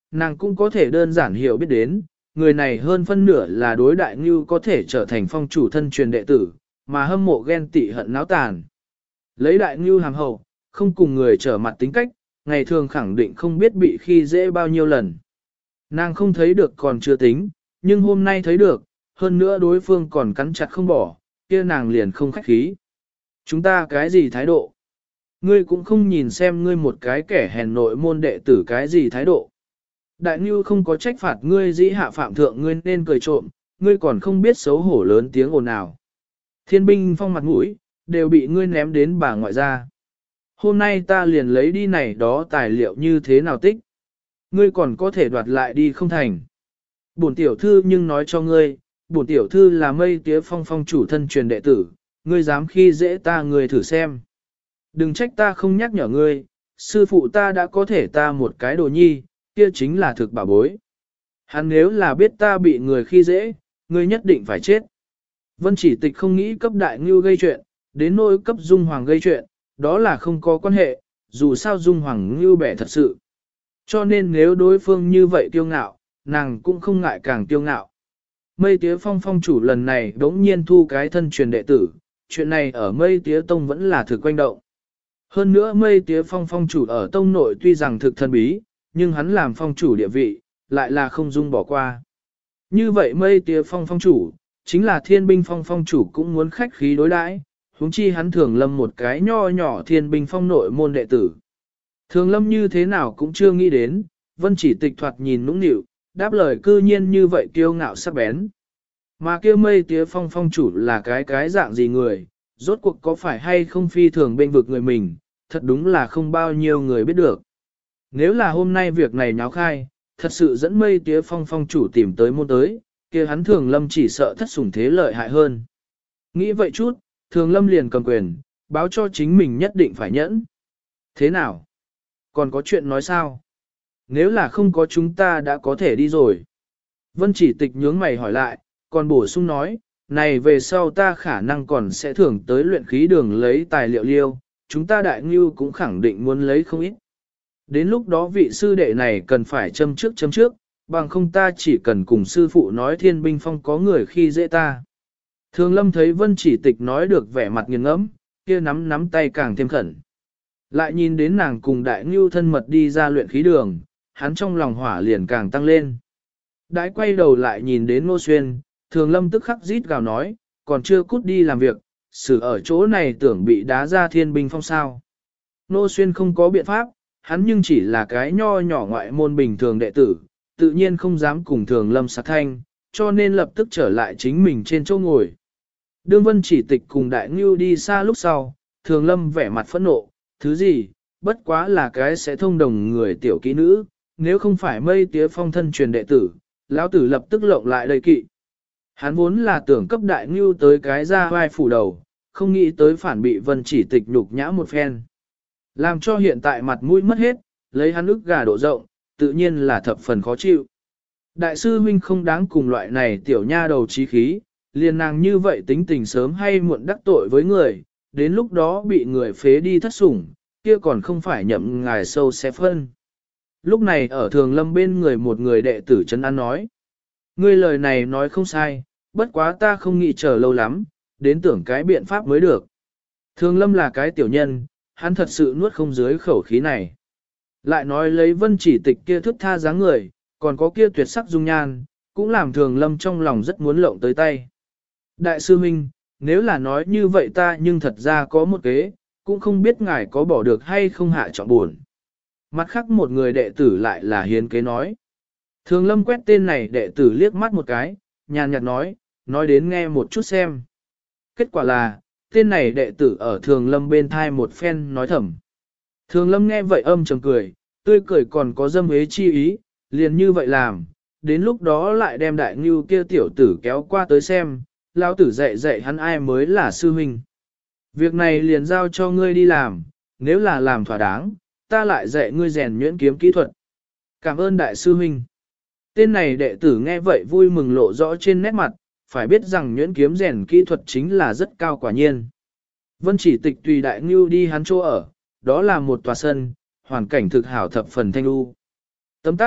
Nàng cũng có thể đơn giản hiểu biết đến, người này hơn phân nửa là đối đại ngưu có thể trở thành phong chủ thân truyền đệ tử, mà hâm mộ ghen tị hận náo tàn. Lấy đại ngưu hàm hậu, không cùng người trở mặt tính cách, ngày thường khẳng định không biết bị khi dễ bao nhiêu lần. Nàng không thấy được còn chưa tính, nhưng hôm nay thấy được, hơn nữa đối phương còn cắn chặt không bỏ, kia nàng liền không khách khí. Chúng ta cái gì thái độ? Ngươi cũng không nhìn xem ngươi một cái kẻ hèn nội môn đệ tử cái gì thái độ. Đại Ngưu không có trách phạt ngươi dĩ hạ phạm thượng ngươi nên cười trộm, ngươi còn không biết xấu hổ lớn tiếng ồn ào. Thiên binh phong mặt mũi, đều bị ngươi ném đến bà ngoại gia. Hôm nay ta liền lấy đi này đó tài liệu như thế nào tích. Ngươi còn có thể đoạt lại đi không thành. Bổn tiểu thư nhưng nói cho ngươi, bổn tiểu thư là Mây Tía Phong phong chủ thân truyền đệ tử, ngươi dám khi dễ ta ngươi thử xem. Đừng trách ta không nhắc nhở ngươi, sư phụ ta đã có thể ta một cái đồ nhi, kia chính là thực bảo bối. Hắn nếu là biết ta bị người khi dễ, ngươi nhất định phải chết. Vân Chỉ Tịch không nghĩ cấp Đại Ngưu gây chuyện, đến nỗi cấp Dung Hoàng gây chuyện, đó là không có quan hệ, dù sao Dung Hoàng Ngưu bẻ thật sự. Cho nên nếu đối phương như vậy kiêu ngạo, nàng cũng không ngại càng kiêu ngạo. Mây Tía Phong phong chủ lần này đống nhiên thu cái thân truyền đệ tử, chuyện này ở Mây Tía Tông vẫn là thực quanh động. Hơn nữa Mây Tía Phong phong chủ ở Tông nội tuy rằng thực thân bí, nhưng hắn làm phong chủ địa vị, lại là không dung bỏ qua. Như vậy Mây Tía Phong phong chủ, chính là Thiên Binh Phong phong chủ cũng muốn khách khí đối đãi, huống chi hắn Thường Lâm một cái nho nhỏ Thiên Binh Phong nội môn đệ tử. Thường Lâm như thế nào cũng chưa nghĩ đến, Vân Chỉ Tịch thoạt nhìn nũng nịu, đáp lời cư nhiên như vậy kiêu ngạo sắc bén. Mà kia Mây Tía Phong phong chủ là cái dạng gì người, rốt cuộc có phải hay không phi thường bên vực người mình, thật đúng là không bao nhiêu người biết được. Nếu là hôm nay việc này nháo khai, thật sự dẫn Mây Tía Phong phong chủ tìm tới môn tới, kia hắn Thường Lâm chỉ sợ thất sủng thế lợi hại hơn. Nghĩ vậy chút, Thường Lâm liền cầm quyền, báo cho chính mình nhất định phải nhẫn. Thế nào? Còn có chuyện nói sao? Nếu là không có chúng ta đã có thể đi rồi. Vân Chỉ Tịch nhướng mày hỏi lại, còn bổ sung nói, này về sau ta khả năng còn sẽ thưởng tới luyện khí đường lấy tài liệu liêu, chúng ta Đại Ngưu cũng khẳng định muốn lấy không ít. Đến lúc đó vị sư đệ này cần phải châm trước, bằng không ta chỉ cần cùng sư phụ nói Thiên Binh Phong có người khi dễ ta. Thường Lâm thấy Vân Chỉ Tịch nói được vẻ mặt nghiêng ngẫm, kia nắm tay càng thêm khẩn. Lại nhìn đến nàng cùng Đại Ngưu thân mật đi ra luyện khí đường, hắn trong lòng hỏa liền càng tăng lên. Đãi quay đầu lại nhìn đến Ngô Xuyên, Thường Lâm tức khắc rít gào nói, còn chưa cút đi làm việc, xử ở chỗ này tưởng bị đá ra Thiên Binh Phong sao. Ngô Xuyên không có biện pháp, hắn nhưng chỉ là cái nho nhỏ ngoại môn bình thường đệ tử, tự nhiên không dám cùng Thường Lâm sát thanh, cho nên lập tức trở lại chính mình trên chỗ ngồi. Đương Vân Chỉ Tịch cùng Đại Ngưu đi xa lúc sau, Thường Lâm vẻ mặt phẫn nộ, thứ gì, bất quá là cái sẽ thông đồng người tiểu kỹ nữ, nếu không phải Mây Tía Phong thân truyền đệ tử, lão tử lập tức lộng lại đầy kỵ. Hắn vốn là tưởng cấp Đại Ngưu tới cái ra vai phủ đầu, không nghĩ tới phản bị Vân Chỉ Tịch nhục nhã một phen. Làm cho hiện tại mặt mũi mất hết, lấy hắn ức gà độ rộng, tự nhiên là thập phần khó chịu. Đại sư huynh không đáng cùng loại này tiểu nha đầu trí khí, liền nàng như vậy tính tình sớm hay muộn đắc tội với người, đến lúc đó bị người phế đi thất sủng, kia còn không phải nhậm ngài sâu xé phân. Lúc này ở Thường Lâm bên người một người đệ tử Trấn An nói, ngươi lời này nói không sai, bất quá ta không nghĩ chờ lâu lắm, đến tưởng cái biện pháp mới được. Thường Lâm là cái tiểu nhân, hắn thật sự nuốt không dưới khẩu khí này. Lại nói lấy Vân Chỉ Tịch kia thức tha dáng người, còn có kia tuyệt sắc dung nhan, cũng làm Thường Lâm trong lòng rất muốn lộng tới tay. Đại sư huynh, nếu là nói như vậy ta nhưng thật ra có một kế, cũng không biết ngài có bỏ được hay không hạ chọn buồn. Mặt khác một người đệ tử lại là hiến kế nói. Thường Lâm quét tên này đệ tử liếc mắt một cái, nhàn nhạt nói đến nghe một chút xem. Kết quả là, tên này đệ tử ở Thường Lâm bên thai một phen nói thầm. Thường Lâm nghe vậy âm trầm cười, tươi cười còn có dâm ế chi ý, liền như vậy làm, đến lúc đó lại đem Đại Ngưu kia tiểu tử kéo qua tới xem, lão tử dạy hắn ai mới là sư huynh. Việc này liền giao cho ngươi đi làm, nếu là làm thỏa đáng, ta lại dạy ngươi rèn nhuyễn kiếm kỹ thuật. Cảm ơn đại sư huynh. Tên này đệ tử nghe vậy vui mừng lộ rõ trên nét mặt, phải biết rằng nhuyễn kiếm rèn kỹ thuật chính là rất cao quả nhiên. Vân Chỉ Tịch tùy Đại Ngưu đi hắn chỗ ở, đó là một tòa sân, hoàn cảnh thực hảo thập phần thanh u. Tấm tắc,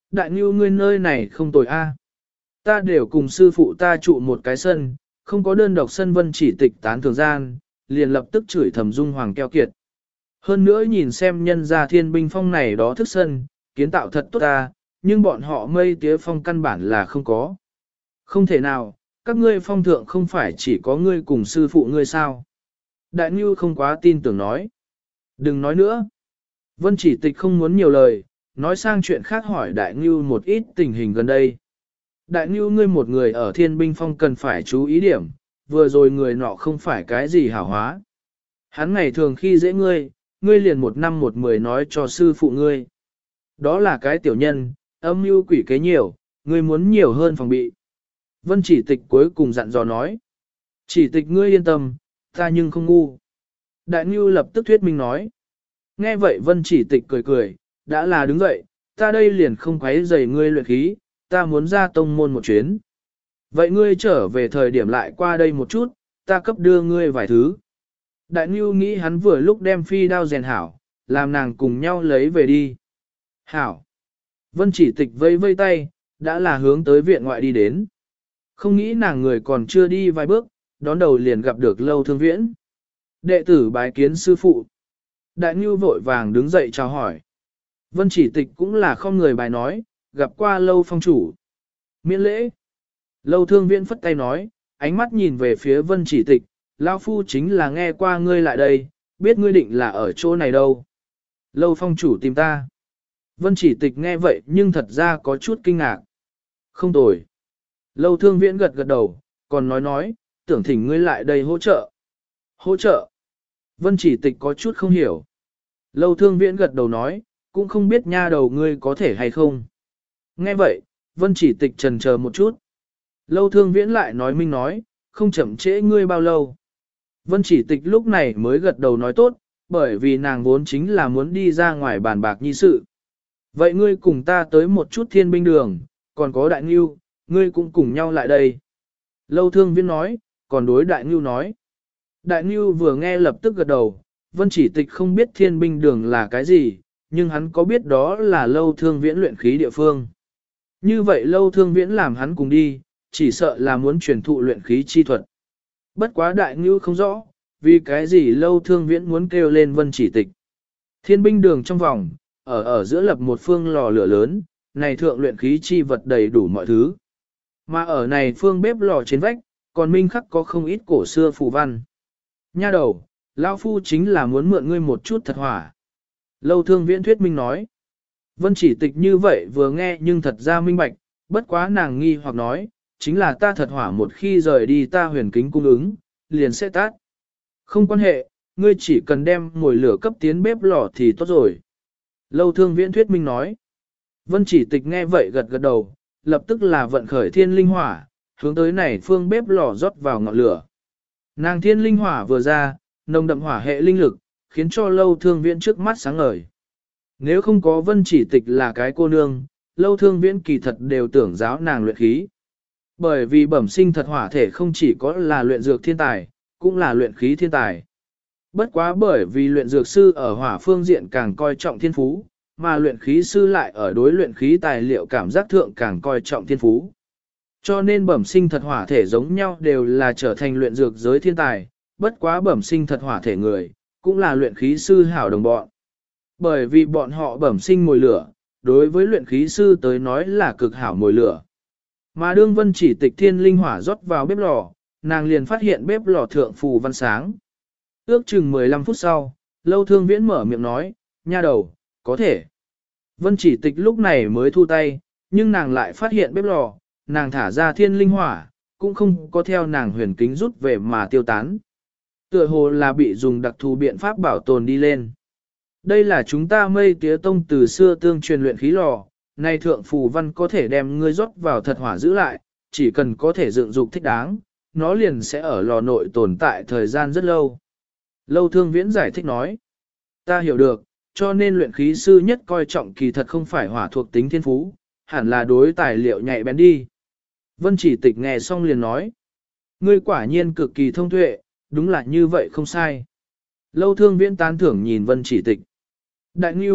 đại ngưu ngươi nơi này không tồi a. Ta đều cùng sư phụ ta trụ một cái sân, không có đơn độc sân. Vân Chỉ Tịch tán thường gian, liền lập tức chửi thầm Dung Hoàng keo kiệt. Hơn nữa nhìn xem nhân gia Thiên Binh Phong này đó thức sân, kiến tạo thật tốt ta, nhưng bọn họ mây tía phong căn bản là không có. Không thể nào, các ngươi phong thượng không phải chỉ có ngươi cùng sư phụ ngươi sao. Đại Ngưu không quá tin tưởng nói. Đừng nói nữa. Vân Chỉ Tịch không muốn nhiều lời, nói sang chuyện khác hỏi Đại Ngưu một ít tình hình gần đây. Đại Ngưu ngươi một người ở Thiên Binh Phong cần phải chú ý điểm, vừa rồi người nọ không phải cái gì hảo hóa. Hắn ngày thường khi dễ ngươi, ngươi liền một năm một mười nói cho sư phụ ngươi. Đó là cái tiểu nhân, âm mưu quỷ kế nhiều, ngươi muốn nhiều hơn phòng bị. Vân Chỉ Tịch cuối cùng dặn dò nói. Chỉ Tịch ngươi yên tâm, ta nhưng không ngu. Đại Ngưu lập tức thuyết minh nói. Nghe vậy Vân Chỉ Tịch cười cười, đã là đứng dậy, ta đây liền không quấy rầy ngươi luyện khí, ta muốn ra tông môn một chuyến. Vậy ngươi trở về thời điểm lại qua đây một chút, ta cấp đưa ngươi vài thứ. Đại Ngưu nghĩ hắn vừa lúc đem phi đao rèn hảo, làm nàng cùng nhau lấy về đi. Hảo. Vân Chỉ Tịch vây vây tay, đã là hướng tới viện ngoại đi đến. Không nghĩ nàng người còn chưa đi vài bước, đón đầu liền gặp được Lâu Thương Viễn. Đệ tử bái kiến sư phụ. Đại Ngưu vội vàng đứng dậy chào hỏi. Vân Chỉ Tịch cũng là không người bài nói, gặp qua Lâu phong chủ. Miễn lễ. Lâu Thương Viễn phất tay nói, ánh mắt nhìn về phía Vân Chỉ Tịch, Lão phu chính là nghe qua ngươi lại đây, biết ngươi định là ở chỗ này đâu. Lâu phong chủ tìm ta. Vân Chỉ Tịch nghe vậy nhưng thật ra có chút kinh ngạc. Không tồi. Lâu Thương Viễn gật gật đầu, còn nói, tưởng thỉnh ngươi lại đây hỗ trợ. Hỗ trợ. Vân Chỉ Tịch có chút không hiểu. Lâu Thương Viễn gật đầu nói, cũng không biết nha đầu ngươi có thể hay không. Nghe vậy, Vân Chỉ Tịch chần chờ một chút. Lâu Thương Viễn lại nói minh nói, không chậm trễ ngươi bao lâu. Vân Chỉ Tịch lúc này mới gật đầu nói tốt, bởi vì nàng vốn chính là muốn đi ra ngoài bàn bạc nhi sự. Vậy ngươi cùng ta tới một chút Thiên Binh đường, còn có Đại Ngưu, ngươi cũng cùng nhau lại đây. Lâu Thương Viễn nói, còn đối Đại Ngưu nói. Đại Ngưu vừa nghe lập tức gật đầu, Vân Chỉ Tịch không biết Thiên Binh đường là cái gì, nhưng hắn có biết đó là Lâu Thương Viễn luyện khí địa phương. Như vậy Lâu Thương Viễn làm hắn cùng đi, chỉ sợ là muốn truyền thụ luyện khí chi thuật. Bất quá Đại Ngưu không rõ, vì cái gì Lâu Thương Viễn muốn kêu lên Vân Chỉ Tịch. Thiên Binh đường trong vòng, ở giữa lập một phương lò lửa lớn, này thượng luyện khí chi vật đầy đủ mọi thứ. Mà ở này phương bếp lò trên vách, còn minh khắc có không ít cổ xưa phù văn. Nha đầu, lão phu chính là muốn mượn ngươi một chút thật hỏa. Lâu Thương Viễn thuyết minh nói. Vân Chỉ Tịch như vậy vừa nghe nhưng thật ra minh bạch, bất quá nàng nghi hoặc nói, chính là ta thật hỏa một khi rời đi ta huyền kính cung ứng, liền sẽ tát. Không quan hệ, ngươi chỉ cần đem mồi lửa cấp tiến bếp lò thì tốt rồi. Lâu Thương Viễn thuyết minh nói. Vân Chỉ Tịch nghe vậy gật gật đầu, lập tức là vận khởi thiên linh hỏa, hướng tới này phương bếp lò rót vào ngọn lửa. Nàng thiên linh hỏa vừa ra, nồng đậm hỏa hệ linh lực, khiến cho Lâu Thương Viễn trước mắt sáng ngời. Nếu không có Vân Chỉ Tịch là cái cô nương, Lâu Thương Viễn kỳ thật đều tưởng giáo nàng luyện khí. Bởi vì bẩm sinh thật hỏa thể không chỉ có là luyện dược thiên tài, cũng là luyện khí thiên tài. Bất quá bởi vì luyện dược sư ở hỏa phương diện càng coi trọng thiên phú, mà luyện khí sư lại ở đối luyện khí tài liệu cảm giác thượng càng coi trọng thiên phú. Cho nên bẩm sinh thật hỏa thể giống nhau đều là trở thành luyện dược giới thiên tài, bất quá bẩm sinh thật hỏa thể người, cũng là luyện khí sư hảo đồng bọn. Bởi vì bọn họ bẩm sinh mồi lửa, đối với luyện khí sư tới nói là cực hảo mồi lửa. Mà đương Vân Chỉ Tịch thiên linh hỏa rót vào bếp lò, nàng liền phát hiện bếp lò thượng phù văn sáng. Ước chừng 15 phút sau, Lâu Thương Viễn mở miệng nói, nha đầu, có thể. Vân Chỉ Tịch lúc này mới thu tay, nhưng nàng lại phát hiện bếp lò, nàng thả ra thiên linh hỏa, cũng không có theo nàng huyền kính rút về mà tiêu tán. Tựa hồ là bị dùng đặc thù biện pháp bảo tồn đi lên. Đây là chúng ta Mây Tía Tông từ xưa tương truyền luyện khí lò, nay thượng phù văn có thể đem ngươi rót vào thật hỏa giữ lại, chỉ cần có thể dựng dục thích đáng, nó liền sẽ ở lò nội tồn tại thời gian rất lâu. Lâu Thương Viễn giải thích nói, ta hiểu được, cho nên luyện khí sư nhất coi trọng kỳ thật không phải hỏa thuộc tính thiên phú, hẳn là đối tài liệu nhạy bén đi. Vân Chỉ Tịch nghe xong liền nói, ngươi quả nhiên cực kỳ thông tuệ, đúng là như vậy không sai. Lâu Thương Viễn tán thưởng nhìn Vân Chỉ Tịch. Đại Ngưu,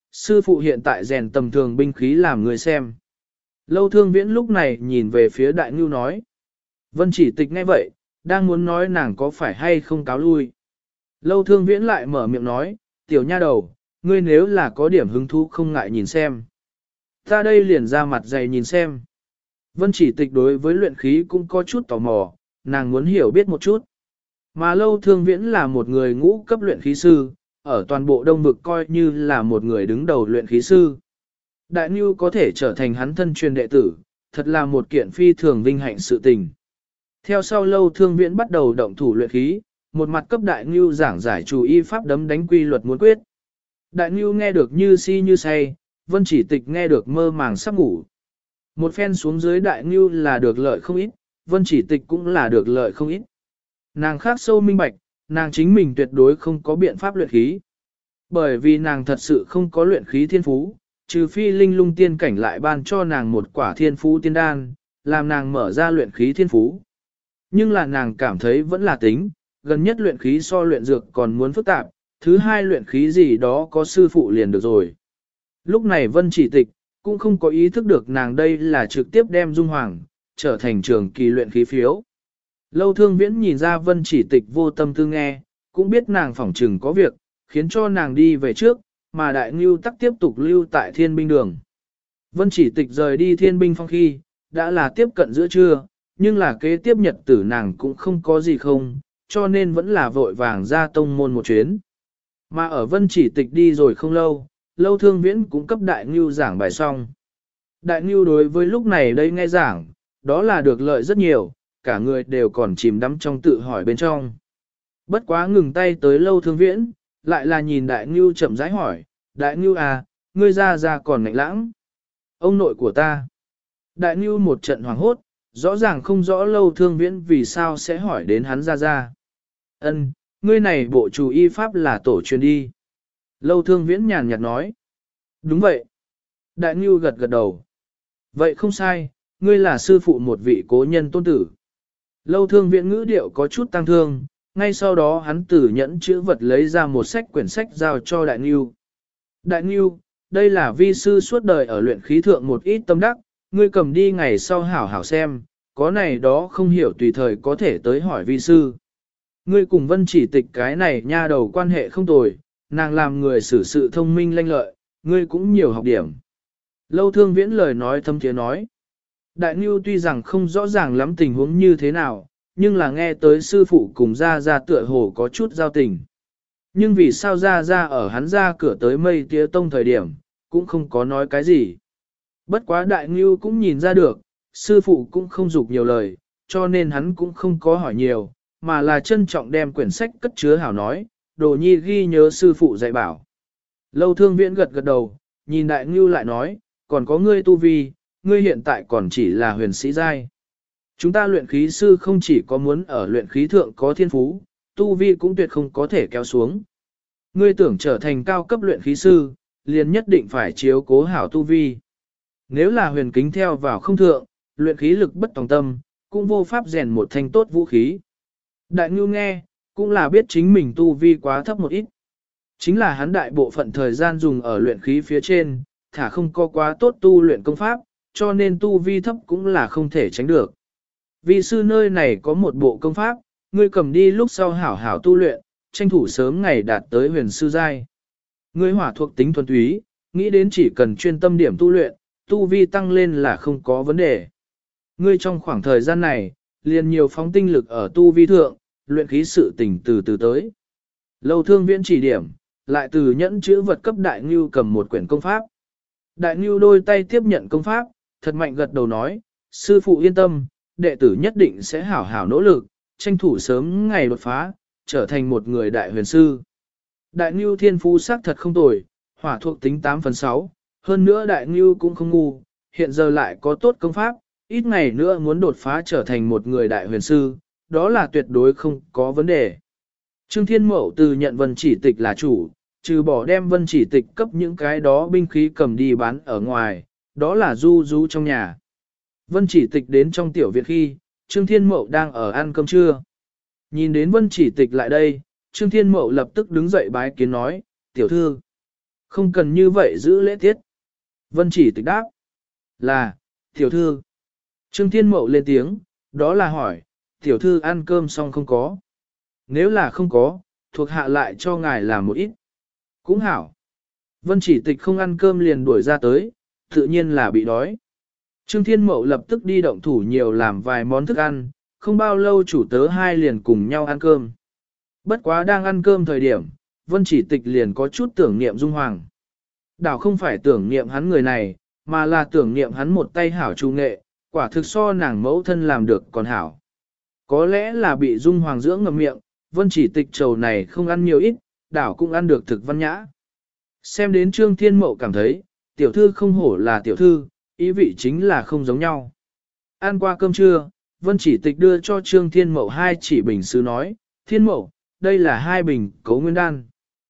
Sư phụ hiện tại rèn tầm thường binh khí làm người xem. Lâu Thương Viễn lúc này nhìn về phía Đại Ngưu nói. Vân Chỉ Tịch nghe vậy, đang muốn nói nàng có phải hay không cáo lui. Lâu Thương Viễn lại mở miệng nói, tiểu nha đầu, ngươi nếu là có điểm hứng thú không ngại nhìn xem. Ta đây liền ra mặt dày nhìn xem. Vân Chỉ Tịch đối với luyện khí cũng có chút tò mò, nàng muốn hiểu biết một chút. Mà Lâu Thương Viễn là một người ngũ cấp luyện khí sư, ở toàn bộ Đông Vực coi như là một người đứng đầu luyện khí sư. Đại Nhu có thể trở thành hắn thân truyền đệ tử, thật là một kiện phi thường vinh hạnh sự tình. Theo sau Lâu Thương Viễn bắt đầu động thủ luyện khí, một mặt cấp Đại Nhu giảng giải chủ y pháp đấm đánh quy luật muốn quyết. Đại Nhu nghe được như si như say, Vân Chỉ Tịch nghe được mơ màng sắp ngủ. Một phen xuống dưới Đại Nhu là được lợi không ít, Vân Chỉ Tịch cũng là được lợi không ít. Nàng khác sâu minh bạch, nàng chính mình tuyệt đối không có biện pháp luyện khí. Bởi vì nàng thật sự không có luyện khí thiên phú, trừ phi linh lung tiên cảnh lại ban cho nàng một quả thiên phú tiên đan, làm nàng mở ra luyện khí thiên phú. Nhưng là nàng cảm thấy vẫn là tính, gần nhất luyện khí so luyện dược còn muốn phức tạp, thứ hai luyện khí gì đó có sư phụ liền được rồi. Lúc này Vân Chỉ Tịch, cũng không có ý thức được nàng đây là trực tiếp đem Dung Hoàng, trở thành trường kỳ luyện khí phiếu. Lâu Thương Viễn nhìn ra Vân Chỉ Tịch vô tâm tư nghe, cũng biết nàng phỏng trừng có việc, khiến cho nàng đi về trước, mà Đại Ngưu tắc tiếp tục lưu tại thiên binh đường. Vân Chỉ Tịch rời đi thiên binh phong khi, đã là tiếp cận giữa trưa, nhưng là kế tiếp nhật tử nàng cũng không có gì không, cho nên vẫn là vội vàng ra tông môn một chuyến. Mà ở Vân Chỉ Tịch đi rồi không lâu, Lâu Thương Viễn cũng cấp Đại Ngưu giảng bài xong. Đại Ngưu đối với lúc này đây nghe giảng, đó là được lợi rất nhiều, cả người đều còn chìm đắm trong tự hỏi bên trong. Bất quá ngừng tay tới Lâu Thương Viễn, lại là nhìn Đại Ngưu chậm rãi hỏi, Đại Ngưu à, ngươi ra còn ngạnh lãng. Ông nội của ta. Đại Ngưu một trận hoảng hốt, rõ ràng không rõ Lâu Thương Viễn vì sao sẽ hỏi đến hắn ra. Ân, ngươi này bộ chủ y pháp là tổ truyền đi. Lâu Thương Viễn nhàn nhạt nói. Đúng vậy. Đại Ngưu gật gật đầu. Vậy không sai, ngươi là sư phụ một vị cố nhân tôn tử. Lâu Thương Viễn ngữ điệu có chút tăng thương, ngay sau đó hắn từ nhẫn chữ vật lấy ra một quyển sách giao cho Đại Ngưu. Đại Ngưu, đây là vi sư suốt đời ở luyện khí thượng một ít tâm đắc, ngươi cầm đi ngày sau hảo hảo xem, có này đó không hiểu tùy thời có thể tới hỏi vi sư. Ngươi cùng Vân Chỉ Tịch cái này nha đầu quan hệ không tồi, nàng làm người xử sự thông minh lanh lợi, ngươi cũng nhiều học điểm. Lâu Thương Viễn lời nói thâm thiế nói. Đại Ngưu tuy rằng không rõ ràng lắm tình huống như thế nào, nhưng là nghe tới sư phụ cùng ra tựa hồ có chút giao tình. Nhưng vì sao ra ở hắn ra cửa tới Mây Tía Tông thời điểm, cũng không có nói cái gì. Bất quá Đại Ngưu cũng nhìn ra được, sư phụ cũng không dục nhiều lời, cho nên hắn cũng không có hỏi nhiều, mà là trân trọng đem quyển sách cất chứa hảo nói, Đồ Nhi ghi nhớ sư phụ dạy bảo. Lâu Thương Viễn gật gật đầu, nhìn Đại Ngưu lại nói, còn có ngươi tu vi, ngươi hiện tại còn chỉ là huyền sĩ giai. Chúng ta luyện khí sư không chỉ có muốn ở luyện khí thượng có thiên phú, tu vi cũng tuyệt không có thể kéo xuống. Ngươi tưởng trở thành cao cấp luyện khí sư, liền nhất định phải chiếu cố hảo tu vi. Nếu là huyền kính theo vào không thượng, luyện khí lực bất tòng tâm, cũng vô pháp rèn một thanh tốt vũ khí. Đại Ngưu nghe, cũng là biết chính mình tu vi quá thấp một ít. Chính là hắn đại bộ phận thời gian dùng ở luyện khí phía trên, thả không có quá tốt tu luyện công pháp, cho nên tu vi thấp cũng là không thể tránh được. Vi sư nơi này có một bộ công pháp, ngươi cầm đi lúc sau hảo hảo tu luyện, tranh thủ sớm ngày đạt tới huyền sư giai. Ngươi hỏa thuộc tính thuần túy, nghĩ đến chỉ cần chuyên tâm điểm tu luyện, tu vi tăng lên là không có vấn đề. Ngươi trong khoảng thời gian này, liền nhiều phóng tinh lực ở tu vi thượng, luyện khí sự tình từ từ tới. Lâu Thương Viễn chỉ điểm, lại từ nhẫn chữ vật cấp Đại Ngưu cầm một quyển công pháp. Đại Ngưu đôi tay tiếp nhận công pháp, thật mạnh gật đầu nói, sư phụ yên tâm, đệ tử nhất định sẽ hảo hảo nỗ lực, tranh thủ sớm ngày đột phá, trở thành một người đại huyền sư. Đại Ngưu thiên phú sắc thật không tồi, hỏa thuộc tính 8/6, hơn nữa Đại Ngưu cũng không ngu, hiện giờ lại có tốt công pháp, ít ngày nữa muốn đột phá trở thành một người đại huyền sư, đó là tuyệt đối không có vấn đề. Trương Thiên Mậu từ nhận Vân Chỉ Tịch là chủ, trừ bỏ đem Vân Chỉ Tịch cấp những cái đó binh khí cầm đi bán ở ngoài, đó là du du trong nhà. Vân Chỉ Tịch đến trong tiểu viện khi, Trương Thiên Mậu đang ở ăn cơm trưa. Nhìn đến Vân Chỉ Tịch lại đây, Trương Thiên Mậu lập tức đứng dậy bái kiến nói, tiểu thư. Không cần như vậy giữ lễ tiết. Vân Chỉ Tịch đáp. Là, tiểu thư. Trương Thiên Mậu lên tiếng, đó là hỏi, tiểu thư ăn cơm xong không có. Nếu là không có, thuộc hạ lại cho ngài làm một ít. Cũng hảo. Vân Chỉ Tịch không ăn cơm liền đuổi ra tới, tự nhiên là bị đói. Trương Thiên Mậu lập tức đi động thủ nhiều làm vài món thức ăn, không bao lâu chủ tớ hai liền cùng nhau ăn cơm. Bất quá đang ăn cơm thời điểm, Vân Chỉ Tịch liền có chút tưởng niệm Dung Hoàng. Đảo không phải tưởng niệm hắn người này, mà là tưởng niệm hắn một tay hảo trung nghệ, quả thực so nàng mẫu thân làm được còn hảo. Có lẽ là bị Dung Hoàng dưỡng ngậm miệng, Vân Chỉ Tịch trầu này không ăn nhiều ít, đảo cũng ăn được thực văn nhã. Xem đến Trương Thiên Mậu cảm thấy, tiểu thư không hổ là tiểu thư, ý vị chính là không giống nhau. Ăn qua cơm trưa, Vân Chỉ Tịch đưa cho Trương Thiên Mậu hai chỉ bình sứ nói, Thiên Mậu, đây là hai bình cấu nguyên đan.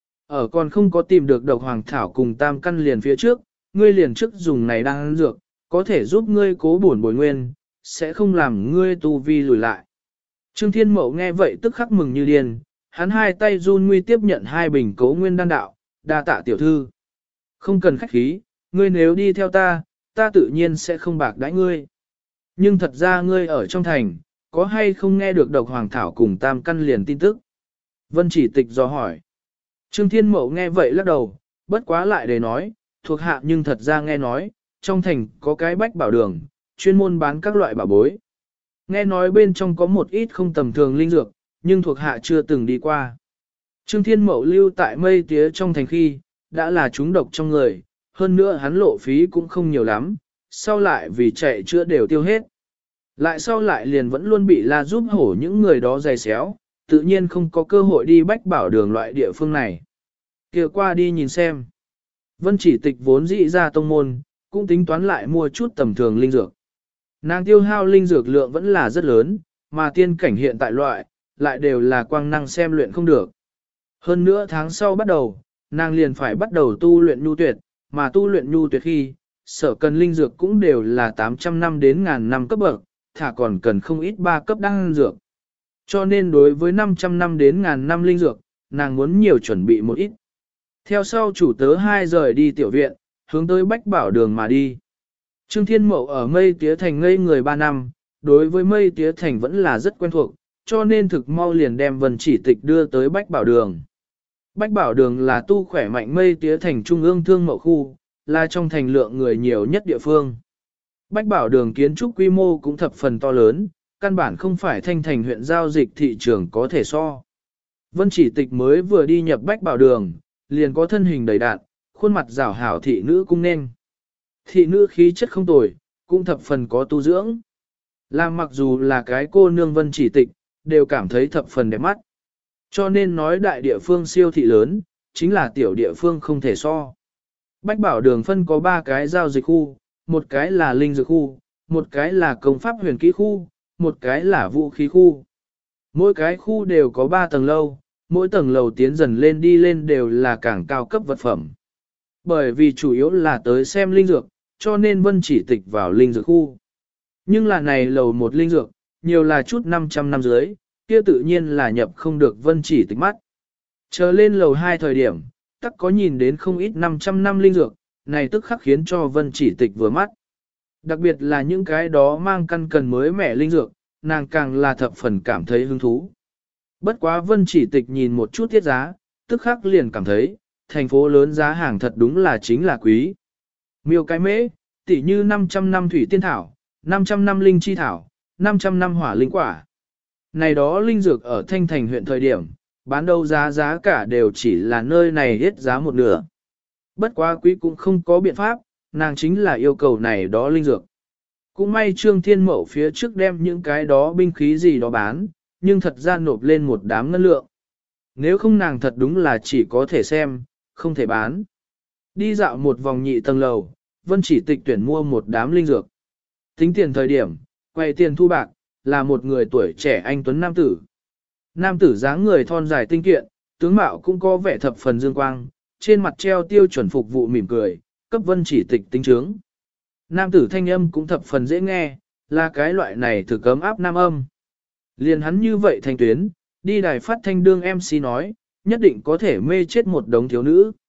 Ở còn không có tìm được độc hoàng thảo cùng tam căn liền phía trước, ngươi liền trước dùng này đang ăn dược, có thể giúp ngươi cố bổn bồi nguyên, sẽ không làm ngươi tu vi lùi lại. Trương Thiên Mậu nghe vậy tức khắc mừng như điên, hắn hai tay run nguy tiếp nhận hai bình cấu nguyên đan đạo, đa tạ tiểu thư. Không cần khách khí, ngươi nếu đi theo ta, ta tự nhiên sẽ không bạc đãi ngươi. Nhưng thật ra ngươi ở trong thành, có hay không nghe được độc hoàng thảo cùng tam căn liền tin tức? Vân Chỉ Tịch dò hỏi. Trương Thiên Mậu nghe vậy lắc đầu, bất quá lại để nói, thuộc hạ nhưng thật ra nghe nói, trong thành có cái bách bảo đường, chuyên môn bán các loại bảo bối. Nghe nói bên trong có một ít không tầm thường linh dược, nhưng thuộc hạ chưa từng đi qua. Trương Thiên Mậu lưu tại mây tía trong thành khi, đã là trúng độc trong người, hơn nữa hắn lộ phí cũng không nhiều lắm, sau lại vì chạy chữa đều tiêu hết. Lại sau lại liền vẫn luôn bị la giúp hổ những người đó dày xéo, tự nhiên không có cơ hội đi bách bảo đường loại địa phương này. Kìa qua đi nhìn xem. Vân Chỉ Tịch vốn dị ra tông môn, cũng tính toán lại mua chút tầm thường linh dược. Nàng tiêu hao linh dược lượng vẫn là rất lớn, mà tiên cảnh hiện tại loại, lại đều là quang năng xem luyện không được. Hơn nữa tháng sau bắt đầu, nàng liền phải bắt đầu tu luyện nhu tuyệt, mà tu luyện nhu tuyệt khi, sở cần linh dược cũng đều là 800 năm đến 1000 năm cấp bậc, thả còn cần không ít 3 cấp đăng dược. Cho nên đối với 500 năm đến 1000 năm linh dược, nàng muốn nhiều chuẩn bị một ít. Theo sau chủ tớ hai rời đi tiểu viện, hướng tới Bách Bảo Đường mà đi. Trương Thiên Mậu ở Mây Tía Thành ngây người 3 năm, đối với Mây Tía Thành vẫn là rất quen thuộc, cho nên thực mau liền đem Vân Chỉ Tịch đưa tới Bách Bảo Đường. Bách Bảo Đường là tu khỏe mạnh Mây Tía Thành trung ương thương mậu khu, là trong thành lượng người nhiều nhất địa phương. Bách Bảo Đường kiến trúc quy mô cũng thập phần to lớn, căn bản không phải Thanh Thành huyện giao dịch thị trường có thể so. Vân Chỉ Tịch mới vừa đi nhập Bách Bảo Đường, liền có thân hình đầy đạn, khuôn mặt rảo hảo thị nữ cung nên. Thị nữ khí chất không tồi, cũng thập phần có tu dưỡng. Làm mặc dù là cái cô nương Vân Chỉ Tịch, đều cảm thấy thập phần đẹp mắt. Cho nên nói đại địa phương siêu thị lớn, chính là tiểu địa phương không thể so. Bách Bảo Đường phân có 3 cái giao dịch khu, một cái là linh dược khu, một cái là công pháp huyền kỹ khu, một cái là vũ khí khu. Mỗi cái khu đều có 3 tầng lâu, mỗi tầng lầu tiến dần lên đi lên đều là càng cao cấp vật phẩm. Bởi vì chủ yếu là tới xem linh dược, cho nên Vân Chỉ Tịch vào linh dược khu. Nhưng là này lầu một linh dược, nhiều là chút 500 năm dưới, kia tự nhiên là nhập không được Vân Chỉ Tịch mắt. Chờ lên lầu 2 thời điểm, tắc có nhìn đến không ít 500 năm linh dược, này tức khắc khiến cho Vân Chỉ Tịch vừa mắt. Đặc biệt là những cái đó mang căn cần mới mẻ linh dược, nàng càng là thập phần cảm thấy hứng thú. Bất quá Vân Chỉ Tịch nhìn một chút tiết giá, tức khắc liền cảm thấy, thành phố lớn giá hàng thật đúng là chính là quý. Miêu cái mễ, tỉ như 500 năm thủy tiên thảo, 500 năm linh chi thảo, 500 năm hỏa linh quả. Này đó linh dược ở Thanh Thành huyện thời điểm, bán đâu giá cả đều chỉ là nơi này hết giá một nửa. Bất quá quý cũng không có biện pháp, nàng chính là yêu cầu này đó linh dược. Cũng may Trương Thiên Mậu phía trước đem những cái đó binh khí gì đó bán, nhưng thật ra nộp lên một đám ngân lượng. Nếu không nàng thật đúng là chỉ có thể xem, không thể bán. Đi dạo một vòng nhị tầng lầu, Vân Chỉ Tịch tuyển mua một đám linh dược. Tính tiền thời điểm, quay tiền thu bạc, là một người tuổi trẻ anh tuấn nam tử. Nam tử dáng người thon dài tinh kiện, tướng mạo cũng có vẻ thập phần dương quang, trên mặt treo tiêu chuẩn phục vụ mỉm cười, cấp Vân Chỉ Tịch tính chứng. Nam tử thanh âm cũng thập phần dễ nghe, là cái loại này thử cấm áp nam âm. Liền hắn như vậy thanh tuyến, đi đài phát thanh đương MC nói, nhất định có thể mê chết một đống thiếu nữ.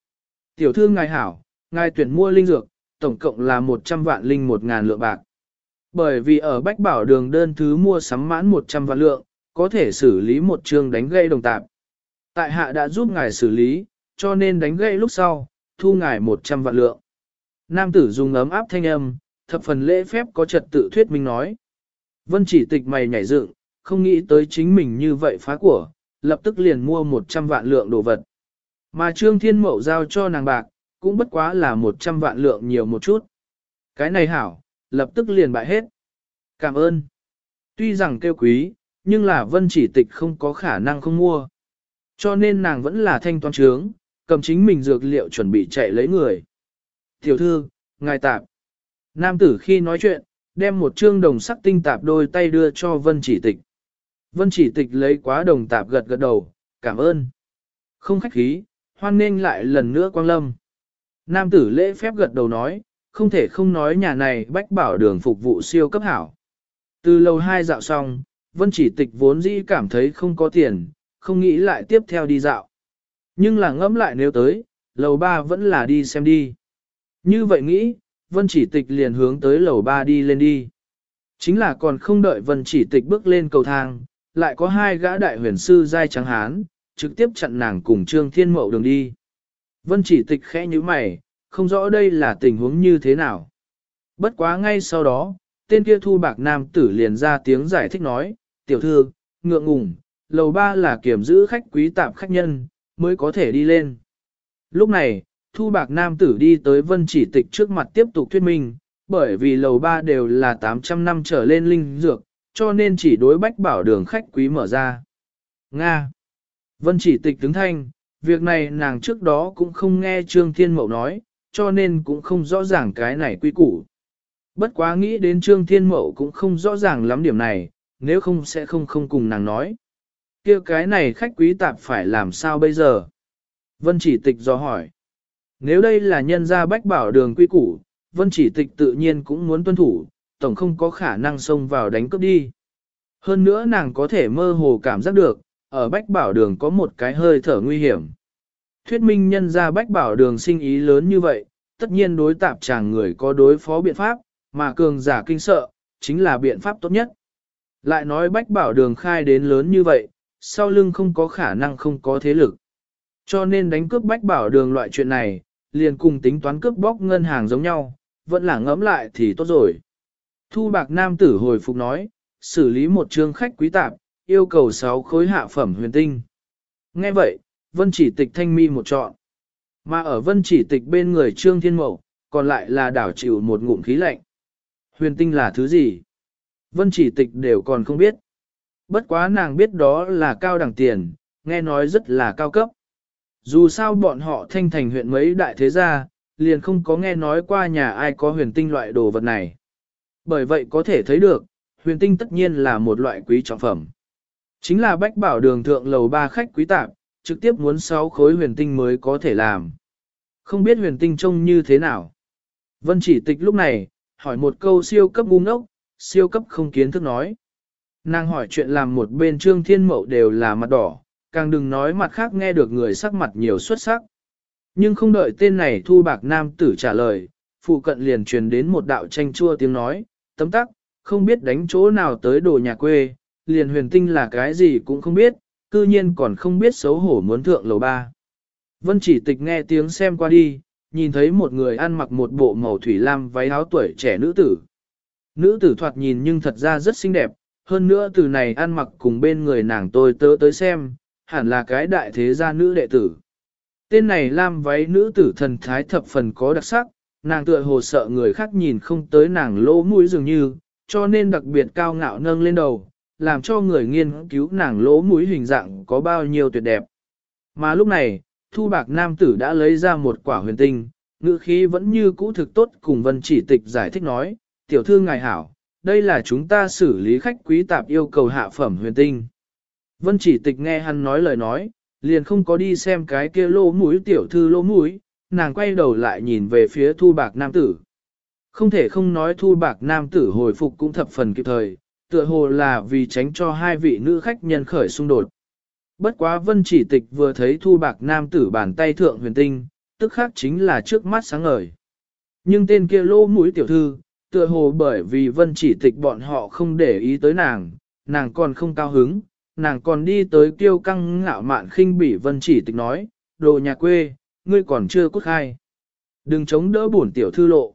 Tiểu thư ngài hảo, ngài tuyển mua linh dược, tổng cộng là 100 vạn linh 1.000 lượng bạc. Bởi vì ở Bách Bảo đường đơn thứ mua sắm mãn 100 vạn lượng, có thể xử lý một chương đánh gây đồng tạp. Tại hạ đã giúp ngài xử lý, cho nên đánh gây lúc sau, thu ngài 100 vạn lượng. Nam tử dùng ấm áp thanh âm, thập phần lễ phép có trật tự thuyết minh nói. Vân Chỉ Tịch mày nhảy dựng, không nghĩ tới chính mình như vậy phá của, lập tức liền mua 100 vạn lượng đồ vật. Mà Trương Thiên Mậu giao cho nàng bạc, cũng bất quá là 100 vạn lượng nhiều một chút. Cái này hảo, lập tức liền bại hết. Cảm ơn. Tuy rằng kêu quý, nhưng là Vân Chỉ Tịch không có khả năng không mua. Cho nên nàng vẫn là thanh toán trướng, cầm chính mình dược liệu chuẩn bị chạy lấy người. Tiểu thư, ngài tạp. Nam tử khi nói chuyện, đem một trương đồng sắc tinh tạp đôi tay đưa cho Vân Chỉ Tịch. Vân Chỉ Tịch lấy quá đồng tạp gật gật đầu, cảm ơn. Không khách khí, hoan nghênh lại lần nữa quang lâm. Nam tử lễ phép gật đầu nói, không thể không nói nhà này Bách Bảo đường phục vụ siêu cấp hảo. Từ lầu 2 dạo xong, Vân Chỉ Tịch vốn dĩ cảm thấy không có tiền, không nghĩ lại tiếp theo đi dạo. Nhưng là ngẫm lại nếu tới, lầu 3 vẫn là đi xem đi. Như vậy nghĩ, Vân Chỉ Tịch liền hướng tới lầu 3 đi lên đi. Chính là còn không đợi Vân Chỉ Tịch bước lên cầu thang, lại có hai gã đại huyền sư giai trắng hán, trực tiếp chặn nàng cùng Trương Thiên Mậu đường đi. Vân Chỉ Tịch khẽ nhíu mày, không rõ đây là tình huống như thế nào. Bất quá ngay sau đó, tên kia thu bạc nam tử liền ra tiếng giải thích nói, tiểu thư, ngượng ngùng, lầu 3 là kiểm giữ khách quý tạm khách nhân, mới có thể đi lên. Lúc này, thu bạc nam tử đi tới Vân Chỉ Tịch trước mặt tiếp tục thuyết minh, bởi vì lầu 3 đều là 800 năm trở lên linh dược, cho nên chỉ đối Bách Bảo đường khách quý mở ra. Nga. Vân Chỉ Tịch đứng thanh, việc này nàng trước đó cũng không nghe Trương Thiên Mậu nói, cho nên cũng không rõ ràng cái này quy củ. Bất quá nghĩ đến Trương Thiên Mậu cũng không rõ ràng lắm điểm này, nếu không sẽ không cùng nàng nói. Kia cái này khách quý tạp phải làm sao bây giờ? Vân Chỉ Tịch do hỏi. Nếu đây là nhân gia Bách Bảo đường quy củ, Vân Chỉ Tịch tự nhiên cũng muốn tuân thủ, tổng không có khả năng xông vào đánh cướp đi. Hơn nữa nàng có thể mơ hồ cảm giác được, ở Bách Bảo đường có một cái hơi thở nguy hiểm. Thuyết minh nhân gia Bách Bảo đường sinh ý lớn như vậy, tất nhiên đối tạp chàng người có đối phó biện pháp, mà cường giả kinh sợ, chính là biện pháp tốt nhất. Lại nói Bách Bảo đường khai đến lớn như vậy, sau lưng không có khả năng không có thế lực. Cho nên đánh cướp Bách Bảo đường loại chuyện này, liền cùng tính toán cướp bóc ngân hàng giống nhau, vẫn là ngẫm lại thì tốt rồi. Thu bạc nam tử hồi phục nói, xử lý một chương khách quý tạp, yêu cầu 6 khối hạ phẩm huyền tinh. Nghe vậy, Vân Chỉ Tịch thanh mi một trọn. Mà ở Vân Chỉ Tịch bên người Trương Thiên Mậu, còn lại là đảo chịu một ngụm khí lạnh. Huyền tinh là thứ gì? Vân Chỉ Tịch đều còn không biết. Bất quá nàng biết đó là cao đẳng tiền, nghe nói rất là cao cấp. Dù sao bọn họ Thanh Thành huyện mấy đại thế gia, liền không có nghe nói qua nhà ai có huyền tinh loại đồ vật này. Bởi vậy có thể thấy được, huyền tinh tất nhiên là một loại quý trọng phẩm. Chính là Bách Bảo đường thượng lầu 3 khách quý tạp, trực tiếp muốn 6 khối huyền tinh mới có thể làm. Không biết huyền tinh trông như thế nào. Vân Chỉ Tịch lúc này, hỏi một câu siêu cấp ngu ngốc, siêu cấp không kiến thức nói. Nàng hỏi chuyện làm một bên Trương Thiên Mậu đều là mặt đỏ, càng đừng nói mặt khác nghe được người sắc mặt nhiều xuất sắc. Nhưng không đợi tên này thu bạc nam tử trả lời, phụ cận liền truyền đến một đạo tranh chua tiếng nói, tấm tắc, không biết đánh chỗ nào tới đồ nhà quê, liền huyền tinh là cái gì cũng không biết, cư nhiên còn không biết xấu hổ muốn thượng lầu 3. Vân Chỉ Tịch nghe tiếng xem qua đi, nhìn thấy một người ăn mặc một bộ màu thủy lam váy áo tuổi trẻ nữ tử. Nữ tử thoạt nhìn nhưng thật ra rất xinh đẹp, hơn nữa từ này ăn mặc cùng bên người nàng tôi tớ tới xem, hẳn là cái đại thế gia nữ đệ tử. Tên này lam váy nữ tử thần thái thập phần có đặc sắc, nàng tựa hồ sợ người khác nhìn không tới nàng lỗ mũi dường như, cho nên đặc biệt cao ngạo nâng lên đầu, làm cho người nghiên cứu nàng lỗ mũi hình dạng có bao nhiêu tuyệt đẹp. Mà lúc này, thu bạc nam tử đã lấy ra một quả huyền tinh, ngữ khí vẫn như cũ thực tốt cùng Vân Chỉ Tịch giải thích nói, tiểu thư ngài hảo, đây là chúng ta xử lý khách quý tạp yêu cầu hạ phẩm huyền tinh. Vân Chỉ Tịch nghe hắn nói lời nói, liền không có đi xem cái kia lỗ mũi tiểu thư lỗ mũi, nàng quay đầu lại nhìn về phía thu bạc nam tử. Không thể không nói thu bạc nam tử hồi phục cũng thập phần kịp thời, tựa hồ là vì tránh cho hai vị nữ khách nhân khởi xung đột. Bất quá Vân Chỉ Tịch vừa thấy thu bạc nam tử bàn tay thượng huyền tinh, tức khác chính là trước mắt sáng ngời. Nhưng tên kia lỗ mũi tiểu thư, tựa hồ bởi vì Vân Chỉ Tịch bọn họ không để ý tới nàng còn không cao hứng, nàng còn đi tới kiêu căng ngạo mạn khinh bỉ Vân Chỉ Tịch nói, đồ nhà quê, ngươi còn chưa cút khai. Đừng chống đỡ bổn tiểu thư lộ.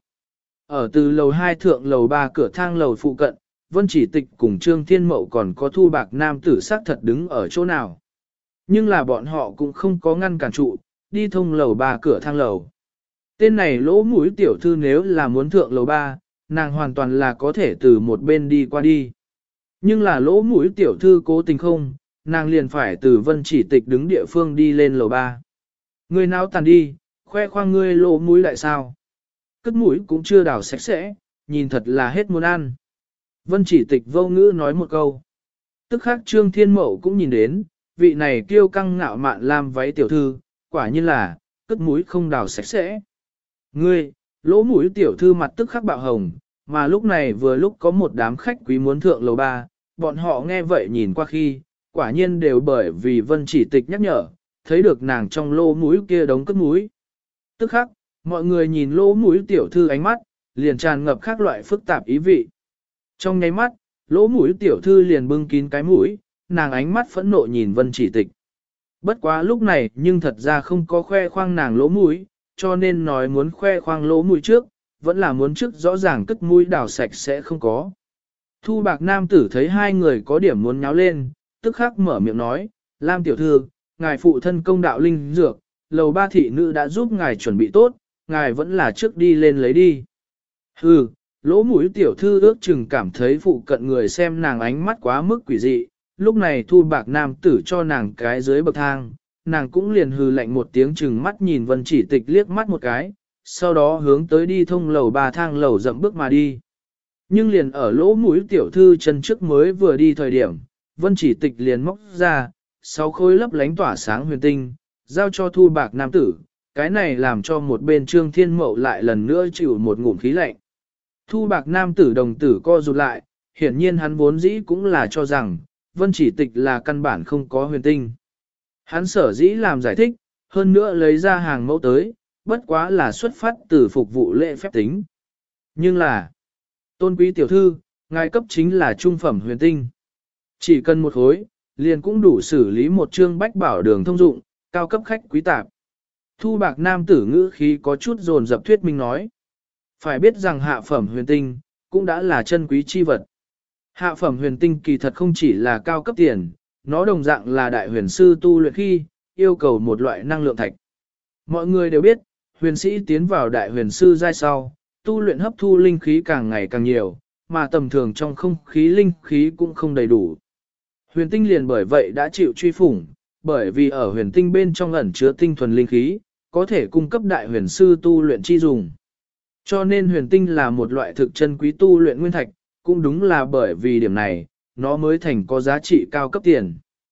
Ở từ lầu 2 thượng lầu 3 cửa thang lầu phụ cận, Vân Chỉ Tịch cùng Trương Thiên Mậu còn có Thu Bạc nam tử xác thật đứng ở chỗ nào. Nhưng là bọn họ cũng không có ngăn cản trụ, đi thông lầu 3 cửa thang lầu. Tên này lỗ mũi tiểu thư nếu là muốn thượng lầu 3, nàng hoàn toàn là có thể từ một bên đi qua đi. Nhưng là lỗ mũi tiểu thư cố tình không, nàng liền phải từ Vân Chỉ Tịch đứng địa phương đi lên lầu 3. Người nào tàn đi, khoe khoang ngươi lỗ mũi lại sao? Cất mũi cũng chưa đào sạch sẽ, nhìn thật là hết muốn ăn. Vân Chỉ Tịch vô ngữ nói một câu. Tức khắc Trương Thiên Mậu cũng nhìn đến, vị này kiêu căng ngạo mạn làm váy tiểu thư, quả nhiên là, cất mũi không đào sạch sẽ. Ngươi, lỗ mũi tiểu thư mặt tức khắc bạo hồng, mà lúc này vừa lúc có một đám khách quý muốn thượng lầu 3, bọn họ nghe vậy nhìn qua khi, quả nhiên đều bởi vì Vân Chỉ Tịch nhắc nhở, thấy được nàng trong lỗ mũi kia đống cất mũi. Tức khắc, mọi người nhìn lỗ mũi tiểu thư ánh mắt, liền tràn ngập các loại phức tạp ý vị. Trong nháy mắt, lỗ mũi tiểu thư liền bưng kín cái mũi, nàng ánh mắt phẫn nộ nhìn Vân Chỉ Tịch. Bất quá lúc này nhưng thật ra không có khoe khoang nàng lỗ mũi, cho nên nói muốn khoe khoang lỗ mũi trước, vẫn là muốn trước rõ ràng cất mũi đào sạch sẽ không có. Thu Bạc nam tử thấy hai người có điểm muốn nháo lên, tức khắc mở miệng nói, Lam tiểu thư, ngài phụ thân công đạo linh dược, lầu 3 thị nữ đã giúp ngài chuẩn bị tốt, ngài vẫn là trước đi lên lấy đi. Hừ, lỗ mũi tiểu thư ước chừng cảm thấy phụ cận người xem nàng ánh mắt quá mức quỷ dị, lúc này Thu Bạc nam tử cho nàng cái dưới bậc thang, nàng cũng liền hừ lạnh một tiếng chừng mắt nhìn Vân Chỉ Tịch liếc mắt một cái, sau đó hướng tới đi thông lầu 3 thang lầu dậm bước mà đi. Nhưng liền ở lỗ mũi tiểu thư chân trước mới vừa đi thời điểm, Vân Chỉ Tịch liền móc ra, 6 khối lấp lánh tỏa sáng huyền tinh, giao cho Thu Bạc nam tử, cái này làm cho một bên Trương Thiên Mậu lại lần nữa chịu một ngụm khí lạnh. Thu Bạc nam tử đồng tử co rụt lại, hiển nhiên hắn vốn dĩ cũng là cho rằng, Vân Chỉ Tịch là căn bản không có huyền tinh. Hắn sở dĩ làm giải thích, hơn nữa lấy ra hàng mẫu tới, bất quá là xuất phát từ phục vụ lễ phép tính. Nhưng là, tôn quý tiểu thư, ngài cấp chính là trung phẩm huyền tinh. Chỉ cần một khối, liền cũng đủ xử lý một chương bách bảo đường thông dụng, cao cấp khách quý tạp. Thu Bạc nam tử ngữ khí có chút dồn dập thuyết minh nói. Phải biết rằng hạ phẩm huyền tinh, cũng đã là chân quý chi vật. Hạ phẩm huyền tinh kỳ thật không chỉ là cao cấp tiền, nó đồng dạng là đại huyền sư tu luyện khi, yêu cầu một loại năng lượng thạch. Mọi người đều biết, huyền sĩ tiến vào đại huyền sư giai sau, tu luyện hấp thu linh khí càng ngày càng nhiều, mà tầm thường trong không khí linh khí cũng không đầy đủ. Huyền tinh liền bởi vậy đã chịu truy phủng, bởi vì ở huyền tinh bên trong ẩn chứa tinh thuần linh khí, có thể cung cấp đại huyền sư tu luyện chi dùng. Cho nên huyền tinh là một loại thực chân quý tu luyện nguyên thạch, cũng đúng là bởi vì điểm này, nó mới thành có giá trị cao cấp tiền.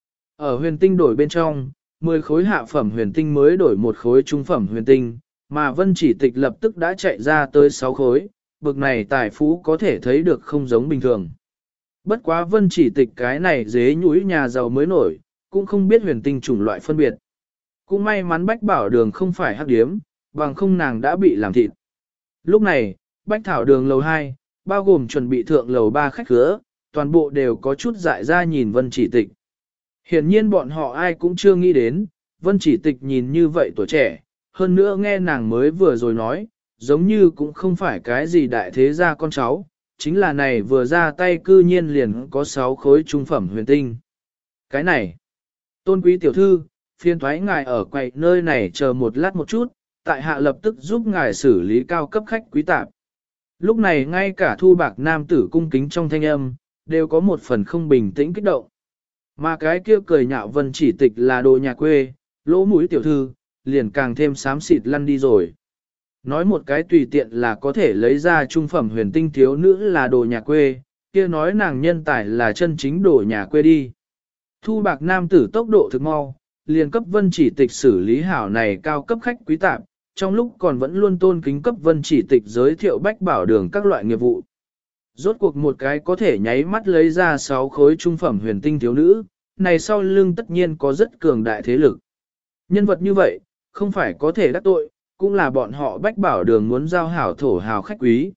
Ở huyền tinh đổi bên trong, 10 khối hạ phẩm huyền tinh mới đổi một khối trung phẩm huyền tinh, mà Vân Chỉ Tịch lập tức đã chạy ra tới 6 khối, bực này tài phú có thể thấy được không giống bình thường. Bất quá Vân Chỉ Tịch cái này dế nhũi nhà giàu mới nổi, cũng không biết huyền tinh chủng loại phân biệt. Cũng may mắn Bách Bảo Đường không phải hắc điếm, bằng không nàng đã bị làm thịt. Lúc này, Bách Thảo Đường lầu 2, bao gồm chuẩn bị thượng lầu 3 khách khứa, toàn bộ đều có chút dại ra nhìn Vân Chỉ Tịch. Hiển nhiên bọn họ ai cũng chưa nghĩ đến, Vân Chỉ Tịch nhìn như vậy tuổi trẻ, hơn nữa nghe nàng mới vừa rồi nói, giống như cũng không phải cái gì đại thế gia con cháu, chính là này vừa ra tay cư nhiên liền có 6 khối trung phẩm huyền tinh. Cái này, tôn quý tiểu thư, phiên thoái ngài ở quầy nơi này chờ một lát một chút, tại hạ lập tức giúp ngài xử lý cao cấp khách quý tạp. Lúc này ngay cả Thu Bạc nam tử cung kính trong thanh âm, đều có một phần không bình tĩnh kích động. Mà cái kia cười nhạo Vân Chỉ Tịch là đồ nhà quê, lỗ mũi tiểu thư, liền càng thêm xám xịt lăn đi rồi. Nói một cái tùy tiện là có thể lấy ra trung phẩm huyền tinh thiếu nữ là đồ nhà quê, kia nói nàng nhân tài là chân chính đồ nhà quê đi. Thu Bạc nam tử tốc độ thực mau, liền cấp Vân Chỉ Tịch xử lý hảo này cao cấp khách quý tạp, trong lúc còn vẫn luôn tôn kính cấp Vân Chỉ Tịch giới thiệu Bách Bảo Đường các loại nghiệp vụ. Rốt cuộc một cái có thể nháy mắt lấy ra 6 khối trung phẩm huyền tinh thiếu nữ, này sau lưng tất nhiên có rất cường đại thế lực. Nhân vật như vậy, không phải có thể đắc tội, cũng là bọn họ Bách Bảo Đường muốn giao hảo thổ hào khách quý.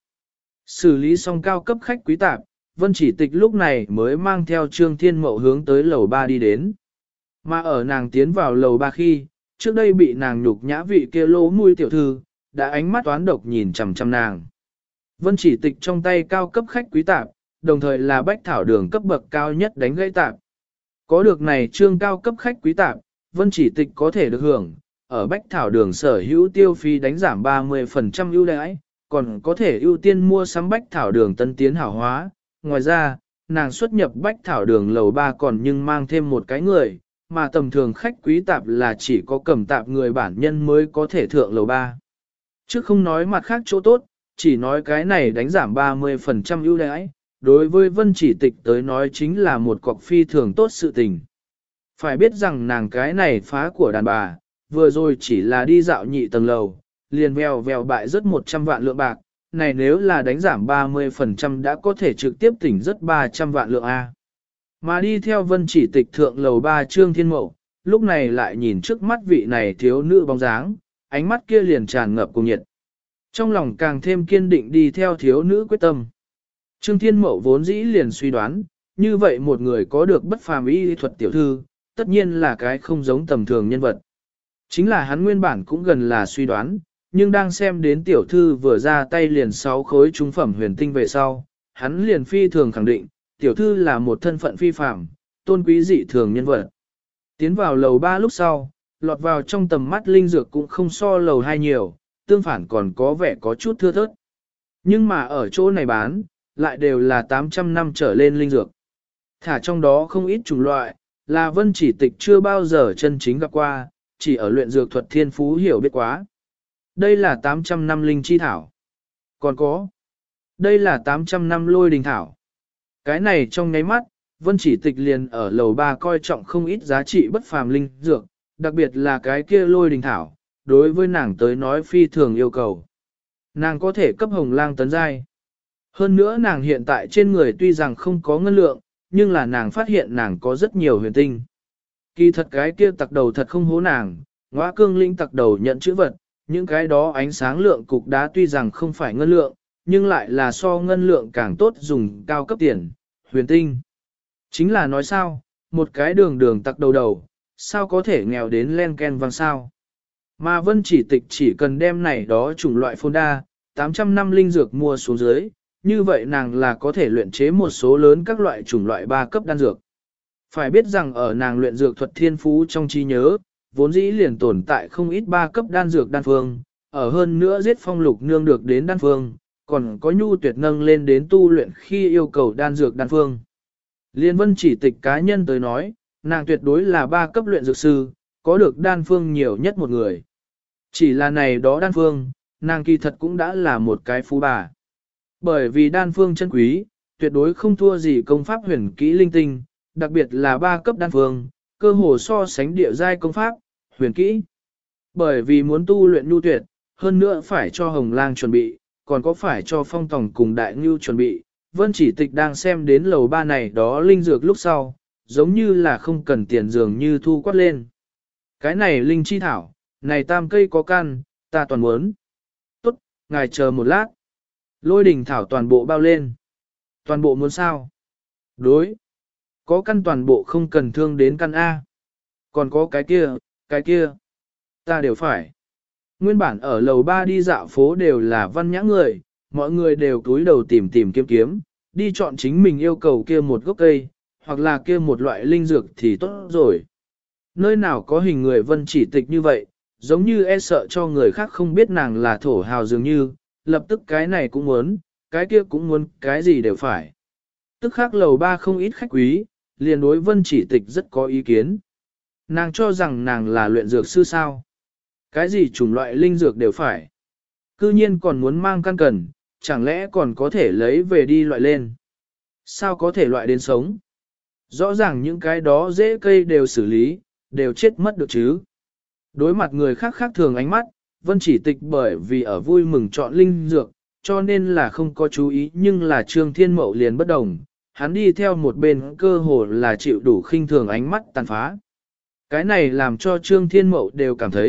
Xử lý xong cao cấp khách quý tạp, Vân Chỉ Tịch lúc này mới mang theo Trương Thiên Mậu hướng tới lầu 3 đi đến. Mà ở nàng tiến vào lầu 3 khi, trước đây bị nàng nhục nhã vị kia lỗ mũi tiểu thư, đã ánh mắt toán độc nhìn chằm chằm nàng. Vân Chỉ Tịch trong tay cao cấp khách quý tạp, đồng thời là Bách Thảo Đường cấp bậc cao nhất đánh gãy tạp. Có được này trương cao cấp khách quý tạp, Vân Chỉ Tịch có thể được hưởng, ở Bách Thảo Đường sở hữu tiêu phí đánh giảm 30% ưu đãi, còn có thể ưu tiên mua sắm Bách Thảo Đường tân tiến hảo hóa. Ngoài ra, nàng xuất nhập Bách Thảo Đường lầu 3 còn nhưng mang thêm một cái người, mà tầm thường khách quý tạp là chỉ có cầm tạp người bản nhân mới có thể thượng lầu 3. Chứ không nói mặt khác chỗ tốt, chỉ nói cái này đánh giảm 30% ưu đãi, đối với Vân Chỉ Tịch tới nói chính là một cọc phi thường tốt sự tình. Phải biết rằng nàng cái này phá của đàn bà, vừa rồi chỉ là đi dạo nhị tầng lầu, liền vèo vèo bại rất 100 vạn lượng bạc, này nếu là đánh giảm 30% đã có thể trực tiếp tỉnh rất 300 vạn lượng A. Mà đi theo Vân Chỉ Tịch thượng lầu 3 Trương Thiên Mậu, lúc này lại nhìn trước mắt vị này thiếu nữ bóng dáng, ánh mắt kia liền tràn ngập cùng nhiệt. Trong lòng càng thêm kiên định đi theo thiếu nữ quyết tâm. Trương Thiên Mậu vốn dĩ liền suy đoán, như vậy một người có được bất phàm y thuật tiểu thư, tất nhiên là cái không giống tầm thường nhân vật. Chính là hắn nguyên bản cũng gần là suy đoán, nhưng đang xem đến tiểu thư vừa ra tay liền 6 khối trung phẩm huyền tinh về sau, hắn liền phi thường khẳng định, tiểu thư là một thân phận phi phàm, tôn quý dị thường nhân vật. Tiến vào lầu 3 lúc sau, lọt vào trong tầm mắt linh dược cũng không so lầu 2 nhiều, tương phản còn có vẻ có chút thưa thớt. Nhưng mà ở chỗ này bán, lại đều là 800 năm trở lên linh dược. Thả trong đó không ít chủng loại, là Vân Chỉ Tịch chưa bao giờ chân chính gặp qua, chỉ ở luyện dược thuật thiên phú hiểu biết quá. Đây là 800 năm linh chi thảo. Còn có, đây là 800 năm lôi đình thảo. Cái này trong nháy mắt, Vân Chỉ Tịch liền ở lầu 3 coi trọng không ít giá trị bất phàm linh dược, đặc biệt là cái kia lôi đình thảo, đối với nàng tới nói phi thường yêu cầu. Nàng có thể cấp hồng lang tấn giai. Hơn nữa nàng hiện tại trên người tuy rằng không có ngân lượng, nhưng là nàng phát hiện nàng có rất nhiều huyền tinh. Kỳ thật cái kia tặc đầu thật không hố nàng, ngõa cương linh tặc đầu nhận chữ vật, những cái đó ánh sáng lượng cục đá tuy rằng không phải ngân lượng, nhưng lại là so ngân lượng càng tốt dùng cao cấp tiền, huyền tinh. Chính là nói sao, một cái đường đường tặc đầu đầu, sao có thể nghèo đến len ken vang sao. Mà Vân Chỉ Tịch chỉ cần đem này đó chủng loại phôn đa, 800 năm linh dược mua xuống dưới, như vậy nàng là có thể luyện chế một số lớn các loại chủng loại 3 cấp đan dược. Phải biết rằng ở nàng luyện dược thuật thiên phú trong trí nhớ, vốn dĩ liền tồn tại không ít 3 cấp đan dược đan phương, ở hơn nữa giết phong lục nương được đến đan phương, còn có nhu tuyệt nâng lên đến tu luyện khi yêu cầu đan dược đan phương. Liên Vân Chỉ Tịch cá nhân tới nói, nàng tuyệt đối là 3 cấp luyện dược sư, có được đan phương nhiều nhất một người. Chỉ là này đó đan phương, nàng kỳ thật cũng đã là một cái phú bà. Bởi vì đan phương chân quý, tuyệt đối không thua gì công pháp huyền kỹ linh tinh, đặc biệt là 3 cấp đan phương, cơ hồ so sánh địa giai công pháp, huyền kỹ. Bởi vì muốn tu luyện nhu tuyệt, hơn nữa phải cho Hồng Lang chuẩn bị, còn có phải cho Phong Tòng cùng Đại Ngưu chuẩn bị. Vân Chỉ Tịch đang xem đến lầu 3 này đó linh dược lúc sau, giống như là không cần tiền dường như thu quát lên. Cái này linh chi thảo, này tam cây có căn, ta toàn muốn. Tốt, ngài chờ một lát. Lôi đình thảo toàn bộ bao lên. Toàn bộ muốn sao? Đối. Có căn toàn bộ không cần thương đến căn A. Còn có cái kia. Ta đều phải. Nguyên bản ở lầu 3 đi dạo phố đều là văn nhã người, mọi người đều túi đầu tìm kiếm, đi chọn chính mình yêu cầu kia một gốc cây, hoặc là kia một loại linh dược thì tốt rồi. Nơi nào có hình người Vân Chỉ Tịch như vậy, giống như e sợ cho người khác không biết nàng là thổ hào dường như, lập tức cái này cũng muốn, cái kia cũng muốn, cái gì đều phải. Tức khác lầu 3 không ít khách quý, liền đối Vân Chỉ Tịch rất có ý kiến. Nàng cho rằng nàng là luyện dược sư sao. Cái gì chủng loại linh dược đều phải. Cư nhiên còn muốn mang căn cần, chẳng lẽ còn có thể lấy về đi loại lên. Sao có thể loại đến sống? Rõ ràng những cái đó dễ cây đều xử lý, đều chết mất được chứ. Đối mặt người khác khác thường ánh mắt, Vân Chỉ Tịch bởi vì ở vui mừng chọn linh dược, cho nên là không có chú ý, nhưng là Trương Thiên Mậu liền bất đồng, hắn đi theo một bên cơ hồ là chịu đủ khinh thường ánh mắt tàn phá. Cái này làm cho Trương Thiên Mậu đều cảm thấy,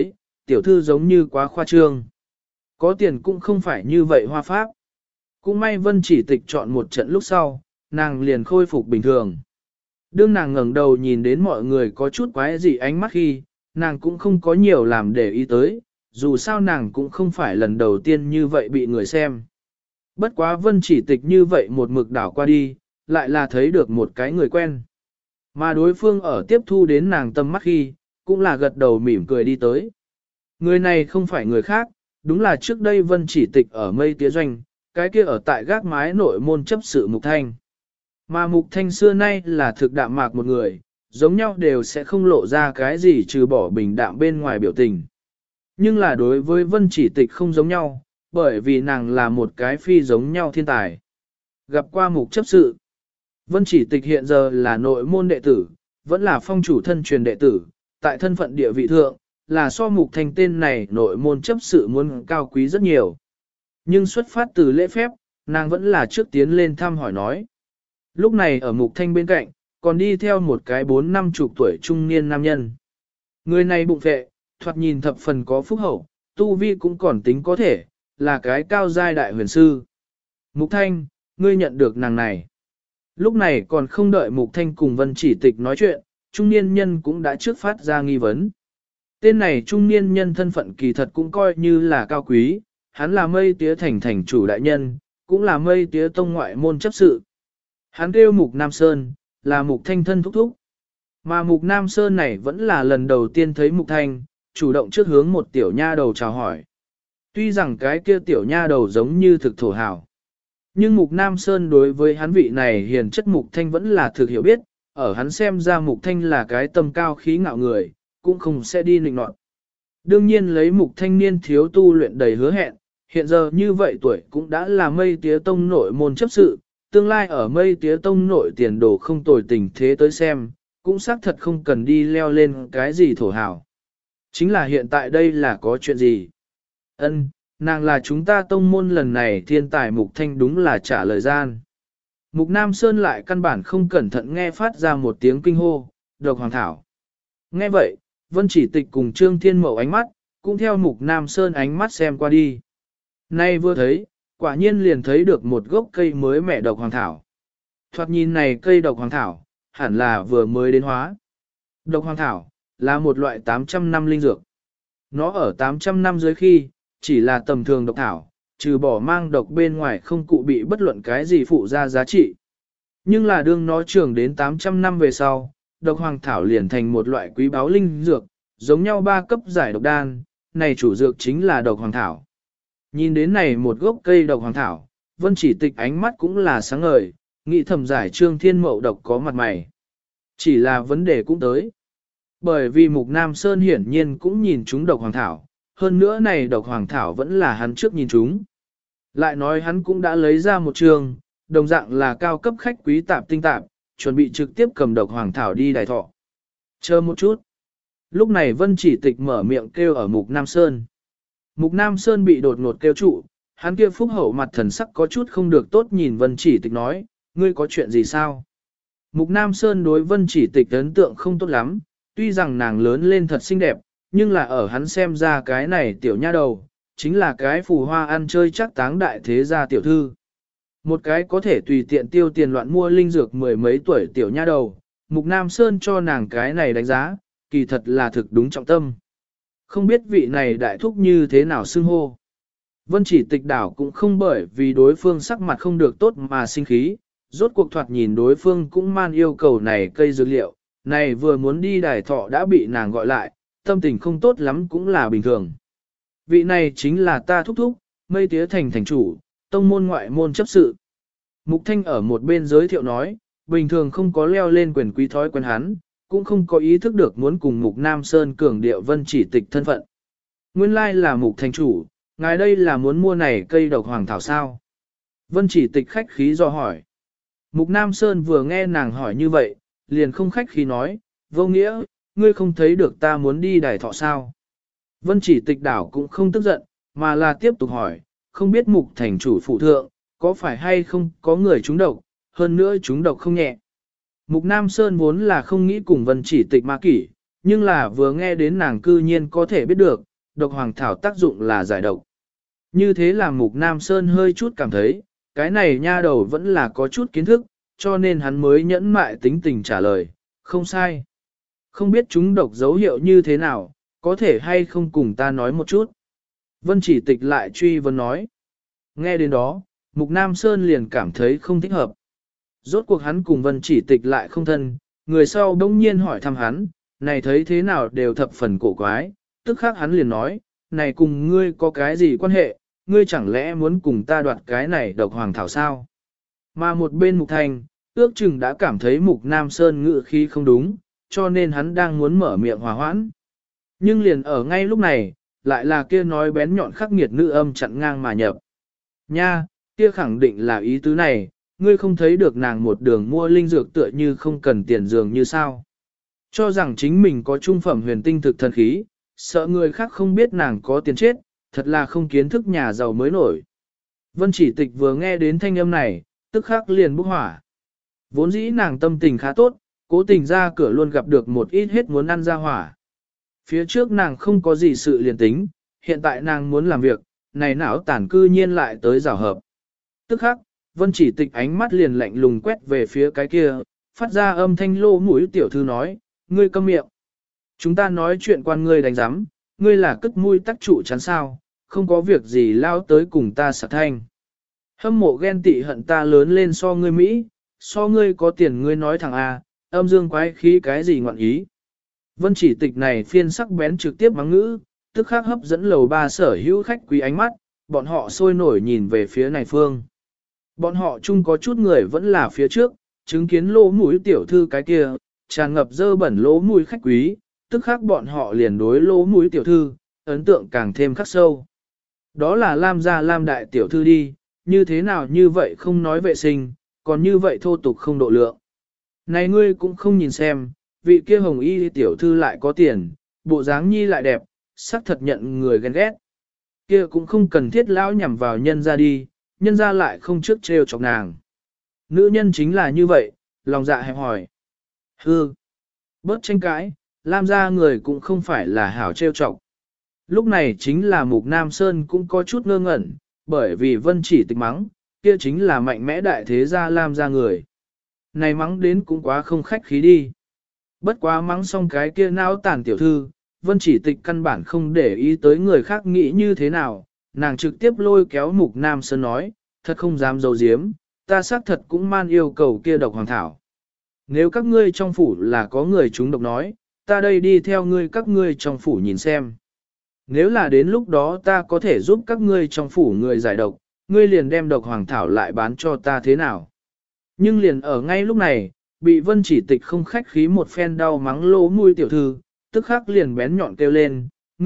tiểu thư giống như quá khoa trương. Có tiền cũng không phải như vậy hoa pháp. Cũng may Vân Chỉ Tịch chọn một trận lúc sau, nàng liền khôi phục bình thường. Đương nàng ngẩng đầu nhìn đến mọi người có chút quái dị ánh mắt khi, nàng cũng không có nhiều làm để ý tới, dù sao nàng cũng không phải lần đầu tiên như vậy bị người xem. Bất quá Vân Chỉ Tịch như vậy một mực đảo qua đi, lại là thấy được một cái người quen. Mà đối phương ở tiếp thu đến nàng tâm mắt khi, cũng là gật đầu mỉm cười đi tới. Người này không phải người khác, đúng là trước đây Vân Chỉ Tịch ở Mây Tía Doanh, cái kia ở tại gác mái nội môn chấp sự Mục Thanh. Mà Mục Thanh xưa nay là thực đạm mạc một người, giống nhau đều sẽ không lộ ra cái gì trừ bỏ bình đạm bên ngoài biểu tình. Nhưng là đối với Vân Chỉ Tịch không giống nhau, bởi vì nàng là một cái phi giống nhau thiên tài. Gặp qua Mục chấp sự, Vân Chỉ Tịch hiện giờ là nội môn đệ tử, vẫn là phong chủ thân truyền đệ tử, tại thân phận địa vị thượng, là so Mục Thanh tên này nội môn chấp sự muốn cao quý rất nhiều. Nhưng xuất phát từ lễ phép, nàng vẫn là trước tiến lên thăm hỏi nói. Lúc này ở Mục Thanh bên cạnh, còn đi theo một cái 4-50 tuổi trung niên nam nhân. Người này bụng vệ, thoạt nhìn thập phần có phúc hậu, tu vi cũng còn tính có thể, là cái cao giai đại huyền sư. Mục Thanh, ngươi nhận được nàng này. Lúc này còn không đợi Mục Thanh cùng Vân Chỉ Tịch nói chuyện, trung niên nhân cũng đã trước phát ra nghi vấn. Tên này trung niên nhân thân phận kỳ thật cũng coi như là cao quý, hắn là Mây Tía Thành thành chủ đại nhân, cũng là Mây Tía Tông ngoại môn chấp sự. Hắn kêu Mục Nam Sơn, là Mục Thanh thân thúc thúc. Mà Mục Nam Sơn này vẫn là lần đầu tiên thấy Mục Thanh, chủ động trước hướng một tiểu nha đầu chào hỏi. Tuy rằng cái kia tiểu nha đầu giống như thực thổ hào, nhưng Mục Nam Sơn đối với hắn vị này hiền chất Mục Thanh vẫn là thực hiểu biết, ở hắn xem ra Mục Thanh là cái tâm cao khí ngạo người, cũng không sẽ đi nịnh nọt. Đương nhiên lấy Mục Thanh niên thiếu tu luyện đầy hứa hẹn, hiện giờ như vậy tuổi cũng đã là Mây Tía Tông nội môn chấp sự, tương lai ở Mây Tía Tông nội tiền đồ không tồi tình thế tới xem, cũng xác thật không cần đi leo lên cái gì thổ hào. Chính là hiện tại đây là có chuyện gì? Ân, nàng là chúng ta tông môn lần này thiên tài Mục Thanh đúng là trả lời gian. Mục Nam Sơn lại căn bản không cẩn thận nghe phát ra một tiếng kinh hô, độc hoàng thảo. Nghe vậy, Vân Chỉ Tịch cùng Trương Thiên Mậu ánh mắt, cũng theo Mục Nam Sơn ánh mắt xem qua đi. Nay vừa thấy, quả nhiên liền thấy được một gốc cây mới mẻ độc hoàng thảo. Thoạt nhìn này cây độc hoàng thảo, hẳn là vừa mới đến hóa. Độc hoàng thảo, là một loại 800 năm linh dược. Nó ở 800 năm dưới khi, chỉ là tầm thường độc thảo, trừ bỏ mang độc bên ngoài không cụ bị bất luận cái gì phụ ra giá trị. Nhưng là đương nó trưởng đến 800 năm về sau, độc hoàng thảo liền thành một loại quý báu linh dược, giống nhau 3 cấp giải độc đan, này chủ dược chính là độc hoàng thảo. Nhìn đến này một gốc cây độc hoàng thảo, Vân Chỉ Tịch ánh mắt cũng là sáng ngời, nghĩ thầm giải Trương Thiên Mậu độc có mặt mày. Chỉ là vấn đề cũng tới. Bởi vì Mục Nam Sơn hiển nhiên cũng nhìn chúng độc hoàng thảo, hơn nữa này độc hoàng thảo vẫn là hắn trước nhìn chúng. Lại nói hắn cũng đã lấy ra một trường, đồng dạng là cao cấp khách quý tạp tinh tạp, chuẩn bị trực tiếp cầm độc hoàng thảo đi đài thọ. Chờ một chút. Lúc này Vân Chỉ Tịch mở miệng kêu ở Mục Nam Sơn. Mục Nam Sơn bị đột ngột kêu trụ, hắn kia phúc hậu mặt thần sắc có chút không được tốt nhìn Vân Chỉ Tịch nói, ngươi có chuyện gì sao? Mục Nam Sơn đối Vân Chỉ Tịch ấn tượng không tốt lắm, tuy rằng nàng lớn lên thật xinh đẹp, nhưng là ở hắn xem ra cái này tiểu nha đầu, chính là cái phù hoa ăn chơi chắc táng đại thế gia tiểu thư. Một cái có thể tùy tiện tiêu tiền loạn mua linh dược mười mấy tuổi tiểu nha đầu, Mục Nam Sơn cho nàng cái này đánh giá, kỳ thật là thực đúng trọng tâm. Không biết vị này đại thúc như thế nào xưng hô. Vân Chỉ Tịch đảo cũng không bởi vì đối phương sắc mặt không được tốt mà sinh khí, rốt cuộc thoạt nhìn đối phương cũng man yêu cầu này cây dược liệu, này vừa muốn đi đài thọ đã bị nàng gọi lại, tâm tình không tốt lắm cũng là bình thường. Vị này chính là ta thúc thúc, Mây Tía Thành thành chủ, tông môn ngoại môn chấp sự. Mục Thanh ở một bên giới thiệu nói, bình thường không có leo lên quyền quý thói quen hắn, cũng không có ý thức được muốn cùng Mục Nam Sơn cường điệu Vân Chỉ Tịch thân phận. Nguyên lai là Mục thành chủ, ngài đây là muốn mua này cây độc hoàng thảo sao? Vân Chỉ Tịch khách khí do hỏi. Mục Nam Sơn vừa nghe nàng hỏi như vậy, liền không khách khí nói, vô nghĩa, ngươi không thấy được ta muốn đi đài thọ sao? Vân Chỉ Tịch đảo cũng không tức giận, mà là tiếp tục hỏi, không biết Mục thành chủ phụ thượng, có phải hay không có người trúng độc, hơn nữa trúng độc không nhẹ. Mục Nam Sơn vốn là không nghĩ cùng Vân Chỉ Tịch ma kỷ, nhưng là vừa nghe đến nàng cư nhiên có thể biết được, độc hoàng thảo tác dụng là giải độc. Như thế làm Mục Nam Sơn hơi chút cảm thấy, cái này nha đầu vẫn là có chút kiến thức, cho nên hắn mới nhẫn mại tính tình trả lời, không sai. Không biết chúng độc dấu hiệu như thế nào, có thể hay không cùng ta nói một chút. Vân Chỉ Tịch lại truy vấn nói. Nghe đến đó, Mục Nam Sơn liền cảm thấy không thích hợp. Rốt cuộc hắn cùng Vân Chỉ Tịch lại không thân, người sau đông nhiên hỏi thăm hắn, này thấy thế nào đều thập phần cổ quái, tức khác hắn liền nói, này cùng ngươi có cái gì quan hệ, ngươi chẳng lẽ muốn cùng ta đoạt cái này độc hoàng thảo sao? Mà một bên Mục Thanh, ước chừng đã cảm thấy Mục Nam Sơn ngự khí không đúng, cho nên hắn đang muốn mở miệng hòa hoãn. Nhưng liền ở ngay lúc này, lại là kia nói bén nhọn khắc nghiệt nữ âm chặn ngang mà nhập. Nha, kia khẳng định là ý tứ này, ngươi không thấy được nàng một đường mua linh dược tựa như không cần tiền dường như sao. Cho rằng chính mình có trung phẩm huyền tinh thực thần khí, sợ người khác không biết nàng có tiền chết, thật là không kiến thức nhà giàu mới nổi. Vân Chỉ Tịch vừa nghe đến thanh âm này, tức khắc liền bốc hỏa. Vốn dĩ nàng tâm tình khá tốt, cố tình ra cửa luôn gặp được một ít hết muốn ăn ra hỏa. Phía trước nàng không có gì sự liền tính, hiện tại nàng muốn làm việc, này não tản cư nhiên lại tới rào hợp. Tức khắc, Vân Chỉ Tịch ánh mắt liền lạnh lùng quét về phía cái kia, phát ra âm thanh lô mũi tiểu thư nói, ngươi câm miệng. Chúng ta nói chuyện quan ngươi đánh giám, ngươi là cất mũi tắc trụ chắn sao, không có việc gì lao tới cùng ta xả thanh. Hâm mộ ghen tị hận ta lớn lên so ngươi Mỹ, so ngươi có tiền ngươi nói thẳng A, âm dương quái khí cái gì ngọn ý. Vân Chỉ Tịch này phiên sắc bén trực tiếp mắng ngữ, tức khắc hấp dẫn lầu ba sở hữu khách quý ánh mắt, bọn họ sôi nổi nhìn về phía này phương. Bọn họ chung có chút người vẫn là phía trước, chứng kiến lỗ mũi tiểu thư cái kia, tràn ngập dơ bẩn lỗ mũi khách quý, tức khắc bọn họ liền đối lỗ mũi tiểu thư, ấn tượng càng thêm khắc sâu. Đó là Lam gia Lam đại tiểu thư đi, như thế nào như vậy không nói vệ sinh, còn như vậy thô tục không độ lượng. Này ngươi cũng không nhìn xem, vị kia hồng y tiểu thư lại có tiền, bộ dáng nhi lại đẹp, sắc thật nhận người ghen ghét. Kia cũng không cần thiết lão nhằm vào nhân ra đi, nhân ra lại không trước trêu chọc nàng. Nữ nhân chính là như vậy, lòng dạ hẹp hỏi. Hư, bớt tranh cãi, Lam gia người cũng không phải là hảo trêu chọc. Lúc này chính là Mục Nam Sơn cũng có chút ngơ ngẩn, bởi vì Vân Chỉ Tịch mắng, kia chính là mạnh mẽ đại thế gia Lam gia người. Này mắng đến cũng quá không khách khí đi. Bất quá mắng xong cái kia não tàn tiểu thư, Vân Chỉ Tịch căn bản không để ý tới người khác nghĩ như thế nào, nàng trực tiếp lôi kéo Mục Nam Sơn nói, thật không dám giấu giếm, ta xác thật cũng man yêu cầu kia độc hoàng thảo. Nếu các ngươi trong phủ là có người chúng độc nói, ta đây đi theo ngươi các ngươi trong phủ nhìn xem. Nếu là đến lúc đó ta có thể giúp các ngươi trong phủ người giải độc, ngươi liền đem độc hoàng thảo lại bán cho ta thế nào. Nhưng liền ở ngay lúc này, bị Vân Chỉ Tịch không khách khí một phen đau mắng lỗ mũi tiểu thư, tức khắc liền bén nhọn kêu lên,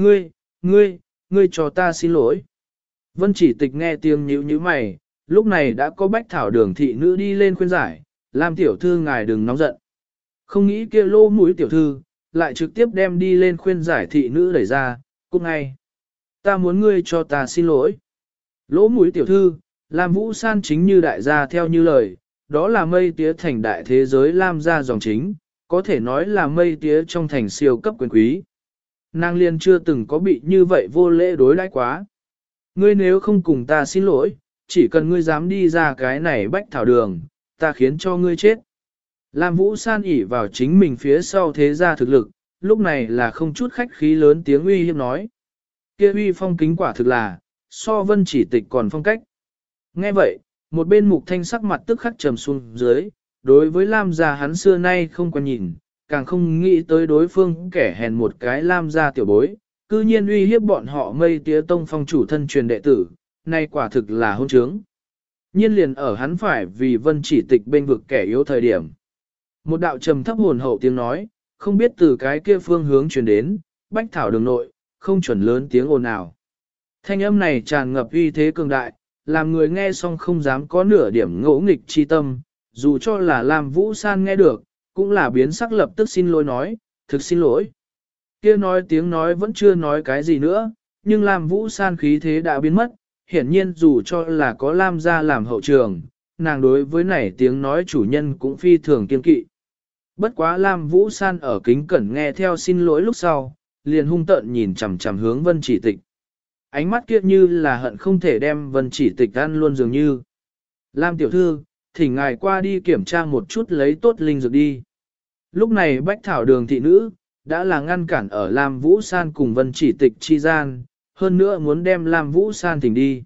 ngươi cho ta xin lỗi. Vân Chỉ Tịch nghe tiếng nhíu nhíu mày, lúc này đã có bách thảo đường thị nữ đi lên khuyên giải, Lam tiểu thư ngài đừng nóng giận. Không nghĩ kia lỗ mũi tiểu thư, lại trực tiếp đem đi lên khuyên giải thị nữ đẩy ra, cút ngay. Ta muốn ngươi cho ta xin lỗi. Lỗ mũi tiểu thư, Lam Vũ San chính như đại gia theo như lời, đó là mây tía thành đại thế giới Lam gia dòng chính, có thể nói là mây tía trong thành siêu cấp quyền quý. Nàng liên chưa từng có bị như vậy vô lễ đối đãi quá. Ngươi nếu không cùng ta xin lỗi, chỉ cần ngươi dám đi ra cái này bách thảo đường, ta khiến cho ngươi chết. Lam Vũ San ỉ vào chính mình phía sau thế gia thực lực, lúc này là không chút khách khí lớn tiếng uy hiếp nói. Kia uy phong kính quả thực là, so Vân Chỉ Tịch còn phong cách. Nghe vậy, một bên Mục Thanh sắc mặt tức khắc trầm xuống dưới, đối với Lam gia hắn xưa nay không quan nhìn, càng không nghĩ tới đối phương kẻ hèn một cái Lam gia tiểu bối, cư nhiên uy hiếp bọn họ mây tía tông phong chủ thân truyền đệ tử, nay quả thực là hôn trướng. Nhiên liền ở hắn phải vì Vân Chỉ Tịch bên vực kẻ yếu thời điểm. Một đạo trầm thấp hồn hậu tiếng nói, không biết từ cái kia phương hướng truyền đến, bách thảo đường nội, không chuẩn lớn tiếng ồn ào. Thanh âm này tràn ngập uy thế cường đại, làm người nghe xong không dám có nửa điểm ngỗ nghịch chi tâm, dù cho là Lam Vũ San nghe được, cũng là biến sắc lập tức xin lỗi nói, thực xin lỗi. Kia nói tiếng nói vẫn chưa nói cái gì nữa, nhưng Lam Vũ San khí thế đã biến mất, hiển nhiên dù cho là có Lam gia làm hậu trường, nàng đối với này tiếng nói chủ nhân cũng phi thường kiên kỵ. Bất quá Lam Vũ San ở kính cẩn nghe theo xin lỗi lúc sau, liền hung tợn nhìn chằm chằm hướng Vân Chỉ Tịch. Ánh mắt kia như là hận không thể đem Vân Chỉ Tịch ăn luôn dường như. Lam tiểu thư, thỉnh ngài qua đi kiểm tra một chút lấy tốt linh dược đi. Lúc này Bách Thảo Đường thị nữ, đã là ngăn cản ở Lam Vũ San cùng Vân Chỉ Tịch chi gian, hơn nữa muốn đem Lam Vũ San thỉnh đi.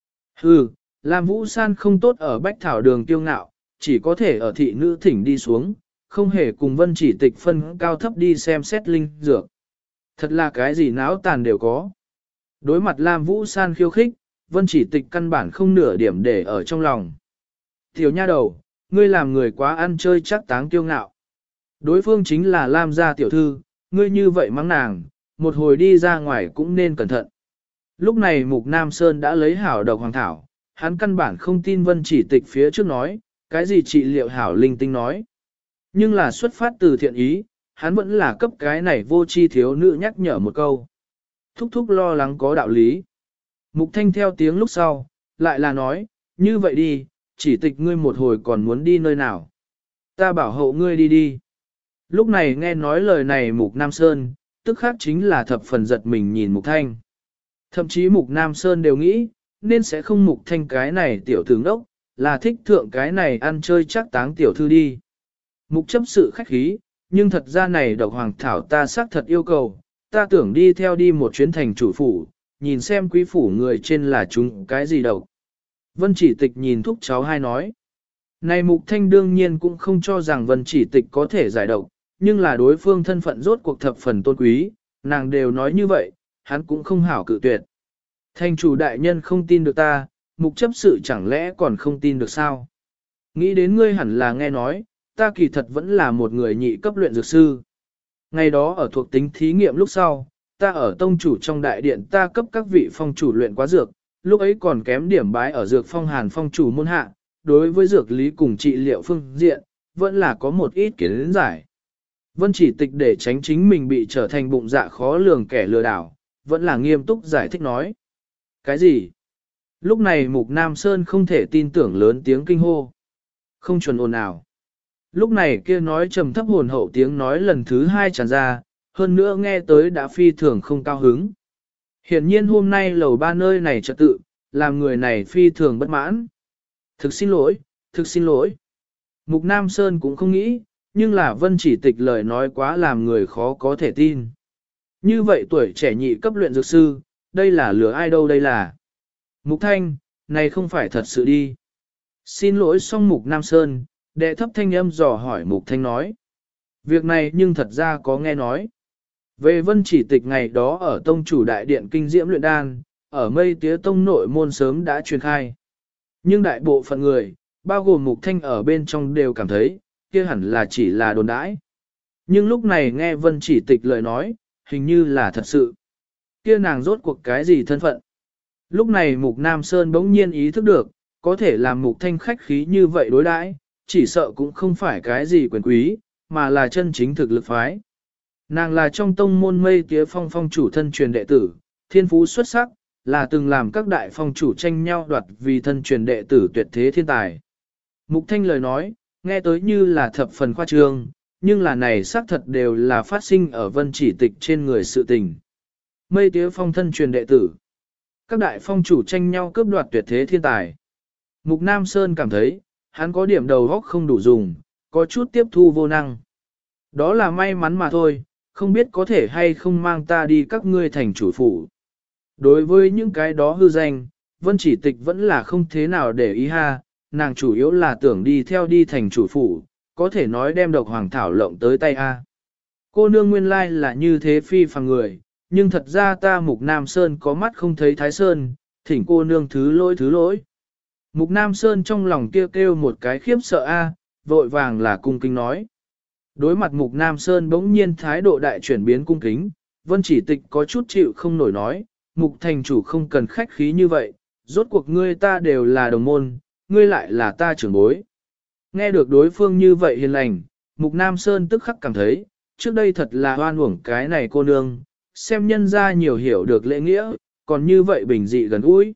Hừ, Lam Vũ San không tốt ở Bách Thảo Đường kiêu ngạo, chỉ có thể ở thị nữ thỉnh đi xuống, không hề cùng Vân Chỉ Tịch phân cao thấp đi xem xét linh dược. Thật là cái gì náo tàn đều có. Đối mặt Lam Vũ San khiêu khích, Vân Chỉ Tịch căn bản không nửa điểm để ở trong lòng. Tiểu nha đầu, ngươi làm người quá ăn chơi chắc táng kiêu ngạo. Đối phương chính là Lam gia tiểu thư, ngươi như vậy mắng nàng, một hồi đi ra ngoài cũng nên cẩn thận. Lúc này Mục Nam Sơn đã lấy hảo độc hoàng thảo, hắn căn bản không tin Vân Chỉ Tịch phía trước nói, cái gì trị liệu hảo linh tinh nói. Nhưng là xuất phát từ thiện ý, hắn vẫn là cấp cái này vô chi thiếu nữ nhắc nhở một câu. Thúc thúc lo lắng có đạo lý. Mục Thanh theo tiếng lúc sau, lại là nói, như vậy đi, Chỉ Tịch ngươi một hồi còn muốn đi nơi nào. Ta bảo hộ ngươi đi đi. Lúc này nghe nói lời này Mục Nam Sơn, tức khác chính là thập phần giật mình nhìn Mục Thanh. Thậm chí Mục Nam Sơn đều nghĩ, nên sẽ không Mục Thanh cái này tiểu tướng đốc, là thích thượng cái này ăn chơi chắc táng tiểu thư đi. Mục chấp sự khách khí, nhưng thật ra này độc hoàng thảo ta xác thật yêu cầu, ta tưởng đi theo đi một chuyến thành chủ phủ, nhìn xem quý phủ người trên là chúng cái gì độc. Vân Chỉ Tịch nhìn thúc cháu hai nói. Này Mục Thanh đương nhiên cũng không cho rằng Vân Chỉ Tịch có thể giải độc, nhưng là đối phương thân phận rốt cuộc thập phần tôn quý, nàng đều nói như vậy, hắn cũng không hảo cự tuyệt. Thành chủ đại nhân không tin được ta, Mục chấp sự chẳng lẽ còn không tin được sao? Nghĩ đến ngươi hẳn là nghe nói, ta kỳ thật vẫn là một người nhị cấp luyện dược sư. Ngày đó ở thuộc tính thí nghiệm lúc sau, ta ở tông chủ trong đại điện ta cấp các vị phong chủ luyện quá dược, lúc ấy còn kém điểm bái ở dược phong hàn phong chủ môn hạ, đối với dược lý cùng trị liệu phương diện, vẫn là có một ít kiến giải. Vân Chỉ Tịch để tránh chính mình bị trở thành bụng dạ khó lường kẻ lừa đảo, vẫn là nghiêm túc giải thích nói. Cái gì? Lúc này Mục Nam Sơn không thể tin tưởng lớn tiếng kinh hô. Không chuẩn ồn ào. Lúc này kia nói trầm thấp hồn hậu tiếng nói lần thứ hai tràn ra, hơn nữa nghe tới đã phi thường không cao hứng. Hiển nhiên hôm nay lầu ba nơi này trật tự, làm người này phi thường bất mãn. Thực xin lỗi, thực xin lỗi. Mục Nam Sơn cũng không nghĩ, nhưng là Vân Chỉ Tịch lời nói quá làm người khó có thể tin. Như vậy tuổi trẻ nhị cấp luyện dược sư, đây là lừa ai đâu đây là. Mục Thanh, này không phải thật sự đi. Xin lỗi xong Mục Nam Sơn, đệ thấp thanh âm dò hỏi Mục Thanh nói. Việc này nhưng thật ra có nghe nói. Về Vân Chỉ Tịch ngày đó ở tông chủ đại điện kinh diễm luyện đan, ở mây tía tông nội môn sớm đã truyền khai. Nhưng đại bộ phận người, bao gồm Mục Thanh ở bên trong đều cảm thấy, kia hẳn là chỉ là đồn đãi. Nhưng lúc này nghe Vân Chỉ Tịch lời nói, hình như là thật sự. Kia nàng rốt cuộc cái gì thân phận? Lúc này Mục Nam Sơn bỗng nhiên ý thức được, có thể làm Mục Thanh khách khí như vậy đối đãi, chỉ sợ cũng không phải cái gì quyền quý, mà là chân chính thực lực phái. Nàng là trong tông môn mây tía phong phong chủ thân truyền đệ tử, thiên phú xuất sắc, là từng làm các đại phong chủ tranh nhau đoạt vì thân truyền đệ tử tuyệt thế thiên tài. Mục Thanh lời nói, nghe tới như là thập phần khoa trương, nhưng là này xác thật đều là phát sinh ở Vân Chỉ Tịch trên người sự tình. Mây tía phong thân truyền đệ tử. Các đại phong chủ tranh nhau cướp đoạt tuyệt thế thiên tài. Mục Nam Sơn cảm thấy, hắn có điểm đầu góc không đủ dùng, có chút tiếp thu vô năng. Đó là may mắn mà thôi, không biết có thể hay không mang ta đi các ngươi thành chủ phủ. Đối với những cái đó hư danh, Vân Chỉ Tịch vẫn là không thế nào để ý ha, nàng chủ yếu là tưởng đi theo đi thành chủ phủ, có thể nói đem độc hoàng thảo lộng tới tay a. Cô nương nguyên lai là như thế phi phàm người, nhưng thật ra ta Mục Nam Sơn có mắt không thấy Thái Sơn, thỉnh cô nương thứ lỗi thứ lỗi. Mục Nam Sơn trong lòng kêu một cái khiếp sợ a, vội vàng là cung kính nói. Đối mặt Mục Nam Sơn bỗng nhiên thái độ đại chuyển biến cung kính, Vân Chỉ Tịch có chút chịu không nổi nói, Mục thành chủ không cần khách khí như vậy, rốt cuộc ngươi ta đều là đồng môn, ngươi lại là ta trưởng bối. Nghe được đối phương như vậy hiền lành, Mục Nam Sơn tức khắc cảm thấy, trước đây thật là hoan uổng cái này cô nương, xem nhân ra nhiều hiểu được lễ nghĩa, còn như vậy bình dị gần gũi.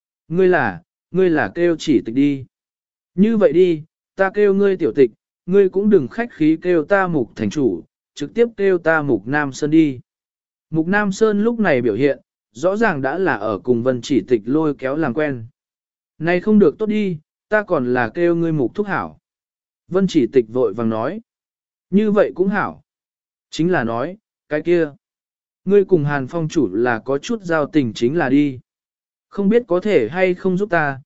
Ngươi là kêu Chỉ Tịch đi. Như vậy đi, ta kêu ngươi tiểu tịch, ngươi cũng đừng khách khí kêu ta Mục thành chủ, trực tiếp kêu ta Mục Nam Sơn đi. Mục Nam Sơn lúc này biểu hiện, rõ ràng đã là ở cùng Vân Chỉ Tịch lôi kéo làm quen. Này không được tốt đi, ta còn là kêu ngươi Mục thúc hảo. Vân Chỉ Tịch vội vàng nói. Như vậy cũng hảo. Chính là nói, cái kia. Ngươi cùng Hàn Phong chủ là có chút giao tình chính là đi. Không biết có thể hay không giúp ta,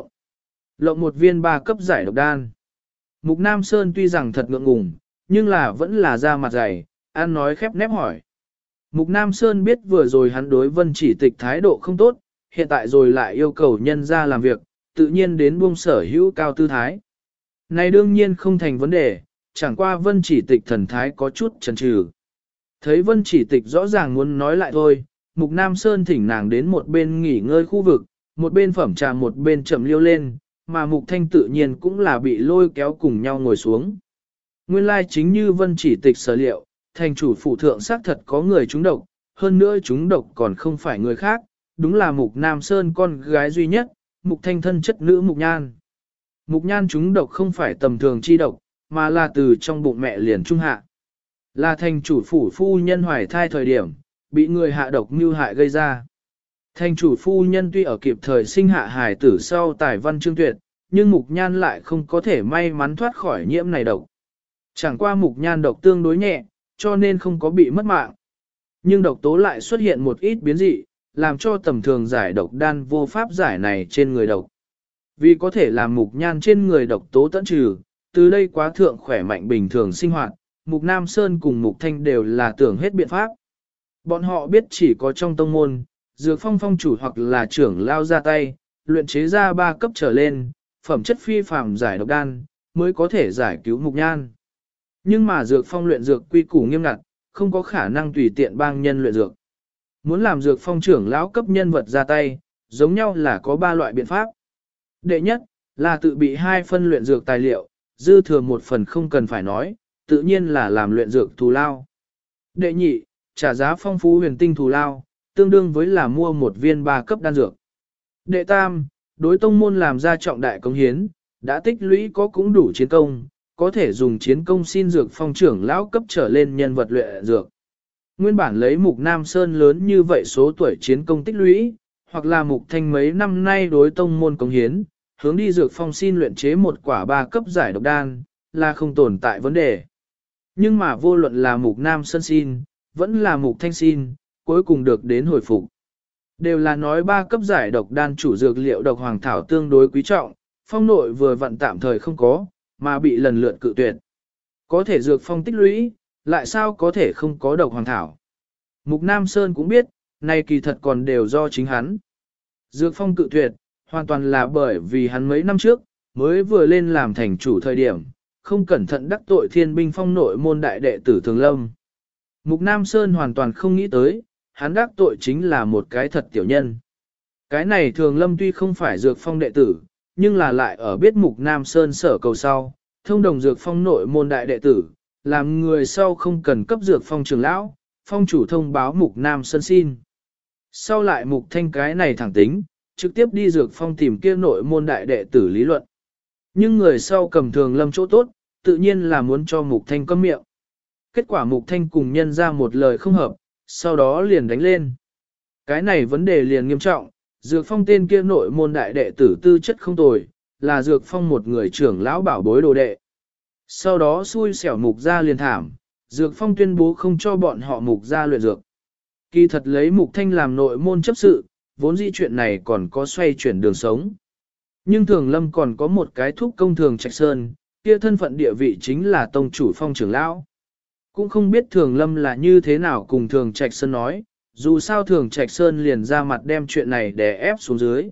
lộng một viên 3 cấp giải độc đan. Mục Nam Sơn tuy rằng thật ngượng ngùng, nhưng là vẫn là ra mặt dày, ăn nói khép nép hỏi. Mục Nam Sơn biết vừa rồi hắn đối Vân Chỉ Tịch thái độ không tốt, hiện tại rồi lại yêu cầu nhân ra làm việc, tự nhiên đến buông sở hữu cao tư thái. Này đương nhiên không thành vấn đề, chẳng qua Vân Chỉ Tịch thần thái có chút chần chừ. Thấy Vân Chỉ Tịch rõ ràng muốn nói lại thôi, Mục Nam Sơn thỉnh nàng đến một bên nghỉ ngơi khu vực, một bên phẩm trà một bên chậm liêu lên, mà Mục Thanh tự nhiên cũng là bị lôi kéo cùng nhau ngồi xuống. Nguyên lai chính như Vân Chỉ Tịch sở liệu, thành chủ phụ thượng xác thật có người trúng độc, hơn nữa trúng độc còn không phải người khác, đúng là Mục Nam Sơn con gái duy nhất, Mục Thanh thân chất nữ Mục Nhan. Mục Nhan trúng độc không phải tầm thường chi độc, mà là từ trong bụng mẹ liền trung hạ. Là thành chủ phủ phu nhân hoài thai thời điểm, bị người hạ độc mưu hại gây ra. Thành chủ phu nhân tuy ở kịp thời sinh hạ hài tử sau tài văn chương tuyệt, nhưng Mục Nhan lại không có thể may mắn thoát khỏi nhiễm này độc. Chẳng qua Mục Nhan độc tương đối nhẹ, cho nên không có bị mất mạng. Nhưng độc tố lại xuất hiện một ít biến dị, làm cho tầm thường giải độc đan vô pháp giải này trên người độc. Vì có thể làm Mục Nhan trên người độc tố tận trừ, từ đây quá thượng khỏe mạnh bình thường sinh hoạt, Mục Nam Sơn cùng Mục Thanh đều là tưởng hết biện pháp. Bọn họ biết chỉ có trong tông môn, Dược Phong phong chủ hoặc là trưởng lao ra tay, luyện chế ra 3 cấp trở lên, phẩm chất phi phàm giải độc đan, mới có thể giải cứu Mục Nhan. Nhưng mà Dược Phong luyện dược quy củ nghiêm ngặt, không có khả năng tùy tiện bang nhân luyện dược. Muốn làm Dược Phong trưởng lão cấp nhân vật ra tay, giống nhau là có 3 loại biện pháp. Đệ nhất, là tự bị 2 phân luyện dược tài liệu, dư thừa 1 phần không cần phải nói, tự nhiên là làm luyện dược thù lao. Đệ nhị, trả giá phong phú huyền tinh thù lao, tương đương với là mua 1 viên 3 cấp đan dược. Đệ tam, đối tông môn làm ra trọng đại công hiến, đã tích lũy có cũng đủ chiến công, có thể dùng chiến công xin Dược Phong trưởng lão cấp trở lên nhân vật luyện dược. Nguyên bản lấy Mục Nam Sơn lớn như vậy số tuổi chiến công tích lũy, hoặc là Mục Thanh mấy năm nay đối tông môn công hiến, hướng đi Dược Phong xin luyện chế 1 quả 3 cấp giải độc đan, là không tồn tại vấn đề. Nhưng mà vô luận là Mục Nam Sơn xin, vẫn là Mục Thanh xin, cuối cùng được đến hồi phục. Đều là nói 3 cấp giải độc đan chủ dược liệu độc hoàng thảo tương đối quý trọng, phong nội vừa vận tạm thời không có, mà bị lần lượt cự tuyệt. Có thể Dược Phong tích lũy, lại sao có thể không có độc hoàng thảo. Mục Nam Sơn cũng biết, này kỳ thật còn đều do chính hắn. Dược Phong cự tuyệt, hoàn toàn là bởi vì hắn mấy năm trước, mới vừa lên làm thành chủ thời điểm, không cẩn thận đắc tội Thiên Binh Phong nội môn đại đệ tử Thường Lâm. Mục Nam Sơn hoàn toàn không nghĩ tới, hắn đắc tội chính là một cái thật tiểu nhân. Cái này Thường Lâm tuy không phải Dược Phong đệ tử, nhưng là lại ở biết Mục Nam Sơn sở cầu sau, thông đồng Dược Phong nội môn đại đệ tử, làm người sau không cần cấp Dược Phong trưởng lão, phong chủ thông báo Mục Nam Sơn xin. Sau lại Mục Thanh cái này thẳng tính, trực tiếp đi Dược Phong tìm kia nội môn đại đệ tử lý luận. Nhưng người sau cầm Thường Lâm chỗ tốt, tự nhiên là muốn cho Mục Thanh câm miệng. Kết quả Mục Thanh cùng nhân ra một lời không hợp, sau đó liền đánh lên. Cái này vấn đề liền nghiêm trọng, Dược Phong tên kia nội môn đại đệ tử tư chất không tồi, là Dược Phong một người trưởng lão bảo bối đồ đệ. Sau đó xui xẻo Mục gia liền thảm, Dược Phong tuyên bố không cho bọn họ Mục gia luyện dược. Kỳ thật lấy Mục Thanh làm nội môn chấp sự, vốn dĩ chuyện này còn có xoay chuyển đường sống. Nhưng Thường Lâm còn có một cái thúc công Thường Trạch Sơn, kia thân phận địa vị chính là tông chủ Phong trưởng lão. Cũng không biết Thường Lâm là như thế nào cùng Thường Trạch Sơn nói, dù sao Thường Trạch Sơn liền ra mặt đem chuyện này đè ép xuống dưới.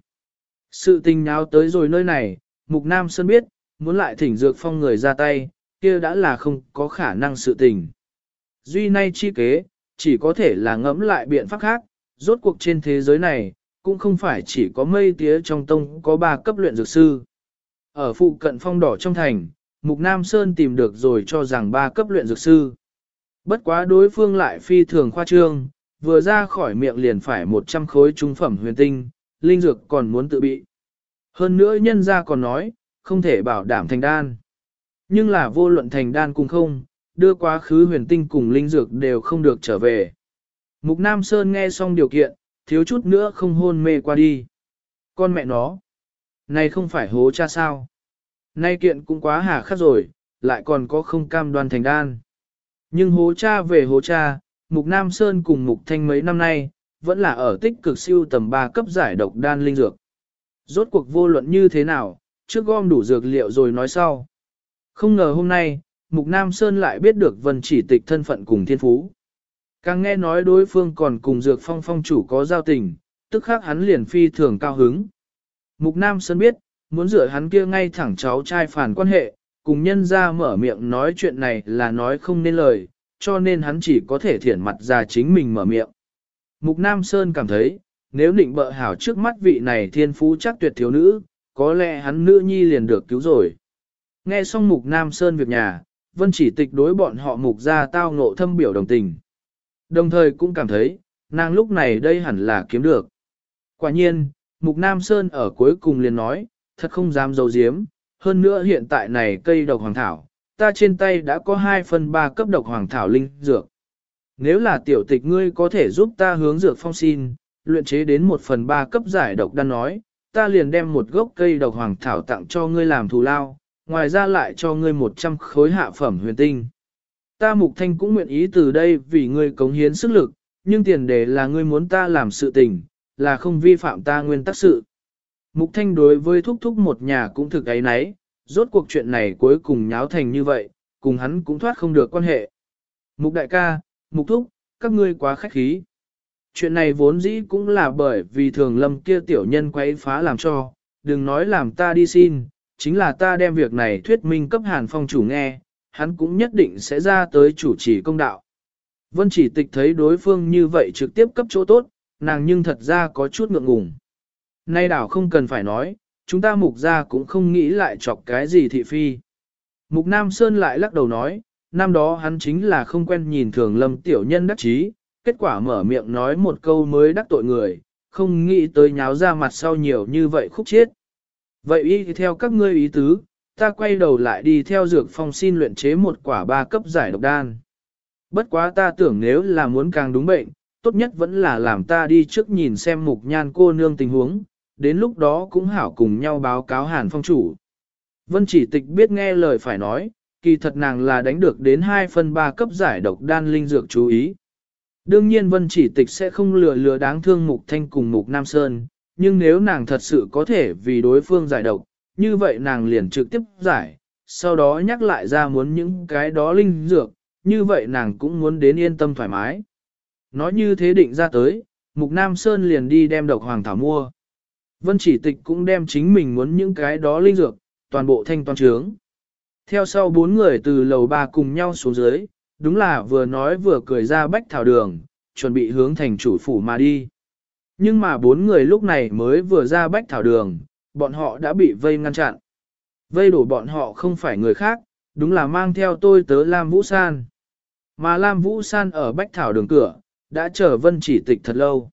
Sự tình náo tới rồi nơi này, Mục Nam Sơn biết, muốn lại thỉnh Dược Phong người ra tay, kia đã là không có khả năng sự tình. Duy nay chi kế, chỉ có thể là ngẫm lại biện pháp khác, rốt cuộc trên thế giới này, cũng không phải chỉ có mây tía trong tông có 3 cấp luyện dược sư. Ở phụ cận Phong Đỏ trong thành, Mục Nam Sơn tìm được rồi cho rằng 3 cấp luyện dược sư. Bất quá đối phương lại phi thường khoa trương, vừa ra khỏi miệng liền phải 100 khối trung phẩm huyền tinh, linh dược còn muốn tự bị. Hơn nữa nhân gia còn nói, không thể bảo đảm thành đan. Nhưng là vô luận thành đan cùng không, đưa quá khứ huyền tinh cùng linh dược đều không được trở về. Mục Nam Sơn nghe xong điều kiện, thiếu chút nữa không hôn mê qua đi. Con mẹ nó, này không phải hố cha sao? Nay kiện cũng quá hà khắc rồi, lại còn có không cam đoan thành đan. Nhưng hố cha về hố cha, Mục Nam Sơn cùng Mục Thanh mấy năm nay, vẫn là ở tích cực siêu tầm 3 cấp giải độc đan linh dược. Rốt cuộc vô luận như thế nào, trước gom đủ dược liệu rồi nói sau. Không ngờ hôm nay, Mục Nam Sơn lại biết được Vân Chỉ Tịch thân phận cùng thiên phú. Càng nghe nói đối phương còn cùng dược phong phong chủ có giao tình, tức khắc hắn liền phi thường cao hứng. Mục Nam Sơn biết, muốn rửa hắn kia ngay thẳng cháu trai phản quan hệ, cùng nhân ra mở miệng nói chuyện này là nói không nên lời, cho nên hắn chỉ có thể thiển mặt ra chính mình mở miệng. Mục Nam Sơn cảm thấy, nếu định bợ hảo trước mắt vị này thiên phú chắc tuyệt thiếu nữ, có lẽ hắn nữ nhi liền được cứu rồi. Nghe xong Mục Nam Sơn việc nhà, Vân Chỉ Tịch đối bọn họ Mục ra tao ngộ thâm biểu đồng tình. Đồng thời cũng cảm thấy, nàng lúc này đây hẳn là kiếm được. Quả nhiên, Mục Nam Sơn ở cuối cùng liền nói, thật không dám giấu giếm, hơn nữa hiện tại này cây độc hoàng thảo, ta trên tay đã có 2/3 cấp độc hoàng thảo linh dược. Nếu là tiểu tịch ngươi có thể giúp ta hướng dược phong xin, luyện chế đến 1/3 cấp giải độc đan nói, ta liền đem một gốc cây độc hoàng thảo tặng cho ngươi làm thù lao, ngoài ra lại cho ngươi 100 khối hạ phẩm huyền tinh. Ta Mục Thanh cũng nguyện ý từ đây vì ngươi cống hiến sức lực, nhưng tiền đề là ngươi muốn ta làm sự tình, là không vi phạm ta nguyên tắc sự. Mục Thanh đối với thúc thúc một nhà cũng thực ấy nấy, rốt cuộc chuyện này cuối cùng nháo thành như vậy, cùng hắn cũng thoát không được quan hệ. Mục đại ca, Mục thúc, các ngươi quá khách khí. Chuyện này vốn dĩ cũng là bởi vì thường lâm kia tiểu nhân quấy phá làm cho, đừng nói làm ta đi xin, chính là ta đem việc này thuyết minh cấp Hàn Phong chủ nghe, hắn cũng nhất định sẽ ra tới chủ trì công đạo. Vân Chỉ Tịch thấy đối phương như vậy trực tiếp cấp chỗ tốt, nàng nhưng thật ra có chút ngượng ngùng. Nay đảo không cần phải nói, chúng ta Mục ra cũng không nghĩ lại chọc cái gì thị phi. Mục Nam Sơn lại lắc đầu nói, năm đó hắn chính là không quen nhìn thường lâm tiểu nhân đắc chí, kết quả mở miệng nói một câu mới đắc tội người, không nghĩ tới nháo ra mặt sau nhiều như vậy khúc chiết. Vậy y theo các ngươi ý tứ, ta quay đầu lại đi theo dược phong xin luyện chế một quả 3 cấp giải độc đan. Bất quá ta tưởng nếu là muốn càng đúng bệnh, tốt nhất vẫn là làm ta đi trước nhìn xem Mục Nhan cô nương tình huống, đến lúc đó cũng hảo cùng nhau báo cáo Hàn Phong chủ. Vân Chỉ Tịch biết nghe lời phải nói, kỳ thật nàng là đánh được đến 2/3 cấp giải độc đan linh dược chú ý. Đương nhiên Vân Chỉ Tịch sẽ không lừa đáng thương Mục Thanh cùng Mục Nam Sơn, nhưng nếu nàng thật sự có thể vì đối phương giải độc, như vậy nàng liền trực tiếp giải, sau đó nhắc lại ra muốn những cái đó linh dược, như vậy nàng cũng muốn đến yên tâm thoải mái. Nói như thế định ra tới, Mục Nam Sơn liền đi đem độc hoàng thảo mua. Vân Chỉ Tịch cũng đem chính mình muốn những cái đó linh dược, toàn bộ thanh toàn trướng. Theo sau 4 người từ lầu 3 cùng nhau xuống dưới, đúng là vừa nói vừa cười ra bách thảo đường, chuẩn bị hướng thành chủ phủ mà đi. Nhưng mà 4 người lúc này mới vừa ra bách thảo đường, bọn họ đã bị vây ngăn chặn. Vây đổ bọn họ không phải người khác, đúng là mang theo tôi tớ Lam Vũ San. Mà Lam Vũ San ở bách thảo đường cửa, đã chờ Vân Chỉ Tịch thật lâu.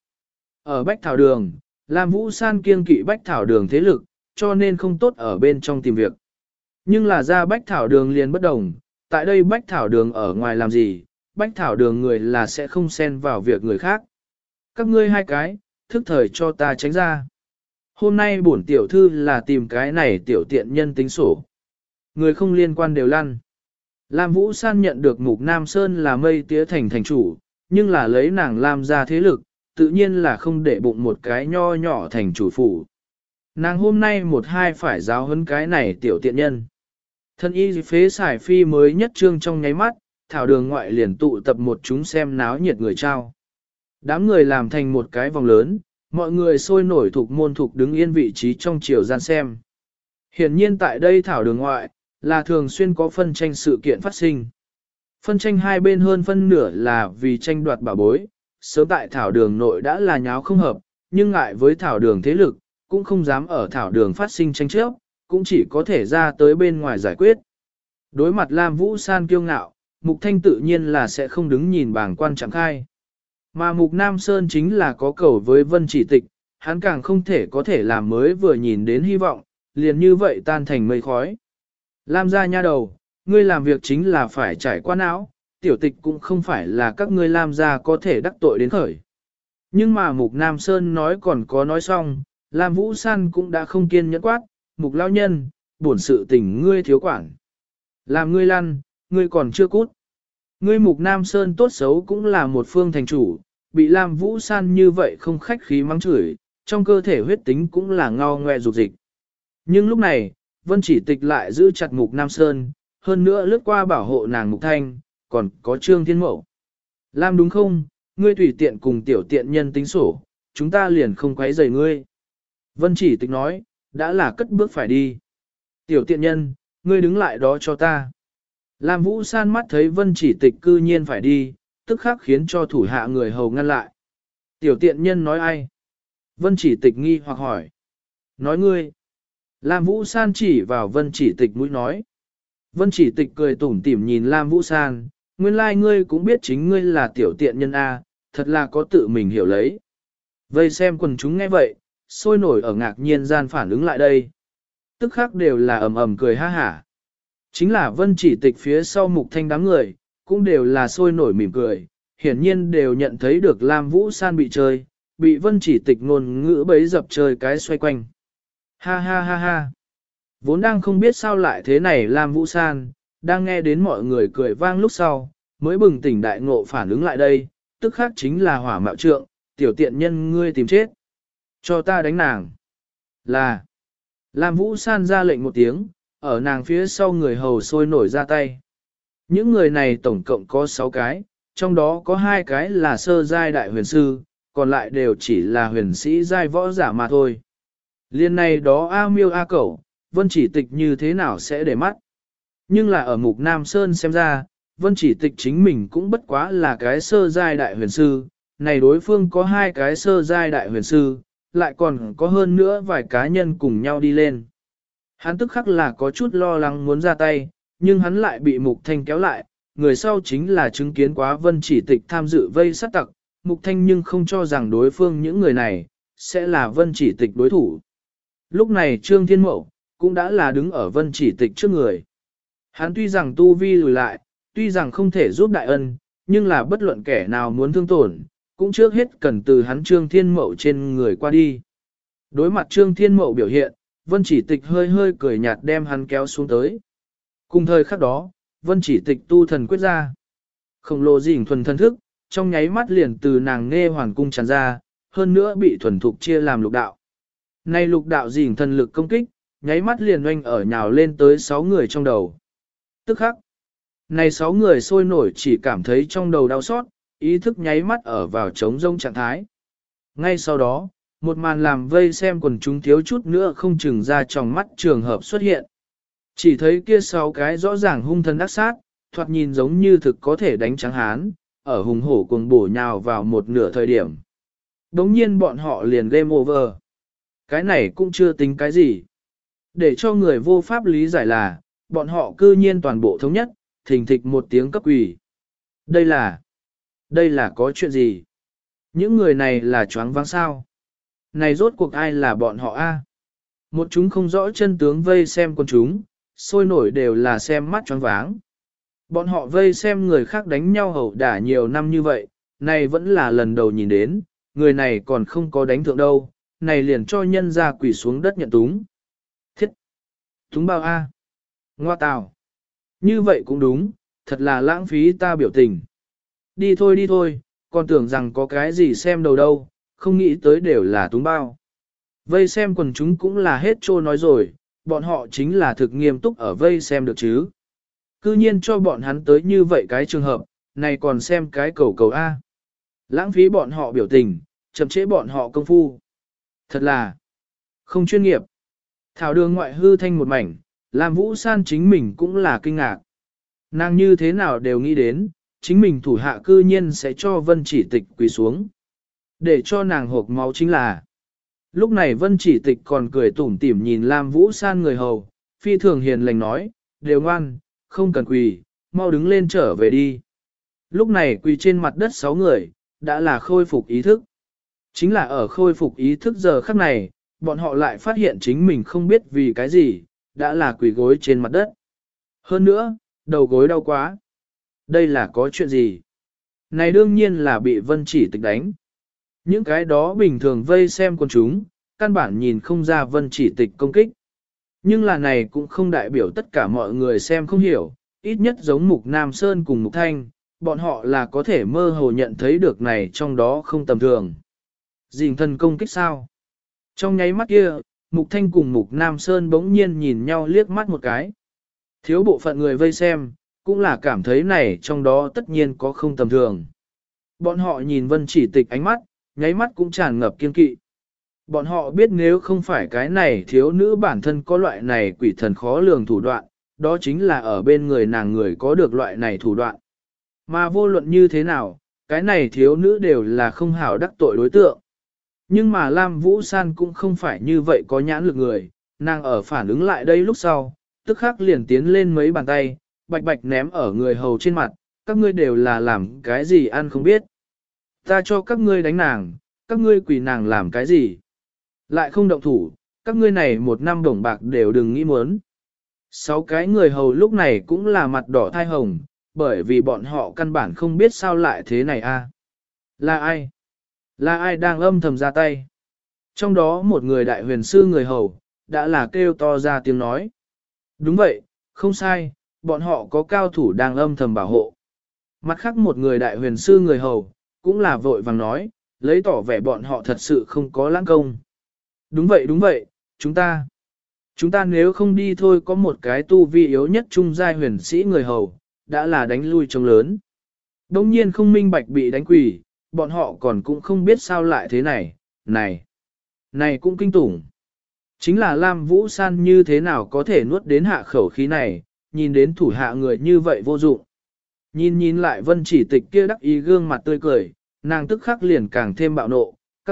Ở bách thảo đường, Lam Vũ San kiêng kỵ bách thảo đường thế lực, cho nên không tốt ở bên trong tìm việc. Nhưng là ra bách thảo đường liền bất đồng, tại đây bách thảo đường ở ngoài làm gì, bách thảo đường người là sẽ không xen vào việc người khác. Các ngươi hai cái, thức thời cho ta tránh ra. Hôm nay bổn tiểu thư là tìm cái này tiểu tiện nhân tính sổ. Người không liên quan đều lăn. Lam Vũ San nhận được Mục Nam Sơn là mây tía thành thành chủ, nhưng là lấy nàng làm ra thế lực, tự nhiên là không để bụng một cái nho nhỏ thành chủ phủ. Nàng hôm nay một hai phải giáo huấn cái này tiểu tiện nhân. Thân y phế xài phi mới nhất trương trong nháy mắt, thảo đường ngoại liền tụ tập một chúng xem náo nhiệt người trao. Đám người làm thành một cái vòng lớn, mọi người sôi nổi thuộc môn thuộc đứng yên vị trí trong chiều gian xem. Hiển nhiên tại đây thảo đường ngoại, là thường xuyên có phân tranh sự kiện phát sinh. Phân tranh hai bên hơn phân nửa là vì tranh đoạt bảo bối, sớm tại thảo đường nội đã là nháo không hợp, nhưng ngại với thảo đường thế lực, cũng không dám ở thảo đường phát sinh tranh chấp, cũng chỉ có thể ra tới bên ngoài giải quyết. Đối mặt Lam Vũ San kiêu ngạo, Mục Thanh tự nhiên là sẽ không đứng nhìn bảng quan chẳng khai. Mà Mục Nam Sơn chính là có cầu với Vân Chỉ Tịch, hắn càng không thể có thể làm mới vừa nhìn đến hy vọng, liền như vậy tan thành mây khói. Lam gia nha đầu, ngươi làm việc chính là phải trải qua não, tiểu tịch cũng không phải là các ngươi Lam gia có thể đắc tội đến khởi. Nhưng mà Mục Nam Sơn nói còn có nói xong, Lam Vũ San cũng đã không kiên nhẫn quát, Mục lão nhân, bổn sự tình ngươi thiếu quản. Làm ngươi lăn, ngươi còn chưa cút. Ngươi Mục Nam Sơn tốt xấu cũng là một phương thành chủ, bị Lam Vũ San như vậy không khách khí mắng chửi, trong cơ thể huyết tính cũng là ngao ngoe dục dịch. Nhưng lúc này, Vân Chỉ Tịch lại giữ chặt Mục Nam Sơn, hơn nữa lướt qua bảo hộ nàng Mục Thanh, còn có Trương Thiên Mậu. Lam đúng không, ngươi tùy tiện cùng tiểu tiện nhân tính sổ, chúng ta liền không quấy rầy ngươi. Vân Chỉ Tịch nói, đã là cất bước phải đi. Tiểu tiện nhân, ngươi đứng lại đó cho ta. Lam Vũ San mắt thấy Vân Chỉ Tịch cư nhiên phải đi, tức khắc khiến cho thủ hạ người hầu ngăn lại. Tiểu tiện nhân nói ai? Vân Chỉ Tịch nghi hoặc hỏi. Nói ngươi. Lam Vũ San chỉ vào Vân Chỉ Tịch mũi nói. Vân Chỉ Tịch cười tủm tỉm nhìn Lam Vũ San, nguyên lai ngươi cũng biết chính ngươi là tiểu tiện nhân A, thật là có tự mình hiểu lấy. Vây xem quần chúng nghe vậy, sôi nổi ở ngạc nhiên gian phản ứng lại đây. Tức khắc đều là ầm ầm cười ha hả. Chính là Vân Chỉ Tịch phía sau Mục Thanh đám người, cũng đều là sôi nổi mỉm cười, hiển nhiên đều nhận thấy được Lam Vũ San bị chơi, bị Vân Chỉ Tịch ngôn ngữ bấy dập chơi cái xoay quanh. Ha ha ha ha. Vốn đang không biết sao lại thế này Lam Vũ San, đang nghe đến mọi người cười vang lúc sau, mới bừng tỉnh đại ngộ phản ứng lại đây, tức khác chính là hỏa mạo trượng, tiểu tiện nhân ngươi tìm chết. Cho ta đánh nàng. Là. Lam Vũ San ra lệnh một tiếng, ở nàng phía sau người hầu sôi nổi ra tay. Những người này tổng cộng có 6 cái, trong đó có 2 cái là sơ giai đại huyền sư, còn lại đều chỉ là huyền sĩ giai võ giả mà thôi. Liên này đó A Miêu A Cẩu, Vân Chỉ Tịch như thế nào sẽ để mắt. Nhưng là ở Mục Nam Sơn xem ra, Vân Chỉ Tịch chính mình cũng bất quá là cái sơ giai đại huyền sư, này đối phương có 2 cái sơ giai đại huyền sư, lại còn có hơn nữa vài cá nhân cùng nhau đi lên. Hắn tức khắc là có chút lo lắng muốn ra tay, nhưng hắn lại bị Mục Thanh kéo lại, người sau chính là chứng kiến quá Vân Chỉ Tịch tham dự vây sát tặc, Mục Thanh nhưng không cho rằng đối phương những người này, sẽ là Vân Chỉ Tịch đối thủ. Lúc này Trương Thiên Mậu, cũng đã là đứng ở Vân Chỉ Tịch trước người. Hắn tuy rằng tu vi lùi lại, tuy rằng không thể giúp đại ân, nhưng là bất luận kẻ nào muốn thương tổn, cũng trước hết cần từ hắn Trương Thiên Mậu trên người qua đi. Đối mặt Trương Thiên Mậu biểu hiện, Vân Chỉ Tịch hơi hơi cười nhạt đem hắn kéo xuống tới. Cùng thời khắc đó, Vân Chỉ Tịch tu thần quyết ra. Khổng lồ dình thuần thân thức, trong nháy mắt liền từ nàng nghe hoàn cung tràn ra, hơn nữa bị thuần thục chia làm lục đạo. Nay lục đạo dình thần lực công kích, nháy mắt liền oanh ở nhào lên tới 6 người trong đầu. Tức khắc, này 6 người sôi nổi chỉ cảm thấy trong đầu đau xót, ý thức nháy mắt ở vào trống rông trạng thái. Ngay sau đó, một màn làm vây xem quần chúng thiếu chút nữa không chừng ra trong mắt trường hợp xuất hiện. Chỉ thấy kia 6 cái rõ ràng hung thần ác sát, thoạt nhìn giống như thực có thể đánh trắng hán, ở hùng hổ cuồng bổ nhào vào một nửa thời điểm. Đống nhiên bọn họ liền game over. Cái này cũng chưa tính cái gì. Để cho người vô pháp lý giải là, bọn họ cư nhiên toàn bộ thống nhất, thình thịch một tiếng cấp quỷ. Đây là có chuyện gì? Những người này là choáng váng sao? Này rốt cuộc ai là bọn họ a? Một chúng không rõ chân tướng vây xem con chúng, sôi nổi đều là xem mắt choáng váng. Bọn họ vây xem người khác đánh nhau hầu đả nhiều năm như vậy, này vẫn là lần đầu nhìn đến, người này còn không có đánh thượng đâu, này liền cho nhân ra quỷ xuống đất nhận túng. Thiết! Túng bao a? Ngoa tào! Như vậy cũng đúng, thật là lãng phí ta biểu tình. Đi thôi, còn tưởng rằng có cái gì xem đầu đâu, không nghĩ tới đều là túng bao. Vây xem quần chúng cũng là hết trô nói rồi, bọn họ chính là thực nghiêm túc ở vây xem được chứ. Cư nhiên cho bọn hắn tới như vậy cái trường hợp, này còn xem cái cầu cầu A. Lãng phí bọn họ biểu tình, chậm trễ bọn họ công phu. Thật là không chuyên nghiệp. Thảo đường ngoại hư thanh một mảnh, làm Vũ San chính mình cũng là kinh ngạc. Nàng như thế nào đều nghĩ đến, chính mình thủ hạ cư nhiên sẽ cho Vân Chỉ Tịch quỳ xuống. Để cho nàng hộp máu chính là. Lúc này Vân Chỉ Tịch còn cười tủm tỉm nhìn Lam Vũ San người hầu, phi thường hiền lành nói, đều ngoan, không cần quỳ, mau đứng lên trở về đi. Lúc này quỳ trên mặt đất 6 người, đã là khôi phục ý thức. Chính là ở khôi phục ý thức giờ khắc này, bọn họ lại phát hiện chính mình không biết vì cái gì, đã là quỳ gối trên mặt đất. Hơn nữa, đầu gối đau quá. Đây là có chuyện gì? Này đương nhiên là bị Vân Chỉ Tịch đánh. Những cái đó bình thường vây xem con chúng, căn bản nhìn không ra Vân Chỉ Tịch công kích. Nhưng là này cũng không đại biểu tất cả mọi người xem không hiểu, ít nhất giống Mục Nam Sơn cùng Mục Thanh, bọn họ là có thể mơ hồ nhận thấy được này trong đó không tầm thường. Dình thần công kích sao? Trong nháy mắt kia, Mục Thanh cùng Mục Nam Sơn bỗng nhiên nhìn nhau liếc mắt một cái. Thiếu bộ phận người vây xem, cũng là cảm thấy này trong đó tất nhiên có không tầm thường. Bọn họ nhìn Vân Chỉ Tịch ánh mắt, nháy mắt cũng tràn ngập kiên kỵ. Bọn họ biết nếu không phải cái này thiếu nữ bản thân có loại này quỷ thần khó lường thủ đoạn, đó chính là ở bên người nàng người có được loại này thủ đoạn. Mà vô luận như thế nào, cái này thiếu nữ đều là không hảo đắc tội đối tượng. Nhưng mà Lam Vũ San cũng không phải như vậy có nhãn lực người, nàng ở phản ứng lại đây lúc sau, tức khắc liền tiến lên mấy bàn tay, bạch bạch ném ở người hầu trên mặt, các ngươi đều là làm cái gì ăn không biết. Ta cho các ngươi đánh nàng, các ngươi quỳ nàng làm cái gì. Lại không động thủ, các ngươi này một năm đồng bạc đều đừng nghĩ muốn. 6 cái người hầu lúc này cũng là mặt đỏ thai hồng, bởi vì bọn họ căn bản không biết sao lại thế này a. Là ai? Là ai đang âm thầm ra tay? Trong đó một người đại huyền sư người hầu, đã là kêu to ra tiếng nói. Đúng vậy, không sai, bọn họ có cao thủ đang âm thầm bảo hộ. Mặt khác một người đại huyền sư người hầu, cũng là vội vàng nói, lấy tỏ vẻ bọn họ thật sự không có lãng công. Đúng vậy, chúng ta nếu không đi thôi có một cái tu vi yếu nhất trung giai huyền sĩ người hầu, đã là đánh lui trông lớn. Đông nhiên không minh bạch bị đánh quỷ, bọn họ còn cũng không biết sao lại thế này, này cũng kinh tủng. Chính là Lam Vũ San như thế nào có thể nuốt đến hạ khẩu khí này, nhìn đến thủ hạ người như vậy vô dụng. Nhìn lại Vân Chỉ Tịch kia đắc ý gương mặt tươi cười, nàng tức khắc liền càng thêm bạo nộ, các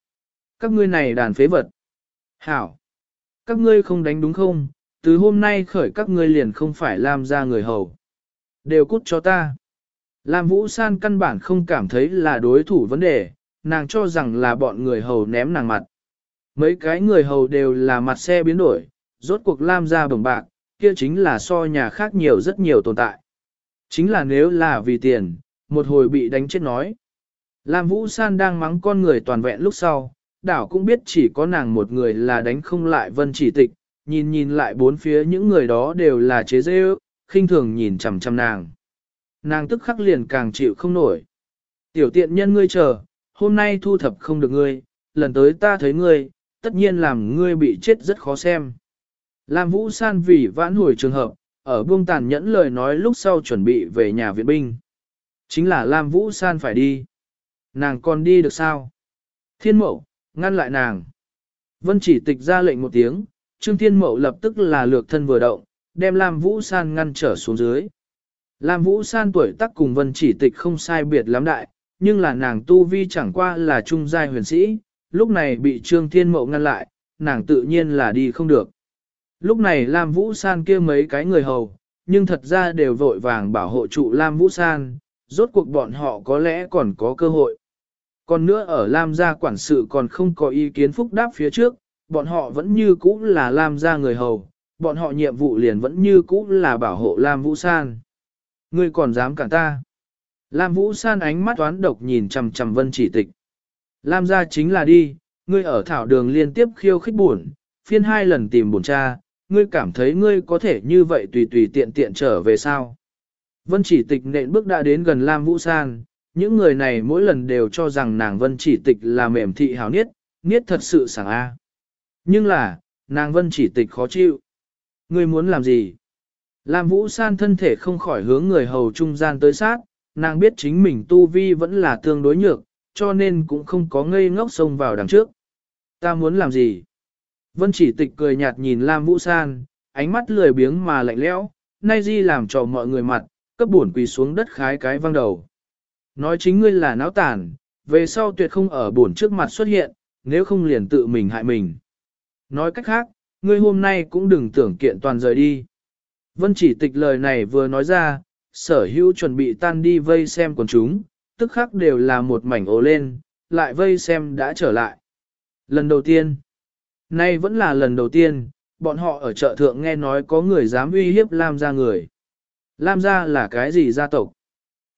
ngươi này đàn phế vật. Hảo, các ngươi không đánh đúng không, từ hôm nay khởi các ngươi liền không phải làm ra người hầu. Đều cút cho ta. Lam Vũ San căn bản không cảm thấy là đối thủ vấn đề, nàng cho rằng là bọn người hầu ném nàng mặt. Mấy cái người hầu đều là mặt xe biến đổi, rốt cuộc Lam ra bổng bạc, kia chính là so nhà khác nhiều rất nhiều tồn tại. Chính là nếu là vì tiền, một hồi bị đánh chết nói. Lam Vũ San đang mắng con người toàn vẹn lúc sau, đảo cũng biết chỉ có nàng một người là đánh không lại Vân Chỉ Tịch, nhìn lại bốn phía những người đó đều là chế dê ước, khinh thường nhìn chằm chằm nàng. Nàng tức khắc liền càng chịu không nổi. Tiểu tiện nhân ngươi chờ, hôm nay thu thập không được ngươi, lần tới ta thấy ngươi, tất nhiên làm ngươi bị chết rất khó xem. Lam Vũ San vì vãn hồi trường hợp, ở buông tàn nhẫn lời nói lúc sau chuẩn bị về nhà viện binh. Chính là Lam Vũ San phải đi. Nàng còn đi được sao? Thiên Mậu, ngăn lại nàng. Vân Chỉ Tịch ra lệnh một tiếng, Trương Thiên Mậu lập tức là lược thân vừa động, đem Lam Vũ San ngăn trở xuống dưới. Lam Vũ San tuổi tác cùng Vân Chỉ Tịch không sai biệt lắm đại, nhưng là nàng tu vi chẳng qua là trung giai huyền sĩ, lúc này bị Trương Thiên Mậu ngăn lại, nàng tự nhiên là đi không được. Lúc này Lam Vũ San kia mấy cái người hầu, nhưng thật ra đều vội vàng bảo hộ trụ Lam Vũ San, rốt cuộc bọn họ có lẽ còn có cơ hội. Còn nữa ở Lam gia quản sự còn không có ý kiến phúc đáp phía trước, bọn họ vẫn như cũ là Lam gia người hầu, bọn họ nhiệm vụ liền vẫn như cũ là bảo hộ Lam Vũ San. Ngươi còn dám cản ta? Lam Vũ San ánh mắt toán độc nhìn chằm chằm Vân Chỉ Tịch. Lam gia chính là đi, ngươi ở thảo đường liên tiếp khiêu khích buồn, phiên 2 lần tìm bổn cha, ngươi cảm thấy ngươi có thể như vậy tùy tùy tiện tiện trở về sao? Vân Chỉ Tịch nện bước đã đến gần Lam Vũ San, những người này mỗi lần đều cho rằng nàng Vân Chỉ Tịch là mềm thị hào niết thật sự sảng a. Nhưng là, nàng Vân Chỉ Tịch khó chịu. Ngươi muốn làm gì? Lam Vũ San thân thể không khỏi hướng người hầu trung gian tới sát, nàng biết chính mình tu vi vẫn là tương đối nhược, cho nên cũng không có ngây ngốc xông vào đằng trước. Ta muốn làm gì? Vân Chỉ Tịch cười nhạt nhìn Lam Vũ San, ánh mắt lười biếng mà lạnh lẽo, nay di làm cho mọi người mặt, cấp bổn quỳ xuống đất khái cái văng đầu. Nói chính ngươi là náo tản, về sau tuyệt không ở bổn trước mặt xuất hiện, nếu không liền tự mình hại mình. Nói cách khác, ngươi hôm nay cũng đừng tưởng kiện toàn rời đi. Vân Chỉ Tịch lời này vừa nói ra, sở hữu chuẩn bị tan đi vây xem quần chúng, tức khắc đều là một mảnh ồ lên, lại vây xem đã trở lại. Lần đầu tiên, nay vẫn là lần đầu tiên, bọn họ ở chợ thượng nghe nói có người dám uy hiếp Lam gia người. Lam gia là cái gì gia tộc?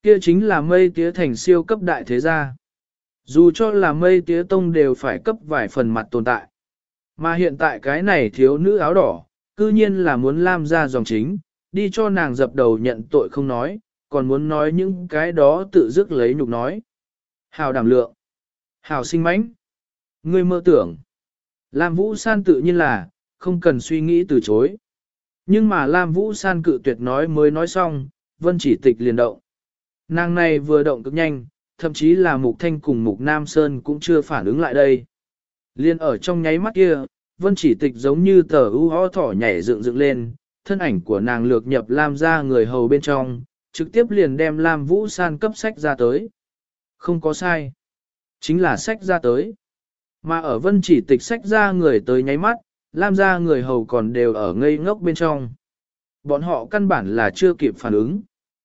Kia chính là mây tía thành siêu cấp đại thế gia. Dù cho là mây tía tông đều phải cấp vài phần mặt tồn tại. Mà hiện tại cái này thiếu nữ áo đỏ, cư nhiên là muốn Lam gia dòng chính, đi cho nàng dập đầu nhận tội không nói, còn muốn nói những cái đó tự dứt lấy nhục nói. Hào đảm lượng, hào sinh mãnh, ngươi mơ tưởng. Lam Vũ San tự nhiên là, không cần suy nghĩ từ chối. Nhưng mà Lam Vũ San cự tuyệt nói mới nói xong, Vân Chỉ Tịch liền động. Nàng này vừa động cực nhanh, thậm chí là Mục Thanh cùng Mục Nam Sơn cũng chưa phản ứng lại đây. Liên ở trong nháy mắt kia, Vân Chỉ Tịch giống như tờ u ho thỏ nhảy dựng dựng lên, thân ảnh của nàng lược nhập Lam ra người hầu bên trong, trực tiếp liền đem Lam Vũ San cấp sách ra tới. Không có sai. Chính là sách ra tới. Mà ở Vân Chỉ Tịch sách ra người tới nháy mắt, Lam ra người hầu còn đều ở ngây ngốc bên trong. Bọn họ căn bản là chưa kịp phản ứng.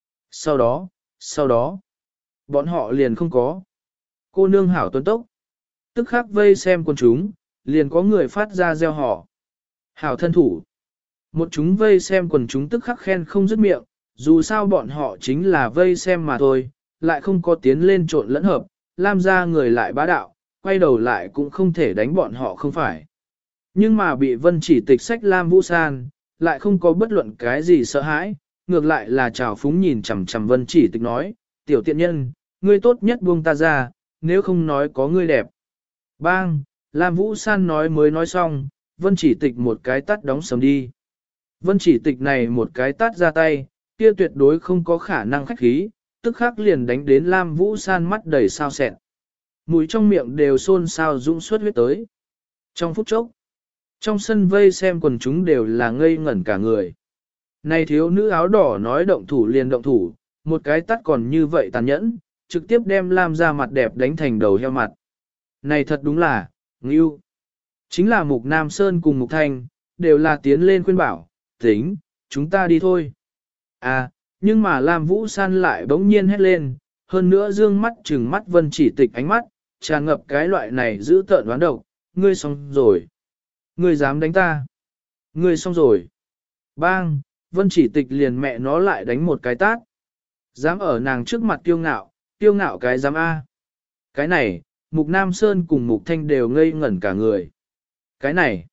Sau đó, bọn họ liền không có. Cô nương hảo tuấn tốc. Tức khắc vây xem con chúng, liền có người phát ra gieo họ. Hảo thân thủ. Một chúng vây xem quần chúng tức khắc khen không dứt miệng, dù sao bọn họ chính là vây xem mà thôi, lại không có tiến lên trộn lẫn hợp, Lam ra người lại bá đạo, quay đầu lại cũng không thể đánh bọn họ không phải. Nhưng mà bị Vân Chỉ Tịch sách Lam Vũ San, lại không có bất luận cái gì sợ hãi, ngược lại là trào phúng nhìn chằm chằm Vân Chỉ Tịch nói, tiểu tiện nhân, ngươi tốt nhất buông ta ra, nếu không nói có ngươi đẹp. Bang, Lam Vũ San nói mới nói xong, Vân Chỉ Tịch một cái tát đóng sầm đi. Vân Chỉ Tịch này một cái tát ra tay, kia tuyệt đối không có khả năng khách khí, tức khắc liền đánh đến Lam Vũ San mắt đầy sao sẹn. Mũi trong miệng đều xôn xao dũng suốt huyết tới. Trong phút chốc, trong sân vây xem quần chúng đều là ngây ngẩn cả người. Này thiếu nữ áo đỏ nói động thủ liền động thủ, một cái tát còn như vậy tàn nhẫn, trực tiếp đem Lam ra mặt đẹp đánh thành đầu heo mặt. Này thật đúng là, ngưu. Chính là Mục Nam Sơn cùng Mục Thanh, đều là tiến lên khuyên bảo, tính, chúng ta đi thôi. À, nhưng mà Lam Vũ San lại bỗng nhiên hét lên, hơn nữa dương mắt trừng mắt Vân Chỉ Tịch ánh mắt, tràn ngập cái loại này giữ tợn đoán độc, ngươi xong rồi. Ngươi dám đánh ta. Ngươi xong rồi. Bang, Vân Chỉ Tịch liền mẹ nó lại đánh một cái tát. Dám ở nàng trước mặt tiêu ngạo cái dám A. Cái này, Mục Nam Sơn cùng Mục Thanh đều ngây ngẩn cả người. Cái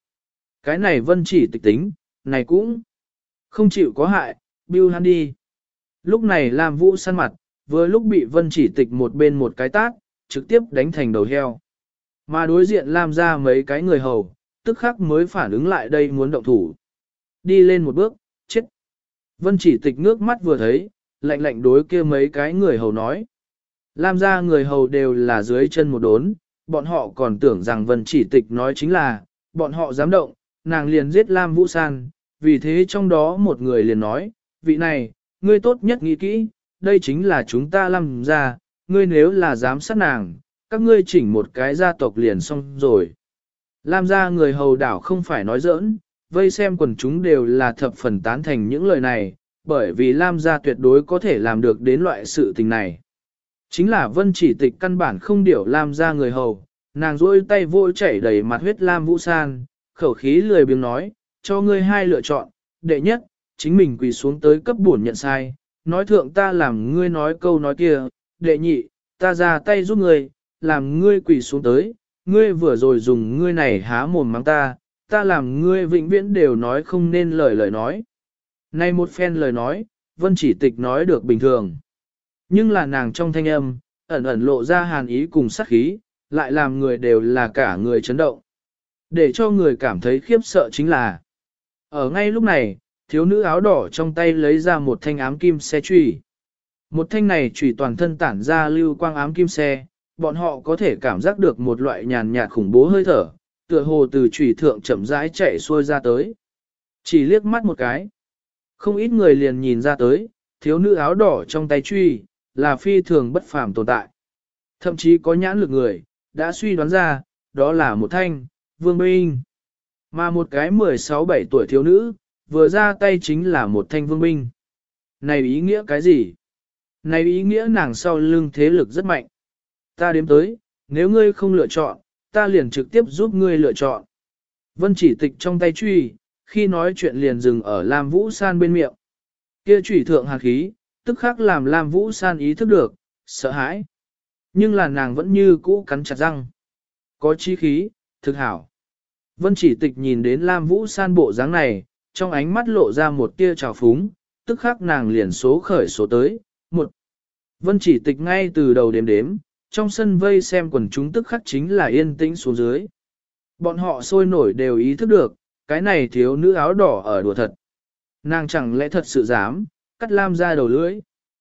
này Vân Chỉ Tịch tính, này cũng không chịu có hại, bưu hắn đi. Lúc này Lam Vũ San mặt, vừa lúc bị Vân Chỉ Tịch một bên một cái tát, trực tiếp đánh thành đầu heo. Mà đối diện Lam ra mấy cái người hầu, tức khắc mới phản ứng lại đây muốn động thủ. Đi lên một bước, chết. Vân Chỉ Tịch ngước mắt vừa thấy, lạnh lạnh đối kia mấy cái người hầu nói. Lam ra người hầu đều là dưới chân một đốn, bọn họ còn tưởng rằng Vân Chỉ Tịch nói chính là, bọn họ dám động, nàng liền giết Lam Vũ San, vì thế trong đó một người liền nói, vị này, ngươi tốt nhất nghĩ kỹ, đây chính là chúng ta Lam ra, ngươi nếu là dám sát nàng, các ngươi chỉnh một cái gia tộc liền xong rồi. Lam ra người hầu đảo không phải nói giỡn, vây xem quần chúng đều là thập phần tán thành những lời này, bởi vì Lam gia tuyệt đối có thể làm được đến loại sự tình này. Chính là Vân Chỉ Tịch căn bản không điểu Lam gia người hầu, nàng rôi tay vội chảy đầy mặt huyết Lam Vũ San, khẩu khí lười biếng nói, cho ngươi hai lựa chọn, đệ nhất, chính mình quỳ xuống tới cấp bổn nhận sai, nói thượng ta làm ngươi nói câu nói kia, đệ nhị, ta ra tay giúp ngươi, làm ngươi quỳ xuống tới, ngươi vừa rồi dùng ngươi này há mồm mắng ta, ta làm ngươi vĩnh viễn đều nói không nên lời nói. Này một phen lời nói, Vân Chỉ Tịch nói được bình thường. Nhưng là nàng trong thanh âm, ẩn ẩn lộ ra hàn ý cùng sát khí, lại làm người đều là cả người chấn động. Để cho người cảm thấy khiếp sợ chính là, ở ngay lúc này, thiếu nữ áo đỏ trong tay lấy ra một thanh ám kim xe chùy. Một thanh này chùy toàn thân tản ra lưu quang ám kim xe, bọn họ có thể cảm giác được một loại nhàn nhạt khủng bố hơi thở, tựa hồ từ chùy thượng chậm rãi chạy xuôi ra tới. Chỉ liếc mắt một cái, không ít người liền nhìn ra tới, thiếu nữ áo đỏ trong tay chùy là phi thường bất phàm tồn tại. Thậm chí có nhãn lực người, đã suy đoán ra, đó là một thanh, vương binh. Mà một cái 16-17 tuổi thiếu nữ, vừa ra tay chính là một thanh vương binh. Này ý nghĩa cái gì? Này ý nghĩa nàng sau lưng thế lực rất mạnh. Ta đếm tới, nếu ngươi không lựa chọn, ta liền trực tiếp giúp ngươi lựa chọn. Vân Chỉ Tịch trong tay truy, khi nói chuyện liền dừng ở Lam Vũ San bên miệng. Kia chủy thượng hàn khí, tức khắc làm Lam Vũ San ý thức được, sợ hãi. Nhưng là nàng vẫn như cũ cắn chặt răng. Có chí khí, thực hảo. Vân Chỉ Tịch nhìn đến Lam Vũ San bộ dáng này, trong ánh mắt lộ ra một tia trào phúng, tức khắc nàng liền số khởi số tới, một. Vân Chỉ Tịch ngay từ đầu đếm đếm, trong sân vây xem quần chúng tức khắc chính là yên tĩnh xuống dưới. Bọn họ sôi nổi đều ý thức được, cái này thiếu nữ áo đỏ ở đùa thật. Nàng chẳng lẽ thật sự dám, cắt Lam ra đầu lưỡi.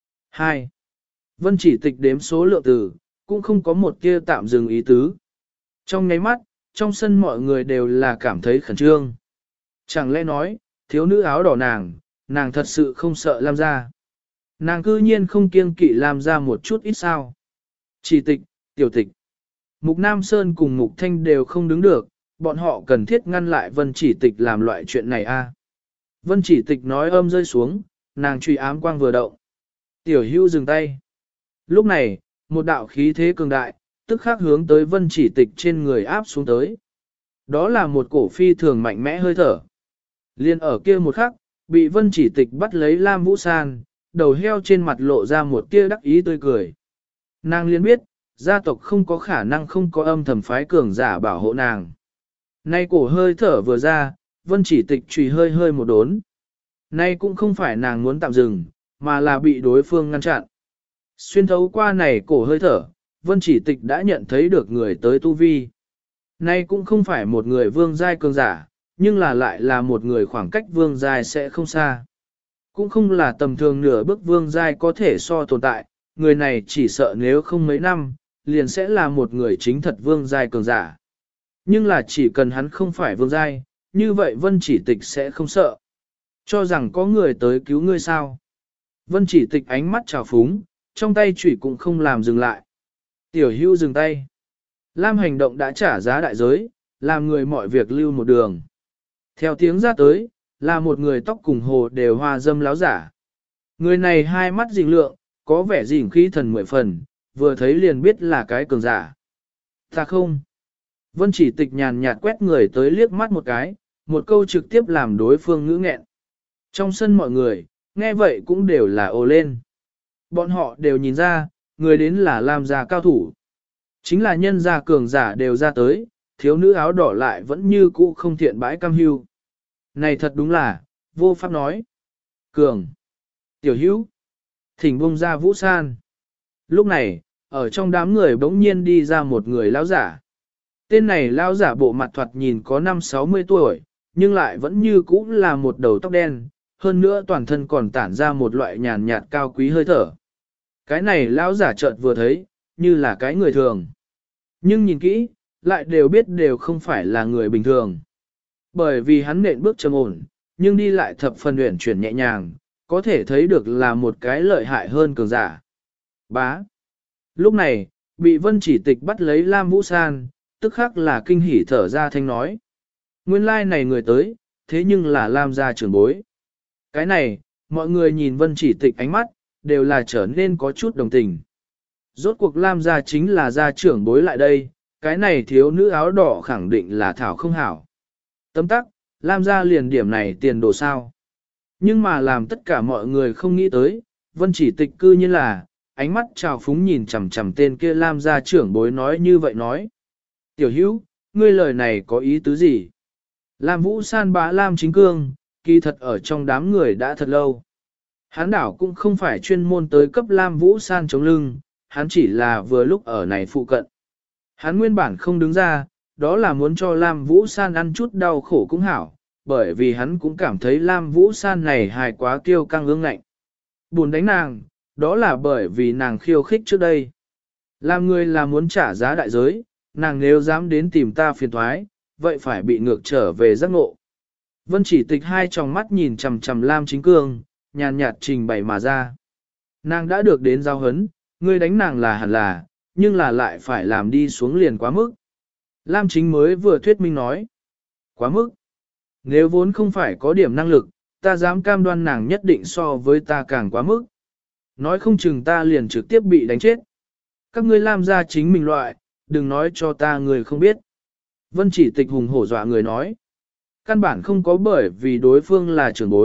2. Vân Chỉ Tịch đếm số lượng từ, cũng không có một tia tạm dừng ý tứ. Trong nháy mắt, trong sân mọi người đều là cảm thấy khẩn trương. Chẳng lẽ nói, thiếu nữ áo đỏ nàng thật sự không sợ Lam ra. Nàng cư nhiên không kiêng kỵ Lam ra một chút ít sao. Chỉ Tịch, Tiểu Tịch, Mục Nam Sơn cùng Mục Thanh đều không đứng được, bọn họ cần thiết ngăn lại Vân Chỉ Tịch làm loại chuyện này a. Vân Chỉ Tịch nói âm rơi xuống, nàng truy ám quang vừa động. Tiểu Hưu dừng tay. Lúc này, một đạo khí thế cường đại, tức khắc hướng tới Vân Chỉ Tịch trên người áp xuống tới. Đó là một cổ phi thường mạnh mẽ hơi thở. Liên ở kia một khắc, bị Vân Chỉ Tịch bắt lấy Lam Vũ San, đầu heo trên mặt lộ ra một tia đắc ý tươi cười. Nàng liên biết, gia tộc không có khả năng không có âm thầm phái cường giả bảo hộ nàng. Nay cổ hơi thở vừa ra, Vân Chỉ Tịch chùy hơi hơi một đốn. Nay cũng không phải nàng muốn tạm dừng, mà là bị đối phương ngăn chặn. Xuyên thấu qua này cổ hơi thở, Vân Chỉ Tịch đã nhận thấy được người tới tu vi. Nay cũng không phải một người vương giai cường giả, nhưng là lại là một người khoảng cách vương giai sẽ không xa. Cũng không là tầm thường nửa bước vương giai có thể so tồn tại, người này chỉ sợ nếu không mấy năm, liền sẽ là một người chính thật vương giai cường giả. Nhưng là chỉ cần hắn không phải vương giai, như vậy Vân Chỉ Tịch sẽ không sợ. Cho rằng có người tới cứu ngươi sao. Vân Chỉ Tịch ánh mắt trào phúng, trong tay chủy cũng không làm dừng lại. Tiểu Hưu dừng tay. Lam hành động đã trả giá đại giới, làm người mọi việc lưu một đường. Theo tiếng ra tới, là một người tóc cùng hồ đều hoa dâm láo giả. Người này hai mắt rình lượng, có vẻ rình khí thần 10 phần, vừa thấy liền biết là cái cường giả. Ta không. Vân Chỉ Tịch nhàn nhạt quét người tới liếc mắt một cái, một câu trực tiếp làm đối phương ngữ nghẹn. Trong sân mọi người, nghe vậy cũng đều là ồ lên. Bọn họ đều nhìn ra, người đến là Lam gia cao thủ. Chính là nhân gia cường giả đều ra tới, thiếu nữ áo đỏ lại vẫn như cũ không thiện bãi cam hưu. Này thật đúng là, vô pháp nói. Cường. Tiểu Hữu. Thỉnh bung ra Vũ San. Lúc này, ở trong đám người bỗng nhiên đi ra một người lão giả. Tên này lão giả bộ mặt thoạt nhìn có 5-60 tuổi, nhưng lại vẫn như cũ là một đầu tóc đen, hơn nữa toàn thân còn tản ra một loại nhàn nhạt cao quý hơi thở. Cái này lão giả chợt vừa thấy, như là cái người thường. Nhưng nhìn kỹ, lại đều biết đều không phải là người bình thường. Bởi vì hắn nện bước trầm ổn, nhưng đi lại thập phần uyển chuyển nhẹ nhàng, có thể thấy được là một cái lợi hại hơn cường giả. Bá. Lúc này, bị Vân Chỉ Tịch bắt lấy Lam Vũ San, tức khắc là kinh hỉ thở ra thanh nói. Nguyên lai này người tới, thế nhưng là Lam gia trưởng bối. Cái này, mọi người nhìn Vân Chỉ Tịch ánh mắt, đều là trở nên có chút đồng tình. Rốt cuộc Lam gia chính là gia trưởng bối lại đây, cái này thiếu nữ áo đỏ khẳng định là thảo không hảo. Tấm tắc, Lam gia liền điểm này tiền đồ sao. Nhưng mà làm tất cả mọi người không nghĩ tới, Vân Chỉ Tịch cư nhiên là, ánh mắt trào phúng nhìn chằm chằm tên kia Lam gia trưởng bối nói như vậy nói. Tiểu Hữu, ngươi lời này có ý tứ gì? Lam Vũ San bá Lam Chính Cương, kỳ thật ở trong đám người đã thật lâu. Hắn đảo cũng không phải chuyên môn tới cấp Lam Vũ San chống lưng, hắn chỉ là vừa lúc ở này phụ cận. Hắn nguyên bản không đứng ra, đó là muốn cho Lam Vũ San ăn chút đau khổ cũng hảo, bởi vì hắn cũng cảm thấy Lam Vũ San này hài quá kiêu căng ương ngạnh. Buồn đánh nàng, đó là bởi vì nàng khiêu khích trước đây. Làm người là muốn trả giá đại giới, nàng nếu dám đến tìm ta phiền thoái, vậy phải bị ngược trở về giác ngộ. Vân Chỉ Tịch hai tròng mắt nhìn chằm chằm Lam Chính Cương, nhàn nhạt trình bày mà ra. Nàng đã được đến giao hấn, ngươi đánh nàng là hẳn là, nhưng là lại phải làm đi xuống liền quá mức. Lam Chính mới vừa thuyết minh nói. Quá mức. Nếu vốn không phải có điểm năng lực, ta dám cam đoan nàng nhất định so với ta càng quá mức. Nói không chừng ta liền trực tiếp bị đánh chết. Các ngươi làm ra chính mình loại, đừng nói cho ta người không biết. Vân Chỉ Tịch hùng hổ dọa người nói. Căn bản không có bởi vì đối phương là trưởng bối,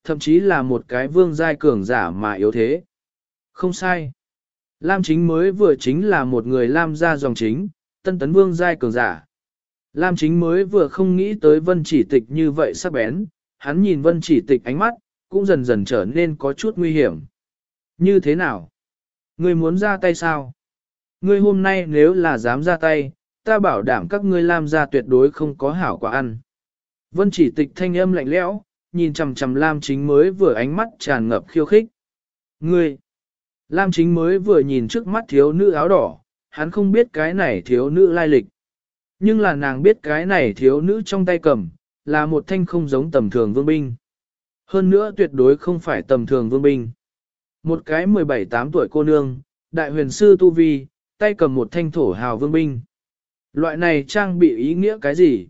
thậm chí là một cái vương giai cường giả mà yếu thế. Không sai. Lam Chính mới vừa chính là một người Lam gia dòng chính, tân tấn vương giai cường giả. Lam Chính mới vừa không nghĩ tới Vân Chỉ Tịch như vậy sắc bén, hắn nhìn Vân Chỉ Tịch ánh mắt, cũng dần dần trở nên có chút nguy hiểm. Như thế nào? Ngươi muốn ra tay sao? Ngươi hôm nay nếu là dám ra tay, ta bảo đảm các ngươi Lam gia tuyệt đối không có hảo quả ăn. Vân Chỉ Tịch thanh âm lạnh lẽo, nhìn chằm chằm Lam Chính mới vừa ánh mắt tràn ngập khiêu khích. Ngươi! Lam Chính mới vừa nhìn trước mắt thiếu nữ áo đỏ, hắn không biết cái này thiếu nữ lai lịch. Nhưng là nàng biết cái này thiếu nữ trong tay cầm, là một thanh không giống tầm thường vương binh. Hơn nữa tuyệt đối không phải tầm thường vương binh. Một cái 17-8 tuổi cô nương, đại huyền sư tu vi, tay cầm một thanh thổ hào vương binh. Loại này trang bị ý nghĩa cái gì?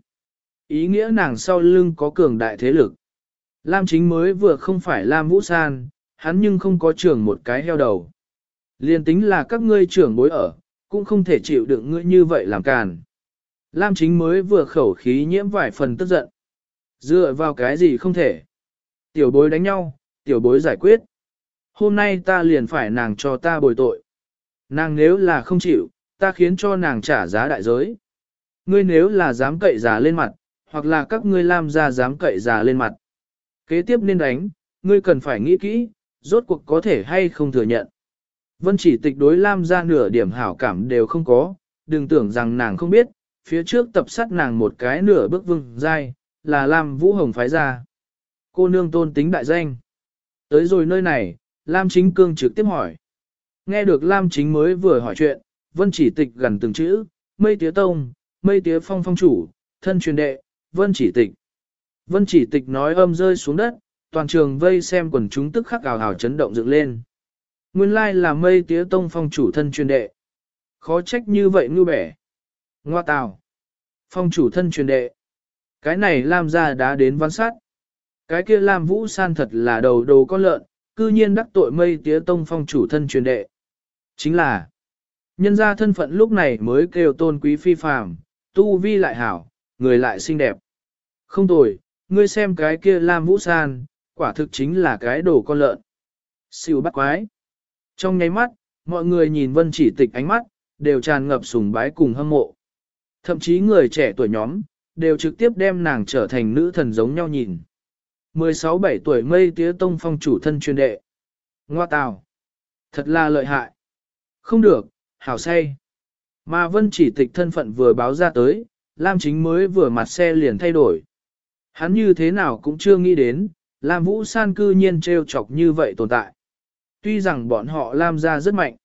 Ý nghĩa nàng sau lưng có cường đại thế lực. Lam Chính mới vừa không phải Lam Vũ San, hắn nhưng không có trưởng một cái heo đầu. Liên tính là các ngươi trưởng bối ở, cũng không thể chịu đựng ngươi như vậy làm càn. Lam Chính mới vừa khẩu khí nhiễm vài phần tức giận. Dựa vào cái gì không thể? Tiểu bối đánh nhau, tiểu bối giải quyết. Hôm nay ta liền phải nàng cho ta bồi tội. Nàng nếu là không chịu, ta khiến cho nàng trả giá đại giới. Ngươi nếu là dám cậy già lên mặt, hoặc là các ngươi Lam gia dám cậy già lên mặt. Kế tiếp nên đánh, ngươi cần phải nghĩ kỹ, rốt cuộc có thể hay không thừa nhận. Vân Chỉ Tịch đối Lam gia nửa điểm hảo cảm đều không có, đừng tưởng rằng nàng không biết, phía trước tập sát nàng một cái nửa bước vương giai, là Lam Vũ Hồng phái ra. Cô nương tôn tính đại danh. Tới rồi nơi này, Lam Chính Cương trực tiếp hỏi. Nghe được Lam Chính mới vừa hỏi chuyện, Vân Chỉ Tịch gần từng chữ, Mây Tía Tông, Mây Tía Phong phong chủ, thân truyền đệ, Vân Chỉ Tịch. Vân Chỉ Tịch nói âm rơi xuống đất, toàn trường vây xem quần chúng tức khắc ào ào chấn động dựng lên. Nguyên lai là Mây Tía Tông phong chủ thân truyền đệ. Khó trách như vậy ngư bẻ. Ngoa tào. Phong chủ thân truyền đệ. Cái này Lam gia đã đến văn sát. Cái kia Lam Vũ San thật là đầu đồ con lợn, cư nhiên đắc tội Mây Tía Tông phong chủ thân truyền đệ. Chính là, nhân gia thân phận lúc này mới kêu tôn quý phi phàm, tu vi lại hảo, người lại xinh đẹp. Không tồi, ngươi xem cái kia Lam Vũ San, quả thực chính là cái đồ con lợn. Siêu bắt quái. Trong nháy mắt, mọi người nhìn Vân Chỉ Tịch ánh mắt, đều tràn ngập sùng bái cùng hâm mộ. Thậm chí người trẻ tuổi nhóm, đều trực tiếp đem nàng trở thành nữ thần giống nhau nhìn. 16-17 tuổi Mây Tía Tông phong chủ thân truyền đệ. Ngoa tào. Thật là lợi hại. Không được, hảo say. Mà Vân Chỉ Tịch thân phận vừa báo ra tới, Lam Chính mới vừa mặt xe liền thay đổi. Hắn như thế nào cũng chưa nghĩ đến, Lam Vũ San cư nhiên trêu chọc như vậy tồn tại. Tuy rằng bọn họ Lam gia rất mạnh,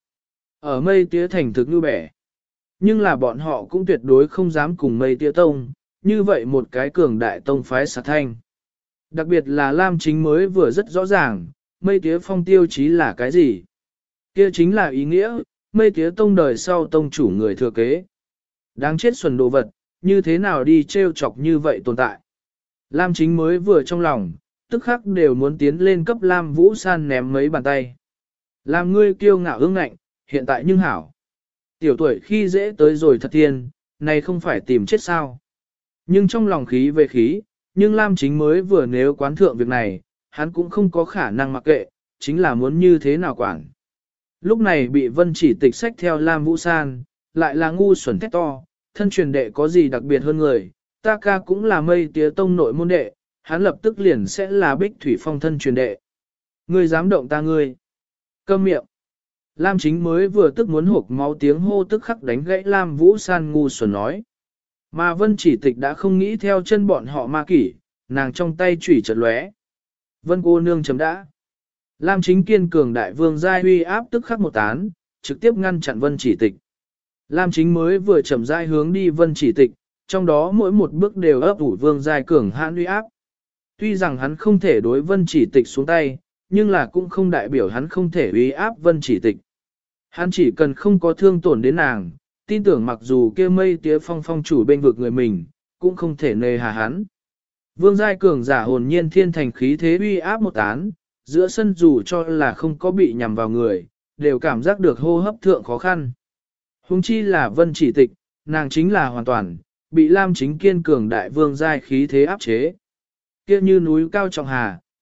ở Mây Tía thành thực như bẻ, nhưng là bọn họ cũng tuyệt đối không dám cùng Mây Tía Tông, như vậy một cái cường đại tông phái sát thanh. Đặc biệt là Lam Chính mới vừa rất rõ ràng, Mây Tía Phong tiêu chí là cái gì? Kia chính là ý nghĩa, Mây Tía Tông đời sau tông chủ người thừa kế. Đáng chết xuẩn đồ vật, như thế nào đi trêu chọc như vậy tồn tại. Lam Chính mới vừa trong lòng, tức khắc đều muốn tiến lên cấp Lam Vũ San ném mấy bàn tay. Làm ngươi kiêu ngạo ương ngạnh, hiện tại nhưng hảo. Tiểu tuổi khi dễ tới rồi thật thiên, này không phải tìm chết sao. Nhưng trong lòng khí về khí, nhưng Lam Chính mới vừa nếu quán thượng việc này, hắn cũng không có khả năng mặc kệ, chính là muốn như thế nào quản. Lúc này bị Vân Chỉ Tịch sách theo Lam Vũ San, lại là ngu xuẩn thét to, thân truyền đệ có gì đặc biệt hơn người, ta ca cũng là Mây Tía Tông nội môn đệ, hắn lập tức liền sẽ là Bích Thủy Phong thân truyền đệ. Ngươi dám động ta ngươi. Câm miệng. Lam Chính mới vừa tức muốn hộp máu tiếng hô tức khắc đánh gãy Lam Vũ San ngu xuẩn nói. Mà Vân Chỉ Tịch đã không nghĩ theo chân bọn họ ma kỷ, nàng trong tay chủy chợt lóe. Vân cô nương chấm đã. Lam Chính kiên cường đại vương giai uy áp tức khắc một tán, trực tiếp ngăn chặn Vân Chỉ Tịch. Lam Chính mới vừa chậm rãi hướng đi Vân Chỉ Tịch, trong đó mỗi một bước đều ấp ủ vương giai cường hãn uy áp. Tuy rằng hắn không thể đối Vân Chỉ Tịch xuống tay, nhưng là cũng không đại biểu hắn không thể uy áp Vân Chỉ Tịch. Hắn chỉ cần không có thương tổn đến nàng, tin tưởng mặc dù kia Mây Tía Phong phong chủ bên vực người mình, cũng không thể nề hà hắn. Vương giai cường giả hồn nhiên thiên thành khí thế uy áp một tán, giữa sân dù cho là không có bị nhằm vào người, đều cảm giác được hô hấp thượng khó khăn. Huống chi là Vân Chỉ Tịch, nàng chính là hoàn toàn, bị Lam Chính kiên cường đại vương giai khí thế áp chế. Kia như núi cao trọng hà,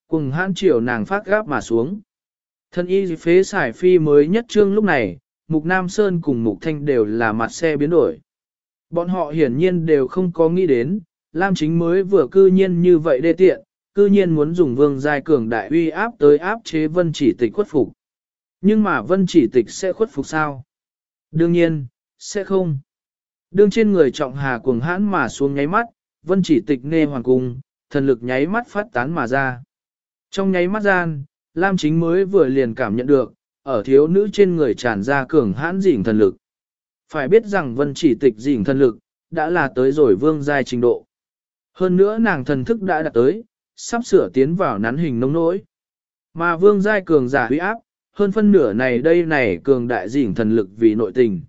cùng hãn chiều nàng phát gáp mà xuống. Thân y phế xài phi mới nhất trương lúc này, Mục Nam Sơn cùng Mục Thanh đều là mặt xe biến đổi. Bọn họ hiển nhiên đều không có nghĩ đến, Lam Chính mới vừa cư nhiên như vậy đê tiện, cư nhiên muốn dùng vương giai cường đại uy áp tới áp chế Vân Chỉ Tịch khuất phục. Nhưng mà Vân Chỉ Tịch sẽ khuất phục sao? Đương nhiên, sẽ không. Đương trên người trọng hà cuồng hãn mà xuống nháy mắt, Vân Chỉ Tịch nê hoàng cung, thần lực nháy mắt phát tán mà ra. Trong nháy mắt gian, Lam Chính mới vừa liền cảm nhận được, ở thiếu nữ trên người tràn ra cường hãn dĩnh thần lực. Phải biết rằng Vân Chỉ Tịch dĩnh thần lực, đã là tới rồi vương giai trình độ. Hơn nữa nàng thần thức đã đạt tới, sắp sửa tiến vào nắn hình nông nỗi. Mà vương giai cường giả huy áp, hơn phân nửa này cường đại dĩnh thần lực vì nội tình.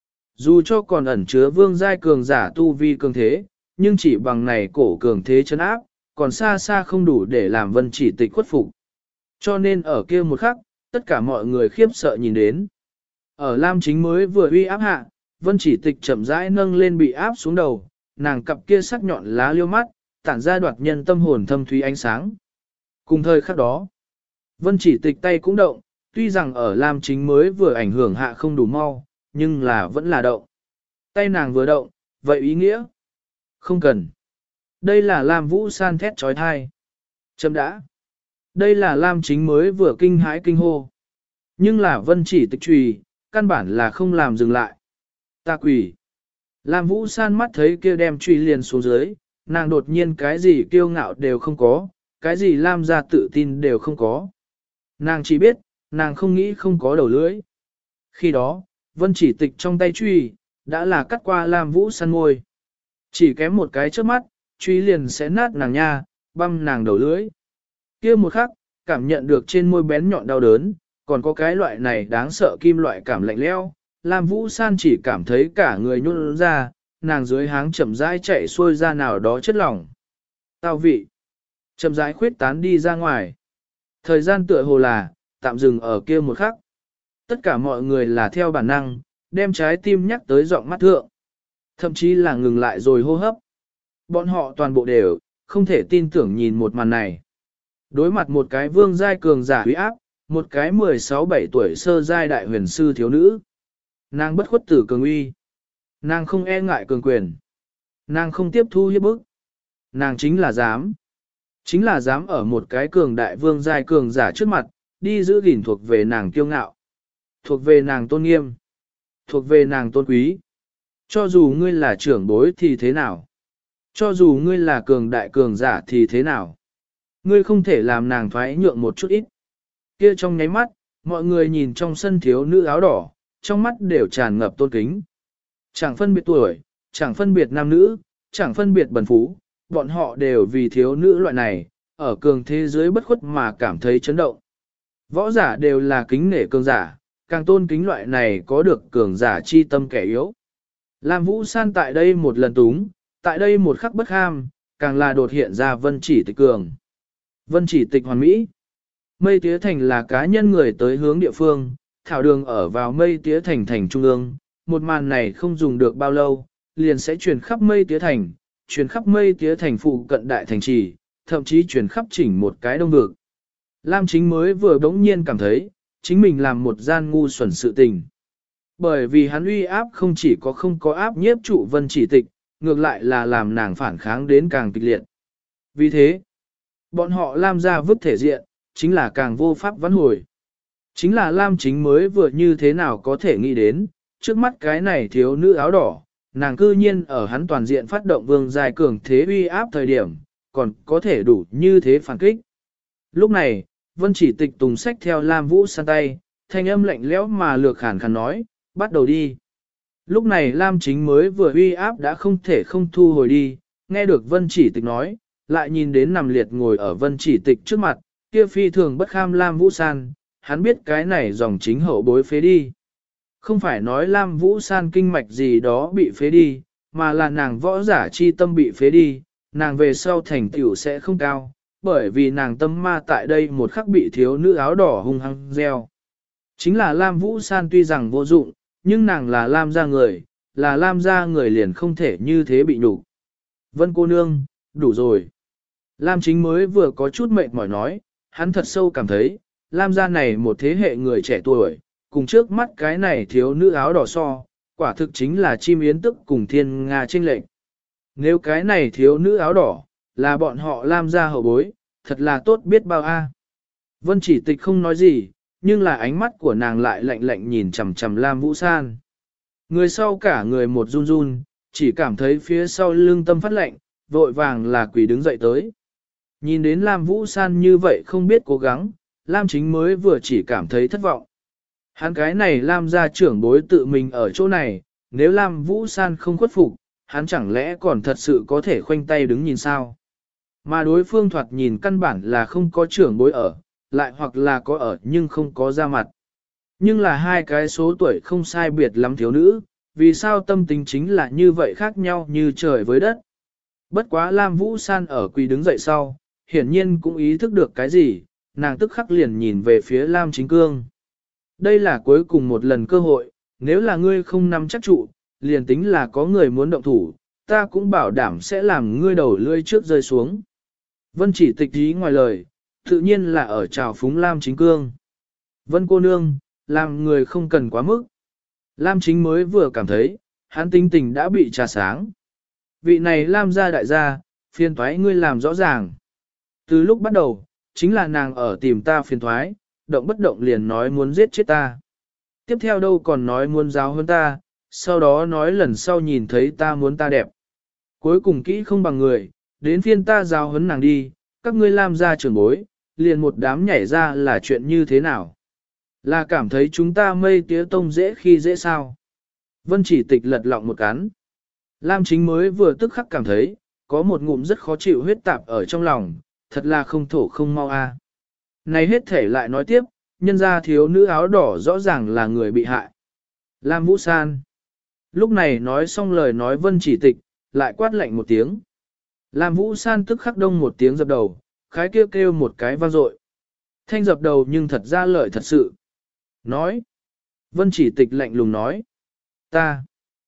Dù cho còn ẩn chứa vương giai cường giả tu vi cường thế, nhưng chỉ bằng này cổ cường thế chấn áp, còn xa xa không đủ để làm Vân Chỉ Tịch khuất phục. Cho nên ở kia một khắc, tất cả mọi người khiếp sợ nhìn đến. Ở Lam Chính mới vừa uy áp hạ, Vân Chỉ Tịch chậm rãi nâng lên bị áp xuống đầu, nàng cặp kia sắc nhọn lá liêu mắt, tản ra đoạt nhân tâm hồn thâm thúy ánh sáng. Cùng thời khắc đó, Vân Chỉ Tịch tay cũng động, tuy rằng ở Lam Chính mới vừa ảnh hưởng hạ không đủ mau, nhưng là vẫn là động. Tay nàng vừa động, vậy ý nghĩa? Không cần. Đây là Lam Vũ San thét trói thai. Chấm đã. Đây là Lam Chính mới vừa kinh hãi kinh hô. Nhưng là Vân Chỉ Tịch trùy, căn bản là không làm dừng lại. Ta quỷ. Lam Vũ San mắt thấy kia đem trùy liền xuống dưới, nàng đột nhiên cái gì kiêu ngạo đều không có, cái gì Lam gia tự tin đều không có. Nàng chỉ biết, nàng không nghĩ không có đầu lưỡi. Khi đó, Vân Chỉ Tịch trong tay trùy, đã là cắt qua Lam Vũ San môi. Chỉ kém một cái trước mắt, trùy liền sẽ nát nàng nha, băm nàng đầu lưỡi. Kia một khắc, cảm nhận được trên môi bén nhọn đau đớn, còn có cái loại này đáng sợ kim loại cảm lạnh lẽo. Lam Vũ San chỉ cảm thấy cả người nhún ra, nàng dưới háng chậm rãi chạy xuôi ra nào đó chất lỏng. Tao vị. Chậm rãi khuyết tán đi ra ngoài. Thời gian tựa hồ là, tạm dừng ở kia một khắc. Tất cả mọi người là theo bản năng, đem trái tim nhắc tới giọng mắt thượng. Thậm chí là ngừng lại rồi hô hấp. Bọn họ toàn bộ đều, không thể tin tưởng nhìn một màn này. Đối mặt một cái vương giai cường giả uy áp, một cái 16-17 tuổi sơ giai đại huyền sư thiếu nữ. Nàng bất khuất tử cường uy. Nàng không e ngại cường quyền. Nàng không tiếp thu hiếp bức. Nàng chính là dám. Chính là dám ở một cái cường đại vương giai cường giả trước mặt, đi giữ gìn thuộc về nàng kiêu ngạo. Thuộc về nàng tôn nghiêm. Thuộc về nàng tôn quý. Cho dù ngươi là trưởng bối thì thế nào? Cho dù ngươi là cường đại cường giả thì thế nào? Ngươi không thể làm nàng thoái nhượng một chút ít. Kia trong nháy mắt, mọi người nhìn trong sân thiếu nữ áo đỏ, trong mắt đều tràn ngập tôn kính. Chẳng phân biệt tuổi, chẳng phân biệt nam nữ, chẳng phân biệt bần phú, bọn họ đều vì thiếu nữ loại này, ở cường thế giới bất khuất mà cảm thấy chấn động. Võ giả đều là kính nể cường giả, càng tôn kính loại này có được cường giả chi tâm kẻ yếu. Lam Vũ San tại đây một lần túng, tại đây một khắc bất ham, càng là đột hiện ra Vân Chỉ Tịch cường. Vân Chỉ Tịch hoàn mỹ. Mây Tía Thành là cá nhân người tới hướng địa phương, thảo đường ở vào Mây Tía Thành thành trung ương, một màn này không dùng được bao lâu, liền sẽ truyền khắp Mây Tía Thành, truyền khắp Mây Tía Thành phụ cận đại thành trì, thậm chí truyền khắp chỉnh một cái đông vực. Lam Chính mới vừa đống nhiên cảm thấy, chính mình làm một gian ngu xuẩn sự tình. Bởi vì hắn uy áp không chỉ có không có áp nhiếp trụ Vân Chỉ Tịch, ngược lại là làm nàng phản kháng đến càng kịch liệt. Vì thế, bọn họ Lam gia vứt thể diện, chính là càng vô pháp vãn hồi. Chính là Lam Chính mới vừa như thế nào có thể nghĩ đến, trước mắt cái này thiếu nữ áo đỏ, nàng cư nhiên ở hắn toàn diện phát động vương giai cường thế uy áp thời điểm, còn có thể đủ như thế phản kích. Lúc này, Vân Chỉ Tịch tùng sách theo Lam Vũ San tay, thanh âm lạnh lẽo mà lược khàn khàn nói, bắt đầu đi. Lúc này Lam Chính mới vừa uy áp đã không thể không thu hồi đi, nghe được Vân Chỉ Tịch nói, lại nhìn đến nằm liệt ngồi ở Vân Chỉ Tịch trước mặt, kia phi thường bất kham Lam Vũ San, hắn biết cái này dòng chính hậu bối phế đi. Không phải nói Lam Vũ San kinh mạch gì đó bị phế đi, mà là nàng võ giả chi tâm bị phế đi, nàng về sau thành tựu sẽ không cao, bởi vì nàng tâm ma tại đây một khắc bị thiếu nữ áo đỏ hung hăng gieo. Chính là Lam Vũ San tuy rằng vô dụng, nhưng nàng là Lam gia người, là Lam gia người liền không thể như thế bị nhục. Vân cô nương, đủ rồi. Lam Chính mới vừa có chút mệt mỏi nói, Hắn thật sâu cảm thấy, Lam gia này một thế hệ người trẻ tuổi, cùng trước mắt cái này thiếu nữ áo đỏ so, quả thực chính là chim yến tức cùng thiên nga chênh lệnh. Nếu cái này thiếu nữ áo đỏ, là bọn họ Lam gia hậu bối, thật là tốt biết bao a. Vân Chỉ Tịch không nói gì, nhưng là ánh mắt của nàng lại lạnh lạnh nhìn chằm chằm Lam Vũ San. Người sau cả người một run run, chỉ cảm thấy phía sau lưng tâm phát lạnh, vội vàng là quỳ đứng dậy tới. Nhìn đến Lam Vũ San như vậy không biết cố gắng, Lam Chính mới vừa chỉ cảm thấy thất vọng. Hắn cái này Lam gia trưởng bối tự mình ở chỗ này, nếu Lam Vũ San không khuất phục, hắn chẳng lẽ còn thật sự có thể khoanh tay đứng nhìn sao? Mà đối phương thoạt nhìn căn bản là không có trưởng bối ở, lại hoặc là có ở nhưng không có ra mặt. Nhưng là hai cái số tuổi không sai biệt lắm thiếu nữ, vì sao tâm tính chính là như vậy khác nhau như trời với đất. Bất quá Lam Vũ San ở quỳ đứng dậy sau, hiển nhiên cũng ý thức được cái gì, nàng tức khắc liền nhìn về phía Lam Chính Cương. Đây là cuối cùng một lần cơ hội, nếu là ngươi không nắm chắc trụ, liền tính là có người muốn động thủ, ta cũng bảo đảm sẽ làm ngươi đầu lươi trước rơi xuống. Vân Chỉ Tịch ý ngoài lời, tự nhiên là ở trào phúng Lam Chính Cương. Vân cô nương, làm người không cần quá mức. Lam Chính mới vừa cảm thấy, hắn tính tình đã bị trà sáng. Vị này Lam gia đại gia, phiền toái ngươi làm rõ ràng. Từ lúc bắt đầu, chính là nàng ở tìm ta phiền toái, động bất động liền nói muốn giết chết ta. Tiếp theo đâu còn nói muốn giáo hơn ta, sau đó nói lần sau nhìn thấy ta muốn ta đẹp. Cuối cùng kỹ không bằng người, đến phiên ta giáo huấn nàng đi, các ngươi Lam gia trưởng bối, liền một đám nhảy ra là chuyện như thế nào. Là cảm thấy chúng ta mây tía tông dễ khi dễ sao. Vân Chỉ Tịch lật lọng một cán. Lam Chính mới vừa tức khắc cảm thấy, có một ngụm rất khó chịu huyết tạp ở trong lòng, thật là không thổ không mau a. Này hết thể lại nói tiếp, nhân ra thiếu nữ áo đỏ rõ ràng là người bị hại. Lam Vũ San. Lúc này nói xong lời nói Vân Chỉ Tịch, lại quát lạnh một tiếng. Lam Vũ San tức khắc đông một tiếng dập đầu, khái kêu kêu một cái vang dội. Thanh dập đầu nhưng thật ra lợi thật sự. Nói. Vân Chỉ Tịch lạnh lùng nói. Ta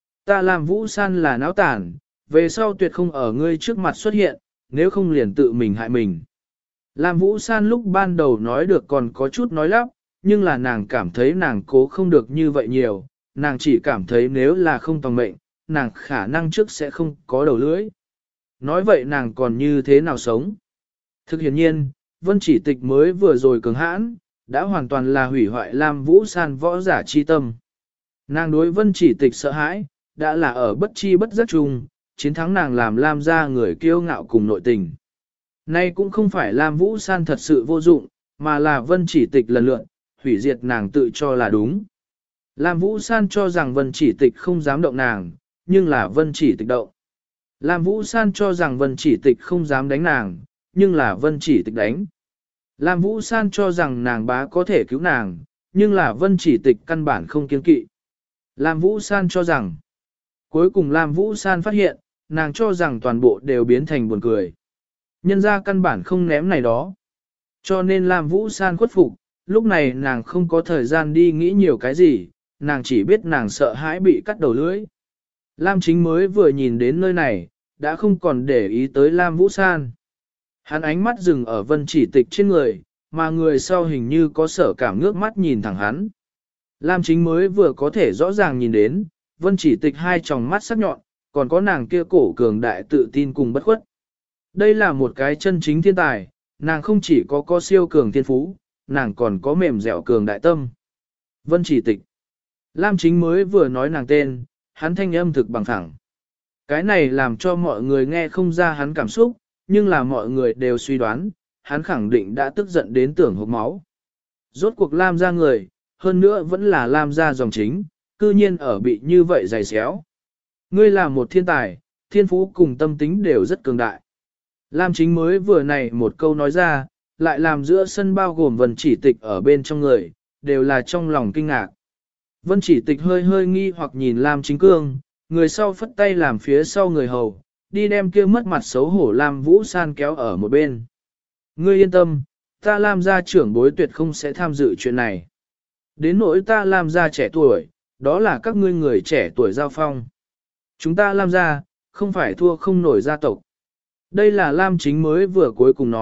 Lam Vũ San là náo tản, về sau tuyệt không ở ngươi trước mặt xuất hiện, nếu không liền tự mình hại mình. Lam Vũ San lúc ban đầu nói được còn có chút nói lắp, nhưng là nàng cảm thấy nàng cố không được như vậy nhiều, nàng chỉ cảm thấy nếu là không tòng mệnh, nàng khả năng trước sẽ không có đầu lưỡi. Nói vậy nàng còn như thế nào sống? Thực hiện nhiên, Vân Chỉ Tịch mới vừa rồi cường hãn, đã hoàn toàn là hủy hoại Lam Vũ San võ giả chi tâm. Nàng đối Vân Chỉ Tịch sợ hãi, đã là ở bất chi bất giác chung, chiến thắng nàng làm Lam gia người kiêu ngạo cùng nội tình. Nay cũng không phải Lam Vũ San thật sự vô dụng, mà là Vân Chỉ Tịch lần lượt, hủy diệt nàng tự cho là đúng. Lam Vũ San cho rằng Vân Chỉ Tịch không dám động nàng, nhưng là Vân Chỉ Tịch động. Lam Vũ San cho rằng Vân Chỉ Tịch không dám đánh nàng, nhưng là Vân Chỉ Tịch đánh. Lam Vũ San cho rằng nàng bá có thể cứu nàng, nhưng là Vân Chỉ Tịch căn bản không kiên kỵ. Lam Vũ San cho rằng, cuối cùng Lam Vũ San phát hiện, nàng cho rằng toàn bộ đều biến thành buồn cười. Nhân ra căn bản không ném này đó. Cho nên Lam Vũ San khuất phục, lúc này nàng không có thời gian đi nghĩ nhiều cái gì, nàng chỉ biết nàng sợ hãi bị cắt đầu lưỡi. Lam Chính mới vừa nhìn đến nơi này, đã không còn để ý tới Lam Vũ San. Hắn ánh mắt dừng ở Vân Chỉ Tịch trên người, mà người sau hình như có sở cảm ngước mắt nhìn thẳng hắn. Lam Chính mới vừa có thể rõ ràng nhìn đến, Vân Chỉ Tịch hai tròng mắt sắc nhọn, còn có nàng kia cổ cường đại tự tin cùng bất khuất. Đây là một cái chân chính thiên tài, nàng không chỉ có siêu cường thiên phú, nàng còn có mềm dẻo cường đại tâm. Vân Chỉ Tịch. Lam Chính mới vừa nói nàng tên, hắn thanh âm thực bằng thẳng. Cái này làm cho mọi người nghe không ra hắn cảm xúc, nhưng là mọi người đều suy đoán, hắn khẳng định đã tức giận đến tưởng hộc máu. Rốt cuộc Lam gia người, hơn nữa vẫn là Lam gia dòng chính, cư nhiên ở bị như vậy dày xéo. Ngươi là một thiên tài, thiên phú cùng tâm tính đều rất cường đại. Lam Chính mới vừa này một câu nói ra, lại làm giữa sân bao gồm Vân Chỉ Tịch ở bên trong người, đều là trong lòng kinh ngạc. Vân Chỉ Tịch hơi hơi nghi hoặc nhìn Lam Chính Cương, người sau phất tay làm phía sau người hầu, đi đem kia mất mặt xấu hổ Lam Vũ San kéo ở một bên. Ngươi yên tâm, ta Lam gia trưởng bối tuyệt không sẽ tham dự chuyện này. Đến nỗi ta Lam gia trẻ tuổi, đó là các ngươi người trẻ tuổi giao phong. Chúng ta Lam gia, không phải thua không nổi gia tộc. Đây là Lam Chính mới vừa cuối cùng nói,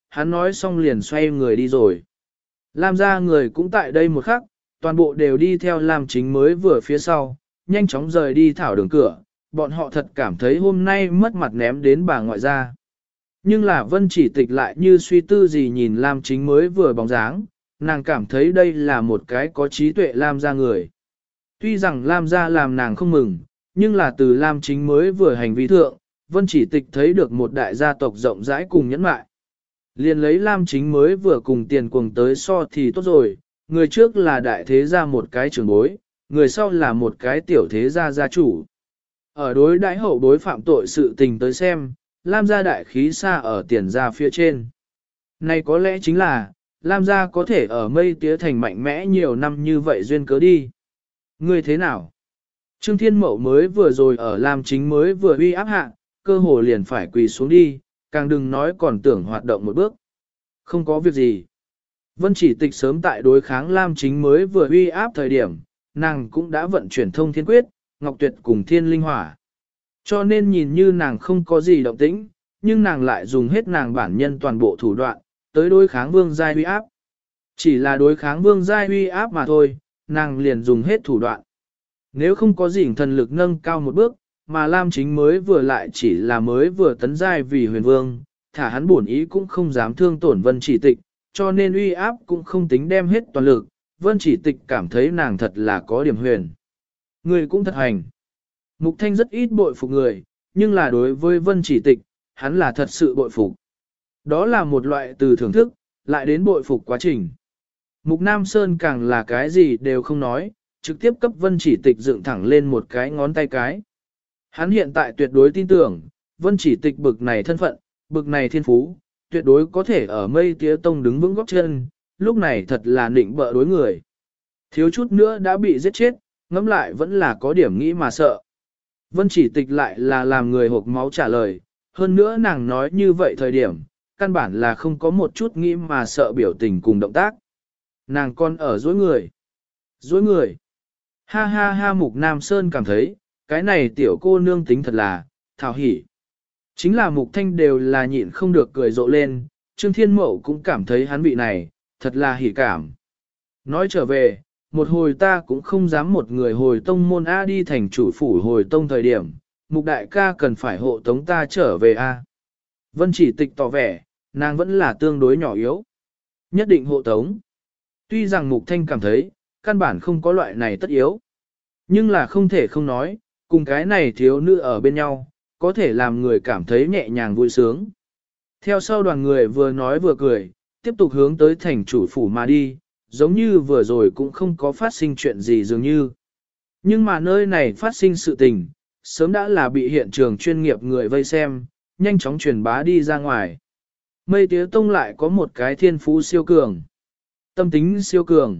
hắn nói xong liền xoay người đi rồi. Lam gia người cũng tại đây một khắc, toàn bộ đều đi theo Lam Chính mới vừa phía sau, nhanh chóng rời đi thảo đường cửa, bọn họ thật cảm thấy hôm nay mất mặt ném đến bà ngoại gia. Nhưng là Vân Chỉ Tịch lại như suy tư gì nhìn Lam Chính mới vừa bóng dáng, nàng cảm thấy đây là một cái có trí tuệ Lam gia người. Tuy rằng Lam gia làm nàng không mừng, nhưng là từ Lam Chính mới vừa hành vi thượng, Vân Chỉ Tịch thấy được một đại gia tộc rộng rãi cùng nhẫn mại. Liền lấy Lam Chính mới vừa cùng tiền cuồng tới so thì tốt rồi, người trước là đại thế gia một cái trưởng bối, người sau là một cái tiểu thế gia gia chủ. Ở đối đãi hậu bối phạm tội sự tình tới xem, Lam gia đại khí xa ở tiền gia phía trên. Này có lẽ chính là, Lam gia có thể ở mây tía thành mạnh mẽ nhiều năm như vậy duyên cớ đi. Ngươi thế nào? Trương Thiên Mậu mới vừa rồi ở Lam Chính mới vừa uy áp hạ, cơ hồ liền phải quỳ xuống đi, càng đừng nói còn tưởng hoạt động một bước. Không có việc gì. Vân Chỉ Tịch sớm tại đối kháng Lam Chính mới vừa uy áp thời điểm, nàng cũng đã vận chuyển thông thiên quyết, Ngọc Tuyệt cùng thiên linh hỏa. Cho nên nhìn như nàng không có gì động tĩnh, nhưng nàng lại dùng hết nàng bản nhân toàn bộ thủ đoạn, tới đối kháng vương giai uy áp. Chỉ là đối kháng vương giai uy áp mà thôi, nàng liền dùng hết thủ đoạn. Nếu không có gì thần lực nâng cao một bước, mà Lam Chính mới vừa lại chỉ là mới vừa tấn giai vì huyền vương, thả hắn bổn ý cũng không dám thương tổn Vân Chỉ Tịch, cho nên uy áp cũng không tính đem hết toàn lực. Vân Chỉ Tịch cảm thấy nàng thật là có điểm huyền. Người cũng thật hành. Mục Thanh rất ít bội phục người, nhưng là đối với Vân Chỉ Tịch, hắn là thật sự bội phục. Đó là một loại từ thưởng thức, lại đến bội phục quá trình. Mục Nam Sơn càng là cái gì đều không nói, trực tiếp cấp Vân Chỉ Tịch dựng thẳng lên một cái ngón tay cái. Hắn hiện tại tuyệt đối tin tưởng, Vân Chỉ Tịch bực này thân phận, bực này thiên phú, tuyệt đối có thể ở mây tía tông đứng vững góp chân, lúc này thật là nịnh bợ đối người. Thiếu chút nữa đã bị giết chết, ngẫm lại vẫn là có điểm nghĩ mà sợ. Vân Chỉ Tịch lại là làm người hộp máu trả lời, hơn nữa nàng nói như vậy thời điểm, căn bản là không có một chút nghĩ mà sợ biểu tình cùng động tác. Nàng còn ở dối người. Dối người. Ha ha ha Mục Nam Sơn cảm thấy, cái này tiểu cô nương tính thật là, thảo hỉ. Chính là Mục Thanh đều là nhịn không được cười rộ lên, Trương Thiên Mậu cũng cảm thấy hắn vị này, thật là hỉ cảm. Nói trở về, một hồi ta cũng không dám một người hồi tông môn A đi thành chủ phủ hồi tông thời điểm, Mục đại ca cần phải hộ tống ta trở về A. Vân Chỉ Tịch tỏ vẻ, nàng vẫn là tương đối nhỏ yếu. Nhất định hộ tống. Tuy rằng Mục Thanh cảm thấy, căn bản không có loại này tất yếu. Nhưng là không thể không nói, cùng cái này thiếu nữ ở bên nhau, có thể làm người cảm thấy nhẹ nhàng vui sướng. Theo sau đoàn người vừa nói vừa cười, tiếp tục hướng tới thành chủ phủ mà đi, giống như vừa rồi cũng không có phát sinh chuyện gì dường như. Nhưng mà nơi này phát sinh sự tình, sớm đã là bị hiện trường chuyên nghiệp người vây xem, nhanh chóng truyền bá đi ra ngoài. Mây Tía Tông lại có một cái thiên phú siêu cường, tâm tính siêu cường,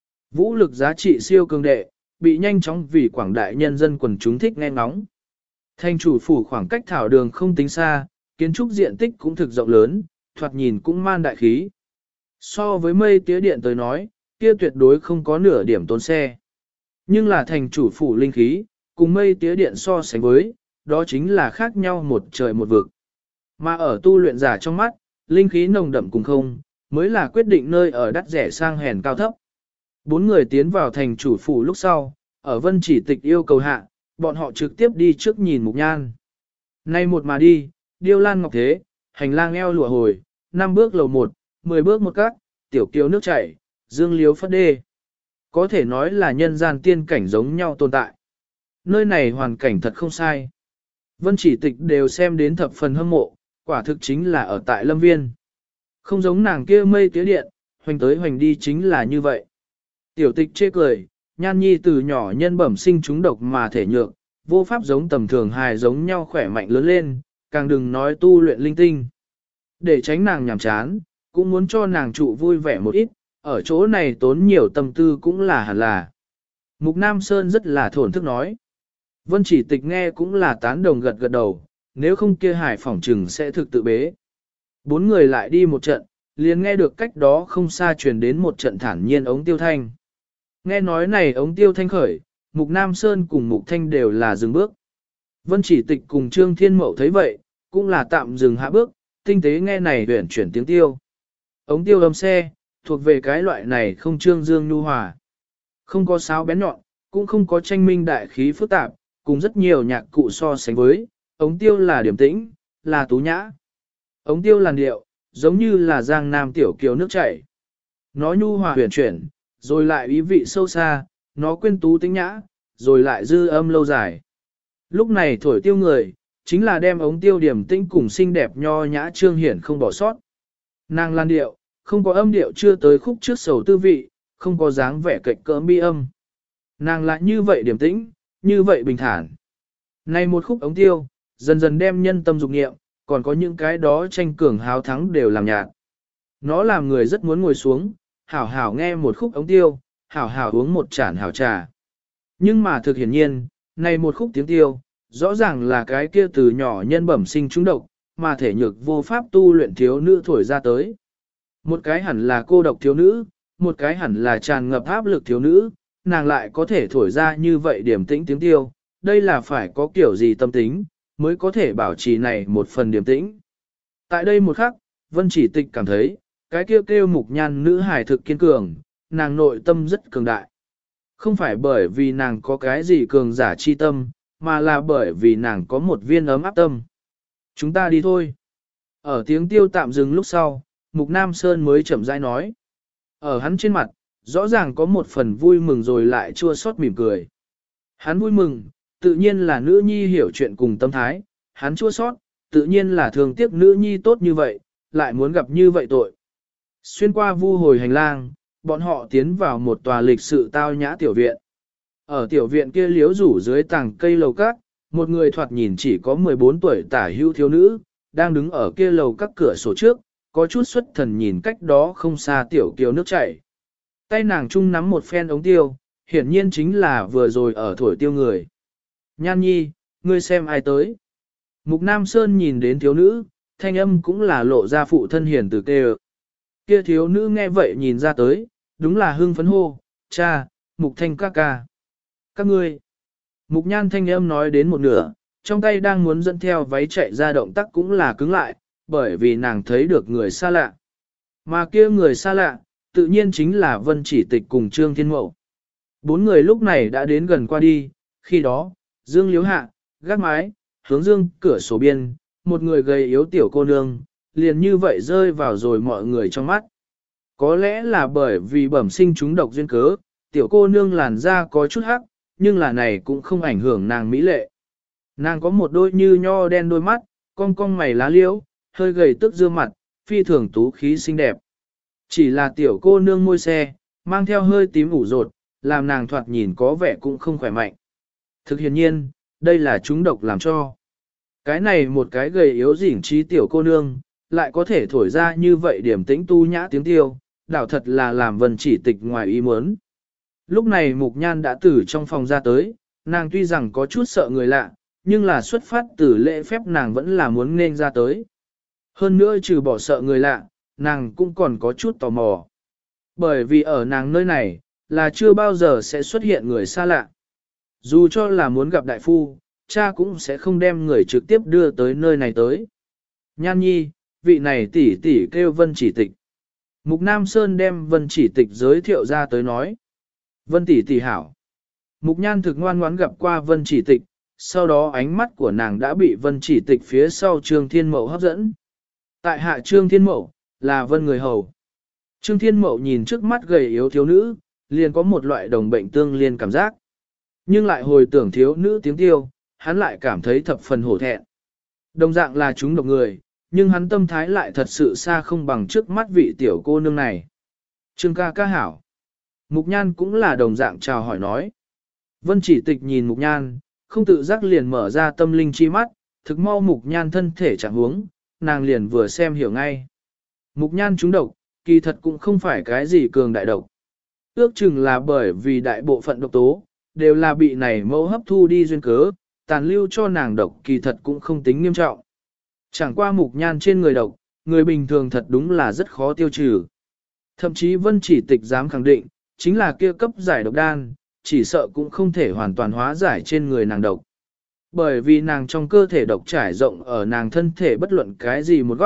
vũ lực giá trị siêu cường đệ, bị nhanh chóng vì quảng đại nhân dân quần chúng thích nghe ngóng. Thành chủ phủ khoảng cách thảo đường không tính xa, kiến trúc diện tích cũng thực rộng lớn, thoạt nhìn cũng man đại khí. So với Mây Tía Điện tới nói, kia tuyệt đối không có nửa điểm tốn xe. Nhưng là thành chủ phủ linh khí, cùng Mây Tía Điện so sánh với, đó chính là khác nhau một trời một vực. Mà ở tu luyện giả trong mắt, linh khí nồng đậm cùng không, mới là quyết định nơi ở đắt rẻ sang hèn cao thấp. Bốn người tiến vào thành chủ phủ lúc sau, ở Vân Chỉ Tịch yêu cầu hạ, bọn họ trực tiếp đi trước nhìn Mục Nhan. Nay một mà đi, điêu lan ngọc thế, hành lang eo lụa hồi, 5 bước lầu 1, 10 bước một cát, tiểu kiều nước chảy, dương liếu phất đê. Có thể nói là nhân gian tiên cảnh giống nhau tồn tại. Nơi này hoàn cảnh thật không sai. Vân Chỉ Tịch đều xem đến thập phần hâm mộ, quả thực chính là ở tại Lâm Viên. Không giống nàng kia Mây Tía Điện, hoành tới hoành đi chính là như vậy. Tiểu Tịch chê cười, Nhan Nhi từ nhỏ nhân bẩm sinh trúng độc mà thể nhược, vô pháp giống tầm thường hài giống nhau khỏe mạnh lớn lên, càng đừng nói tu luyện linh tinh. Để tránh nàng nhàm chán, cũng muốn cho nàng trụ vui vẻ một ít, ở chỗ này tốn nhiều tâm tư cũng là hẳn là. Mục Nam Sơn rất là thổn thức nói. Vân Chỉ Tịch nghe cũng là tán đồng gật gật đầu, nếu không kia hải phỏng trừng sẽ thực tự bế. Bốn người lại đi một trận, liền nghe được cách đó không xa truyền đến một trận thản nhiên ống tiêu thanh. Nghe nói này ống tiêu thanh khởi, Mục Nam Sơn cùng Mục Thanh đều là dừng bước. Vân Chỉ Tịch cùng Trương Thiên Mậu thấy vậy, cũng là tạm dừng hạ bước, tinh tế nghe này huyển chuyển tiếng tiêu. Ống tiêu âm xe, thuộc về cái loại này không trương dương nhu hòa. Không có sáo bén nhọn, cũng không có tranh minh đại khí phức tạp, cùng rất nhiều nhạc cụ so sánh với, ống tiêu là điểm tĩnh, là tú nhã. Ống tiêu làn điệu, giống như là giang nam tiểu kiều nước chảy. Nó nhu hòa huyền chuyển, rồi lại ý vị sâu xa, nó quyến tú tĩnh nhã, rồi lại dư âm lâu dài. Lúc này thổi tiêu người, chính là đem ống tiêu điểm tĩnh cùng xinh đẹp nho nhã trương hiển không bỏ sót. Nàng làn điệu, không có âm điệu chưa tới khúc trước sầu tư vị, không có dáng vẻ cạnh cỡm bi âm. Nàng lại như vậy điểm tĩnh, như vậy bình thản. Này một khúc ống tiêu, dần dần đem nhân tâm dục nghiệm, còn có những cái đó tranh cường háo thắng đều làm nhạt. Nó làm người rất muốn ngồi xuống, hảo hảo nghe một khúc ống tiêu, hảo hảo uống một chản hảo trà. Nhưng mà thực hiển nhiên, này một khúc tiếng tiêu, rõ ràng là cái kia từ nhỏ nhân bẩm sinh trúng độc, mà thể nhược vô pháp tu luyện thiếu nữ thổi ra tới. Một cái hẳn là cô độc thiếu nữ, một cái hẳn là tràn ngập áp lực thiếu nữ, nàng lại có thể thổi ra như vậy điểm tĩnh tiếng tiêu, đây là phải có kiểu gì tâm tính, mới có thể bảo trì này một phần điểm tĩnh. Tại đây một khắc, Vân Chỉ Tịch cảm thấy, cái kêu mục nhan nữ hài thực kiên cường, nàng nội tâm rất cường đại. Không phải bởi vì nàng có cái gì cường giả chi tâm, mà là bởi vì nàng có một viên ấm áp tâm. Chúng ta đi thôi. Ở tiếng tiêu tạm dừng lúc sau, Mục Nam Sơn mới chậm rãi nói. Ở hắn trên mặt, rõ ràng có một phần vui mừng rồi lại chua xót mỉm cười. Hắn vui mừng, tự nhiên là nữ nhi hiểu chuyện cùng tâm thái, hắn chua xót, tự nhiên là thường tiếc nữ nhi tốt như vậy, lại muốn gặp như vậy tội. Xuyên qua vu hồi hành lang, bọn họ tiến vào một tòa lịch sự tao nhã tiểu viện. Ở tiểu viện kia liếu rủ dưới tàng cây lầu các, một người thoạt nhìn chỉ có 14 tuổi tả hữu thiếu nữ, đang đứng ở kia lầu các cửa sổ trước, có chút xuất thần nhìn cách đó không xa tiểu kiều nước chảy. Tay nàng chung nắm một phen ống tiêu, hiển nhiên chính là vừa rồi ở thổi tiêu người. Nhan nhi, ngươi xem ai tới. Mục Nam Sơn nhìn đến thiếu nữ, thanh âm cũng là lộ ra phụ thân hiền từ kêu. Kia thiếu nữ nghe vậy nhìn ra tới, đúng là hưng phấn hô, cha, Mục Thanh ca ca. Các ngươi. Mục Nhan thanh âm nói đến một nửa, trong tay đang muốn dẫn theo váy chạy ra động tác cũng là cứng lại, bởi vì nàng thấy được người xa lạ. Mà kia người xa lạ, tự nhiên chính là Vân Chỉ Tịch cùng Trương Thiên Mậu. Bốn người lúc này đã đến gần qua đi, khi đó, Dương Liếu hạ, gác mái, hướng dương cửa sổ biên, một người gầy yếu tiểu cô nương, liền như vậy rơi vào rồi mọi người trong mắt. Có lẽ là bởi vì bẩm sinh chúng độc duyên cớ, tiểu cô nương làn da có chút hắc, nhưng là này cũng không ảnh hưởng nàng mỹ lệ. Nàng có một đôi như nho đen đôi mắt, cong cong mày lá liễu, hơi gầy tức dương mặt, phi thường tú khí xinh đẹp. Chỉ là tiểu cô nương môi xe, mang theo hơi tím ủ rột, làm nàng thoạt nhìn có vẻ cũng không khỏe mạnh. Thực hiện nhiên, đây là chúng độc làm cho. Cái này một cái gầy yếu dỉn trí tiểu cô nương, lại có thể thổi ra như vậy điểm tĩnh tu nhã tiếng tiêu, đảo thật là làm Vân Chỉ Tịch ngoài ý muốn. Lúc này Mục Nhan đã từ trong phòng ra tới, nàng tuy rằng có chút sợ người lạ, nhưng là xuất phát từ lễ phép nàng vẫn là muốn nên ra tới. Hơn nữa trừ bỏ sợ người lạ, nàng cũng còn có chút tò mò. Bởi vì ở nàng nơi này, là chưa bao giờ sẽ xuất hiện người xa lạ. Dù cho là muốn gặp đại phu, cha cũng sẽ không đem người trực tiếp đưa tới nơi này tới. Nhan nhi, vị này tỷ tỷ kêu Vân Chỉ Tịch. Mục Nam Sơn đem Vân Chỉ Tịch giới thiệu ra tới nói. Vân tỷ tỷ hảo. Mục Nhan thực ngoan ngoãn gặp qua Vân Chỉ Tịch, sau đó ánh mắt của nàng đã bị Vân Chỉ Tịch phía sau Trương Thiên Mậu hấp dẫn. Tại hạ Trương Thiên Mậu, là Vân người hầu. Trương Thiên Mậu nhìn trước mắt gầy yếu thiếu nữ, liền có một loại đồng bệnh tương liên cảm giác. Nhưng lại hồi tưởng thiếu nữ tiếng tiêu, hắn lại cảm thấy thập phần hổ thẹn. Đồng dạng là chúng độc người, nhưng hắn tâm thái lại thật sự xa không bằng trước mắt vị tiểu cô nương này. Trương ca ca hảo. Mục Nhan cũng là đồng dạng chào hỏi nói. Vân Chỉ Tịch nhìn Mục Nhan, không tự giác liền mở ra tâm linh chi mắt, thực mau Mục Nhan thân thể trạng huống, nàng liền vừa xem hiểu ngay. Mục Nhan trúng độc, kỳ thật cũng không phải cái gì cường đại độc. Ước chừng là bởi vì đại bộ phận độc tố, đều là bị này mẫu hấp thu đi duyên cớ, tàn lưu cho nàng độc kỳ thật cũng không tính nghiêm trọng. Chẳng qua Mục Nhan trên người độc, người bình thường thật đúng là rất khó tiêu trừ. Thậm chí Vân Chỉ Tịch dám khẳng định, chính là kia cấp giải độc đan, chỉ sợ cũng không thể hoàn toàn hóa giải trên người nàng độc. Bởi vì nàng trong cơ thể độc trải rộng ở nàng thân thể bất luận cái gì một góc,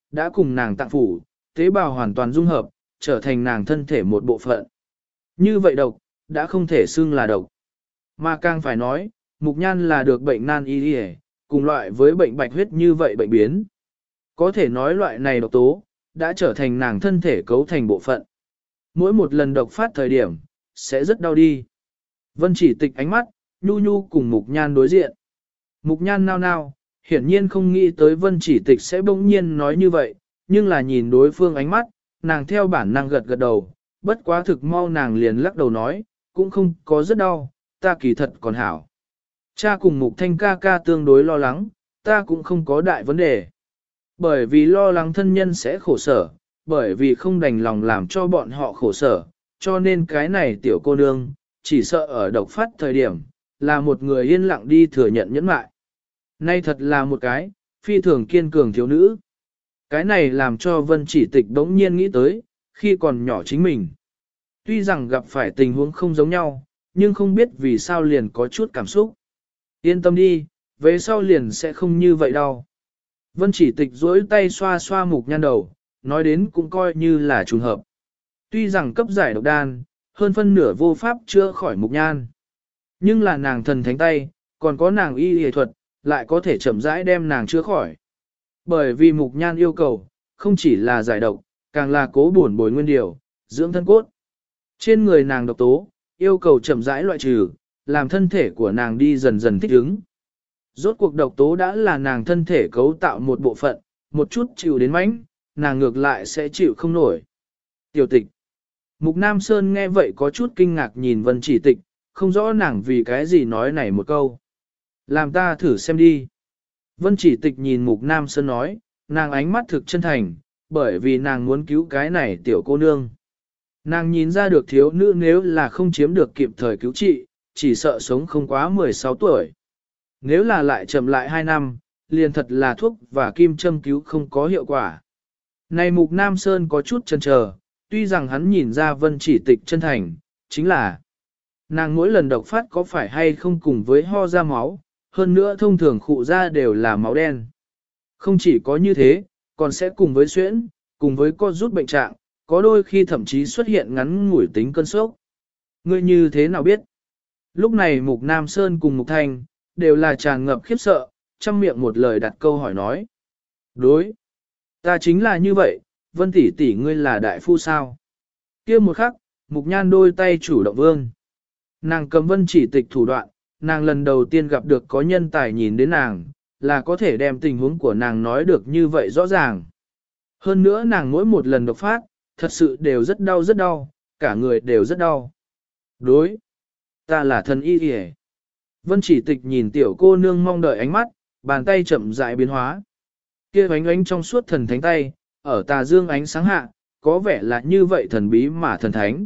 đã cùng nàng tạng phủ, tế bào hoàn toàn dung hợp, trở thành nàng thân thể một bộ phận. Như vậy độc, đã không thể xưng là độc. Mà càng phải nói, Mục Nhan là được bệnh nan y đi, cùng loại với bệnh bạch huyết như vậy bệnh biến. Có thể nói loại này độc tố, đã trở thành nàng thân thể cấu thành bộ phận. Mỗi một lần độc phát thời điểm, sẽ rất đau đi. Vân Chỉ Tịch ánh mắt, nhu nhu cùng Mục Nhan đối diện. Mục Nhan nao nao, hiển nhiên không nghĩ tới Vân Chỉ Tịch sẽ bỗng nhiên nói như vậy, nhưng là nhìn đối phương ánh mắt, nàng theo bản năng gật gật đầu, bất quá thực mau nàng liền lắc đầu nói, cũng không có rất đau, ta kỳ thật còn hảo. Cha cùng Mục Thanh ca ca tương đối lo lắng, ta cũng không có đại vấn đề. Bởi vì lo lắng thân nhân sẽ khổ sở, bởi vì không đành lòng làm cho bọn họ khổ sở, cho nên cái này tiểu cô nương, chỉ sợ ở độc phát thời điểm, là một người yên lặng đi thừa nhận nhẫn mại. Nay thật là một cái, phi thường kiên cường thiếu nữ. Cái này làm cho Vân Chỉ Tịch đống nhiên nghĩ tới, khi còn nhỏ chính mình. Tuy rằng gặp phải tình huống không giống nhau, nhưng không biết vì sao liền có chút cảm xúc. Yên tâm đi, về sau liền sẽ không như vậy đâu. Vân Chỉ Tịch duỗi tay xoa xoa Mục Nhan đầu, nói đến cũng coi như là trùng hợp. Tuy rằng cấp giải độc đan, hơn phân nửa vô pháp chữa khỏi Mục Nhan. Nhưng là nàng thần thánh tay, còn có nàng y y thuật, lại có thể chậm rãi đem nàng chữa khỏi. Bởi vì Mục Nhan yêu cầu, không chỉ là giải độc, càng là cố bổn bồi nguyên điều, dưỡng thân cốt. Trên người nàng độc tố, yêu cầu chậm rãi loại trừ, làm thân thể của nàng đi dần dần thích ứng. Rốt cuộc độc tố đã là nàng thân thể cấu tạo một bộ phận, một chút chịu đến mánh, nàng ngược lại sẽ chịu không nổi. Tiểu Tịch. Mục Nam Sơn nghe vậy có chút kinh ngạc nhìn Vân Chỉ Tịch, không rõ nàng vì cái gì nói này một câu. Làm ta thử xem đi. Vân Chỉ Tịch nhìn Mục Nam Sơn nói, nàng ánh mắt thực chân thành, bởi vì nàng muốn cứu cái này tiểu cô nương. Nàng nhìn ra được thiếu nữ nếu là không chiếm được kịp thời cứu trị, chỉ sợ sống không quá 16 tuổi. Nếu là lại chậm lại 2 năm, liền thật là thuốc và kim châm cứu không có hiệu quả. Này Mục Nam Sơn có chút chần chờ, tuy rằng hắn nhìn ra Vân Chỉ Tịch chân thành, chính là nàng mỗi lần độc phát có phải hay không cùng với ho ra máu, hơn nữa thông thường khụ ra đều là máu đen. Không chỉ có như thế, còn sẽ cùng với suyễn, cùng với co rút bệnh trạng, có đôi khi thậm chí xuất hiện ngắn ngủi tính cơn sốc. Ngươi như thế nào biết? Lúc này Mục Nam Sơn cùng Mục Thanh, đều là tràn ngập khiếp sợ, trăm miệng một lời đặt câu hỏi nói. Đối, ta chính là như vậy, Vân tỷ tỷ ngươi là đại phu sao? Kia một khắc, Mục Nhan đôi tay chủ động vương. Nàng cầm Vân Chỉ Tịch thủ đoạn, nàng lần đầu tiên gặp được có nhân tài nhìn đến nàng, là có thể đem tình huống của nàng nói được như vậy rõ ràng. Hơn nữa nàng mỗi một lần độc phát, thật sự đều rất đau, cả người đều rất đau. Đối, ta là thần y y. Vân Chỉ Tịch nhìn tiểu cô nương mong đợi ánh mắt, bàn tay chậm rãi biến hóa. Kia ánh ánh trong suốt thần thánh tay, ở tà dương ánh sáng hạ, có vẻ là như vậy thần bí mà thần thánh.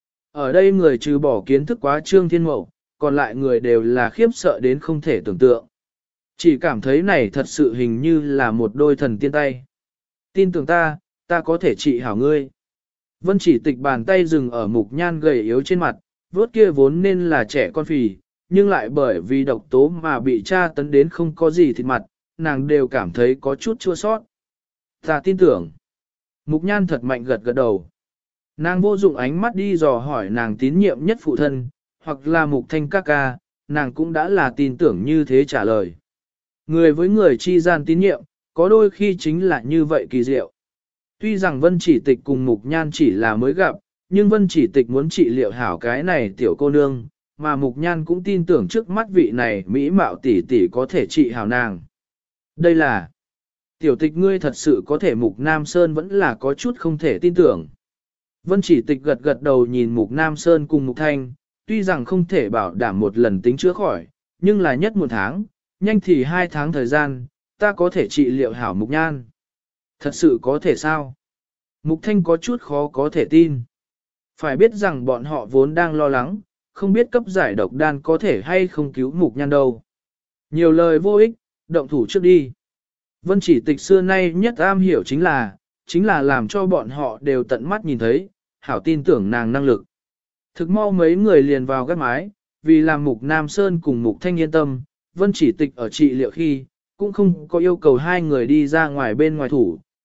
Ở đây người trừ bỏ kiến thức quá trương thiên mậu, còn lại người đều là khiếp sợ đến không thể tưởng tượng. Chỉ cảm thấy này thật sự hình như là một đôi thần tiên tay. Tin tưởng ta, ta có thể trị hảo ngươi. Vân Chỉ Tịch bàn tay dừng ở Mục Nhan gầy yếu trên mặt, vốt kia vốn nên là trẻ con phì, nhưng lại bởi vì độc tố mà bị tra tấn đến không có gì thịt mặt, nàng đều cảm thấy có chút chua sót. Ta tin tưởng. Mục Nhan thật mạnh gật gật đầu. Nàng vô dụng ánh mắt đi dò hỏi nàng tín nhiệm nhất phụ thân, hoặc là Mục Thanh ca ca, nàng cũng đã là tin tưởng như thế trả lời. Người với người chi gian tín nhiệm, có đôi khi chính là như vậy kỳ diệu. Tuy rằng Vân Chỉ Tịch cùng Mục Nhan chỉ là mới gặp, nhưng Vân Chỉ Tịch muốn trị liệu hảo cái này tiểu cô nương, mà Mục Nhan cũng tin tưởng trước mắt vị này mỹ mạo tỷ tỷ có thể trị hảo nàng. Đây là tiểu tịch ngươi thật sự có thể. Mục Nam Sơn vẫn là có chút không thể tin tưởng. Vân Chỉ Tịch gật gật đầu nhìn Mục Nam Sơn cùng Mục Thanh, tuy rằng không thể bảo đảm một lần tính chữa khỏi, nhưng là nhất 1 tháng, nhanh thì 2 tháng thời gian, ta có thể trị liệu hảo Mục Nhan. Thật sự có thể sao? Mục Thanh có chút khó có thể tin. Phải biết rằng bọn họ vốn đang lo lắng, không biết cấp giải độc đan có thể hay không cứu Mục Nhan đâu. Nhiều lời vô ích, động thủ trước đi. Vân Chỉ Tịch xưa nay nhất am hiểu chính là làm cho bọn họ đều tận mắt nhìn thấy, hảo tin tưởng nàng năng lực. Thực mau mấy người liền vào gác mái, vì làm Mục Nam Sơn cùng Mục Thanh yên tâm, Vân Chỉ Tịch ở trị liệu khi, cũng không có yêu cầu hai người đi ra ngoài bên ngoài thủ,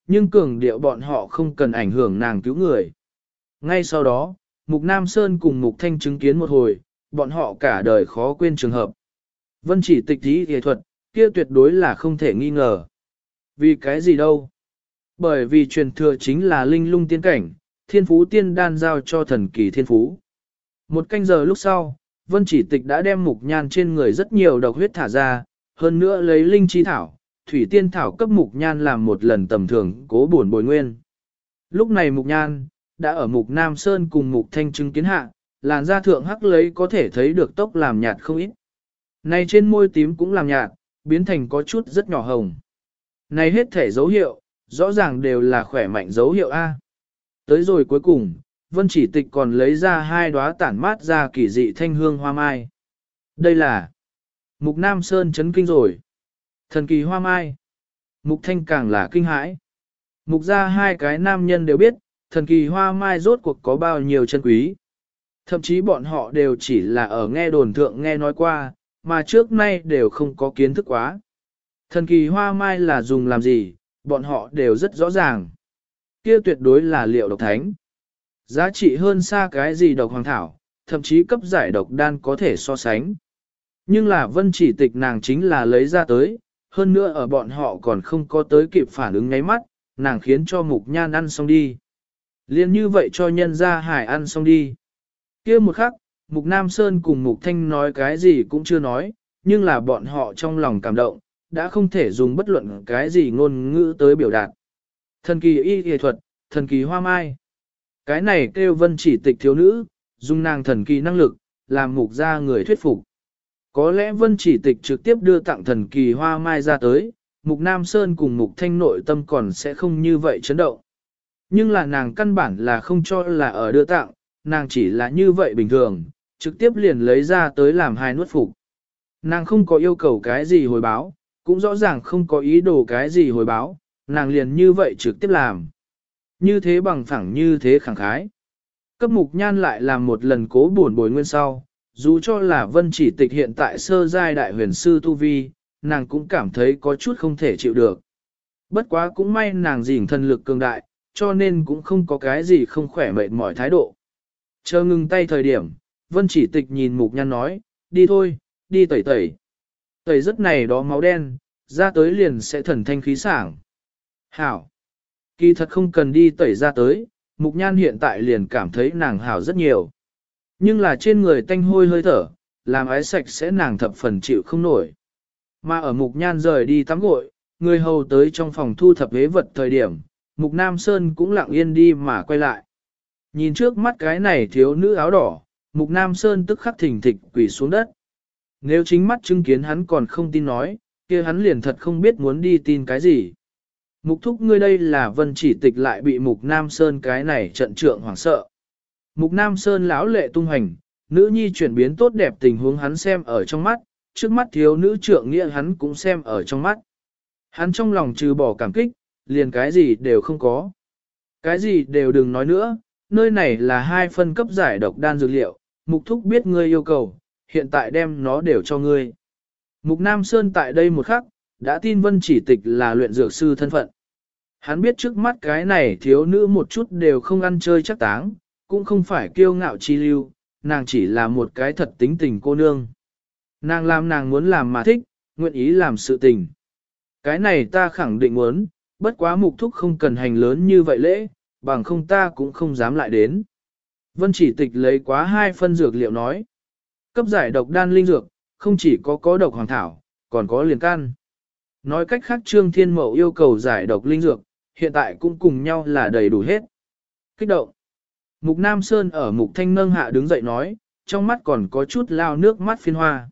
nhưng cường điệu bọn họ không cần ảnh hưởng nàng cứu người. Ngay sau đó, Mục Nam Sơn cùng Mục Thanh chứng kiến một hồi, bọn họ cả đời khó quên trường hợp. Vân Chỉ Tịch y y thuật, kia tuyệt đối là không thể nghi ngờ. Vì cái gì đâu? Bởi vì truyền thừa chính là linh lung tiên cảnh, thiên phú tiên đan giao cho thần kỳ thiên phú. Một canh giờ lúc sau, Vân Chỉ Tịch đã đem Mục Nhan trên người rất nhiều độc huyết thả ra, hơn nữa lấy linh chi thảo, thủy tiên thảo cấp Mục Nhan làm một lần tầm thường cố bổn bồi nguyên. Lúc này Mục Nhan, đã ở Mục Nam Sơn cùng Mục Thanh chứng kiến hạ, làn da thượng hắc lấy có thể thấy được tốc làm nhạt không ít. Này trên môi tím cũng làm nhạt, biến thành có chút rất nhỏ hồng. Này hết thể dấu hiệu, rõ ràng đều là khỏe mạnh dấu hiệu A. Tới rồi cuối cùng, Vân Chỉ Tịch còn lấy ra 2 đóa tản mát ra kỳ dị thanh hương hoa mai. Đây là Mục Nam Sơn chấn kinh rồi. Thần kỳ hoa mai. Mục Thanh càng là kinh hãi. Mục ra 2 cái nam nhân đều biết, thần kỳ hoa mai rốt cuộc có bao nhiêu chân quý. Thậm chí bọn họ đều chỉ là ở nghe đồn thượng nghe nói qua, mà trước nay đều không có kiến thức quá. Thần kỳ hoa mai là dùng làm gì, bọn họ đều rất rõ ràng. Kia tuyệt đối là liệu độc thánh. Giá trị hơn xa cái gì độc hoàng thảo, thậm chí cấp giải độc đan có thể so sánh. Nhưng là Vân Chỉ Tịch nàng chính là lấy ra tới, hơn nữa ở bọn họ còn không có tới kịp phản ứng nháy mắt, nàng khiến cho Mục Nhan ăn xong đi. Liên như vậy cho nhân gia hải ăn xong đi. Kia một khắc, Mục Nam Sơn cùng Mục Thanh nói cái gì cũng chưa nói, nhưng là bọn họ trong lòng cảm động, đã không thể dùng bất luận cái gì ngôn ngữ tới biểu đạt. Thần kỳ y y thuật, thần kỳ hoa mai. Cái này kêu Vân Chỉ Tịch thiếu nữ, dùng nàng thần kỳ năng lực, làm Mục ra người thuyết phục. Có lẽ Vân Chỉ Tịch trực tiếp đưa tặng thần kỳ hoa mai ra tới, Mục Nam Sơn cùng Mục Thanh nội tâm còn sẽ không như vậy chấn động. Nhưng là nàng căn bản là không cho là ở đưa tặng, nàng chỉ là như vậy bình thường, trực tiếp liền lấy ra tới làm hai nuốt phục. Nàng không có yêu cầu cái gì hồi báo, cũng rõ ràng không có ý đồ cái gì hồi báo, nàng liền như vậy trực tiếp làm. Như thế bằng phẳng như thế khẳng khái. Cấp Mục Nhan lại làm một lần cố buồn bồi nguyên sau, dù cho là Vân Chỉ Tịch hiện tại sơ giai đại huyền sư tu vi, nàng cũng cảm thấy có chút không thể chịu được. Bất quá cũng may nàng dình thân lực cường đại, cho nên cũng không có cái gì không khỏe mệt mỏi thái độ. Chờ ngừng tay thời điểm, Vân Chỉ Tịch nhìn Mục Nhan nói, đi thôi, đi tẩy tẩy. Tẩy rất này đó máu đen, ra tới liền sẽ thần thanh khí sảng. Hảo. Kỳ thật không cần đi tẩy ra tới, Mục Nhan hiện tại liền cảm thấy nàng hảo rất nhiều. Nhưng là trên người tanh hôi hơi thở, làm ái sạch sẽ nàng thập phần chịu không nổi. Mà ở Mục Nhan rời đi tắm gội, người hầu tới trong phòng thu thập hế vật thời điểm, Mục Nam Sơn cũng lặng yên đi mà quay lại. Nhìn trước mắt cái này thiếu nữ áo đỏ, Mục Nam Sơn tức khắc thình thịch quỳ xuống đất. Nếu chính mắt chứng kiến hắn còn không tin nói, kia hắn liền thật không biết muốn đi tin cái gì. Mục thúc ngươi đây là Vân Chỉ Tịch lại bị Mục Nam Sơn cái này trận trượng hoảng sợ. Mục Nam Sơn lão lệ tung hành, nữ nhi chuyển biến tốt đẹp tình huống hắn xem ở trong mắt, trước mắt thiếu nữ trượng nghĩa hắn cũng xem ở trong mắt. Hắn trong lòng trừ bỏ cảm kích, liền cái gì đều không có. Cái gì đều đừng nói nữa, nơi này là 2 phân cấp giải độc đan dược liệu, Mục thúc biết ngươi yêu cầu, hiện tại đem nó đều cho ngươi. Mục Nam Sơn tại đây một khắc, đã tin Vân Chỉ Tịch là luyện dược sư thân phận. Hắn biết trước mắt cái này thiếu nữ một chút đều không ăn chơi chắc táng, cũng không phải kiêu ngạo chi lưu, nàng chỉ là một cái thật tính tình cô nương. Nàng làm nàng muốn làm mà thích, nguyện ý làm sự tình. Cái này ta khẳng định muốn, bất quá Mục thúc không cần hành lớn như vậy lễ, bằng không ta cũng không dám lại đến. Vân Chỉ Tịch lấy quá 2 phân dược liệu nói. Cấp giải độc đan linh dược, không chỉ có độc hoàng thảo, còn có liền can. Nói cách khác Trương Thiên Mậu yêu cầu giải độc linh dược, hiện tại cũng cùng nhau là đầy đủ hết. Kích động. Mục Nam Sơn ở Mục Thanh nâng hạ đứng dậy nói, trong mắt còn có chút lao nước mắt phiên hoa.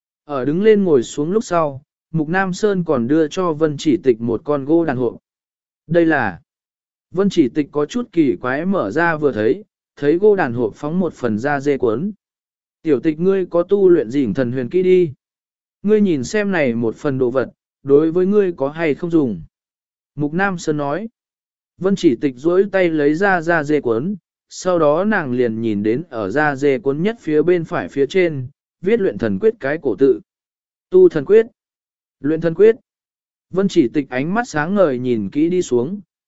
Ở đứng lên ngồi xuống lúc sau, Mục Nam Sơn còn đưa cho Vân Chỉ Tịch một con gô đàn hộp. Đây là... Vân Chỉ Tịch có chút kỳ quái mở ra vừa thấy gô đàn hộp phóng một phần da dê cuốn. Tiểu tịch ngươi có tu luyện dỉn thần huyền kỹ đi. Ngươi nhìn xem này một phần đồ vật, đối với ngươi có hay không dùng. Mục Nam Sơn nói. Vân Chỉ Tịch duỗi tay lấy ra da dê cuốn, sau đó nàng liền nhìn đến ở da dê cuốn nhất phía bên phải phía trên, viết luyện thần quyết cái cổ tự. Tu thần quyết. Luyện thần quyết. Vân Chỉ Tịch ánh mắt sáng ngời nhìn kỹ đi xuống,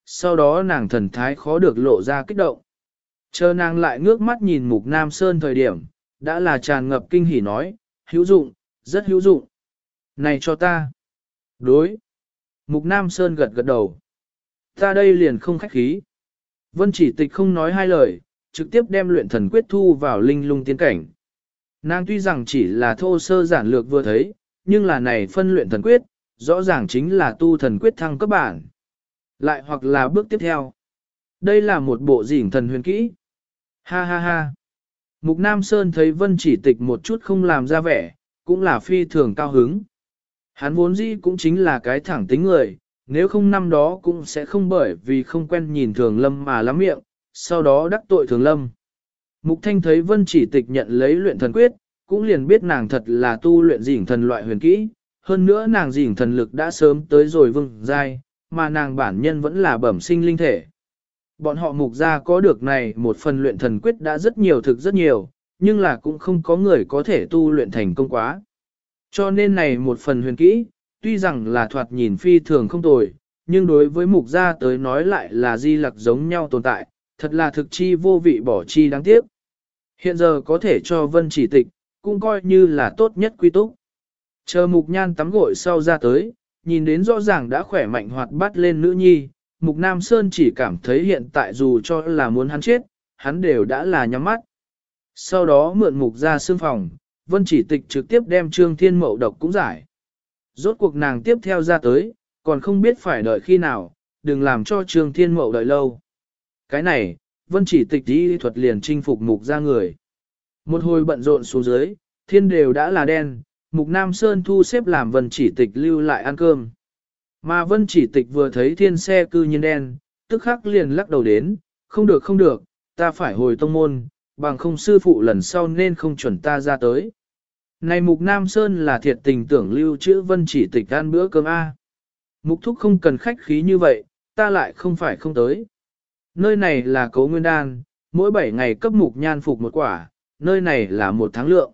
sau đó nàng thần thái khó được lộ ra kích động. Chờ nàng lại ngước mắt nhìn Mục Nam Sơn thời điểm, đã là tràn ngập kinh hỉ nói, hữu dụng, rất hữu dụng. Này cho ta. Đối. Mục Nam Sơn gật gật đầu. Ta đây liền không khách khí. Vân Chỉ Tịch không nói hai lời, trực tiếp đem luyện thần quyết thu vào linh lung tiên cảnh. Nàng tuy rằng chỉ là thô sơ giản lược vừa thấy, nhưng là này phân luyện thần quyết, rõ ràng chính là tu thần quyết thăng cấp bản. Lại hoặc là bước tiếp theo. Đây là một bộ dỉn thần huyền kỹ. Ha ha ha. Mục Nam Sơn thấy Vân Chỉ Tịch một chút không làm ra vẻ, cũng là phi thường cao hứng. Hắn vốn dĩ cũng chính là cái thẳng tính người, nếu không năm đó cũng sẽ không bởi vì không quen nhìn Thường Lâm mà lắm miệng, sau đó đắc tội Thường Lâm. Mục Thanh thấy Vân Chỉ Tịch nhận lấy luyện thần quyết, cũng liền biết nàng thật là tu luyện dỉn thần loại huyền kỹ, hơn nữa nàng dỉn thần lực đã sớm tới rồi vương giai, mà nàng bản nhân vẫn là bẩm sinh linh thể. Bọn họ Mục gia có được này một phần luyện thần quyết đã rất nhiều thực rất nhiều, nhưng là cũng không có người có thể tu luyện thành công quá. Cho nên này một phần huyền kỹ, tuy rằng là thoạt nhìn phi thường không tồi, nhưng đối với Mục gia tới nói lại là di lặc giống nhau tồn tại, thật là thực chi vô vị bỏ chi đáng tiếc. Hiện giờ có thể cho Vân Chỉ Tịch, cũng coi như là tốt nhất quy túc. Chờ Mục Nhan tắm gội sau ra tới, nhìn đến rõ ràng đã khỏe mạnh hoạt bát lên nữ nhi, Mục Nam Sơn chỉ cảm thấy hiện tại dù cho là muốn hắn chết, hắn đều đã là nhắm mắt. Sau đó mượn Mục ra xương phòng, Vân Chỉ Tịch trực tiếp đem Trương Thiên Mậu độc cũng giải. Rốt cuộc nàng tiếp theo ra tới, còn không biết phải đợi khi nào, đừng làm cho Trương Thiên Mậu đợi lâu. Cái này, Vân Chỉ Tịch y thuật liền chinh phục Mục ra người. Một hồi bận rộn xuống dưới, thiên đều đã là đen, Mục Nam Sơn thu xếp làm Vân Chỉ Tịch lưu lại ăn cơm. Mà Vân Chỉ Tịch vừa thấy thiên xe cư nhiên đen, tức khắc liền lắc đầu đến, không được không được, ta phải hồi tông môn, bằng không sư phụ lần sau nên không chuẩn ta ra tới. Này Mục Nam Sơn là thiệt tình tưởng lưu trữ Vân Chỉ Tịch ăn bữa cơm A. Mục thúc không cần khách khí như vậy, ta lại không phải không tới. Nơi này là Cấu Nguyên Đan, mỗi 7 ngày cấp Mục Nhan phục một quả, nơi này là 1 tháng lượng.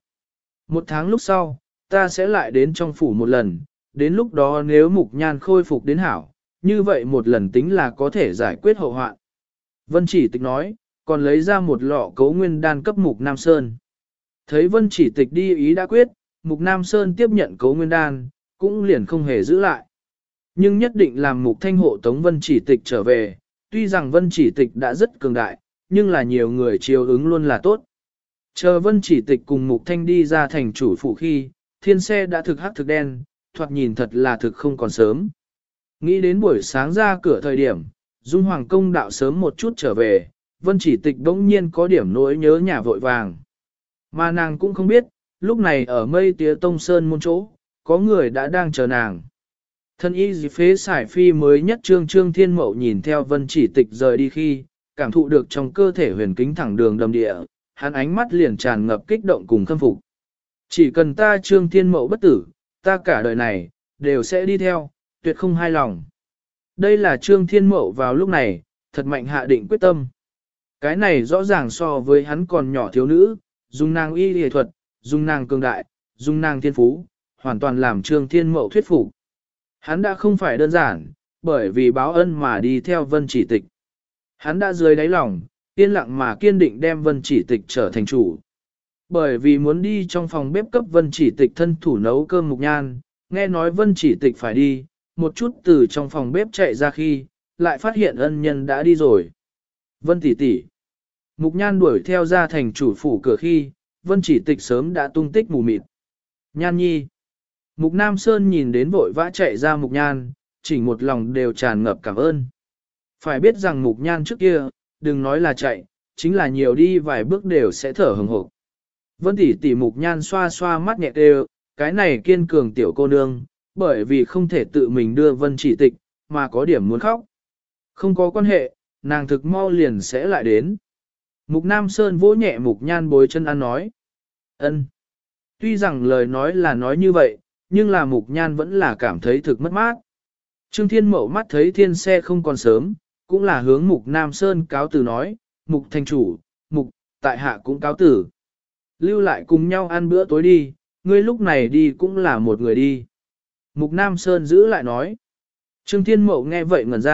1 tháng lúc sau, ta sẽ lại đến trong phủ một lần, đến lúc đó nếu Mục Nhan khôi phục đến hảo, như vậy một lần tính là có thể giải quyết hậu hoạn. Vân Chỉ Tịch nói, còn lấy ra một lọ Cấu Nguyên Đan cấp Mục Nam Sơn. Thấy Vân Chỉ Tịch đi ý đã quyết, Mục Nam Sơn tiếp nhận Cấu Nguyên Đan, cũng liền không hề giữ lại. Nhưng nhất định làm Mục Thanh hộ tống Vân Chỉ Tịch trở về, tuy rằng Vân Chỉ Tịch đã rất cường đại, nhưng là nhiều người chiều ứng luôn là tốt. Chờ Vân Chỉ Tịch cùng Mục Thanh đi ra thành chủ phủ khi, thiên xe đã thực hắc thực đen, thoạt nhìn thật là thực không còn sớm. Nghĩ đến buổi sáng ra cửa thời điểm, Dung Hoàng công đạo sớm một chút trở về, Vân Chỉ Tịch bỗng nhiên có điểm nỗi nhớ nhà vội vàng. Mà nàng cũng không biết, lúc này ở mây tía tông sơn môn chỗ, có người đã đang chờ nàng. Thân y dì phế sải phi mới nhất Trương Thiên Mậu nhìn theo Vân Chỉ Tịch rời đi khi, cảm thụ được trong cơ thể huyền kính thẳng đường đầm địa, hắn ánh mắt liền tràn ngập kích động cùng khâm phục. Chỉ cần ta Trương Thiên Mậu bất tử, ta cả đời này, đều sẽ đi theo, tuyệt không hai lòng. Đây là Trương Thiên Mậu vào lúc này, thật mạnh hạ định quyết tâm. Cái này rõ ràng so với hắn còn nhỏ thiếu nữ, dùng nàng y y thuật, dùng nàng cường đại, dùng nàng thiên phú, hoàn toàn làm Trương Thiên Mậu thuyết phục. Hắn đã không phải đơn giản, bởi vì báo ân mà đi theo Vân Chỉ Tịch. Hắn đã dưới đáy lòng, yên lặng mà kiên định đem Vân Chỉ Tịch trở thành chủ. Bởi vì muốn đi trong phòng bếp cấp Vân Chỉ Tịch thân thủ nấu cơm Mục Nhan, nghe nói Vân Chỉ Tịch phải đi, một chút từ trong phòng bếp chạy ra khi, lại phát hiện ân nhân đã đi rồi. Vân tỷ tỷ. Mục Nhan đuổi theo ra thành chủ phủ cửa khi, Vân Chỉ Tịch sớm đã tung tích mù mịt. Nhan nhi. Mục Nam Sơn nhìn đến vội vã chạy ra Mục Nhan, chỉnh một lòng đều tràn ngập cảm ơn. Phải biết rằng Mục Nhan trước kia, đừng nói là chạy, chính là nhiều đi vài bước đều sẽ thở hừng hộp. Vân tỷ tỷ Mục Nhan xoa xoa mắt nhẹ đều, cái này kiên cường tiểu cô nương, bởi vì không thể tự mình đưa Vân Chỉ Tịch, mà có điểm muốn khóc. Không có quan hệ, nàng thực mau liền sẽ lại đến. Mục Nam Sơn vỗ nhẹ Mục Nhan bối chân ăn nói. Ân. Tuy rằng lời nói là nói như vậy, nhưng là Mục Nhan vẫn là cảm thấy thực mất mát. Trương Thiên Mậu mắt thấy thiên xe không còn sớm, cũng là hướng Mục Nam Sơn cáo từ nói, Mục thành chủ, Mục, tại hạ cũng cáo tử. Lưu lại cùng nhau ăn bữa tối đi, ngươi lúc này đi cũng là một người đi. Mục Nam Sơn giữ lại nói. Trương Thiên Mậu nghe vậy ngẩn ra,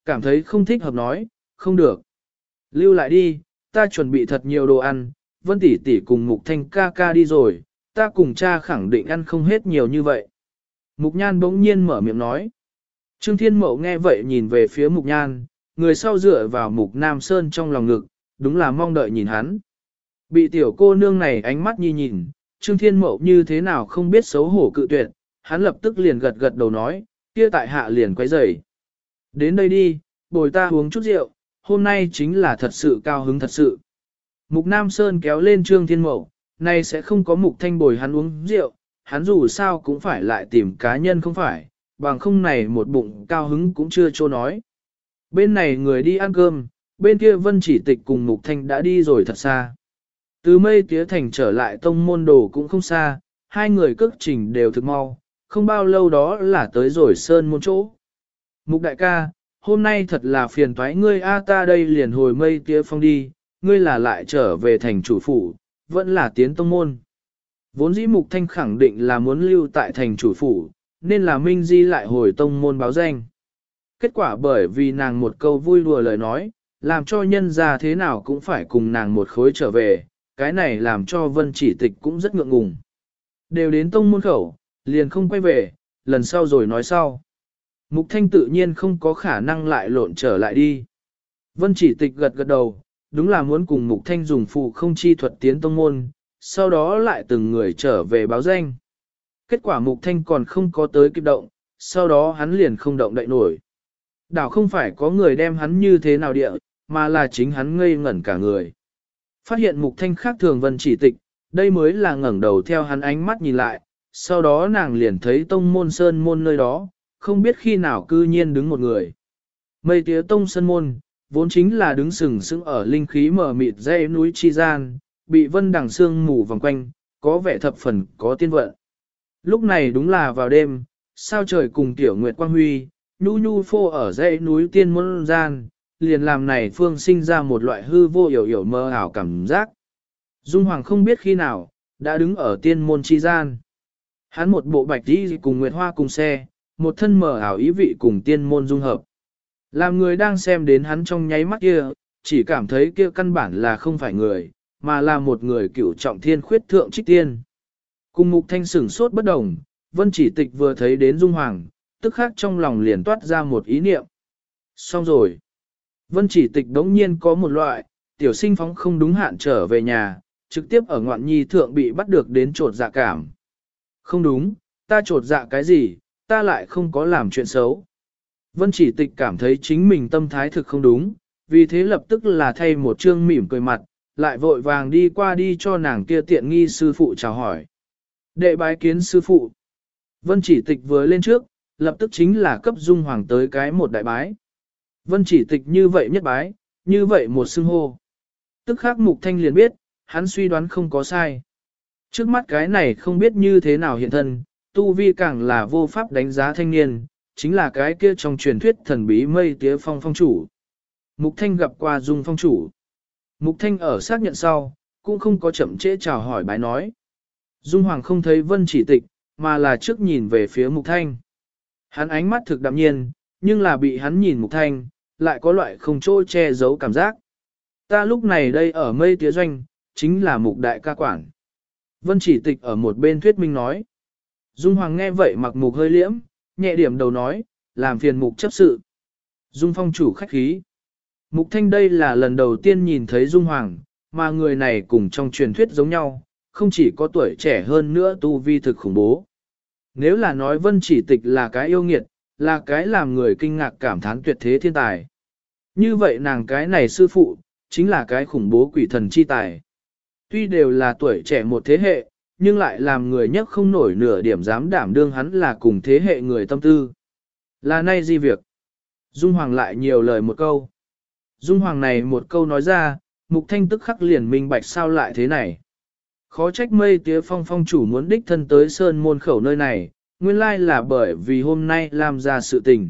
cảm thấy không thích hợp nói, không được. Lưu lại đi, ta chuẩn bị thật nhiều đồ ăn, Vân tỷ tỷ cùng Mục Thanh ca ca đi rồi, ta cùng cha khẳng định ăn không hết nhiều như vậy. Mục Nhan bỗng nhiên mở miệng nói. Trương Thiên Mậu nghe vậy nhìn về phía Mục Nhan, người sau dựa vào Mục Nam Sơn trong lòng ngực, đúng là mong đợi nhìn hắn. Bị tiểu cô nương này ánh mắt nhìn, Trương Thiên Mậu như thế nào không biết xấu hổ cự tuyệt, hắn lập tức liền gật gật đầu nói, kia tại hạ liền quấy rầy. Đến đây đi, bồi ta uống chút rượu, hôm nay chính là thật sự cao hứng thật sự. Mục Nam Sơn kéo lên Trương Thiên Mậu, nay sẽ không có Mục Thanh bồi hắn uống rượu, hắn dù sao cũng phải lại tìm cá nhân không phải, bằng không này một bụng cao hứng cũng chưa chỗ nói. Bên này người đi ăn cơm, bên kia Vân Chỉ Tịch cùng Mục Thanh đã đi rồi thật xa. Từ Mây Tía Thành trở lại tông môn đồ cũng không xa, hai người cước trình đều thực mau, không bao lâu đó là tới rồi sơn môn chỗ. Mục đại ca, hôm nay thật là phiền toái ngươi a, ta đây liền hồi Mây Tía Phong đi, ngươi là lại trở về thành chủ phủ, vẫn là tiến tông môn. Vốn dĩ Mục Thanh khẳng định là muốn lưu tại thành chủ phủ, nên là Minh Di lại hồi tông môn báo danh. Kết quả bởi vì nàng một câu vui đùa lời nói, làm cho nhân ra thế nào cũng phải cùng nàng một khối trở về, cái này làm cho Vân Chỉ Tịch cũng rất ngượng ngùng. Đều đến tông môn khẩu, liền không quay về, lần sau rồi nói sau. Mục Thanh tự nhiên không có khả năng lại lộn trở lại đi. Vân Chỉ Tịch gật gật đầu, đúng là muốn cùng Mục Thanh dùng phù không chi thuật tiến tông môn, sau đó lại từng người trở về báo danh. Kết quả Mục Thanh còn không có tới kịp động, sau đó hắn liền không động đậy nổi. Đảo không phải có người đem hắn như thế nào địa, mà là chính hắn ngây ngẩn cả người. Phát hiện Mục Thanh khác thường Vân Chỉ Tịch, đây mới là ngẩng đầu theo hắn ánh mắt nhìn lại, sau đó nàng liền thấy tông môn sơn môn nơi đó, không biết khi nào cư nhiên đứng một người. Mây Tía Tông sơn môn, vốn chính là đứng sừng sững ở linh khí mờ mịt dãy núi chi gian, bị vân đằng sương mù vòng quanh, có vẻ thập phần có tiên vận. Lúc này đúng là vào đêm, sao trời cùng tiểu nguyệt quang huy, nhu nhu phô ở dãy núi tiên môn gian, liền làm này phương sinh ra một loại hư vô hiểu hiểu mơ ảo cảm giác. Dung Hoàng không biết khi nào, đã đứng ở tiên môn chi gian. Hắn một bộ bạch đi cùng nguyệt hoa cùng xe, một thân mờ ảo ý vị cùng tiên môn dung hợp. Làm người đang xem đến hắn trong nháy mắt kia, chỉ cảm thấy kia căn bản là không phải người, mà là một người cửu trọng thiên khuyết thượng trích tiên. Cùng Mục Thanh sửng sốt bất đồng, Vân Chỉ Tịch vừa thấy đến Dung Hoàng, tức khắc trong lòng liền toát ra một ý niệm. Xong rồi. Vân Chỉ Tịch đống nhiên có một loại, tiểu sinh phóng không đúng hạn trở về nhà, trực tiếp ở ngoạn nhi thượng bị bắt được đến trột dạ cảm. Không đúng, ta trột dạ cái gì, ta lại không có làm chuyện xấu. Vân Chỉ Tịch cảm thấy chính mình tâm thái thực không đúng, vì thế lập tức là thay một trương mỉm cười mặt, lại vội vàng đi qua đi cho nàng kia tiện nghi sư phụ chào hỏi. Đệ bái kiến sư phụ. Vân Chỉ Tịch vừa lên trước, lập tức chính là cấp Dung Hoàng tới cái một đại bái. Vân Chỉ Tịch như vậy nhất bái, như vậy một xưng hô. Tức khắc Mục Thanh liền biết, hắn suy đoán không có sai. Trước mắt cái này không biết như thế nào hiện thân, tu vi càng là vô pháp đánh giá thanh niên, chính là cái kia trong truyền thuyết thần bí Mây Tía Phong phong chủ. Mục Thanh gặp qua Dung phong chủ. Mục Thanh ở xác nhận sau, cũng không có chậm trễ chào hỏi bái nói. Dung Hoàng không thấy Vân Chỉ Tịch, mà là trước nhìn về phía Mục Thanh. Hắn ánh mắt thực đạm nhiên, nhưng là bị hắn nhìn Mục Thanh, lại có loại không chỗ che giấu cảm giác. Ta lúc này đây ở Mây Tía Doanh, chính là Mục đại ca quản. Vân Chỉ Tịch ở một bên thuyết minh nói. Dung Hoàng nghe vậy mặc Mục hơi liễm, nhẹ điểm đầu nói, làm phiền Mục chấp sự. Dung phong chủ khách khí. Mục Thanh đây là lần đầu tiên nhìn thấy Dung Hoàng, mà người này cùng trong truyền thuyết giống nhau, không chỉ có tuổi trẻ hơn nữa tu vi thực khủng bố. Nếu là nói Vân Chỉ Tịch là cái yêu nghiệt, là cái làm người kinh ngạc cảm thán tuyệt thế thiên tài. Như vậy nàng cái này sư phụ, chính là cái khủng bố quỷ thần chi tài. Tuy đều là tuổi trẻ một thế hệ, nhưng lại làm người nhất không nổi nửa điểm dám đảm đương hắn là cùng thế hệ người tâm tư. Là nay gì việc? Dung Hoàng lại nhiều lời một câu. Dung Hoàng này một câu nói ra, Mục Thanh tức khắc liền minh bạch sao lại thế này. Khó trách Mây Tía Phong phong chủ muốn đích thân tới sơn môn khẩu nơi này, nguyên lai là bởi vì hôm nay làm ra sự tình.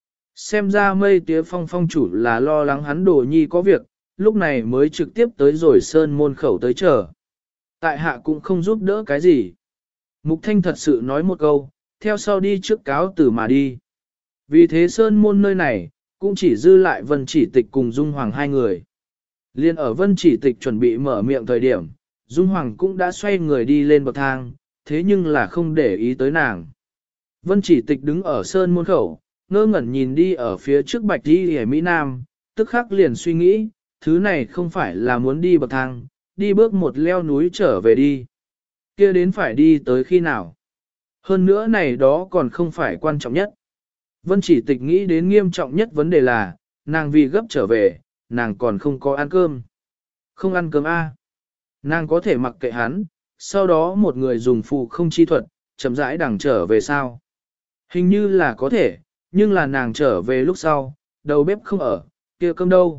Xem ra Mây Tía Phong phong chủ là lo lắng hắn đồ nhi có việc, lúc này mới trực tiếp tới rồi sơn môn khẩu tới chờ. Tại hạ cũng không giúp đỡ cái gì. Mục Thanh thật sự nói một câu, theo sau đi trước cáo từ mà đi. Vì thế sơn môn nơi này, cũng chỉ dư lại Vân Chỉ Tịch cùng Dung Hoàng hai người. Liên ở Vân Chỉ Tịch chuẩn bị mở miệng thời điểm, Dung Hoàng cũng đã xoay người đi lên bậc thang, thế nhưng là không để ý tới nàng. Vân Chỉ Tịch đứng ở sơn môn khẩu, ngơ ngẩn nhìn đi ở phía trước Bạch Y Hề Mỹ Nam, tức khắc liền suy nghĩ, thứ này không phải là muốn đi bậc thang, đi bước một leo núi trở về đi. Kia đến phải đi tới khi nào? Hơn nữa này đó còn không phải quan trọng nhất. Vân Chỉ Tịch nghĩ đến nghiêm trọng nhất vấn đề là, nàng vì gấp trở về, nàng còn không có ăn cơm. Không ăn cơm a? Nàng có thể mặc kệ hắn, sau đó một người dùng phù không chi thuật, chậm rãi đằng trở về sao? Hình như là có thể, nhưng là nàng trở về lúc sau, đầu bếp không ở, kia cơm đâu?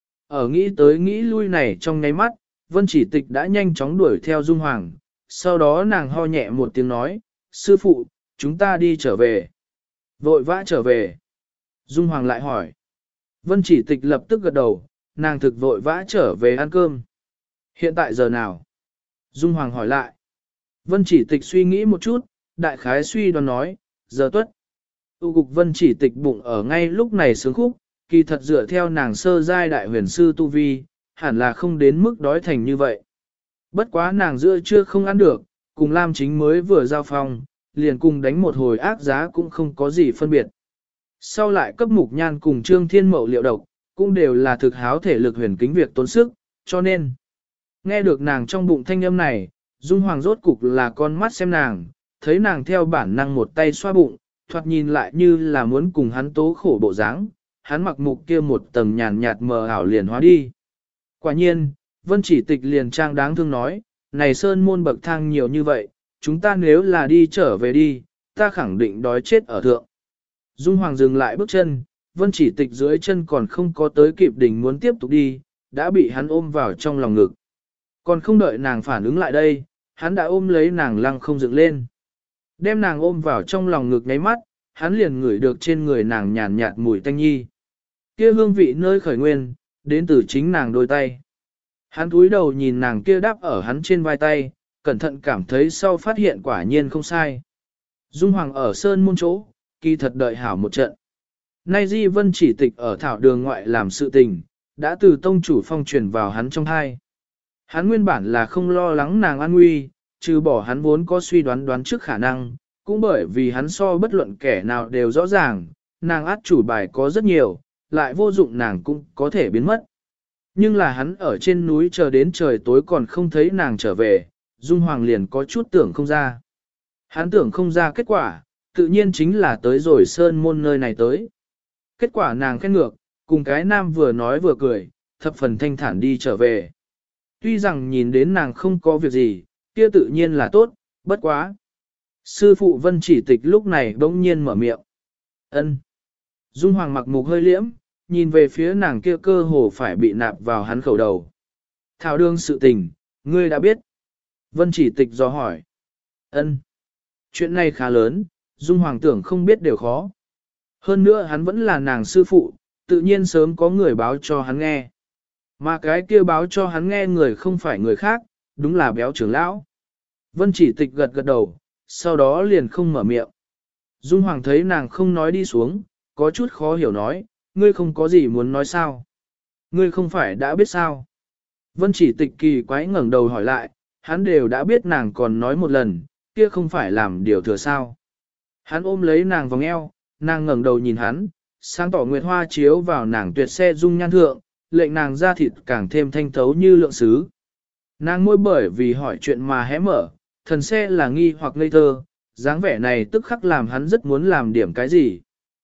Ở nghĩ tới nghĩ lui này trong nháy mắt, Vân Chỉ Tịch đã nhanh chóng đuổi theo Dung Hoàng, sau đó nàng ho nhẹ một tiếng nói, sư phụ, chúng ta đi trở về. Vội vã trở về. Dung Hoàng lại hỏi. Vân Chỉ Tịch lập tức gật đầu, nàng thực vội vã trở về ăn cơm. Hiện tại giờ nào? Dung Hoàng hỏi lại. Vân Chỉ Tịch suy nghĩ một chút, đại khái suy đoán nói, giờ tuất. Tu cục Vân Chỉ Tịch bụng ở ngay lúc này sướng khúc, kỳ thật dựa theo nàng sơ giai đại huyền sư tu vi, hẳn là không đến mức đói thành như vậy. Bất quá nàng giữa chưa không ăn được, cùng Lam Chính mới vừa giao phong, liền cùng đánh một hồi ác giá cũng không có gì phân biệt. Sau lại cấp Mục Nhan cùng Trương Thiên Mậu liệu độc, cũng đều là thực háo thể lực huyền kính việc tốn sức, cho nên nghe được nàng trong bụng thanh âm này, Dung Hoàng rốt cục là con mắt xem nàng, thấy nàng theo bản năng một tay xoa bụng, thoạt nhìn lại như là muốn cùng hắn tố khổ bộ dáng, hắn mặc mục kia một tầng nhàn nhạt mờ ảo liền hóa đi. Quả nhiên, Vân Chỉ Tịch liền trang đáng thương nói, này sơn môn bậc thang nhiều như vậy, chúng ta nếu là đi trở về đi, ta khẳng định đói chết ở thượng. Dung Hoàng dừng lại bước chân, Vân Chỉ Tịch dưới chân còn không có tới kịp đỉnh muốn tiếp tục đi, đã bị hắn ôm vào trong lòng ngực. Còn không đợi nàng phản ứng lại đây, hắn đã ôm lấy nàng lăng không dựng lên. Đem nàng ôm vào trong lòng ngực nháy mắt, hắn liền ngửi được trên người nàng nhàn nhạt mùi tanh nhi. Kia hương vị nơi khởi nguyên, đến từ chính nàng đôi tay. Hắn cúi đầu nhìn nàng kia đáp ở hắn trên vai tay, cẩn thận cảm thấy sau phát hiện quả nhiên không sai. Dung Hoàng ở sơn môn chỗ, kỳ thật đợi hảo một trận. Nay Di Vân Chỉ Tịch ở thảo đường ngoại làm sự tình, đã từ tông chủ phong truyền vào hắn trong hai. Hắn nguyên bản là không lo lắng nàng an nguy, trừ bỏ hắn vốn có suy đoán trước khả năng, cũng bởi vì hắn so bất luận kẻ nào đều rõ ràng, nàng át chủ bài có rất nhiều, lại vô dụng nàng cũng có thể biến mất. Nhưng là hắn ở trên núi chờ đến trời tối còn không thấy nàng trở về, Dung Hoàng liền có chút tưởng không ra. Hắn tưởng không ra kết quả, tự nhiên chính là tới rồi sơn môn nơi này tới. Kết quả nàng khen ngược, cùng cái nam vừa nói vừa cười, thập phần thanh thản đi trở về. Tuy rằng nhìn đến nàng không có việc gì, kia tự nhiên là tốt, bất quá. Sư phụ Vân Chỉ Tịch lúc này bỗng nhiên mở miệng. Ân. Dung Hoàng mặc mục hơi liễm, nhìn về phía nàng kia cơ hồ phải bị nạp vào hắn khẩu đầu. Thảo đương sự tình, ngươi đã biết. Vân Chỉ Tịch dò hỏi. Ân. Chuyện này khá lớn, Dung Hoàng tưởng không biết đều khó. Hơn nữa hắn vẫn là nàng sư phụ, tự nhiên sớm có người báo cho hắn nghe. Mà cái kia báo cho hắn nghe người không phải người khác, đúng là béo trưởng lão. Vân Chỉ Tịch gật gật đầu, sau đó liền không mở miệng. Dung Hoàng thấy nàng không nói đi xuống, có chút khó hiểu nói, ngươi không có gì muốn nói sao? Ngươi không phải đã biết sao? Vân Chỉ Tịch kỳ quái ngẩng đầu hỏi lại, hắn đều đã biết nàng còn nói một lần, kia không phải làm điều thừa sao? Hắn ôm lấy nàng vòng eo, nàng ngẩng đầu nhìn hắn, sáng tỏ nguyệt hoa chiếu vào nàng tuyệt xe dung nhan thượng, lệnh nàng da thịt càng thêm thanh thấu như lượng sứ. Nàng môi bởi vì hỏi chuyện mà hé mở, thần xe là nghi hoặc ngây thơ, dáng vẻ này tức khắc làm hắn rất muốn làm điểm cái gì.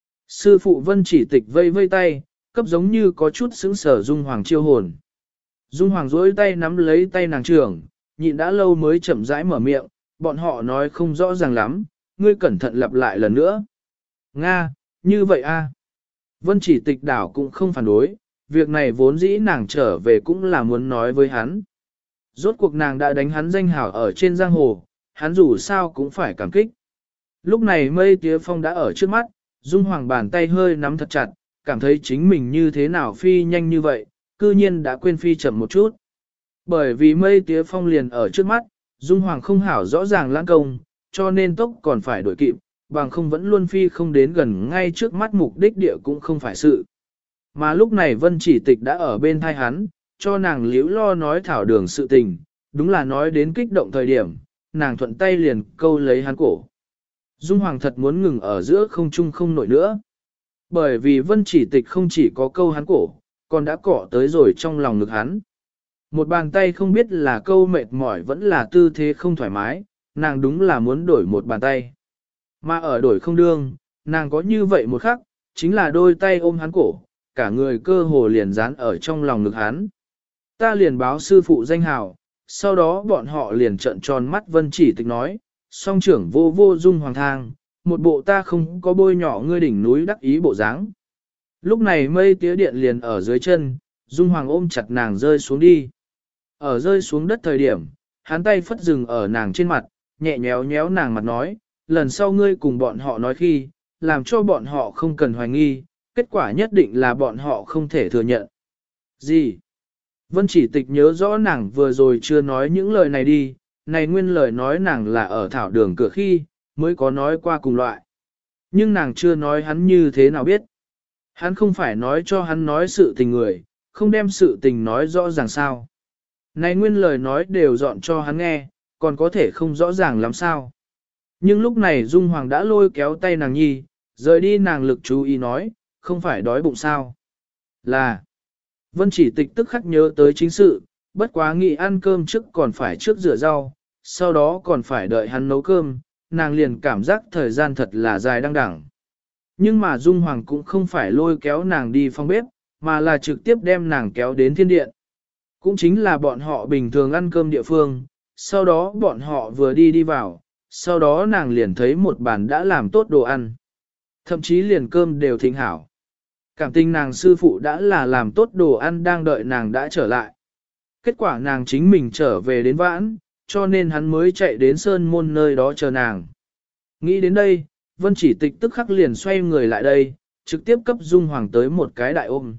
Sư phụ Vân Chỉ Tịch vây vây tay, cấp giống như có chút sững sờ Dung Hoàng chiêu hồn. Dung Hoàng duỗi tay nắm lấy tay nàng trưởng, nhịn đã lâu mới chậm rãi mở miệng, bọn họ nói không rõ ràng lắm, ngươi cẩn thận lặp lại lần nữa. Nga, như vậy a. Vân Chỉ Tịch đảo cũng không phản đối, việc này vốn dĩ nàng trở về cũng là muốn nói với hắn. Rốt cuộc nàng đã đánh hắn danh hảo ở trên giang hồ, hắn dù sao cũng phải cảm kích. Lúc này Mây Tía Phong đã ở trước mắt, Dung Hoàng bàn tay hơi nắm thật chặt, cảm thấy chính mình như thế nào phi nhanh như vậy, cư nhiên đã quên phi chậm một chút. Bởi vì Mây Tía Phong liền ở trước mắt, Dung Hoàng không hảo rõ ràng lãng công, cho nên tốc còn phải đổi kịp, bằng không vẫn luôn phi không đến gần ngay trước mắt mục đích địa cũng không phải sự. Mà lúc này Vân Chỉ Tịch đã ở bên thai hắn, cho nàng liễu lo nói thảo đường sự tình, đúng là nói đến kích động thời điểm, nàng thuận tay liền câu lấy hắn cổ. Dung Hoàng thật muốn ngừng ở giữa không trung không nổi nữa. Bởi vì Vân Chỉ Tịch không chỉ có câu hắn cổ, còn đã cọ tới rồi trong lòng ngực hắn. Một bàn tay không biết là câu mệt mỏi vẫn là tư thế không thoải mái, nàng đúng là muốn đổi một bàn tay. Mà ở đổi không đương, nàng có như vậy một khắc, chính là đôi tay ôm hắn cổ, cả người cơ hồ liền dán ở trong lòng ngực hắn. Ta liền báo sư phụ danh hào, sau đó bọn họ liền trợn tròn mắt Vân Chỉ Tịch nói, song trưởng vô vô Dung Hoàng thang, một bộ ta không có bôi nhỏ ngươi đỉnh núi đắc ý bộ dáng. Lúc này mây tía điện liền ở dưới chân, Dung Hoàng ôm chặt nàng rơi xuống đi. Ở rơi xuống đất thời điểm, hắn tay phất dừng ở nàng trên mặt, nhẹ nhéo nhéo nàng mặt nói, lần sau ngươi cùng bọn họ nói khi, làm cho bọn họ không cần hoài nghi, kết quả nhất định là bọn họ không thể thừa nhận. Gì? Vân Chỉ Tịch nhớ rõ nàng vừa rồi chưa nói những lời này đi, này nguyên lời nói nàng là ở thảo đường cửa khi, mới có nói qua cùng loại. Nhưng nàng chưa nói hắn như thế nào biết. Hắn không phải nói cho hắn nói sự tình người, không đem sự tình nói rõ ràng sao. Này nguyên lời nói đều dọn cho hắn nghe, còn có thể không rõ ràng làm sao. Nhưng lúc này Dung Hoàng đã lôi kéo tay nàng nhi, rời đi nàng lực chú ý nói, không phải đói bụng sao. Là, Vân Chỉ Tịch tức khắc nhớ tới chính sự, bất quá nghĩ ăn cơm trước còn phải trước rửa rau, sau đó còn phải đợi hắn nấu cơm, nàng liền cảm giác thời gian thật là dài đăng đẳng. Nhưng mà Dung Hoàng cũng không phải lôi kéo nàng đi phòng bếp, mà là trực tiếp đem nàng kéo đến thiên điện. Cũng chính là bọn họ bình thường ăn cơm địa phương, sau đó bọn họ vừa đi vào, sau đó nàng liền thấy một bàn đã làm tốt đồ ăn. Thậm chí liền cơm đều thịnh hảo. Cảm tình nàng sư phụ đã là làm tốt đồ ăn đang đợi nàng đã trở lại. Kết quả nàng chính mình trở về đến vãn, cho nên hắn mới chạy đến sơn môn nơi đó chờ nàng. Nghĩ đến đây, Vân Chỉ Tịch tức khắc liền xoay người lại đây, trực tiếp cấp Dung Hoàng tới một cái đại ôm.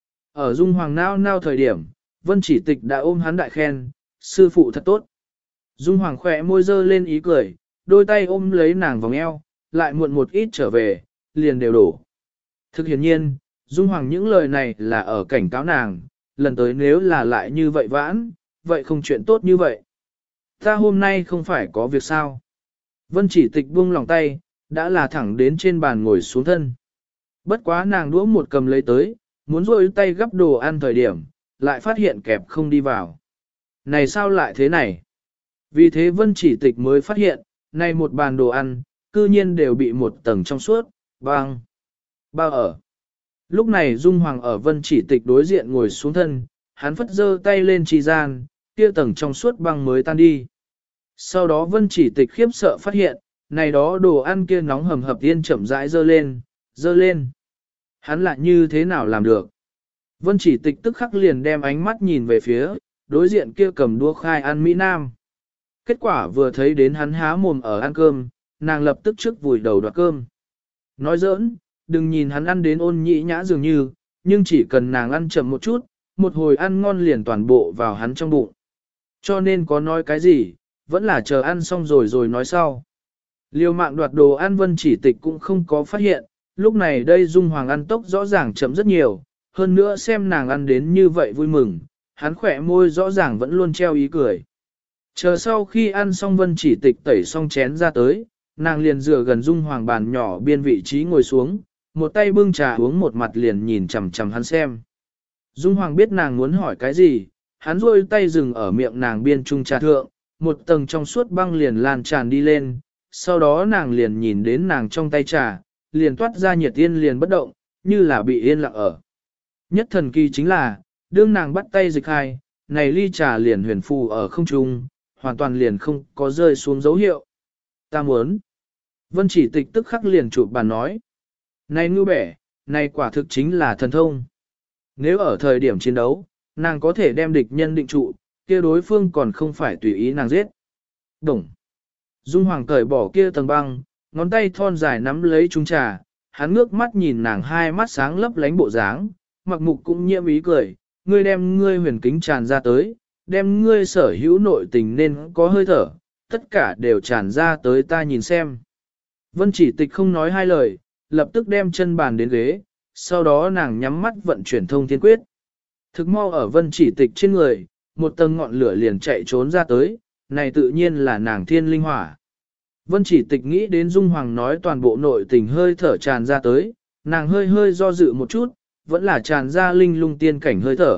Ở Dung Hoàng nao thời điểm, Vân Chỉ Tịch đã ôm hắn đại khen, sư phụ thật tốt. Dung Hoàng khỏe môi dơ lên ý cười, đôi tay ôm lấy nàng vòng eo, lại muộn một ít trở về, liền đều đổ. Thực hiển nhiên, Dung Hoàng những lời này là ở cảnh cáo nàng, lần tới nếu là lại như vậy vãn, vậy không chuyện tốt như vậy. Ta hôm nay không phải có việc sao. Vân Chỉ Tịch buông lòng tay, đã là thẳng đến trên bàn ngồi xuống thân. Bất quá nàng đũa một cầm lấy tới, muốn rôi tay gắp đồ ăn thời điểm, lại phát hiện kẹp không đi vào. Này sao lại thế này? Vì thế Vân Chỉ Tịch mới phát hiện, này một bàn đồ ăn, cư nhiên đều bị một tầng trong suốt, băng, bao ở. Lúc này Dung Hoàng ở Vân Chỉ Tịch đối diện ngồi xuống thân, hắn phất giơ tay lên trì gian, kia tầng trong suốt băng mới tan đi. Sau đó Vân Chỉ Tịch khiếp sợ phát hiện, này đó đồ ăn kia nóng hầm hập tiên chậm rãi dơ lên. Hắn lại như thế nào làm được? Vân Chỉ Tịch tức khắc liền đem ánh mắt nhìn về phía, đối diện kia cầm đũa khai ăn Mỹ Nam. Kết quả vừa thấy đến hắn há mồm ở ăn cơm, nàng lập tức trước vùi đầu đoạt cơm. Nói giỡn, đừng nhìn hắn ăn đến ôn nhĩ nhã dường như, nhưng chỉ cần nàng ăn chậm một chút, một hồi ăn ngon liền toàn bộ vào hắn trong bụng. Cho nên có nói cái gì, vẫn là chờ ăn xong rồi nói sau. Liều mạng đoạt đồ ăn Vân Chỉ Tịch cũng không có phát hiện, lúc này đây Dung Hoàng ăn tốc rõ ràng chậm rất nhiều, hơn nữa xem nàng ăn đến như vậy vui mừng, hắn khỏe môi rõ ràng vẫn luôn treo ý cười. Chờ sau khi ăn xong Vân Chỉ Tịch tẩy xong chén ra tới, nàng liền dựa gần Dung Hoàng bàn nhỏ biên vị trí ngồi xuống, một tay bưng trà uống một mặt liền nhìn chằm chằm hắn xem. Dung Hoàng biết nàng muốn hỏi cái gì, hắn rôi tay dừng ở miệng nàng biên trung trà thượng, một tầng trong suốt băng liền lan tràn đi lên, sau đó nàng liền nhìn đến nàng trong tay trà, liền toát ra nhiệt yên liền bất động, như là bị yên lặng ở. Nhất thần kỳ chính là, đương nàng bắt tay dịch hai, này ly trà liền huyền phù ở không trung, hoàn toàn liền không có rơi xuống dấu hiệu. Ta muốn. Vân Chỉ Tịch tức khắc liền chụp bàn nói. Này ngư bẻ, này quả thực chính là thần thông. Nếu ở thời điểm chiến đấu, nàng có thể đem địch nhân định trụ, kia đối phương còn không phải tùy ý nàng giết. Đồng. Dung Hoàng cởi bỏ kia tầng băng, ngón tay thon dài nắm lấy chung trà, hắn ngước mắt nhìn nàng hai mắt sáng lấp lánh bộ dáng, mặc mục cũng nhiễm ý cười, ngươi đem ngươi huyền kính tràn ra tới, đem ngươi sở hữu nội tình nên có hơi thở, tất cả đều tràn ra tới ta nhìn xem. Vân Chỉ Tịch không nói hai lời, lập tức đem chân bàn đến ghế, sau đó nàng nhắm mắt vận chuyển thông thiên quyết. Thực mau ở vân chỉ tịch trên người, một tầng ngọn lửa liền chạy trốn ra tới, này tự nhiên là nàng thiên linh hỏa. Vân chỉ tịch nghĩ đến Dung Hoàng nói toàn bộ nội tình hơi thở tràn ra tới, nàng hơi hơi do dự một chút, vẫn là tràn ra linh lung tiên cảnh hơi thở.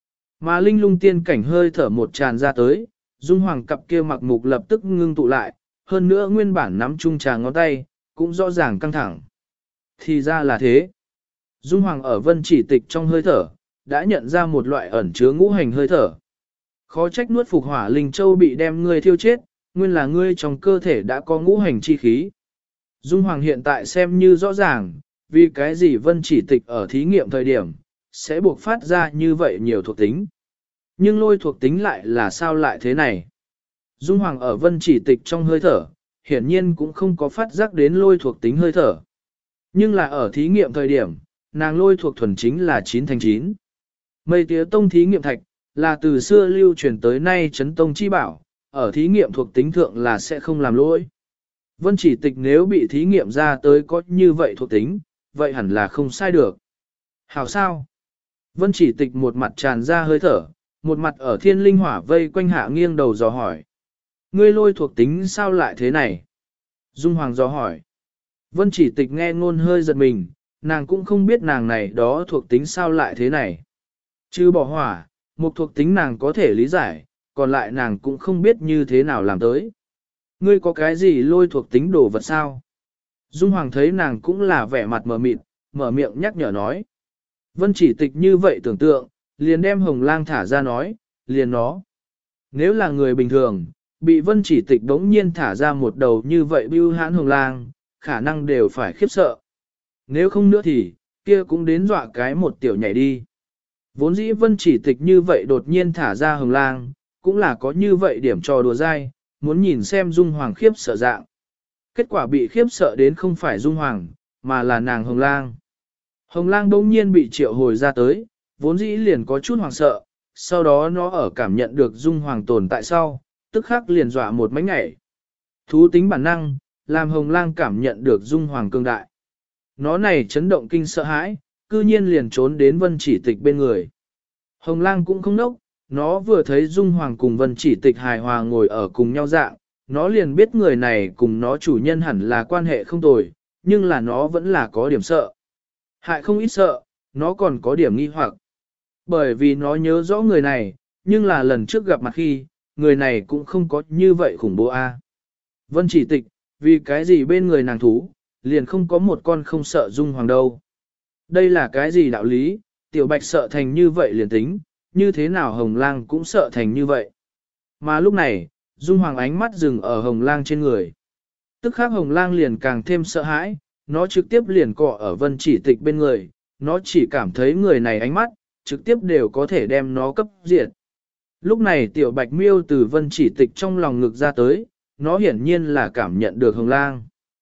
Mà linh lung tiên cảnh hơi thở một tràn ra tới, Dung Hoàng cặp kia mặc mục lập tức ngưng tụ lại, hơn nữa nguyên bản nắm chung trà ngón tay, cũng rõ ràng căng thẳng. Thì ra là thế. Dung Hoàng ở vân chỉ tịch trong hơi thở, đã nhận ra một loại ẩn chứa ngũ hành hơi thở. Khó trách nuốt phục hỏa linh châu bị đem ngươi thiêu chết, nguyên là ngươi trong cơ thể đã có ngũ hành chi khí. Dung Hoàng hiện tại xem như rõ ràng, vì cái gì vân chỉ tịch ở thí nghiệm thời điểm, sẽ buộc phát ra như vậy nhiều thuộc tính. Nhưng lôi thuộc tính lại là sao lại thế này? Dung Hoàng ở vân chỉ tịch trong hơi thở, hiển nhiên cũng không có phát giác đến lôi thuộc tính hơi thở. Nhưng là ở thí nghiệm thời điểm, nàng lôi thuộc thuần chính là 9 thành 9. Mây tía tông thí nghiệm thạch, là từ xưa lưu truyền tới nay chấn tông chi bảo, ở thí nghiệm thuộc tính thượng là sẽ không làm lỗi. Vân chỉ tịch nếu bị thí nghiệm ra tới có như vậy thuộc tính, vậy hẳn là không sai được. Hảo sao? Vân chỉ tịch một mặt tràn ra hơi thở, một mặt ở thiên linh hỏa vây quanh hạ nghiêng đầu dò hỏi. Ngươi lôi thuộc tính sao lại thế này? Dung Hoàng dò hỏi. Vân chỉ tịch nghe ngôn hơi giật mình, nàng cũng không biết nàng này đó thuộc tính sao lại thế này. Chứ bỏ hỏa, một thuộc tính nàng có thể lý giải, còn lại nàng cũng không biết như thế nào làm tới. Ngươi có cái gì lôi thuộc tính đồ vật sao? Dung Hoàng thấy nàng cũng là vẻ mặt mờ mịt, mở miệng nhắc nhở nói. Vân chỉ tịch như vậy tưởng tượng, liền đem hồng lang thả ra nói, liền nó. Nếu là người bình thường, bị vân chỉ tịch đống nhiên thả ra một đầu như vậy bưu hãn hồng lang, khả năng đều phải khiếp sợ. Nếu không nữa thì, kia cũng đến dọa cái một tiểu nhảy đi. Vốn dĩ vân chỉ tịch như vậy đột nhiên thả ra hồng lang, cũng là có như vậy điểm trò đùa dai, muốn nhìn xem Dung Hoàng khiếp sợ dạng. Kết quả bị khiếp sợ đến không phải Dung Hoàng, mà là nàng hồng lang. Hồng lang đống nhiên bị triệu hồi ra tới, vốn dĩ liền có chút hoàng sợ, sau đó nó ở cảm nhận được Dung Hoàng tồn tại sau, tức khắc liền dọa một mánh nhảy. Thú tính bản năng, làm hồng lang cảm nhận được Dung Hoàng cương đại. Nó này chấn động kinh sợ hãi, cư nhiên liền trốn đến vân chỉ tịch bên người. Hồng lang cũng không nốc, nó vừa thấy Dung Hoàng cùng vân chỉ tịch hài hòa ngồi ở cùng nhau dạng, nó liền biết người này cùng nó chủ nhân hẳn là quan hệ không tồi, nhưng là nó vẫn là có điểm sợ. Hại không ít sợ, nó còn có điểm nghi hoặc. Bởi vì nó nhớ rõ người này, nhưng là lần trước gặp mặt khi, người này cũng không có như vậy khủng bố a. Vân chỉ tịch, vì cái gì bên người nàng thú, liền không có một con không sợ Dung Hoàng đâu. Đây là cái gì đạo lý, tiểu bạch sợ thành như vậy liền tính, như thế nào hồng lang cũng sợ thành như vậy. Mà lúc này, Dung Hoàng ánh mắt dừng ở hồng lang trên người. Tức khắc hồng lang liền càng thêm sợ hãi, nó trực tiếp liền cọ ở vân chỉ tịch bên người, nó chỉ cảm thấy người này ánh mắt, trực tiếp đều có thể đem nó cấp diệt. Lúc này tiểu bạch miêu từ vân chỉ tịch trong lòng ngực ra tới, nó hiển nhiên là cảm nhận được hồng lang.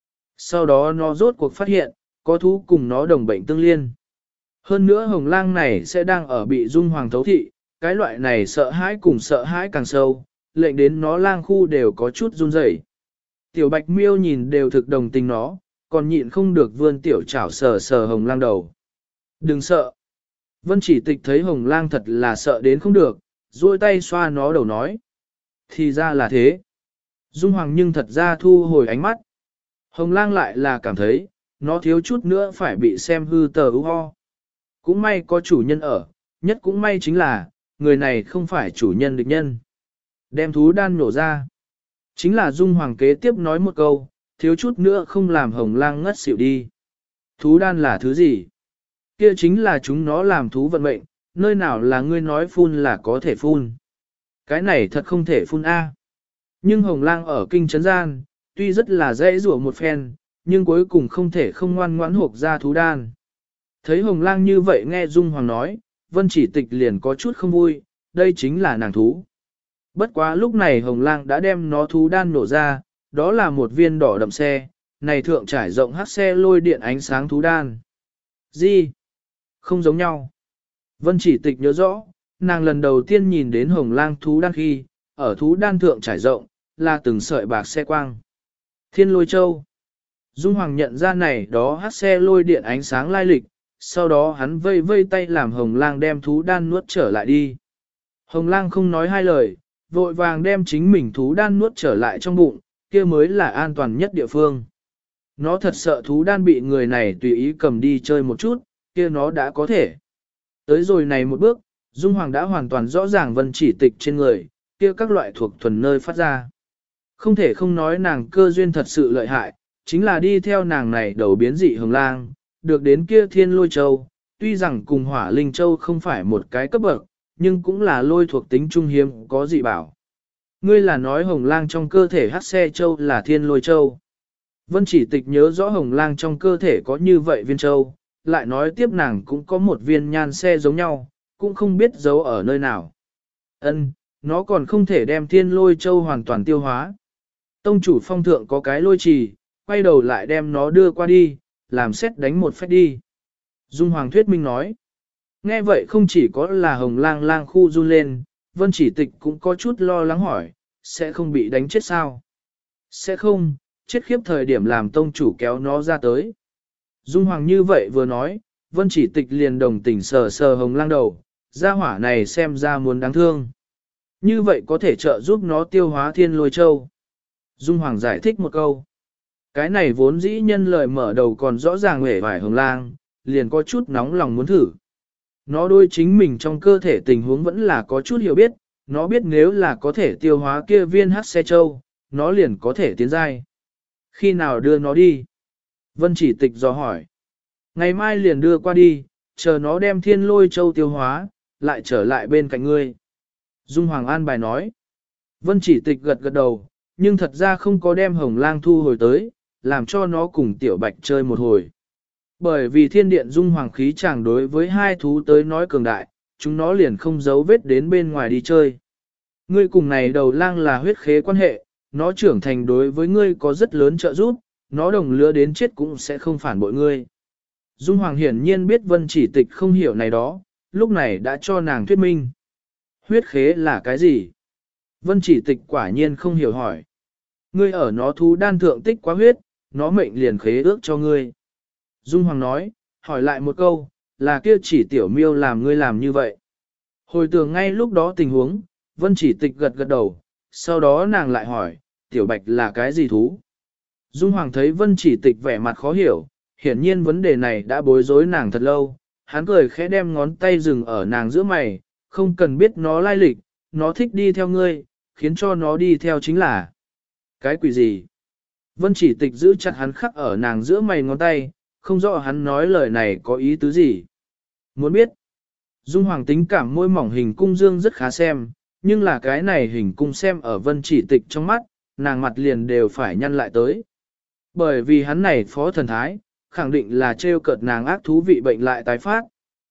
Sau đó nó rốt cuộc phát hiện, có thú cùng nó đồng bệnh tương liên. Hơn nữa hồng lang này sẽ đang ở bị Dung Hoàng thấu thị, cái loại này sợ hãi cùng sợ hãi càng sâu, lệnh đến nó lang khu đều có chút run rẩy. Tiểu bạch miêu nhìn đều thực đồng tình nó, còn nhịn không được vươn tiểu chảo sờ sờ hồng lang đầu. Đừng sợ. Vân chỉ tịch thấy hồng lang thật là sợ đến không được, duỗi tay xoa nó đầu nói. Thì ra là thế. Dung Hoàng nhưng thật ra thu hồi ánh mắt. Hồng lang lại là cảm thấy, nó thiếu chút nữa phải bị xem hư tờ ưu ho. Cũng may có chủ nhân ở, nhất cũng may chính là, người này không phải chủ nhân địch nhân. Đem thú đan nổ ra. Chính là Dung Hoàng kế tiếp nói một câu, thiếu chút nữa không làm hồng lang ngất xỉu đi. Thú đan là thứ gì? Kia chính là chúng nó làm thú vận mệnh, nơi nào là ngươi nói phun là có thể phun. Cái này thật không thể phun A. Nhưng hồng lang ở kinh trấn gian, tuy rất là dễ rủa một phen, nhưng cuối cùng không thể không ngoan ngoãn hộp ra thú đan. Thấy hồng lang như vậy nghe Dung Hoàng nói, vân chỉ tịch liền có chút không vui, đây chính là nàng thú. Bất quá lúc này hồng lang đã đem nó thú đan nổ ra, đó là một viên đỏ đậm xe, này thượng trải rộng hắc xe lôi điện ánh sáng thú đan. Gì? Không giống nhau. Vân chỉ tịch nhớ rõ, nàng lần đầu tiên nhìn đến hồng lang thú đan khi, ở thú đan thượng trải rộng, là từng sợi bạc xe quang. Thiên lôi châu. Dung Hoàng nhận ra này đó hắc xe lôi điện ánh sáng lai lịch, sau đó hắn vây vây tay làm Hồng Lang đem thú đan nuốt trở lại đi. Hồng Lang không nói hai lời, vội vàng đem chính mình thú đan nuốt trở lại trong bụng, kia mới là an toàn nhất địa phương. Nó thật sợ thú đan bị người này tùy ý cầm đi chơi một chút, kia nó đã có thể. Tới rồi này một bước, Dung Hoàng đã hoàn toàn rõ ràng Vân Chỉ Tịch trên người, kia các loại thuộc thuần nơi phát ra. Không thể không nói nàng cơ duyên thật sự lợi hại, chính là đi theo nàng này đầu biến dị Hồng Lang, được đến kia Thiên Lôi Châu, tuy rằng cùng Hỏa Linh Châu không phải một cái cấp bậc, nhưng cũng là lôi thuộc tính trung hiếm có dị bảo. Ngươi là nói Hồng Lang trong cơ thể Hắc Xe Châu là Thiên Lôi Châu. Vân Chỉ Tịch nhớ rõ Hồng Lang trong cơ thể có như vậy viên châu, lại nói tiếp nàng cũng có một viên nhan xe giống nhau, cũng không biết giấu ở nơi nào. Ân, nó còn không thể đem Thiên Lôi Châu hoàn toàn tiêu hóa. Tông chủ phong thượng có cái lôi trì, quay đầu lại đem nó đưa qua đi, làm xét đánh một phép đi. Dung Hoàng thuyết minh nói. Nghe vậy không chỉ có là Hồng Lang lang khu run lên, Vân Chỉ Tịch cũng có chút lo lắng hỏi, sẽ không bị đánh chết sao? Sẽ không, chết khiếp thời điểm làm tông chủ kéo nó ra tới. Dung Hoàng như vậy vừa nói, Vân Chỉ Tịch liền đồng tình sờ sờ Hồng Lang đầu, gia hỏa này xem ra muốn đáng thương. Như vậy có thể trợ giúp nó tiêu hóa Thiên Lôi Châu. Dung Hoàng giải thích một câu. Cái này vốn dĩ nhân lời mở đầu còn rõ ràng hề vải Hồng Lang, liền có chút nóng lòng muốn thử. Nó đôi chính mình trong cơ thể tình huống vẫn là có chút hiểu biết, nó biết nếu là có thể tiêu hóa kia viên Hắc Xe Châu, nó liền có thể tiến giai. Khi nào đưa nó đi? Vân Chỉ Tịch dò hỏi. Ngày mai liền đưa qua đi, chờ nó đem Thiên Lôi Châu tiêu hóa, lại trở lại bên cạnh ngươi. Dung Hoàng an bài nói. Vân Chỉ Tịch gật gật đầu, nhưng thật ra không có đem Hồng Lang thu hồi tới, làm cho nó cùng Tiểu Bạch chơi một hồi. Bởi vì thiên điện Dung Hoàng khí chẳng đối với hai thú tới nói cường đại, chúng nó liền không giấu vết đến bên ngoài đi chơi. Ngươi cùng này đầu lang là huyết khế quan hệ, nó trưởng thành đối với ngươi có rất lớn trợ giúp, nó đồng lứa đến chết cũng sẽ không phản bội ngươi. Dung Hoàng hiển nhiên biết Vân Chỉ Tịch không hiểu này đó, lúc này đã cho nàng thuyết minh. Huyết khế là cái gì? Vân Chỉ Tịch quả nhiên không hiểu hỏi. Ngươi ở nó thú đan thượng tích quá huyết, nó mệnh liền khế ước cho ngươi. Dung Hoàng nói, hỏi lại một câu, là kia chỉ tiểu miêu làm ngươi làm như vậy. Hồi tưởng ngay lúc đó tình huống, Vân Chỉ Tịch gật gật đầu, sau đó nàng lại hỏi, tiểu bạch là cái gì thú? Dung Hoàng thấy Vân Chỉ Tịch vẻ mặt khó hiểu, hiển nhiên vấn đề này đã bối rối nàng thật lâu, hắn cười khẽ đem ngón tay dừng ở nàng giữa mày, không cần biết nó lai lịch, nó thích đi theo ngươi, khiến cho nó đi theo chính là cái quỷ gì? Vân Chỉ Tịch giữ chặt hắn khắc ở nàng giữa mày ngón tay, không rõ hắn nói lời này có ý tứ gì. Muốn biết, Dung Hoàng tính cảm môi mỏng hình cung dương rất khá xem, nhưng là cái này hình cung xem ở Vân Chỉ Tịch trong mắt, nàng mặt liền đều phải nhăn lại tới. Bởi vì hắn này phó thần thái, khẳng định là trêu cợt nàng ác thú vị bệnh lại tái phát.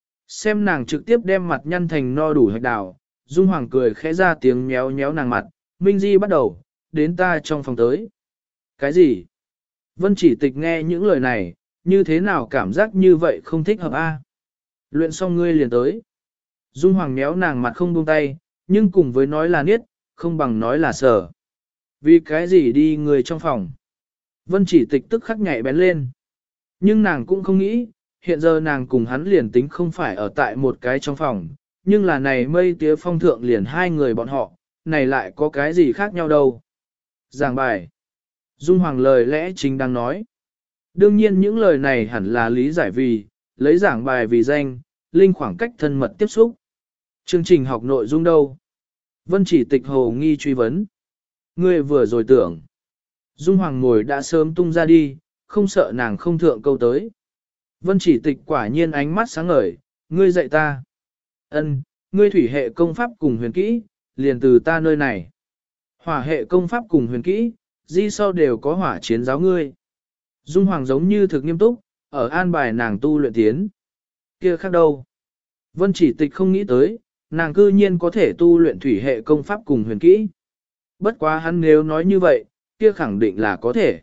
Xem nàng trực tiếp đem mặt nhăn thành no đủ hạch đào, Dung Hoàng cười khẽ ra tiếng méo méo nàng mặt, Minh Di bắt đầu, đến ta trong phòng tới. Cái gì? Vân Chỉ Tịch nghe những lời này, như thế nào cảm giác như vậy không thích hợp a? Luyện xong ngươi liền tới. Dung Hoàng méo nàng mặt không buông tay, nhưng cùng với nói là niết, không bằng nói là sở. Vì cái gì đi người trong phòng? Vân Chỉ Tịch tức khắc nhảy bén lên. Nhưng nàng cũng không nghĩ, hiện giờ nàng cùng hắn liền tính không phải ở tại một cái trong phòng, nhưng là này mây tía phong thượng liền hai người bọn họ, này lại có cái gì khác nhau đâu. Giảng bài. Dung Hoàng lời lẽ chính đang nói. Đương nhiên những lời này hẳn là lý giải vì, lấy giảng bài vì danh, linh khoảng cách thân mật tiếp xúc. Chương trình học nội dung đâu? Vân Chỉ Tịch hồ nghi truy vấn. Ngươi vừa rồi tưởng. Dung Hoàng ngồi đã sớm tung ra đi, không sợ nàng không thượng câu tới. Vân Chỉ Tịch quả nhiên ánh mắt sáng ngời, ngươi dạy ta. Ân, ngươi thủy hệ công pháp cùng huyền kỹ, liền từ ta nơi này. Hỏa hệ công pháp cùng huyền kỹ, di sau đều có hỏa chiến giáo ngươi. Dung Hoàng giống như thực nghiêm túc, ở an bài nàng tu luyện tiến. Kia khác đâu? Vân Chỉ Tịch không nghĩ tới, nàng cư nhiên có thể tu luyện thủy hệ công pháp cùng huyền kỹ. Bất quá hắn nếu nói như vậy, kia khẳng định là có thể.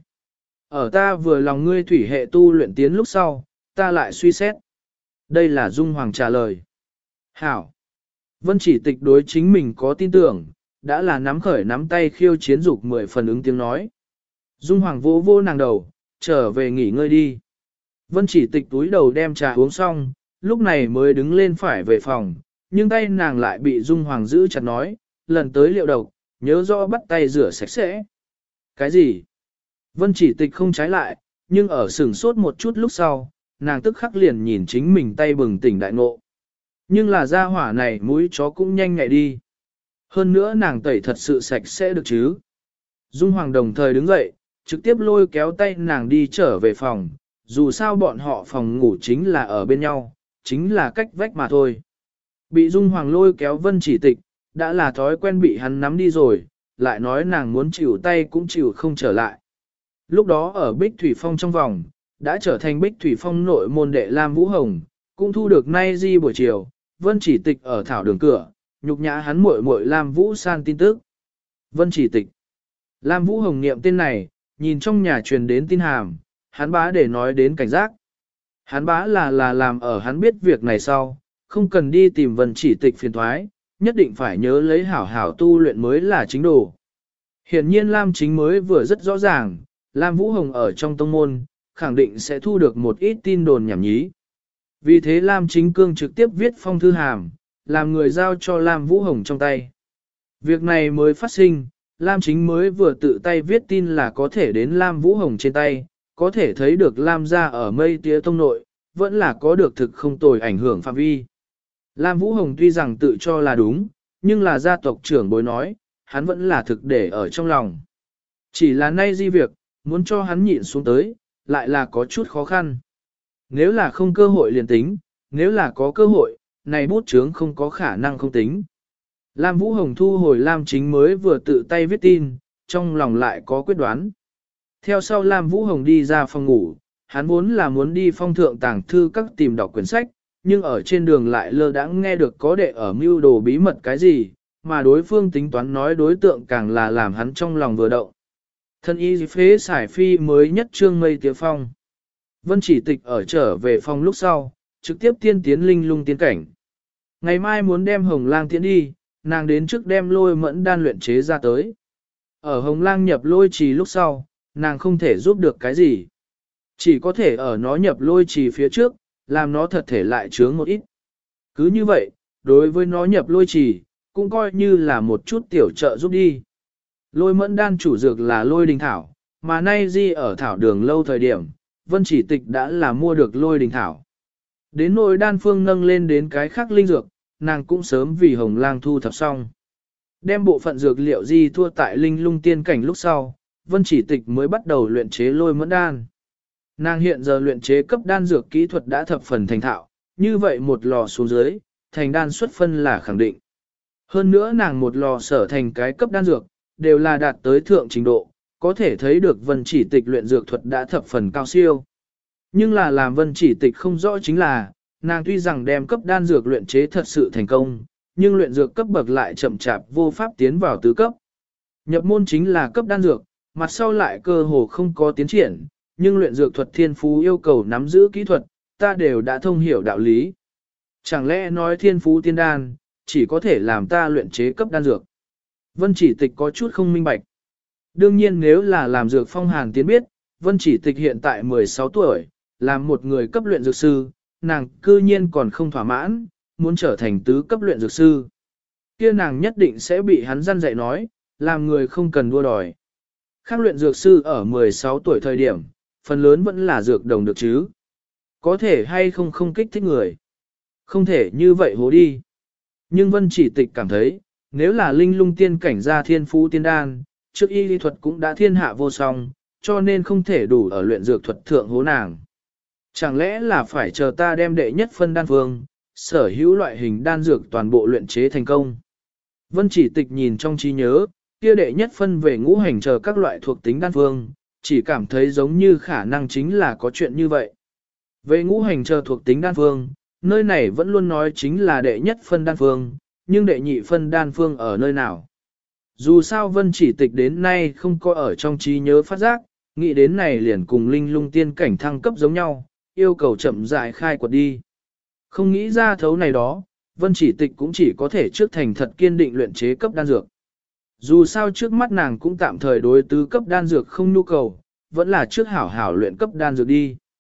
Ở ta vừa lòng ngươi thủy hệ tu luyện tiến lúc sau, ta lại suy xét. Đây là Dung Hoàng trả lời. Hảo. Vân Chỉ Tịch đối chính mình có tin tưởng, đã là nắm khởi nắm tay khiêu chiến dục 10 phần ứng tiếng nói. Dung Hoàng vỗ vô nàng đầu, trở về nghỉ ngơi đi. Vân Chỉ Tịch túi đầu đem trà uống xong, lúc này mới đứng lên phải về phòng, nhưng tay nàng lại bị Dung Hoàng giữ chặt nói, lần tới liệu độc, nhớ rõ bắt tay rửa sạch sẽ. Cái gì? Vân Chỉ Tịch không trái lại, nhưng ở sửng sốt một chút lúc sau, nàng tức khắc liền nhìn chính mình tay bừng tỉnh đại ngộ. Nhưng là gia hỏa này mũi chó cũng nhanh nhạy đi. Hơn nữa nàng tẩy thật sự sạch sẽ được chứ. Dung Hoàng đồng thời đứng dậy, trực tiếp lôi kéo tay nàng đi trở về phòng, dù sao bọn họ phòng ngủ chính là ở bên nhau, chính là cách vách mà thôi. Bị Dung Hoàng lôi kéo Vân Chỉ Tịch, đã là thói quen bị hắn nắm đi rồi, lại nói nàng muốn chịu tay cũng chịu không trở lại. Lúc đó ở Bích Thủy Phong trong vòng, đã trở thành Bích Thủy Phong nội môn đệ Lam Vũ Hồng, cũng thu được nay di buổi chiều, Vân Chỉ Tịch ở thảo đường cửa, nhục nhã hắn muội muội Lam Vũ San tin tức. Vân Chỉ Tịch. Lam Vũ Hồng niệm tên này, nhìn trong nhà truyền đến tin hàm, hắn bá để nói đến cảnh giác. Hắn bá là làm ở hắn biết việc này sau, không cần đi tìm Vân Chỉ Tịch phiền thoái, nhất định phải nhớ lấy hảo hảo tu luyện mới là chính đồ. Hiển nhiên Lam Chính mới vừa rất rõ ràng, Lam Vũ Hồng ở trong tông môn, khẳng định sẽ thu được một ít tin đồn nhảm nhí. Vì thế Lam Chính Cương trực tiếp viết phong thư hàm, làm người giao cho Lam Vũ Hồng trong tay. Việc này mới phát sinh, Lam Chính mới vừa tự tay viết tin là có thể đến Lam Vũ Hồng trên tay, có thể thấy được Lam gia ở mây tía tông nội, vẫn là có được thực không tồi ảnh hưởng phạm vi. Lam Vũ Hồng tuy rằng tự cho là đúng, nhưng là gia tộc trưởng bối nói, hắn vẫn là thực để ở trong lòng. Chỉ là nay di việc, muốn cho hắn nhịn xuống tới, lại là có chút khó khăn. Nếu là không cơ hội liền tính, nếu là có cơ hội, này bút chướng không có khả năng không tính. Lam Vũ Hồng thu hồi Lam Chính mới vừa tự tay viết tin, trong lòng lại có quyết đoán. Theo sau Lam Vũ Hồng đi ra phòng ngủ, hắn vốn là muốn đi phong thượng tàng thư các tìm đọc quyển sách, nhưng ở trên đường lại lơ đãng nghe được có đệ ở mưu đồ bí mật cái gì, mà đối phương tính toán nói đối tượng càng là làm hắn trong lòng vừa động. Thân y phế xài phi mới nhất trương mây tía phong. Vân Chỉ Tịch ở trở về phòng lúc sau, trực tiếp tiên tiến linh lung tiến cảnh. Ngày mai muốn đem Hồng Lang tiến đi, nàng đến trước đem lôi mẫn đan luyện chế ra tới. Ở Hồng Lang nhập lôi trì lúc sau, nàng không thể giúp được cái gì. Chỉ có thể ở nó nhập lôi trì phía trước, làm nó thật thể lại chướng một ít. Cứ như vậy, đối với nó nhập lôi trì, cũng coi như là một chút tiểu trợ giúp đi. Lôi mẫn đan chủ dược là lôi đình thảo, mà nay di ở thảo đường lâu thời điểm, Vân Chỉ Tịch đã là mua được lôi đình thảo. Đến nỗi đan phương nâng lên đến cái khác linh dược, nàng cũng sớm vì Hồng Lang thu thập xong. Đem bộ phận dược liệu di thua tại linh lung tiên cảnh lúc sau, Vân Chỉ Tịch mới bắt đầu luyện chế lôi mẫn đan. Nàng hiện giờ luyện chế cấp đan dược kỹ thuật đã thập phần thành thạo, như vậy một lò xuống dưới, thành đan xuất phân là khẳng định. Hơn nữa nàng một lò sở thành cái cấp đan dược, đều là đạt tới thượng trình độ, có thể thấy được Vân Chỉ Tịch luyện dược thuật đã thập phần cao siêu. Nhưng là làm Vân Chỉ Tịch không rõ chính là, nàng tuy rằng đem cấp đan dược luyện chế thật sự thành công, nhưng luyện dược cấp bậc lại chậm chạp vô pháp tiến vào tứ cấp. Nhập môn chính là cấp đan dược, mặt sau lại cơ hồ không có tiến triển, nhưng luyện dược thuật thiên phú yêu cầu nắm giữ kỹ thuật, ta đều đã thông hiểu đạo lý. Chẳng lẽ nói thiên phú tiên đan, chỉ có thể làm ta luyện chế cấp đan dược. Vân Chỉ Tịch có chút không minh bạch. Đương nhiên nếu là làm dược phong hàn tiến biết, Vân Chỉ Tịch hiện tại 16 tuổi, làm một người cấp luyện dược sư, nàng cư nhiên còn không thỏa mãn, muốn trở thành tứ cấp luyện dược sư. Kia nàng nhất định sẽ bị hắn răn dạy nói, làm người không cần đua đòi. Khác luyện dược sư ở 16 tuổi thời điểm, phần lớn vẫn là dược đồng được chứ. Có thể hay không không kích thích người. Không thể như vậy hố đi. Nhưng Vân Chỉ Tịch cảm thấy, nếu là linh lung tiên cảnh gia thiên phú tiên đan, trước y lý thuật cũng đã thiên hạ vô song, cho nên không thể đủ ở luyện dược thuật thượng hố nàng. Chẳng lẽ là phải chờ ta đem đệ nhất phân đan phương, sở hữu loại hình đan dược toàn bộ luyện chế thành công. Vân Chỉ Tịch nhìn trong trí nhớ, kia đệ nhất phân về ngũ hành chờ các loại thuộc tính đan phương, chỉ cảm thấy giống như khả năng chính là có chuyện như vậy. Về ngũ hành chờ thuộc tính đan phương, nơi này vẫn luôn nói chính là đệ nhất phân đan phương, nhưng đệ nhị phân đan phương ở nơi nào? Dù sao Vân Chỉ Tịch đến nay không có ở trong trí nhớ phát giác, nghĩ đến này liền cùng linh lung tiên cảnh thăng cấp giống nhau, yêu cầu chậm rãi khai quật đi. Không nghĩ ra thấu này đó, Vân Chỉ Tịch cũng chỉ có thể trước thành thật kiên định luyện chế cấp đan dược. Dù sao trước mắt nàng cũng tạm thời đối tứ cấp đan dược không nhu cầu, vẫn là trước hảo hảo luyện cấp đan dược đi.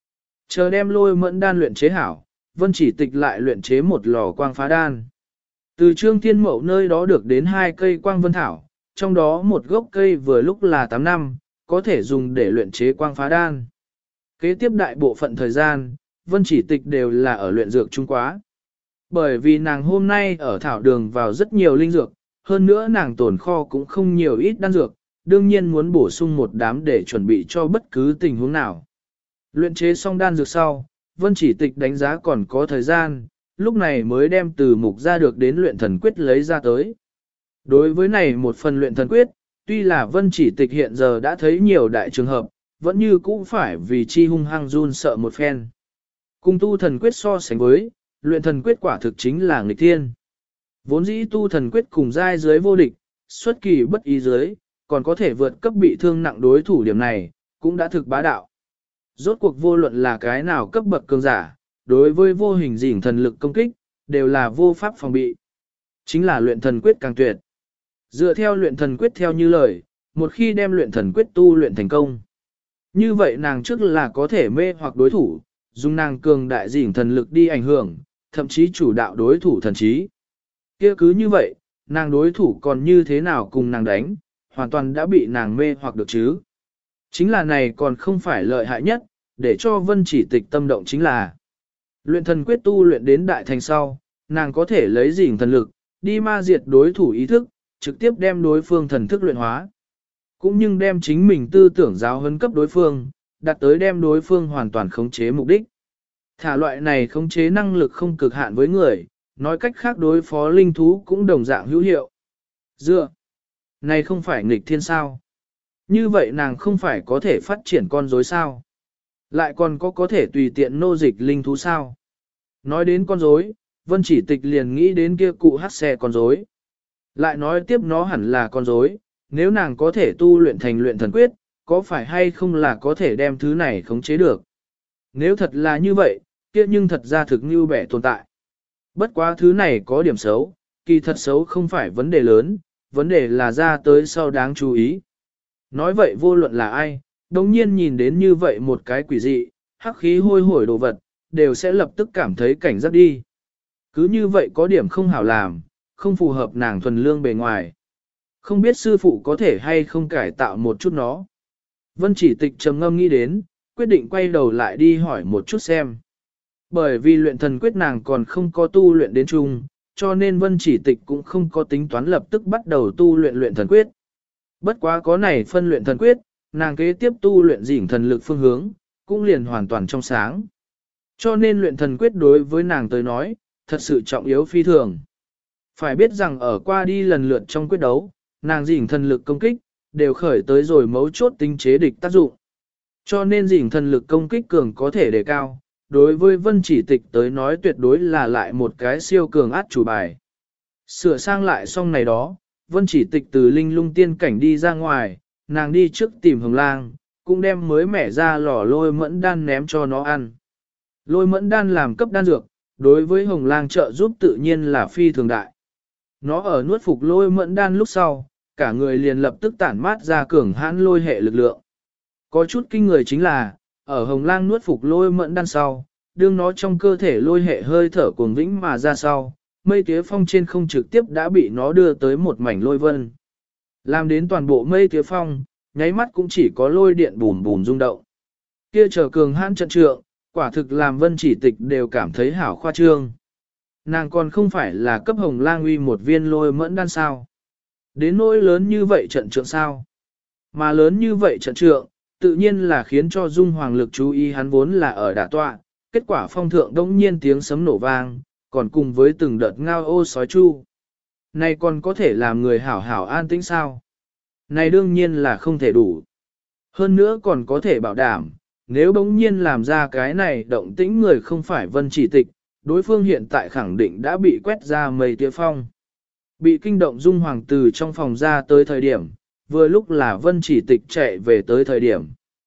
Chờ đem lôi mẫn đan luyện chế hảo, Vân Chỉ Tịch lại luyện chế một lò quang phá đan. Từ Trương Thiên Mậu nơi đó được đến 2 cây quang vân thảo, trong đó một gốc cây vừa lúc là 8 năm, có thể dùng để luyện chế quang phá đan. Kế tiếp đại bộ phận thời gian, Vân Chỉ Tịch đều là ở luyện dược trung quá. Bởi vì nàng hôm nay ở thảo đường vào rất nhiều linh dược, hơn nữa nàng tồn kho cũng không nhiều ít đan dược, đương nhiên muốn bổ sung một đám để chuẩn bị cho bất cứ tình huống nào. Luyện chế xong đan dược sau, Vân Chỉ Tịch đánh giá còn có thời gian, lúc này mới đem từ mục ra được đến luyện thần quyết lấy ra tới. Đối với này một phần luyện thần quyết, tuy là Vân Chỉ Tịch hiện giờ đã thấy nhiều đại trường hợp, vẫn như cũ phải vì chi hung hăng run sợ một phen. Cùng tu thần quyết so sánh với, luyện thần quyết quả thực chính là nghịch thiên. Vốn dĩ tu thần quyết cùng giai dưới vô địch, xuất kỳ bất ý dưới, còn có thể vượt cấp bị thương nặng đối thủ điểm này, cũng đã thực bá đạo. Rốt cuộc vô luận là cái nào cấp bậc cường giả, đối với vô hình dỉn thần lực công kích, đều là vô pháp phòng bị. Chính là luyện thần quyết càng tuyệt. Dựa theo luyện thần quyết theo như lời, một khi đem luyện thần quyết tu luyện thành công. Như vậy nàng trước là có thể mê hoặc đối thủ, dùng nàng cường đại dỉn thần lực đi ảnh hưởng, thậm chí chủ đạo đối thủ thần trí. Kia cứ như vậy, nàng đối thủ còn như thế nào cùng nàng đánh, hoàn toàn đã bị nàng mê hoặc được chứ. Chính là này còn không phải lợi hại nhất, để cho Vân Chỉ Tịch tâm động chính là luyện thần quyết tu luyện đến đại thành sau, nàng có thể lấy dỉn thần lực, đi ma diệt đối thủ ý thức, trực tiếp đem đối phương thần thức luyện hóa. Cũng nhưng đem chính mình tư tưởng giáo huấn cấp đối phương, đặt tới đem đối phương hoàn toàn khống chế mục đích. Thả loại này khống chế năng lực không cực hạn với người, nói cách khác đối phó linh thú cũng đồng dạng hữu hiệu. Dựa, này không phải nghịch thiên sao? Như vậy nàng không phải có thể phát triển con rối sao? Lại còn có thể tùy tiện nô dịch linh thú sao? Nói đến con rối, Vân Chỉ Tịch liền nghĩ đến kia cụ hát xe con rối. Lại nói tiếp nó hẳn là con rối, nếu nàng có thể tu luyện thành luyện thần quyết, có phải hay không là có thể đem thứ này khống chế được? Nếu thật là như vậy, kia nhưng thật ra thực như bẻ tồn tại. Bất quá thứ này có điểm xấu, kỳ thật xấu không phải vấn đề lớn, vấn đề là ra tới sau đáng chú ý. Nói vậy vô luận là ai, đồng nhiên nhìn đến như vậy một cái quỷ dị, hắc khí hôi hổi đồ vật, đều sẽ lập tức cảm thấy cảnh giác đi. Cứ như vậy có điểm không hảo làm, không phù hợp nàng thuần lương bề ngoài. Không biết sư phụ có thể hay không cải tạo một chút nó. Vân Chỉ Tịch trầm ngâm nghĩ đến, quyết định quay đầu lại đi hỏi một chút xem. Bởi vì luyện thần quyết nàng còn không có tu luyện đến chung, cho nên Vân Chỉ Tịch cũng không có tính toán lập tức bắt đầu tu luyện luyện thần quyết. Bất quá có này phân luyện thần quyết, nàng kế tiếp tu luyện dỉn thần lực phương hướng, cũng liền hoàn toàn trong sáng. Cho nên luyện thần quyết đối với nàng tới nói, thật sự trọng yếu phi thường. Phải biết rằng ở qua đi lần lượt trong quyết đấu, nàng dỉn thần lực công kích, đều khởi tới rồi mấu chốt tính chế địch tác dụng. Cho nên dỉn thần lực công kích cường có thể đề cao, đối với Vân Chỉ Tịch tới nói tuyệt đối là lại một cái siêu cường át chủ bài. Sửa sang lại xong này đó, Vân Chỉ Tịch từ linh lung tiên cảnh đi ra ngoài, nàng đi trước tìm Hồng Lang, cũng đem mới mẻ ra lò lôi mẫn đan ném cho nó ăn. Lôi mẫn đan làm cấp đan dược, đối với Hồng Lang trợ giúp tự nhiên là phi thường đại. Nó ở nuốt phục lôi mẫn đan lúc sau, cả người liền lập tức tản mát ra cường hãn lôi hệ lực lượng. Có chút kinh người chính là, ở Hồng Lang nuốt phục lôi mẫn đan sau, đương nó trong cơ thể lôi hệ hơi thở cuồng vĩnh mà ra sau, mây tía phong trên không trực tiếp đã bị nó đưa tới một mảnh lôi vân. Làm đến toàn bộ mây tía phong, nháy mắt cũng chỉ có lôi điện bùn bùn rung động. Kia trở cường hãn trận trượng, quả thực làm Vân Chỉ Tịch đều cảm thấy hảo khoa trương. Nàng còn không phải là cấp Hồng Lang uy một viên lôi mẫn đan sao. Đến nỗi lớn như vậy trận trượng sao. Mà lớn như vậy trận trượng, tự nhiên là khiến cho Dung Hoàng lực chú ý hắn vốn là ở đả tọa, kết quả phong thượng đống nhiên tiếng sấm nổ vang, còn cùng với từng đợt ngao ô sói chu. Này còn có thể làm người hảo hảo an tĩnh sao? Này đương nhiên là không thể đủ. Hơn nữa còn có thể bảo đảm, nếu đống nhiên làm ra cái này động tĩnh người không phải Vân Chỉ Tịch, đối phương hiện tại khẳng định đã bị quét ra mây tía phong. Bị kinh động Dung Hoàng từ trong phòng ra tới thời điểm, vừa lúc là Vân Chỉ Tịch chạy về tới thời điểm.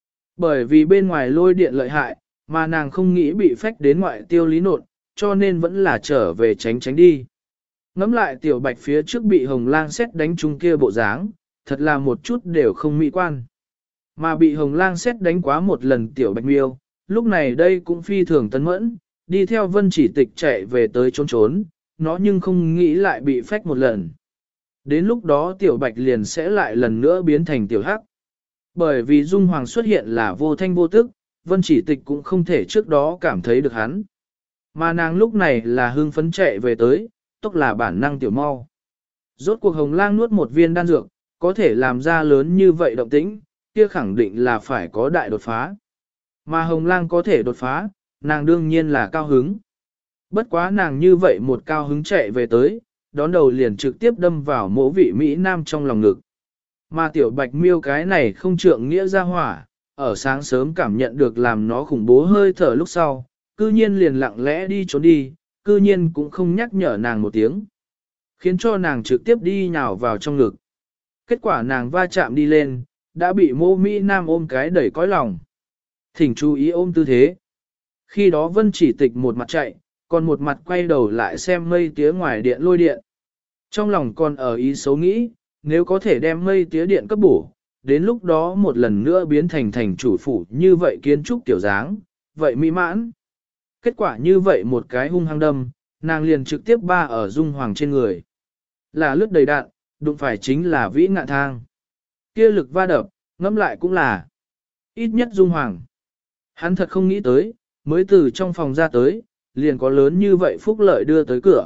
Bởi vì bên ngoài lôi điện lợi hại, mà nàng không nghĩ bị phách đến ngoại tiêu lý nột, cho nên vẫn là trở về tránh đi. Ngắm lại tiểu bạch phía trước bị Hồng Lang xét đánh chung kia bộ dáng, thật là một chút đều không mỹ quan. Mà bị Hồng Lang xét đánh quá một lần tiểu bạch miêu, lúc này đây cũng phi thường tấn mẫn, đi theo Vân Chỉ Tịch chạy về tới trốn trốn, nó nhưng không nghĩ lại bị phách một lần. Đến lúc đó tiểu bạch liền sẽ lại lần nữa biến thành tiểu hắc. Bởi vì Dung Hoàng xuất hiện là vô thanh vô tức, Vân Chỉ Tịch cũng không thể trước đó cảm thấy được hắn. Mà nàng lúc này là hưng phấn chạy về tới, tốc là bản năng tiểu mau. Rốt cuộc Hồng Lang nuốt một viên đan dược, có thể làm ra lớn như vậy động tĩnh, kia khẳng định là phải có đại đột phá. Mà Hồng Lang có thể đột phá, nàng đương nhiên là cao hứng. Bất quá nàng như vậy một cao hứng chạy về tới, đón đầu liền trực tiếp đâm vào mỗ vị Mỹ Nam trong lòng ngực. Mà tiểu bạch miêu cái này không trượng nghĩa ra hỏa, ở sáng sớm cảm nhận được làm nó khủng bố hơi thở lúc sau, cư nhiên liền lặng lẽ đi trốn đi, cư nhiên cũng không nhắc nhở nàng một tiếng. Khiến cho nàng trực tiếp đi nhào vào trong ngực. Kết quả nàng va chạm đi lên, đã bị mô Mỹ Nam ôm cái đẩy cõi lòng. Thỉnh chú ý ôm tư thế. Khi đó Vân Chỉ Tịch một mặt chạy, còn một mặt quay đầu lại xem mây tía ngoài điện lôi điện. Trong lòng còn ở ý xấu nghĩ, nếu có thể đem mây tía điện cấp bổ, đến lúc đó một lần nữa biến thành thành chủ phủ như vậy kiến trúc tiểu dáng, vậy mỹ mãn. Kết quả như vậy một cái hung hăng đâm, nàng liền trực tiếp ba ở Dung Hoàng trên người. Là lướt đầy đạn, đụng phải chính là vĩ ngạn thang. Kia lực va đập, ngẫm lại cũng là ít nhất Dung Hoàng. Hắn thật không nghĩ tới, mới từ trong phòng ra tới, liền có lớn như vậy phúc lợi đưa tới cửa.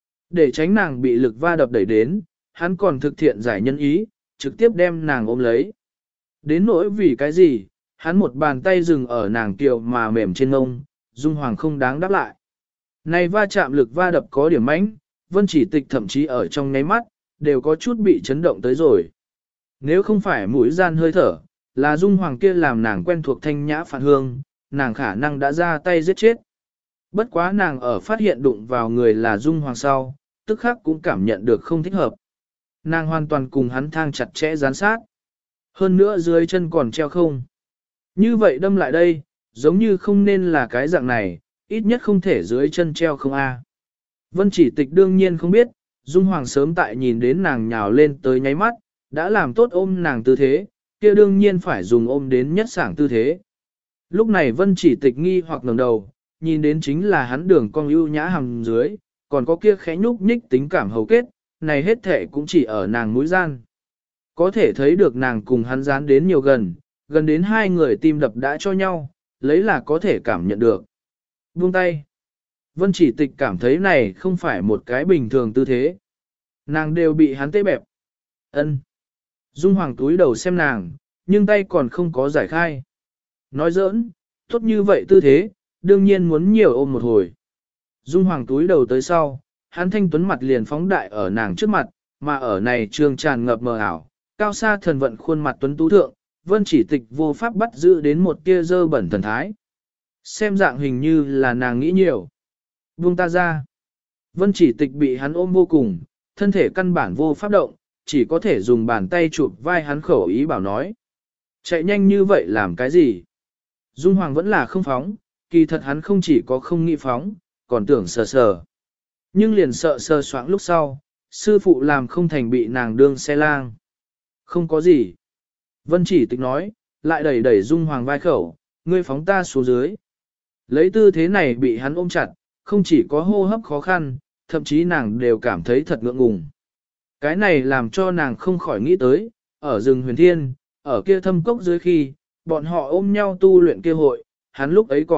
Để tránh nàng bị lực va đập đẩy đến, hắn còn thực thiện giải nhân ý, trực tiếp đem nàng ôm lấy. Đến nỗi vì cái gì, hắn một bàn tay dừng ở nàng kiều mà mềm trên ngông, Dung Hoàng không đáng đáp lại. Này va chạm lực va đập có điểm mãnh, Vân Chỉ Tịch thậm chí ở trong nháy mắt, đều có chút bị chấn động tới rồi. Nếu không phải mũi gian hơi thở, là Dung Hoàng kia làm nàng quen thuộc thanh nhã phản hương, nàng khả năng đã ra tay giết chết. Bất quá nàng ở phát hiện đụng vào người là Dung Hoàng sau, tức khắc cũng cảm nhận được không thích hợp. Nàng hoàn toàn cùng hắn thang chặt chẽ gián sát. Hơn nữa dưới chân còn treo không. Như vậy đâm lại đây, giống như không nên là cái dạng này, ít nhất không thể dưới chân treo không a. Vân Chỉ Tịch đương nhiên không biết, Dung Hoàng sớm tại nhìn đến nàng nhào lên tới nháy mắt, đã làm tốt ôm nàng tư thế, kia đương nhiên phải dùng ôm đến nhất sảng tư thế. Lúc này Vân Chỉ Tịch nghi hoặc ngẩng đầu, nhìn đến chính là hắn đường cong ưu nhã hằng dưới, còn có kia khẽ nhúc nhích tính cảm hầu kết, này hết thể cũng chỉ ở nàng mũi gian. Có thể thấy được nàng cùng hắn dán đến nhiều gần, gần đến hai người tim đập đã cho nhau, lấy là có thể cảm nhận được. Buông tay. Vân Chỉ Tịch cảm thấy này không phải một cái bình thường tư thế. Nàng đều bị hắn tê bẹp. Ân. Dung Hoàng túi đầu xem nàng, nhưng tay còn không có giải khai. Nói giỡn, tốt như vậy tư thế, đương nhiên muốn nhiều ôm một hồi. Dung Hoàng túi đầu tới sau, hắn thanh tuấn mặt liền phóng đại ở nàng trước mặt, mà ở này trường tràn ngập mờ ảo, cao xa thần vận khuôn mặt tuấn tú thượng, Vân Chỉ Tịch vô pháp bắt giữ đến một tia dơ bẩn thần thái. Xem dạng hình như là nàng nghĩ nhiều. Buông ta ra. Vân Chỉ Tịch bị hắn ôm vô cùng, thân thể căn bản vô pháp động, chỉ có thể dùng bàn tay chụp vai hắn khẩu ý bảo nói. Chạy nhanh như vậy làm cái gì? Dung Hoàng vẫn là không phóng, kỳ thật hắn không chỉ có không nghĩ phóng, còn tưởng sờ sờ. Nhưng liền sợ sờ soạng lúc sau, sư phụ làm không thành bị nàng đương xe lang. Không có gì. Vân Chỉ Tịch nói, lại đẩy đẩy Dung Hoàng vai khẩu, ngươi phóng ta xuống dưới. Lấy tư thế này bị hắn ôm chặt, không chỉ có hô hấp khó khăn, thậm chí nàng đều cảm thấy thật ngượng ngùng. Cái này làm cho nàng không khỏi nghĩ tới, ở rừng huyền thiên, ở kia thâm cốc dưới khi, bọn họ ôm nhau tu luyện kia hội, hắn lúc ấy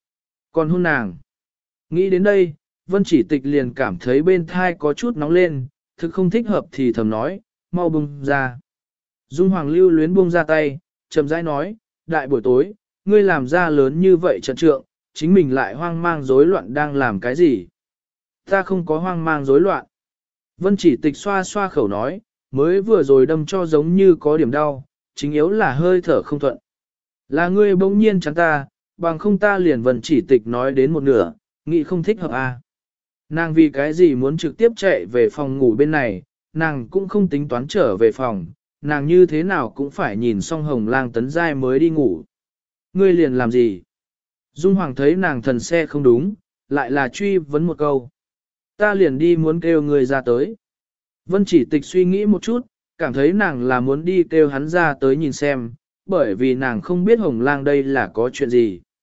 còn hôn nàng. Nghĩ đến đây, Vân Chỉ Tịch liền cảm thấy bên thai có chút nóng lên, thực không thích hợp thì thầm nói, mau buông ra. Dung Hoàng lưu luyến buông ra tay, chậm rãi nói, đại buổi tối, ngươi làm ra lớn như vậy trận trượng, chính mình lại hoang mang rối loạn đang làm cái gì? Ta không có hoang mang rối loạn. Vân Chỉ Tịch xoa xoa khẩu nói, mới vừa rồi đâm cho giống như có điểm đau, chính yếu là hơi thở không thuận. Là ngươi bỗng nhiên chắn ta, bằng không ta liền Vân Chỉ Tịch nói đến một nửa, nghĩ không thích hợp à. Nàng vì cái gì muốn trực tiếp chạy về phòng ngủ bên này, nàng cũng không tính toán trở về phòng, nàng như thế nào cũng phải nhìn xong Hồng Lang tấn giai mới đi ngủ. Ngươi liền làm gì? Dung Hoàng thấy nàng thần xe không đúng, lại là truy vấn một câu. Ta liền đi muốn kêu ngươi ra tới. Vân Chỉ Tịch suy nghĩ một chút, cảm thấy nàng là muốn đi kêu hắn ra tới nhìn xem, bởi vì nàng không biết Hồng Lang đây là có chuyện gì.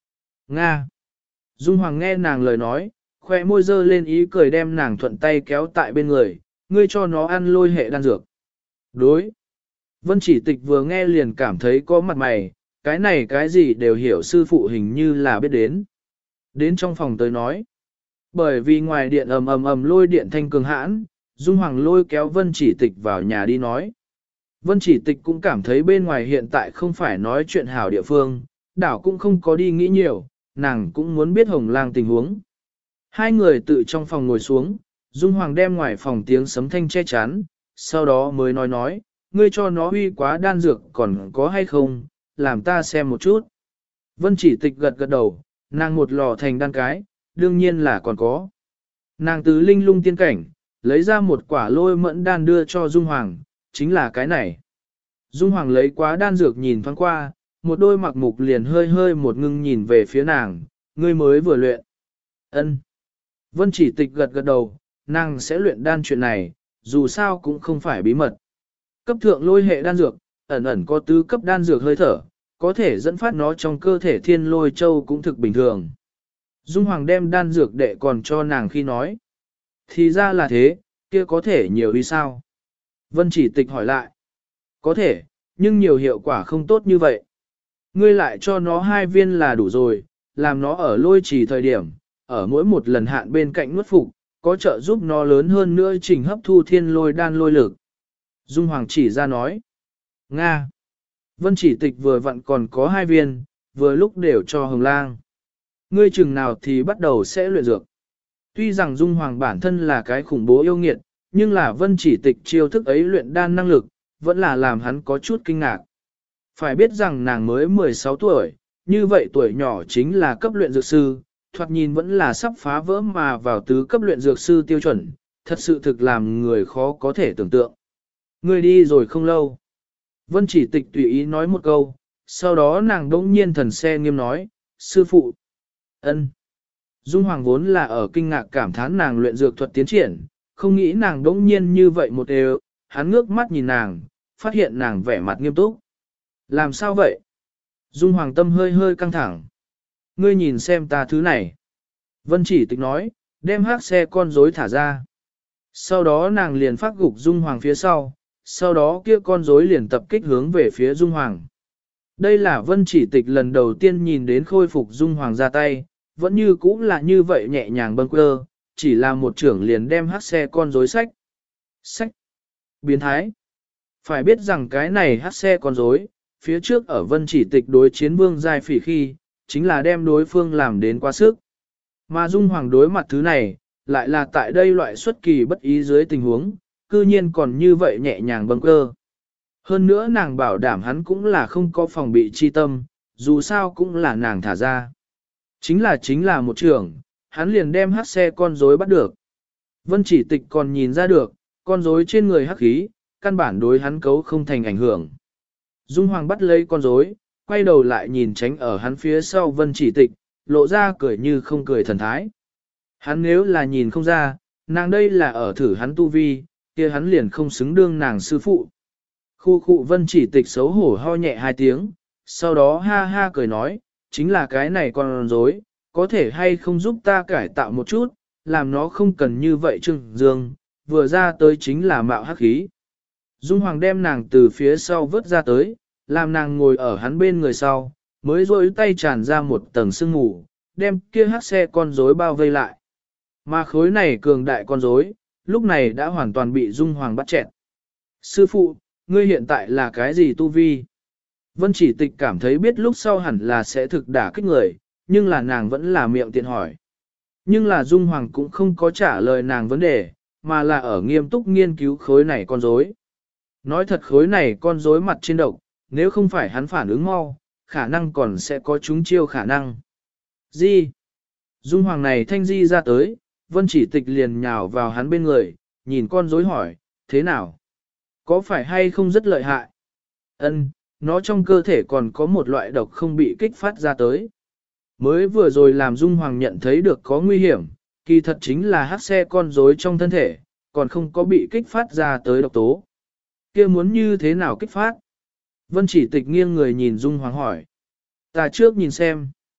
Nga. Dung Hoàng nghe nàng lời nói, khoe môi dơ lên ý cười đem nàng thuận tay kéo tại bên người, ngươi cho nó ăn lôi hệ đan dược. Đối. Vân Chỉ Tịch vừa nghe liền cảm thấy có mặt mày, cái này cái gì đều hiểu sư phụ hình như là biết đến. Đến trong phòng tới nói. Bởi vì ngoài điện ầm ầm ầm lôi điện thanh cường hãn, Dung Hoàng lôi kéo Vân Chỉ Tịch vào nhà đi nói. Vân Chỉ Tịch cũng cảm thấy bên ngoài hiện tại không phải nói chuyện hảo địa phương, đảo cũng không có đi nghĩ nhiều, nàng cũng muốn biết Hồng Lang tình huống. Hai người tự trong phòng ngồi xuống, Dung Hoàng đem ngoài phòng tiếng sấm thanh che chắn, sau đó mới nói, ngươi cho nó huy quá đan dược còn có hay không, làm ta xem một chút. Vân Chỉ Tịch gật gật đầu, nàng một lò thành đan cái, đương nhiên là còn có. Nàng từ linh lung tiên cảnh, lấy ra một quả lôi mẫn đan đưa cho Dung Hoàng, chính là cái này. Dung Hoàng lấy quá đan dược nhìn thoáng qua, một đôi mặc mục liền hơi hơi một ngưng nhìn về phía nàng, ngươi mới vừa luyện. Ân. Vân Chỉ Tịch gật gật đầu, nàng sẽ luyện đan chuyện này, dù sao cũng không phải bí mật. Cấp thượng lôi hệ đan dược, ẩn ẩn có tứ cấp đan dược hơi thở, có thể dẫn phát nó trong cơ thể thiên lôi châu cũng thực bình thường. Dung Hoàng đem đan dược đệ còn cho nàng khi nói. Thì ra là thế, kia có thể nhiều đi sao? Vân Chỉ Tịch hỏi lại. Có thể, nhưng nhiều hiệu quả không tốt như vậy. Ngươi lại cho nó 2 viên là đủ rồi, làm nó ở lôi trì thời điểm, ở mỗi một lần hạn bên cạnh nuốt phục, có trợ giúp nó lớn hơn nữa trình hấp thu thiên lôi đan lôi lực. Dung Hoàng chỉ ra nói. Nga. Vân Chỉ Tịch vừa vặn còn có 2 viên, vừa lúc đều cho Hồng Lang. Ngươi chừng nào thì bắt đầu sẽ luyện dược. Tuy rằng Dung Hoàng bản thân là cái khủng bố yêu nghiệt, nhưng là Vân Chỉ Tịch chiêu thức ấy luyện đan năng lực, vẫn là làm hắn có chút kinh ngạc. Phải biết rằng nàng mới 16 tuổi, như vậy tuổi nhỏ chính là cấp luyện dược sư, thoạt nhìn vẫn là sắp phá vỡ mà vào tứ cấp luyện dược sư tiêu chuẩn, thật sự thực làm người khó có thể tưởng tượng. Ngươi đi rồi không lâu. Vân Chỉ Tịch tùy ý nói một câu, sau đó nàng đỗng nhiên thần xe nghiêm nói, sư phụ. Ân. Dung Hoàng vốn là ở kinh ngạc cảm thán nàng luyện dược thuật tiến triển, không nghĩ nàng đỗng nhiên như vậy một đều, hắn ngước mắt nhìn nàng, phát hiện nàng vẻ mặt nghiêm túc. Làm sao vậy? Dung Hoàng tâm hơi hơi căng thẳng. Ngươi nhìn xem ta thứ này. Vân Chỉ Tịch nói, đem hắc xe con rối thả ra. Sau đó nàng liền phát gục Dung Hoàng phía sau đó kia con rối liền tập kích hướng về phía Dung Hoàng. Đây là Vân Chỉ Tịch lần đầu tiên nhìn đến khôi phục Dung Hoàng ra tay, vẫn như cũ là như vậy nhẹ nhàng bâng quơ, chỉ là một trưởng liền đem hắc xe con rối sách. Sách. Biến thái. Phải biết rằng cái này hắc xe con rối, phía trước ở Vân Chỉ Tịch đối chiến Vương Giai Phỉ khi, chính là đem đối phương làm đến quá sức. Mà Dung Hoàng đối mặt thứ này, lại là tại đây loại xuất kỳ bất ý dưới tình huống, cư nhiên còn như vậy nhẹ nhàng bâng quơ. Hơn nữa nàng bảo đảm hắn cũng là không có phòng bị chi tâm, dù sao cũng là nàng thả ra. Chính là một trưởng, hắn liền đem hắc xe con rối bắt được. Vân Chỉ Tịch còn nhìn ra được, con rối trên người hắc khí, căn bản đối hắn cấu không thành ảnh hưởng. Dung Hoàng bắt lấy con rối, quay đầu lại nhìn tránh ở hắn phía sau Vân Chỉ Tịch, lộ ra cười như không cười thần thái. Hắn nếu là nhìn không ra, nàng đây là ở thử hắn tu vi, kia hắn liền không xứng đương nàng sư phụ. Khu khu Vân Chỉ Tịch xấu hổ ho nhẹ 2 tiếng, sau đó ha ha cười nói, chính là cái này con rối, có thể hay không giúp ta cải tạo một chút, làm nó không cần như vậy trưng dương, vừa ra tới chính là mạo hắc khí. Dung Hoàng đem nàng từ phía sau vớt ra tới, làm nàng ngồi ở hắn bên người sau, mới rôi tay tràn ra một tầng sương mù, đem kia hắc xe con rối bao vây lại. Mà khối này cường đại con rối, lúc này đã hoàn toàn bị Dung Hoàng bắt chẹn. Sư phụ, ngươi hiện tại là cái gì tu vi? Vân Chỉ Tịch cảm thấy biết lúc sau hẳn là sẽ thực đả kích người, nhưng là nàng vẫn là miệng tiện hỏi. Nhưng là Dung Hoàng cũng không có trả lời nàng vấn đề, mà là ở nghiêm túc nghiên cứu khối này con rối. Nói thật khối này con rối mặt trên độc, nếu không phải hắn phản ứng mau, khả năng còn sẽ có chúng chiêu khả năng. Di. Dung Hoàng này thanh di ra tới, Vân Chỉ Tịch liền nhào vào hắn bên người, nhìn con rối hỏi, thế nào? Có phải hay không rất lợi hại? Ân, nó trong cơ thể còn có một loại độc không bị kích phát ra tới. Mới vừa rồi làm Dung Hoàng nhận thấy được có nguy hiểm, kỳ thật chính là hắc xe con rối trong thân thể, còn không có bị kích phát ra tới độc tố. Kia muốn như thế nào kích phát? Vân Chỉ Tịch nghiêng người nhìn Dung Hoàng hỏi. Ta trước nhìn xem.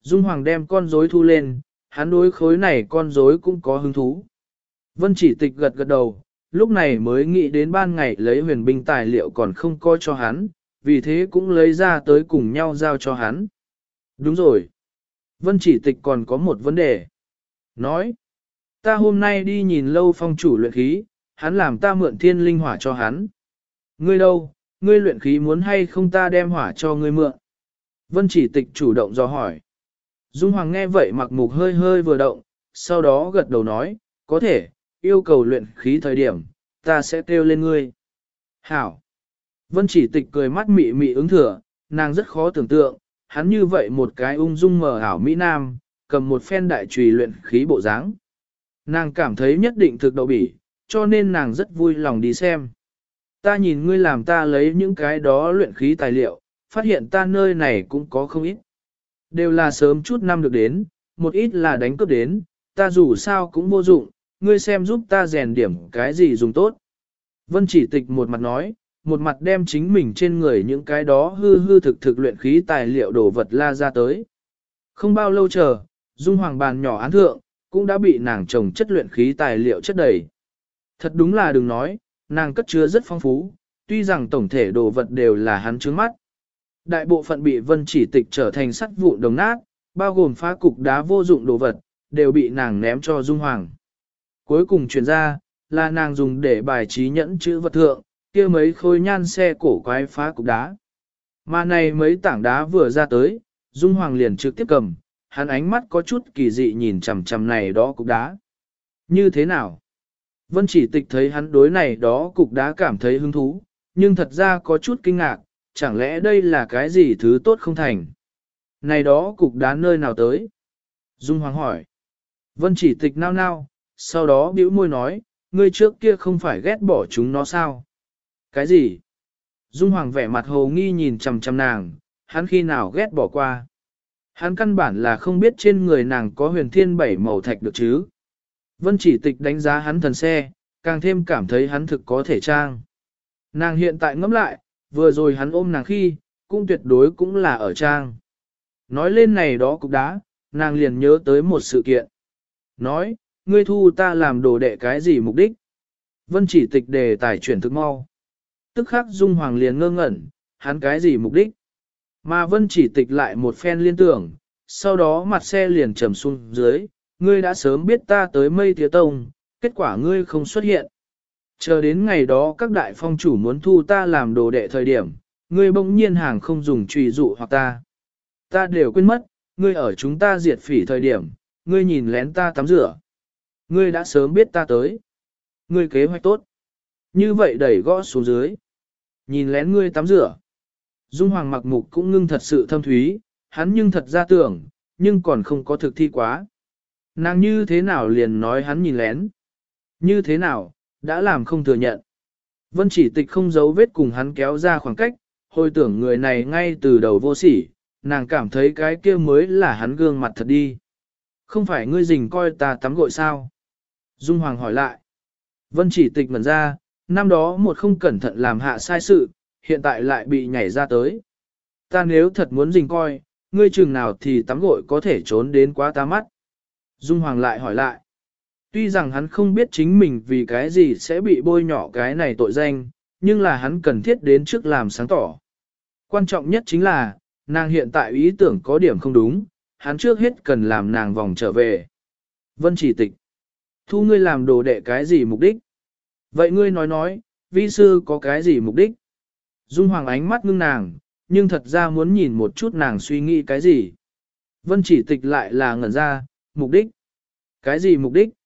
Dung Hoàng đem con rối thu lên, hắn đối khối này con rối cũng có hứng thú. Vân Chỉ Tịch gật gật đầu, lúc này mới nghĩ đến ban ngày lấy huyền binh tài liệu còn không coi cho hắn, vì thế cũng lấy ra tới cùng nhau giao cho hắn. Đúng rồi. Vân Chỉ Tịch còn có một vấn đề. Nói, ta hôm nay đi nhìn Lâu Phong chủ luyện khí, hắn làm ta mượn thiên linh hỏa cho hắn. Ngươi đâu, ngươi luyện khí muốn hay không ta đem hỏa cho ngươi mượn? Vân Chỉ Tịch chủ động do hỏi. Dung Hoàng nghe vậy mặc mục hơi hơi vừa động, sau đó gật đầu nói, có thể, yêu cầu luyện khí thời điểm, ta sẽ kêu lên ngươi. Hảo. Vân Chỉ Tịch cười mắt mị mị ứng thừa, nàng rất khó tưởng tượng, hắn như vậy một cái ung dung mờ ảo Mỹ Nam, cầm một phen đại chùy luyện khí bộ dáng. Nàng cảm thấy nhất định thực đậu bỉ, cho nên nàng rất vui lòng đi xem. Ta nhìn ngươi làm ta lấy những cái đó luyện khí tài liệu, phát hiện ta nơi này cũng có không ít. Đều là sớm chút năm được đến, một ít là đánh cướp đến, ta dù sao cũng vô dụng, ngươi xem giúp ta rèn điểm cái gì dùng tốt. Vân Chỉ Tịch một mặt nói, một mặt đem chính mình trên người những cái đó hư hư thực thực luyện khí tài liệu đồ vật la ra tới. Không bao lâu chờ, Dung Hoàng bàn nhỏ án thượng, cũng đã bị nàng trồng chất luyện khí tài liệu chất đầy. Thật đúng là đừng nói, nàng cất chứa rất phong phú, tuy rằng tổng thể đồ vật đều là hắn trướng mắt. Đại bộ phận bị Vân Chỉ Tịch trở thành sắt vụn đồng nát, bao gồm phá cục đá vô dụng đồ vật, đều bị nàng ném cho Dung Hoàng. Cuối cùng chuyển ra, là nàng dùng để bài trí nhẫn chữ vật thượng, kia mấy khối nhan xe cổ quái phá cục đá. Mà này mấy tảng đá vừa ra tới, Dung Hoàng liền trực tiếp cầm, hắn ánh mắt có chút kỳ dị nhìn chằm chằm này đó cục đá. Như thế nào? Vân Chỉ Tịch thấy hắn đối này đó cục đá cảm thấy hứng thú, nhưng thật ra có chút kinh ngạc, chẳng lẽ đây là cái gì thứ tốt không thành? Này đó cục đá nơi nào tới? Dung Hoàng hỏi. Vân Chỉ Tịch nao nao, sau đó bĩu môi nói, ngươi trước kia không phải ghét bỏ chúng nó sao? Cái gì? Dung Hoàng vẻ mặt hồ nghi nhìn chằm chằm nàng, hắn khi nào ghét bỏ qua? Hắn căn bản là không biết trên người nàng có huyền thiên bảy màu thạch được chứ. Vân Chỉ Tịch đánh giá hắn thần xe, càng thêm cảm thấy hắn thực có thể trang. Nàng hiện tại ngẫm lại, vừa rồi hắn ôm nàng khi, cũng tuyệt đối cũng là ở trang. Nói lên này đó cục đá, nàng liền nhớ tới một sự kiện. Nói, ngươi thu ta làm đồ đệ cái gì mục đích? Vân Chỉ Tịch đề tài chuyển thực mau. Tức khắc Dung Hoàng liền ngơ ngẩn, hắn cái gì mục đích? Mà Vân Chỉ Tịch lại một phen liên tưởng, sau đó mặt xe liền trầm xuống dưới, ngươi đã sớm biết ta tới Mây Tía Tông, kết quả ngươi không xuất hiện. Chờ đến ngày đó các đại phong chủ muốn thu ta làm đồ đệ thời điểm, ngươi bỗng nhiên hàng không dùng trùy dụ hoặc ta. Ta đều quên mất, ngươi ở chúng ta diệt phỉ thời điểm, ngươi nhìn lén ta tắm rửa. Ngươi đã sớm biết ta tới. Ngươi kế hoạch tốt. Như vậy đẩy gõ xuống dưới. Nhìn lén ngươi tắm rửa. Dung Hoàng mặc mục cũng ngưng thật sự thâm thúy, hắn nhưng thật ra tưởng, nhưng còn không có thực thi quá. Nàng như thế nào liền nói hắn nhìn lén? Như thế nào, đã làm không thừa nhận. Vân Chỉ Tịch không giấu vết cùng hắn kéo ra khoảng cách, hồi tưởng người này ngay từ đầu vô sỉ, nàng cảm thấy cái kia mới là hắn gương mặt thật đi. Không phải ngươi rình coi ta tắm gội sao? Dung Hoàng hỏi lại. Vân Chỉ Tịch ngẩn ra, năm đó một không cẩn thận làm hạ sai sự, hiện tại lại bị nhảy ra tới. Ta nếu thật muốn rình coi, ngươi chừng nào thì tắm gội có thể trốn đến quá ta mắt. Dung Hoàng lại hỏi lại. Tuy rằng hắn không biết chính mình vì cái gì sẽ bị bôi nhọ cái này tội danh, nhưng là hắn cần thiết đến trước làm sáng tỏ. Quan trọng nhất chính là, nàng hiện tại ý tưởng có điểm không đúng, hắn trước hết cần làm nàng vòng trở về. Vân Chỉ Tịch. Thu ngươi làm đồ đệ cái gì mục đích? Vậy ngươi nói, vi sư có cái gì mục đích? Dung Hoàng ánh mắt ngưng nàng, nhưng thật ra muốn nhìn một chút nàng suy nghĩ cái gì. Vân Chỉ Tịch lại là ngẩn ra, mục đích? Cái gì mục đích?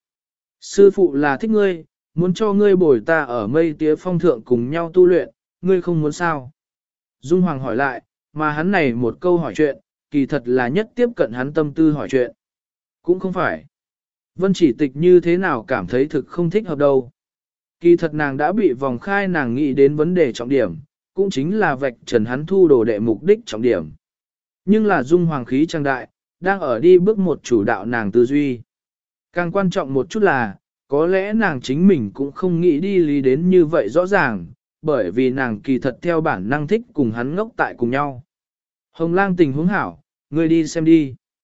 Sư phụ là thích ngươi, muốn cho ngươi bồi ta ở Mây Tía Phong thượng cùng nhau tu luyện, ngươi không muốn sao? Dung Hoàng hỏi lại, mà hắn này một câu hỏi chuyện, kỳ thật là nhất tiếp cận hắn tâm tư hỏi chuyện. Cũng không phải. Vân Chỉ Tịch như thế nào cảm thấy thực không thích hợp đâu. Kỳ thật nàng đã bị vòng khai nàng nghĩ đến vấn đề trọng điểm, cũng chính là vạch trần hắn thu đồ đệ mục đích trọng điểm. Nhưng là Dung Hoàng khí trang đại, đang ở đi bước một chủ đạo nàng tư duy. Càng quan trọng một chút là, có lẽ nàng chính mình cũng không nghĩ đi lý đến như vậy rõ ràng, bởi vì nàng kỳ thật theo bản năng thích cùng hắn ngốc tại cùng nhau. Hồng Lang tình huống hảo, ngươi đi xem đi.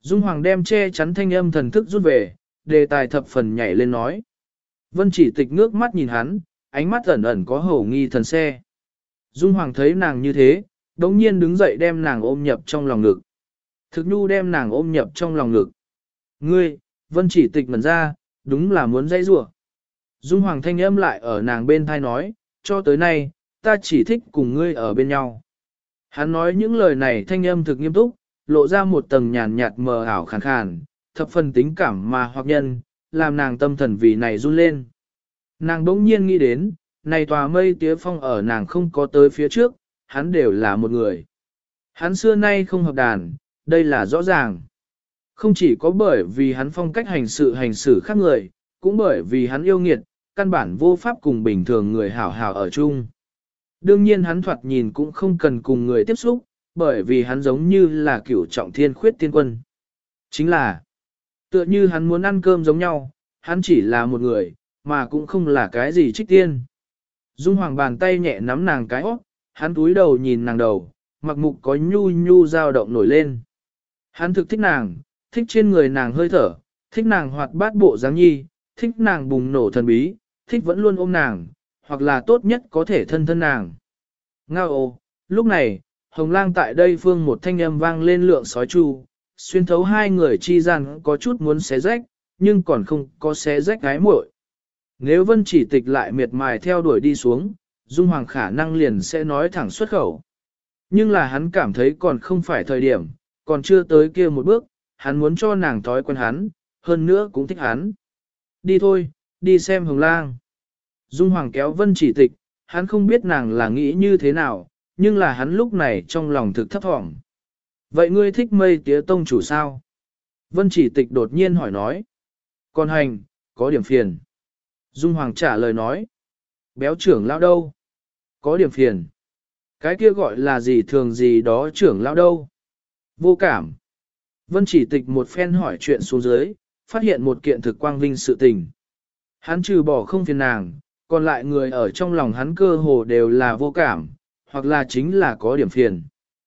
Dung Hoàng đem che chắn thanh âm thần thức rút về, đề tài thập phần nhảy lên nói. Vân Chỉ Tịch ngước mắt nhìn hắn, ánh mắt ẩn ẩn có hổ nghi thần xe. Dung Hoàng thấy nàng như thế, đống nhiên đứng dậy đem nàng ôm nhập trong lòng ngực. Thực nhu đem nàng ôm nhập trong lòng ngực. Ngươi, Vân Chỉ Tịch ngẩn ra, đúng là muốn dãy rủa. Dung Hoàng thanh âm lại ở nàng bên thai nói, cho tới nay, ta chỉ thích cùng ngươi ở bên nhau. Hắn nói những lời này thanh âm thực nghiêm túc, lộ ra một tầng nhàn nhạt mờ ảo khàn khàn, thập phần tính cảm mà hoặc nhân, làm nàng tâm thần vì này run lên. Nàng đỗng nhiên nghĩ đến, này tòa mây tía phong ở nàng không có tới phía trước, hắn đều là một người. Hắn xưa nay không hợp đàn, đây là rõ ràng. Không chỉ có bởi vì hắn phong cách hành xử khác người, cũng bởi vì hắn yêu nghiệt, căn bản vô pháp cùng bình thường người hảo hảo ở chung. Đương nhiên hắn thoạt nhìn cũng không cần cùng người tiếp xúc, bởi vì hắn giống như là cửu trọng thiên khuyết tiên quân. Chính là, tựa như hắn muốn ăn cơm giống nhau, hắn chỉ là một người, mà cũng không là cái gì trích tiên. Dung Hoàng bàn tay nhẹ nắm nàng cái óc, hắn túi đầu nhìn nàng đầu, mặc mục có nhu nhu dao động nổi lên. Hắn thực thích nàng, thích trên người nàng hơi thở, thích nàng hoạt bát bộ dáng nhi, thích nàng bùng nổ thần bí, thích vẫn luôn ôm nàng, hoặc là tốt nhất có thể thân thân nàng. Ngao ô, lúc này, Hồng Lang tại đây phương một thanh âm vang lên lượng sói chu, xuyên thấu hai người chi gian có chút muốn xé rách, nhưng còn không có xé rách gái muội. Nếu Vân Chỉ Tịch lại miệt mài theo đuổi đi xuống, Dung Hoàng khả năng liền sẽ nói thẳng xuất khẩu. Nhưng là hắn cảm thấy còn không phải thời điểm, còn chưa tới kia một bước, hắn muốn cho nàng thói quen hắn, hơn nữa cũng thích hắn. Đi thôi, đi xem Hồng Lang. Dung Hoàng kéo Vân Chỉ Tịch, hắn không biết nàng là nghĩ như thế nào, nhưng là hắn lúc này trong lòng thực thấp thỏm. Vậy ngươi thích mây tía tông chủ sao? Vân Chỉ Tịch đột nhiên hỏi nói. Còn hành, có điểm phiền. Dung Hoàng trả lời nói. Béo trưởng lão đâu? Có điểm phiền. Cái kia gọi là gì thường gì đó trưởng lão đâu? Vô cảm. Vân Chỉ Tịch một phen hỏi chuyện xuống dưới, phát hiện một kiện thực quang vinh sự tình. Hắn trừ bỏ không phiền nàng, còn lại người ở trong lòng hắn cơ hồ đều là vô cảm, hoặc là chính là có điểm phiền.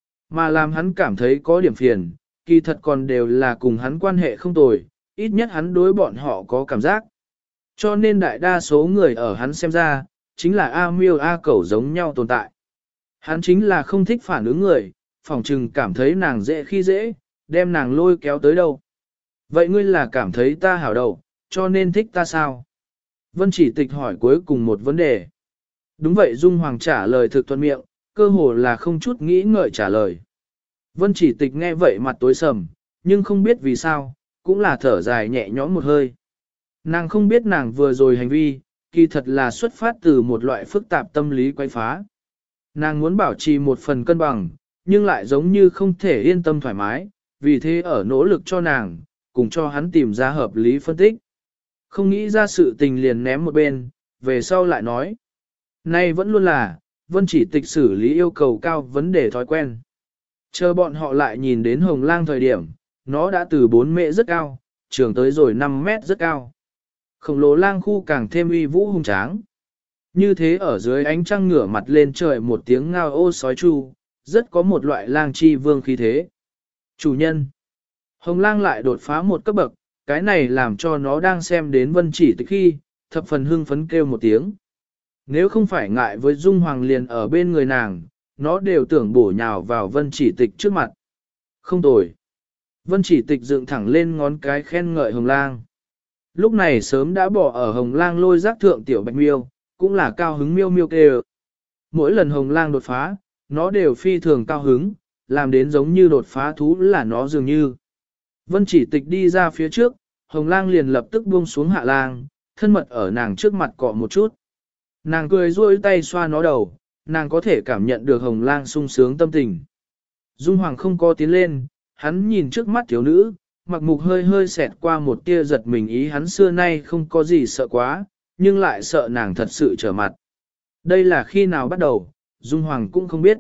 Mà làm hắn cảm thấy có điểm phiền, kỳ thật còn đều là cùng hắn quan hệ không tồi, ít nhất hắn đối bọn họ có cảm giác. Cho nên đại đa số người ở hắn xem ra, chính là A miêu A cẩu giống nhau tồn tại. Hắn chính là không thích phản ứng người, phỏng chừng cảm thấy nàng dễ khi dễ, đem nàng lôi kéo tới đâu. Vậy ngươi là cảm thấy ta hảo đầu, cho nên thích ta sao? Vân Chỉ Tịch hỏi cuối cùng một vấn đề. Đúng vậy, Dung Hoàng trả lời thực thuận miệng, cơ hồ là không chút nghĩ ngợi trả lời. Vân Chỉ Tịch nghe vậy mặt tối sầm, nhưng không biết vì sao, cũng là thở dài nhẹ nhõm một hơi. Nàng không biết nàng vừa rồi hành vi, kỳ thật là xuất phát từ một loại phức tạp tâm lý quay phá. Nàng muốn bảo trì một phần cân bằng, nhưng lại giống như không thể yên tâm thoải mái, vì thế ở nỗ lực cho nàng, cùng cho hắn tìm ra hợp lý phân tích. Không nghĩ ra sự tình liền ném một bên, về sau lại nói. Nay vẫn luôn là, Vân Chỉ Tịch xử lý yêu cầu cao vấn đề thói quen. Chờ bọn họ lại nhìn đến Hồng Lang thời điểm, nó đã từ 4 mệ rất cao, trường tới rồi 5 mét rất cao. Khổng lồ lang khu càng thêm uy vũ hùng tráng. Như thế ở dưới ánh trăng ngửa mặt lên trời một tiếng ngao ô sói chu, rất có một loại lang chi vương khí thế. Chủ nhân. Hồng Lang lại đột phá một cấp bậc, cái này làm cho nó đang xem đến Vân Chỉ Tịch khi, thập phần hưng phấn kêu một tiếng. Nếu không phải ngại với Dung Hoàng liền ở bên người nàng, nó đều tưởng bổ nhào vào Vân Chỉ Tịch trước mặt. Không tồi. Vân Chỉ Tịch dựng thẳng lên ngón cái khen ngợi Hồng Lang. Lúc này sớm đã bỏ ở Hồng Lang lôi giác thượng tiểu bạch miêu, cũng là cao hứng miêu miêu kêu. Mỗi lần Hồng Lang đột phá, nó đều phi thường cao hứng, làm đến giống như đột phá thú là nó dường như. Vân Chỉ Tịch đi ra phía trước, Hồng Lang liền lập tức buông xuống hạ lang, thân mật ở nàng trước mặt cọ một chút. Nàng cười duỗi tay xoa nó đầu, nàng có thể cảm nhận được Hồng Lang sung sướng tâm tình. Dung Hoàng không có tiến lên, hắn nhìn trước mắt thiếu nữ, mặc mục hơi hơi xẹt qua một tia giật mình ý hắn xưa nay không có gì sợ quá, nhưng lại sợ nàng thật sự trở mặt. Đây là khi nào bắt đầu, Dung Hoàng cũng không biết.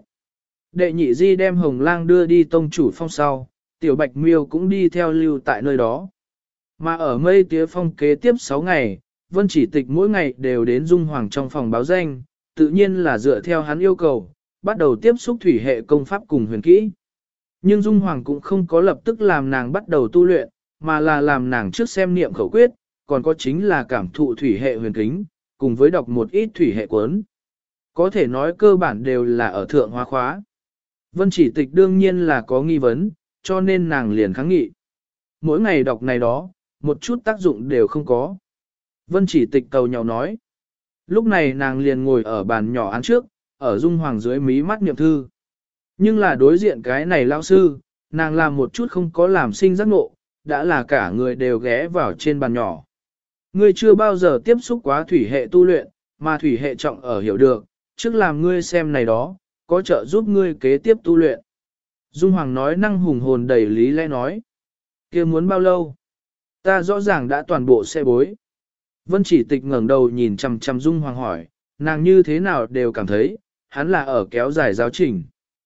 Đệ nhị di đem Hồng Lang đưa đi tông chủ phong sau, tiểu bạch miêu cũng đi theo lưu tại nơi đó. Mà ở mây tía phong kế tiếp 6 ngày, Vân Chỉ Tịch mỗi ngày đều đến Dung Hoàng trong phòng báo danh, tự nhiên là dựa theo hắn yêu cầu, bắt đầu tiếp xúc thủy hệ công pháp cùng huyền kỹ. Nhưng Dung Hoàng cũng không có lập tức làm nàng bắt đầu tu luyện, mà là làm nàng trước xem niệm khẩu quyết, còn có chính là cảm thụ thủy hệ huyền kính, cùng với đọc một ít thủy hệ cuốn. Có thể nói cơ bản đều là ở thượng hóa khóa. Vân Chỉ Tịch đương nhiên là có nghi vấn, cho nên nàng liền kháng nghị. Mỗi ngày đọc này đó, một chút tác dụng đều không có. Vân Chỉ Tịch cầu nhau nói. Lúc này nàng liền ngồi ở bàn nhỏ án trước, ở Dung Hoàng dưới mí mắt niệm thư. Nhưng là đối diện cái này lão sư, nàng làm một chút không có làm sinh giác ngộ, đã là cả người đều ghé vào trên bàn nhỏ. Ngươi chưa bao giờ tiếp xúc quá thủy hệ tu luyện, mà thủy hệ trọng ở hiểu được, trước làm ngươi xem này đó, có trợ giúp ngươi kế tiếp tu luyện. Dung Hoàng nói năng hùng hồn đầy lý lẽ nói. Kia muốn bao lâu? Ta rõ ràng đã toàn bộ xe bối. Vân Chỉ Tịch ngẩng đầu nhìn chằm chằm Dung Hoàng hỏi, nàng như thế nào đều cảm thấy, hắn là ở kéo dài giáo trình.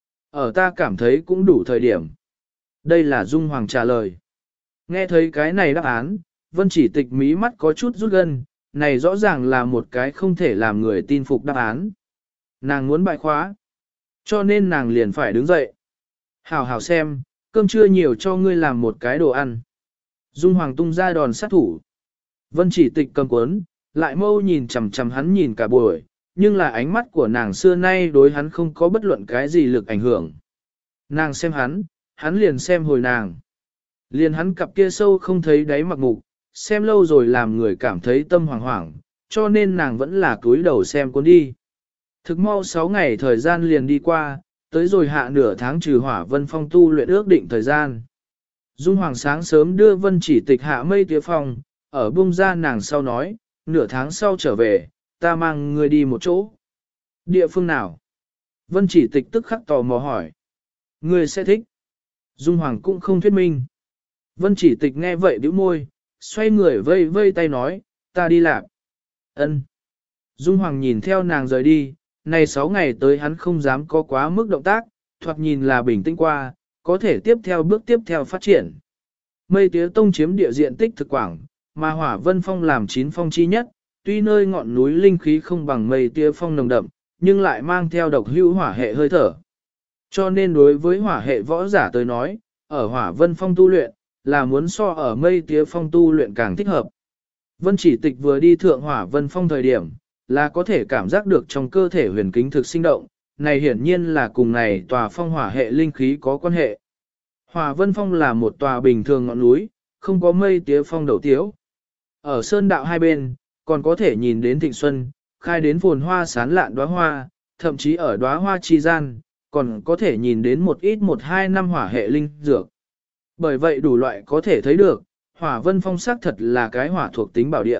Ở ta cảm thấy cũng đủ thời điểm. Đây là Dung Hoàng trả lời. Nghe thấy cái này đáp án, Vân Chỉ Tịch mí mắt có chút rút gân, này rõ ràng là một cái không thể làm người tin phục đáp án. Nàng muốn bại khóa, cho nên nàng liền phải đứng dậy. Hảo hảo xem, cơm trưa nhiều cho ngươi làm một cái đồ ăn. Dung Hoàng tung ra đòn sát thủ. Vân Chỉ Tịch cầm cuốn, lại mâu nhìn chằm chằm hắn nhìn cả buổi, nhưng là ánh mắt của nàng xưa nay đối hắn không có bất luận cái gì lực ảnh hưởng. Nàng xem hắn liền xem hồi nàng. Liền hắn cặp kia sâu không thấy đáy mặc mục, xem lâu rồi làm người cảm thấy tâm hoảng hoảng, cho nên nàng vẫn là cúi đầu xem cuốn đi. Thực mau 6 ngày thời gian liền đi qua, tới rồi hạ nửa tháng trừ Hỏa Vân Phong tu luyện ước định thời gian. Dung Hoàng sáng sớm đưa Vân Chỉ Tịch hạ mây tía phòng, ở bung ra nàng sau nói, nửa tháng sau trở về, ta mang người đi một chỗ. Địa phương nào? Vân Chỉ Tịch tức khắc tò mò hỏi. Người sẽ thích. Dung Hoàng cũng không thuyết minh. Vân Chỉ Tịch nghe vậy bĩu môi, xoay người vây vây tay nói, ta đi làm. Ân. Dung Hoàng nhìn theo nàng rời đi, này 6 ngày tới hắn không dám có quá mức động tác, thoạt nhìn là bình tĩnh qua, có thể tiếp theo bước tiếp theo phát triển. Mây Tía Tông chiếm địa diện tích thực quảng, mà Hỏa Vân Phong làm 9 phong chi nhất, tuy nơi ngọn núi linh khí không bằng Mây Tía Phong nồng đậm, nhưng lại mang theo độc hữu hỏa hệ hơi thở. Cho nên đối với hỏa hệ võ giả tới nói, ở Hỏa Vân Phong tu luyện, là muốn so ở Mây Tía Phong tu luyện càng thích hợp. Vân Chỉ Tịch vừa đi thượng Hỏa Vân Phong thời điểm, là có thể cảm giác được trong cơ thể huyền kính thực sinh động, này hiển nhiên là cùng này tòa phong hỏa hệ linh khí có quan hệ. Hỏa Vân Phong là một tòa bình thường ngọn núi, không có Mây Tía Phong đầu tiếu. Ở sơn đạo hai bên, còn có thể nhìn đến thịnh xuân, khai đến phồn hoa sán lạn đóa hoa, thậm chí ở đóa hoa chi gian, còn có thể nhìn đến một ít 1-2 năm hỏa hệ linh dược. Bởi vậy đủ loại có thể thấy được, Hỏa Vân Phong xác thật là cái hỏa thuộc tính bảo địa.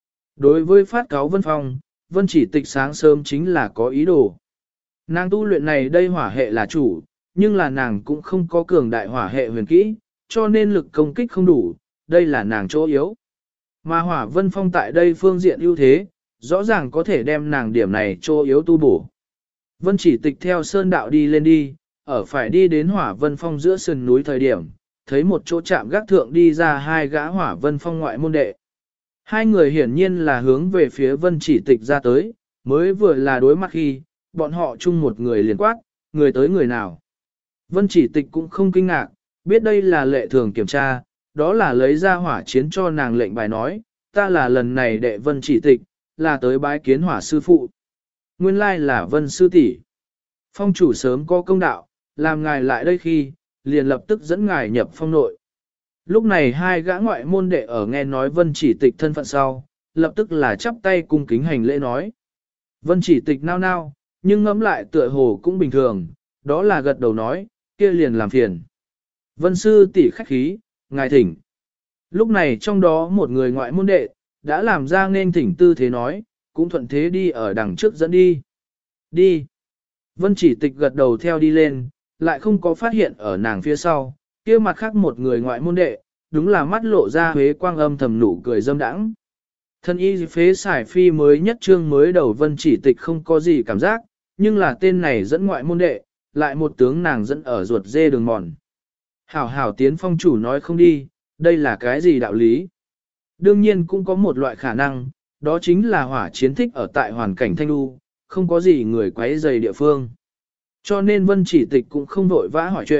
Đối với phát cáo Vân Phong, Vân Chỉ Tịch sáng sớm chính là có ý đồ. Nàng tu luyện này đây hỏa hệ là chủ, nhưng là nàng cũng không có cường đại hỏa hệ huyền kỹ, cho nên lực công kích không đủ, đây là nàng chỗ yếu. Mà Hỏa Vân Phong tại đây phương diện ưu thế, rõ ràng có thể đem nàng điểm này chỗ yếu tu bổ. Vân Chỉ Tịch theo sơn đạo đi lên đi, ở phải đi đến Hỏa Vân Phong giữa sườn núi thời điểm, thấy một chỗ chạm gác thượng đi ra 2 gã Hỏa Vân Phong ngoại môn đệ. Hai người hiển nhiên là hướng về phía Vân Chỉ Tịch ra tới, mới vừa là đối mặt khi, bọn họ chung một người liền quát, người tới người nào. Vân Chỉ Tịch cũng không kinh ngạc, biết đây là lệ thường kiểm tra, đó là lấy ra hỏa chiến cho nàng lệnh bài nói, ta là lần này đệ Vân Chỉ Tịch, là tới bái kiến hỏa sư phụ. Nguyên lai là Vân sư tỷ. Phong chủ sớm có công đạo, làm ngài lại đây khi, liền lập tức dẫn ngài nhập phong nội. Lúc này 2 gã ngoại môn đệ ở nghe nói Vân Chỉ Tịch thân phận sau, lập tức là chắp tay cung kính hành lễ nói. Vân Chỉ Tịch nao nao, nhưng ngẫm lại tựa hồ cũng bình thường, đó là gật đầu nói, kia liền làm phiền. Vân sư tỷ khách khí, ngài thỉnh. Lúc này trong đó một người ngoại môn đệ, đã làm ra nên thỉnh tư thế nói, cũng thuận thế đi ở đằng trước dẫn đi. Đi. Vân Chỉ Tịch gật đầu theo đi lên, lại không có phát hiện ở nàng phía sau, kia mặt khác một người ngoại môn đệ, đúng là mắt lộ ra huế quang âm thầm nụ cười dâm đãng. Thân y phế xài phi mới nhất trương mới đầu Vân Chỉ Tịch không có gì cảm giác, nhưng là tên này dẫn ngoại môn đệ, lại một tướng nàng dẫn ở ruột dê đường mòn. Hảo hảo tiến phong chủ nói không đi, đây là cái gì đạo lý? Đương nhiên cũng có một loại khả năng, đó chính là hỏa chiến thích ở tại hoàn cảnh thanh lưu, không có gì người quấy rầy địa phương. Cho nên Vân Chỉ Tịch cũng không vội vã hỏi chuyện,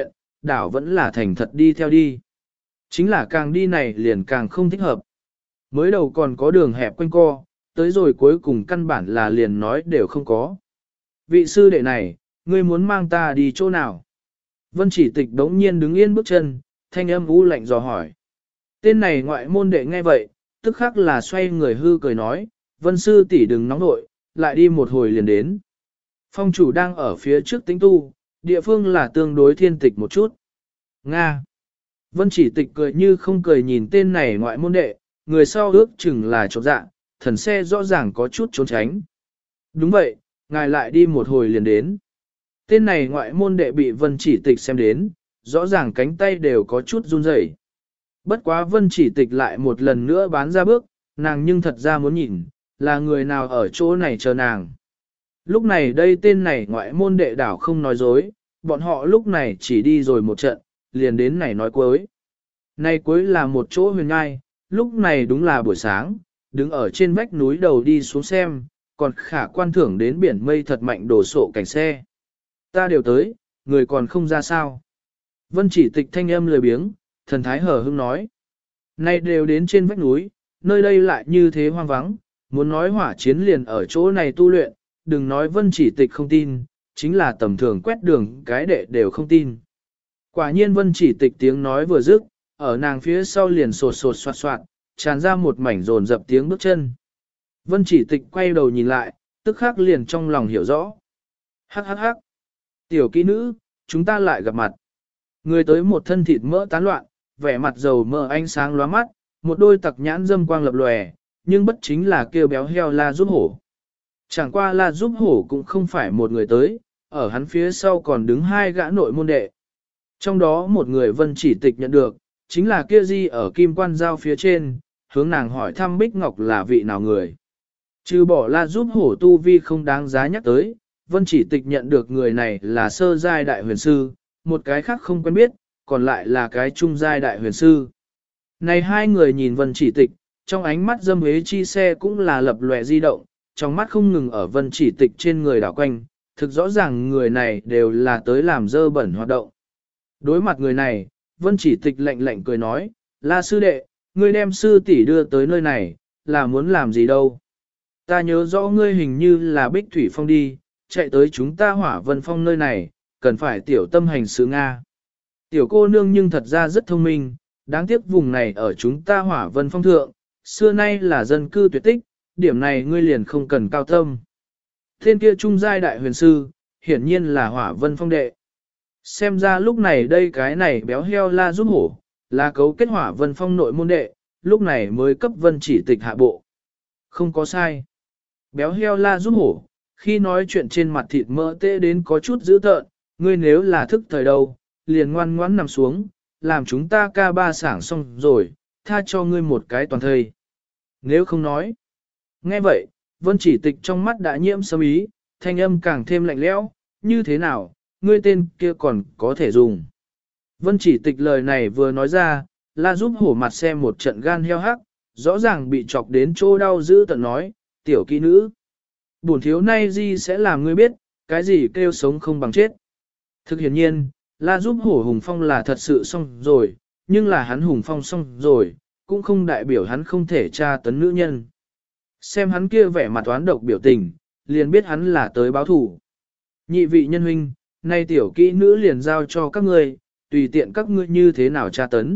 đảo vẫn là thành thật đi theo đi. Chính là càng đi này liền càng không thích hợp. Mới đầu còn có đường hẹp quanh co, tới rồi cuối cùng căn bản là liền nói đều không có. Vị sư đệ này, ngươi muốn mang ta đi chỗ nào? Vân Chỉ Tịch đống nhiên đứng yên bước chân, thanh âm u lạnh dò hỏi. Tên này ngoại môn đệ nghe vậy, tức khắc là xoay người hư cười nói, Vân sư tỷ đừng nóng nội, lại đi một hồi liền đến. Phong chủ đang ở phía trước tính tu, địa phương là tương đối thiên tịch một chút. Nga. Vân Chỉ Tịch cười như không cười nhìn tên này ngoại môn đệ, người sau ước chừng là chột dạ, thần xe rõ ràng có chút trốn tránh. Đúng vậy, ngài lại đi một hồi liền đến. Tên này ngoại môn đệ bị Vân Chỉ Tịch xem đến, rõ ràng cánh tay đều có chút run rẩy. Bất quá Vân Chỉ Tịch lại một lần nữa bán ra bước, nàng nhưng thật ra muốn nhìn, là người nào ở chỗ này chờ nàng. Lúc này đây tên này ngoại môn đệ đảo không nói dối, bọn họ lúc này chỉ đi rồi một trận, liền đến này nói cuối. Này cuối là một chỗ huyền ngai, lúc này đúng là buổi sáng, đứng ở trên vách núi đầu đi xuống xem, còn khả quan thưởng đến biển mây thật mạnh đổ sộ cảnh xe. Ta đều tới, người còn không ra sao. Vân Chỉ Tịch thanh âm lười biếng, thần thái hở hững nói. Nay đều đến trên vách núi, nơi đây lại như thế hoang vắng, muốn nói hỏa chiến liền ở chỗ này tu luyện, đừng nói Vân Chỉ Tịch không tin, chính là tầm thường quét đường cái đệ đều không tin. Quả nhiên Vân Chỉ Tịch tiếng nói vừa dứt, ở nàng phía sau liền sột sột soạt soạt, tràn ra một mảnh rồn dập tiếng bước chân. Vân Chỉ Tịch quay đầu nhìn lại, tức khắc liền trong lòng hiểu rõ. Hắc hắc hắc. Tiểu kỹ nữ, chúng ta lại gặp mặt. Người tới một thân thịt mỡ tán loạn, vẻ mặt dầu mỡ ánh sáng lóa mắt, một đôi tặc nhãn dâm quang lập lòe, nhưng bất chính là kêu béo heo La Giúp Hổ. Chẳng qua La Giúp Hổ cũng không phải một người tới, ở hắn phía sau còn đứng hai gã nội môn đệ. Trong đó một người Vân Chỉ Tịch nhận được, chính là kia Di ở Kim Quan Giao phía trên, hướng nàng hỏi thăm Bích Ngọc là vị nào người. Trừ bỏ La Giúp Hổ tu vi không đáng giá nhắc tới, Vân Chỉ Tịch nhận được người này là sơ giai đại huyền sư, một cái khác không quen biết, còn lại là cái trung giai đại huyền sư. Này hai người nhìn Vân Chỉ Tịch, trong ánh mắt dâm hế chi xe cũng là lập lòe di động, trong mắt không ngừng ở Vân Chỉ Tịch trên người đảo quanh, thực rõ ràng người này đều là tới làm dơ bẩn hoạt động. Đối mặt người này, Vân Chỉ Tịch lạnh lạnh cười nói, La sư đệ, ngươi đem sư tỷ đưa tới nơi này, là muốn làm gì đâu. Ta nhớ rõ ngươi hình như là Bích Thủy Phong đi, chạy tới chúng ta Hỏa Vân Phong nơi này, cần phải tiểu tâm hành sự Nga. Tiểu cô nương nhưng thật ra rất thông minh, đáng tiếc vùng này ở chúng ta Hỏa Vân Phong thượng, xưa nay là dân cư tuyệt tích, điểm này ngươi liền không cần cao tâm. Thiên kia trung giai đại huyền sư, hiển nhiên là Hỏa Vân Phong đệ. Xem ra lúc này đây cái này béo heo La Giúp Hổ, là cấu kết Hỏa Vân Phong nội môn đệ, lúc này mới cấp Vân Chỉ Tịch hạ bộ. Không có sai. Béo heo La Giúp Hổ, khi nói chuyện trên mặt thịt mỡ tê đến có chút dữ tợn, ngươi nếu là thức thời đâu, liền ngoan ngoãn nằm xuống, làm chúng ta ca ba sảng xong rồi, tha cho ngươi một cái toàn thây. Nếu không nói. Nghe vậy, Vân Chỉ Tịch trong mắt đã nhiễm sấm ý, thanh âm càng thêm lạnh lẽo, như thế nào, ngươi tên kia còn có thể dùng. Vân Chỉ Tịch lời này vừa nói ra, La Giúp Hổ mặt xem một trận gan heo hắc, rõ ràng bị chọc đến chỗ đau dữ tận nói, tiểu kỹ nữ. Bổn thiếu nay Di sẽ làm ngươi biết, cái gì kêu sống không bằng chết. Thực hiện nhiên, La Giúp Hổ hùng phong là thật sự xong rồi, nhưng là hắn hùng phong xong rồi, cũng không đại biểu hắn không thể tra tấn nữ nhân. Xem hắn kia vẻ mặt toán độc biểu tình, liền biết hắn là tới báo thủ. Nhị vị nhân huynh, nay tiểu kỹ nữ liền giao cho các ngươi, tùy tiện các ngươi như thế nào tra tấn.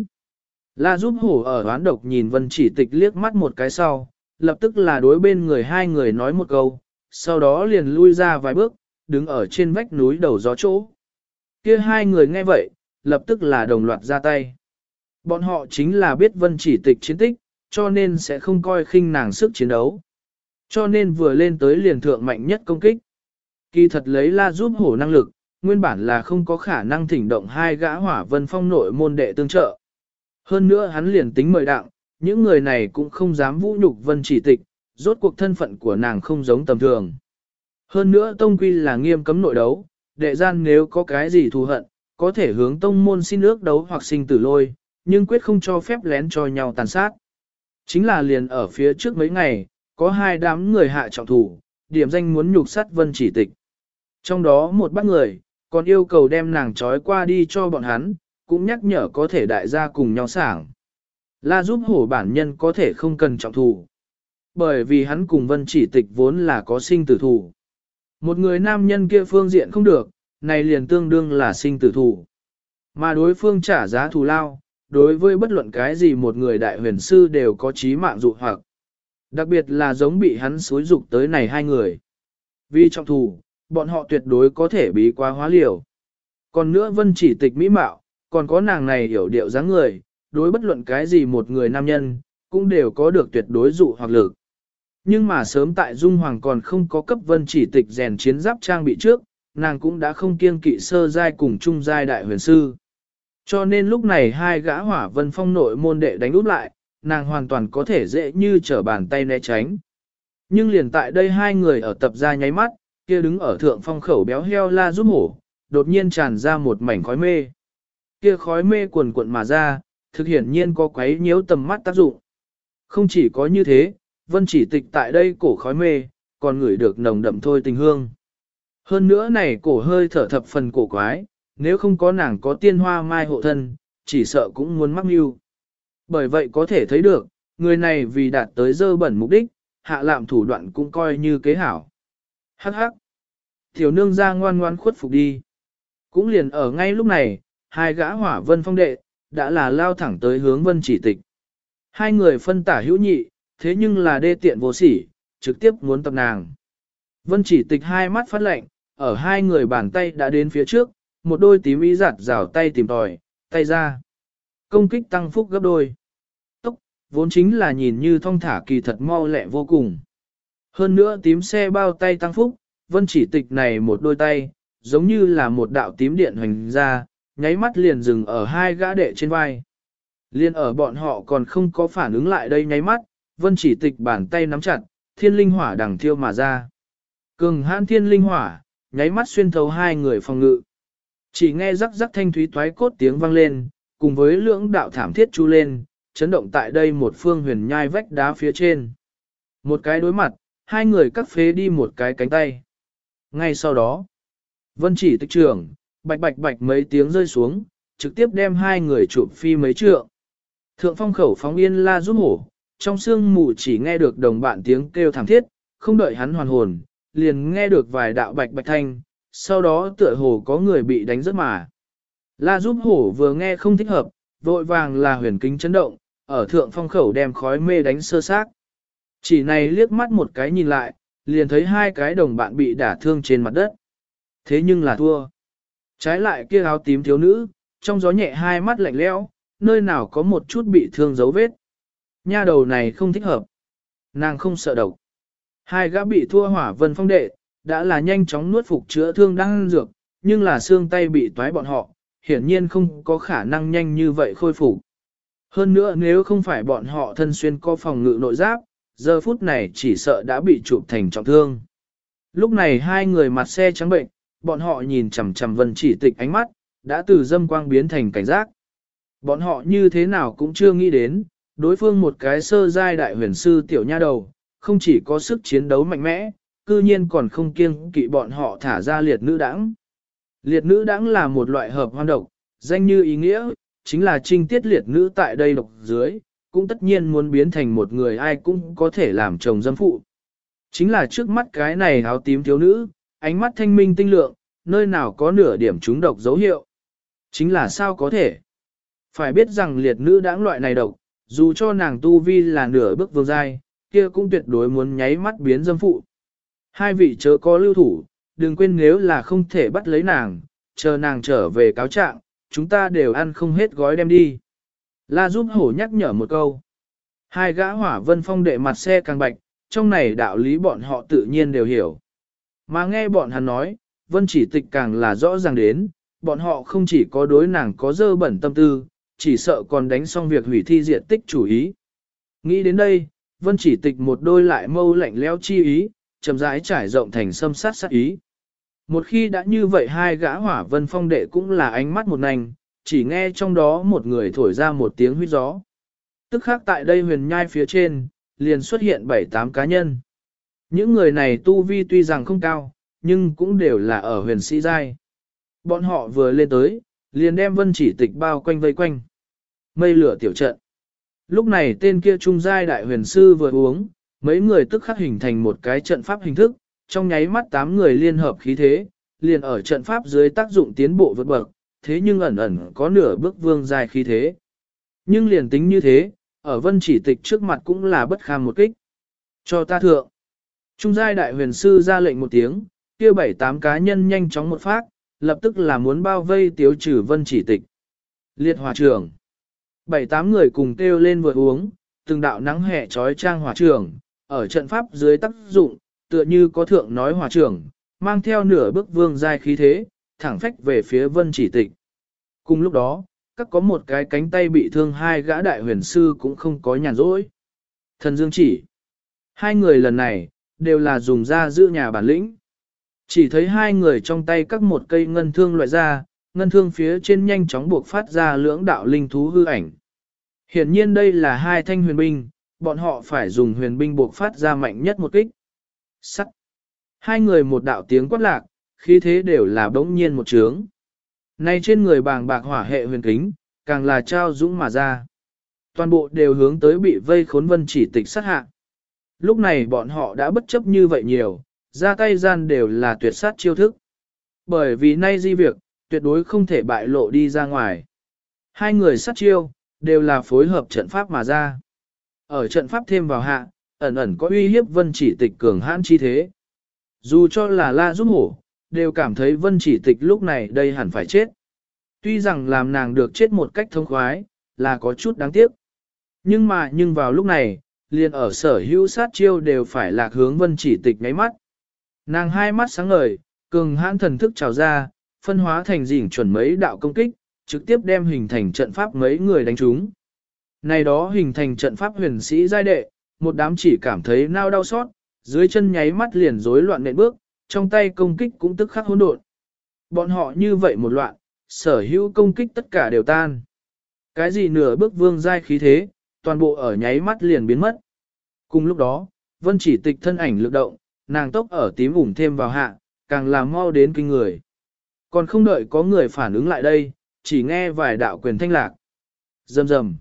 La Giúp Hổ ở toán độc nhìn Vân Chỉ Tịch liếc mắt một cái sau, lập tức là đối bên người hai người nói một câu, sau đó liền lui ra vài bước, đứng ở trên vách núi đầu gió chỗ. Kia hai người nghe vậy, lập tức là đồng loạt ra tay. Bọn họ chính là biết Vân Chỉ Tịch chiến tích, cho nên sẽ không coi khinh nàng sức chiến đấu. Cho nên vừa lên tới liền thượng mạnh nhất công kích. Kỳ thật lấy La Giúp Hổ năng lực, nguyên bản là không có khả năng thỉnh động hai gã Hỏa Vân Phong nội môn đệ tương trợ. Hơn nữa hắn liền tính mời đặng, những người này cũng không dám vũ nhục Vân Chỉ Tịch, rốt cuộc thân phận của nàng không giống tầm thường. Hơn nữa tông quy là nghiêm cấm nội đấu, đệ gian nếu có cái gì thù hận, có thể hướng tông môn xin ước đấu hoặc sinh tử lôi, nhưng quyết không cho phép lén cho nhau tàn sát. Chính là liền ở phía trước mấy ngày, có hai đám người hạ trọng thủ, điểm danh muốn nhục sát Vân Chỉ Tịch. Trong đó một bác người, còn yêu cầu đem nàng trói qua đi cho bọn hắn, cũng nhắc nhở có thể đại gia cùng nhau sảng. La giúp hổ bản nhân có thể không cần trọng thù. Bởi vì hắn cùng Vân Chỉ Tịch vốn là có sinh tử thù. Một người nam nhân kia phương diện không được, này liền tương đương là sinh tử thù. Mà đối phương trả giá thù lao, đối với bất luận cái gì một người đại huyền sư đều có chí mạng dụ hoặc. Đặc biệt là giống bị hắn xúi dục tới này hai người. Vì trọng thù, bọn họ tuyệt đối có thể bí quá hóa liều. Còn nữa Vân Chỉ Tịch mỹ mạo, còn có nàng này hiểu điệu dáng người, đối bất luận cái gì một người nam nhân, cũng đều có được tuyệt đối dụ hoặc lực. Nhưng mà sớm tại Dung Hoàng còn không có cấp Vân Chỉ Tịch rèn chiến giáp trang bị trước, nàng cũng đã không kiêng kỵ sơ giai cùng trung giai đại huyền sư. Cho nên lúc này hai gã Hỏa Vân Phong nội môn đệ đánh úp lại, nàng hoàn toàn có thể dễ như trở bàn tay né tránh. Nhưng liền tại đây hai người ở tập ra nháy mắt, kia đứng ở thượng phong khẩu béo heo La giúp hổ, đột nhiên tràn ra một mảnh khói mê. Kia khói mê cuồn cuộn mà ra, thực hiển nhiên có quấy nhiễu tầm mắt tác dụng. Không chỉ có như thế, Vân Chỉ Tịch tại đây cổ khói mê, còn ngửi được nồng đậm thôi tình hương. Hơn nữa này cổ hơi thở thập phần cổ quái, nếu không có nàng có tiên hoa mai hộ thân, chỉ sợ cũng muốn mắc mưu. Bởi vậy có thể thấy được, người này vì đạt tới dơ bẩn mục đích, hạ lạm thủ đoạn cũng coi như kế hảo. Hắc hắc. Tiểu nương ra ngoan ngoan khuất phục đi. Cũng liền ở ngay lúc này, hai gã Hỏa Vân Phong đệ, đã là lao thẳng tới hướng Vân Chỉ Tịch. Hai người phân tả hữu nhị, thế nhưng là đê tiện vô sỉ, trực tiếp muốn tập nàng. Vân Chỉ Tịch hai mắt phát lạnh, ở hai người bàn tay đã đến phía trước, một đôi tím ý giặt rào tay tìm tòi, tay ra. Công kích tăng phúc gấp đôi. Tốc, vốn chính là nhìn như thong thả kỳ thật mau lẹ vô cùng. Hơn nữa tím xe bao tay tăng phúc, Vân Chỉ Tịch này một đôi tay, giống như là một đạo tím điện hoành ra, nháy mắt liền dừng ở hai gã đệ trên vai. Liên ở bọn họ còn không có phản ứng lại đây nháy mắt, Vân Chỉ Tịch bàn tay nắm chặt, thiên linh hỏa đằng thiêu mà ra. Cường hãn thiên linh hỏa, nháy mắt xuyên thấu hai người phòng ngự. Chỉ nghe rắc rắc thanh thúy toái cốt tiếng vang lên, cùng với lưỡng đạo thảm thiết chu lên, chấn động tại đây một phương huyền nhai vách đá phía trên. Một cái đối mặt, hai người cắt phế đi một cái cánh tay. Ngay sau đó, Vân Chỉ Tịch trưởng, bạch bạch bạch mấy tiếng rơi xuống, trực tiếp đem hai người chụp phi mấy trượng. Thượng phong khẩu phóng yên La giúp hổ, trong sương mù chỉ nghe được đồng bạn tiếng kêu thảm thiết, không đợi hắn hoàn hồn, liền nghe được vài đạo bạch bạch thanh, sau đó tựa hồ có người bị đánh rớt mà. La giúp hổ vừa nghe không thích hợp, vội vàng là huyền kính chấn động, ở thượng phong khẩu đem khói mê đánh sơ xác. Chỉ này liếc mắt một cái nhìn lại, liền thấy hai cái đồng bạn bị đả thương trên mặt đất. Thế nhưng là thua. Trái lại kia áo tím thiếu nữ, trong gió nhẹ hai mắt lạnh lẽo, nơi nào có một chút bị thương dấu vết. Nha đầu này không thích hợp. Nàng không sợ độc. Hai gã bị thua Hỏa Vân Phong đệ, đã là nhanh chóng nuốt phục chữa thương đang dược, nhưng là xương tay bị toái bọn họ, hiển nhiên không có khả năng nhanh như vậy khôi phục. Hơn nữa nếu không phải bọn họ thân xuyên có phòng ngự nội giáp, giờ phút này chỉ sợ đã bị chụp thành trọng thương. Lúc này hai người mặt xe trắng bệnh, bọn họ nhìn chằm chằm Vân Chỉ Tịch ánh mắt, đã từ dâm quang biến thành cảnh giác. Bọn họ như thế nào cũng chưa nghĩ đến, đối phương một cái sơ giai đại huyền sư tiểu nha đầu, không chỉ có sức chiến đấu mạnh mẽ, cư nhiên còn không kiêng kỵ bọn họ thả ra liệt nữ đãng. Liệt nữ đãng là một loại hợp hoan độc, danh như ý nghĩa, chính là trinh tiết liệt nữ tại đây độc dưới, cũng tất nhiên muốn biến thành một người ai cũng có thể làm chồng dâm phụ. Chính là trước mắt cái này áo tím thiếu nữ, ánh mắt thanh minh tinh lượng, nơi nào có nửa điểm trúng độc dấu hiệu. Chính là sao có thể? Phải biết rằng liệt nữ đãng loại này độc, dù cho nàng tu vi là nửa bước vương giai, kia cũng tuyệt đối muốn nháy mắt biến dâm phụ. Hai vị chớ có lưu thủ, đừng quên nếu là không thể bắt lấy nàng, chờ nàng trở về cáo trạng, chúng ta đều ăn không hết gói đem đi. La giúp hổ nhắc nhở một câu. Hai gã Hỏa Vân Phong đệ mặt xe càng bạch, trong này đạo lý bọn họ tự nhiên đều hiểu. Mà nghe bọn hắn nói, Vân Chỉ Tịch càng là rõ ràng đến, bọn họ không chỉ có đối nàng có dơ bẩn tâm tư, chỉ sợ còn đánh xong việc hủy thi diện tích chủ ý. Nghĩ đến đây, Vân Chỉ Tịch một đôi lại mâu lạnh lẽo chi ý, chậm rãi trải rộng thành xâm sát sát ý. Một khi đã như vậy hai gã Hỏa Vân Phong đệ cũng là ánh mắt một nành, chỉ nghe trong đó một người thổi ra một tiếng huýt gió. Tức khác tại đây huyền nhai phía trên, liền xuất hiện 7-8 cá nhân. Những người này tu vi tuy rằng không cao, nhưng cũng đều là ở huyền sĩ giai. Bọn họ vừa lên tới, liền đem Vân Chỉ Tịch bao quanh vây quanh. Mây lửa tiểu trận. Lúc này tên kia trung giai đại huyền sư vừa uống, mấy người tức khắc hình thành một cái trận pháp hình thức, trong nháy mắt 8 người liên hợp khí thế, liền ở trận pháp dưới tác dụng tiến bộ vượt bậc, thế nhưng ẩn ẩn có nửa bước vương giai khí thế. Nhưng liền tính như thế, ở Vân Chỉ Tịch trước mặt cũng là bất kham một kích. Cho ta thượng. Trung giai đại huyền sư ra lệnh một tiếng, kia 7-8 cá nhân nhanh chóng một phát, lập tức là muốn bao vây tiêu trừ Vân Chỉ Tịch. Liệt hỏa trường. 7-8 người cùng kêu lên vừa uống, từng đạo nắng hè trói trang hỏa trường, ở trận pháp dưới tác dụng, tựa như có thượng nói hỏa trường, mang theo nửa bước vương giai khí thế, thẳng phách về phía Vân Chỉ Tịch. Cùng lúc đó, các có một cái cánh tay bị thương hai gã đại huyền sư cũng không có nhàn rỗi. Thần Dương Chỉ. Hai người lần này, đều là dùng ra giữ nhà bản lĩnh. Chỉ thấy hai người trong tay các một cây ngân thương loại ra, ngân thương phía trên nhanh chóng buộc phát ra lưỡng đạo linh thú hư ảnh. Hiển nhiên đây là hai thanh huyền binh, bọn họ phải dùng huyền binh buộc phát ra mạnh nhất một kích. Sắt. Hai người một đạo tiếng quát lạc, khí thế đều là bỗng nhiên một trướng. Này trên người bàng bạc hỏa hệ huyền kính, càng là trao dũng mà ra. Toàn bộ đều hướng tới bị vây khốn Vân Chỉ Tịch sát hạ. Lúc này bọn họ đã bất chấp như vậy nhiều, ra tay gian đều là tuyệt sát chiêu thức. Bởi vì nay di việc, tuyệt đối không thể bại lộ đi ra ngoài. Hai người sát chiêu, đều là phối hợp trận pháp mà ra. Ở trận pháp thêm vào hạ, ẩn ẩn có uy hiếp Vân Chỉ Tịch cường hãn chi thế. Dù cho là La giúp hổ, đều cảm thấy Vân Chỉ Tịch lúc này đây hẳn phải chết. Tuy rằng làm nàng được chết một cách thông khoái, là có chút đáng tiếc. Nhưng vào lúc này, liền ở sở hữu sát chiêu đều phải lạc hướng Vân Chỉ Tịch nháy mắt. Nàng hai mắt sáng ngời, cường hãn thần thức trào ra, phân hóa thành dỉn chuẩn mấy đạo công kích, trực tiếp đem hình thành trận pháp mấy người đánh trúng. Này đó hình thành trận pháp huyền sĩ giai đệ, một đám chỉ cảm thấy nao đau xót, dưới chân nháy mắt liền rối loạn nện bước, trong tay công kích cũng tức khắc hỗn độn. Bọn họ như vậy một loạn, sở hữu công kích tất cả đều tan. Cái gì nửa bước vương giai khí thế, toàn bộ ở nháy mắt liền biến mất. Cùng lúc đó, Vân Chỉ Tịch thân ảnh lực động, nàng tốc ở tím ủng thêm vào hạ, càng làm mau đến kinh người. Còn không đợi có người phản ứng lại đây, chỉ nghe vài đạo quyền thanh lạc. Rầm rầm.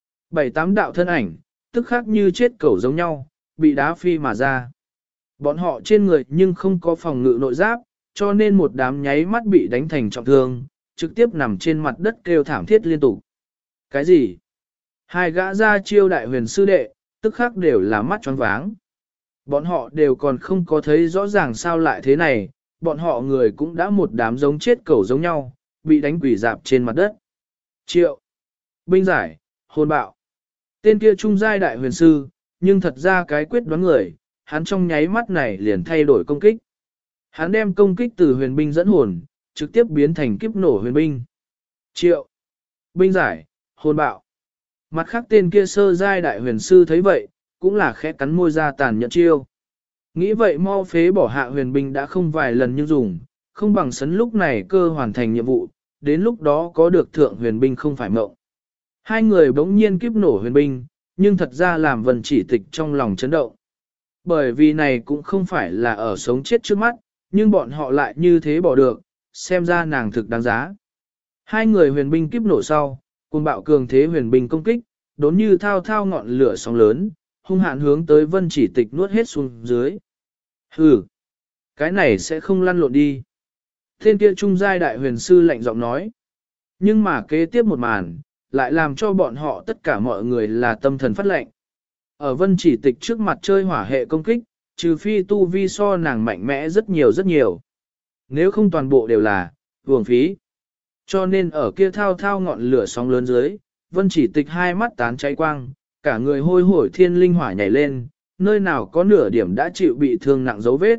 7-8 đạo thân ảnh, tức khác như chết cẩu giống nhau, bị đá phi mà ra. Bọn họ trên người nhưng không có phòng ngự nội giáp, cho nên một đám nháy mắt bị đánh thành trọng thương, trực tiếp nằm trên mặt đất kêu thảm thiết liên tục. Cái gì? Hai gã ra chiêu đại huyền sư đệ, tức khác đều là mắt choáng váng. Bọn họ đều còn không có thấy rõ ràng sao lại thế này, bọn họ người cũng đã một đám giống chết cẩu giống nhau, bị đánh quỷ dạp trên mặt đất. Triệu, binh giải, hồn bạo. Tên kia trung giai đại huyền sư, nhưng thật ra cái quyết đoán người, hắn trong nháy mắt này liền thay đổi công kích. Hắn đem công kích từ huyền binh dẫn hồn, trực tiếp biến thành kiếp nổ huyền binh. Triệu, binh giải, hồn bạo. Mặt khác tên kia sơ giai đại huyền sư thấy vậy, cũng là khẽ cắn môi ra tàn nhẫn chiêu. Nghĩ vậy mau phế bỏ hạ huyền binh đã không vài lần nhưng dùng, không bằng sấn lúc này cơ hoàn thành nhiệm vụ, đến lúc đó có được thượng huyền binh không phải mộng. Hai người bỗng nhiên kiếp nổ huyền binh, nhưng thật ra làm Vân Chỉ Tịch trong lòng chấn động. Bởi vì này cũng không phải là ở sống chết trước mắt, nhưng bọn họ lại như thế bỏ được, xem ra nàng thực đáng giá. Hai người huyền binh kiếp nổ sau, cùng bạo cường thế huyền binh công kích, đốn như thao thao ngọn lửa sóng lớn, hung hạn hướng tới Vân Chỉ Tịch nuốt hết xuống dưới. Hừ, cái này sẽ không lăn lộn đi. Tên kia trung giai đại huyền sư lạnh giọng nói. Nhưng mà kế tiếp một màn, lại làm cho bọn họ tất cả mọi người là tâm thần phát lệnh. Ở Vân Chỉ Tịch trước mặt chơi hỏa hệ công kích, trừ phi tu vi so nàng mạnh mẽ rất nhiều rất nhiều. Nếu không toàn bộ đều là, uổng phí. Cho nên ở kia thao thao ngọn lửa sóng lớn dưới, Vân Chỉ Tịch hai mắt tán cháy quang, cả người hôi hổi thiên linh hỏa nhảy lên, nơi nào có nửa điểm đã chịu bị thương nặng dấu vết.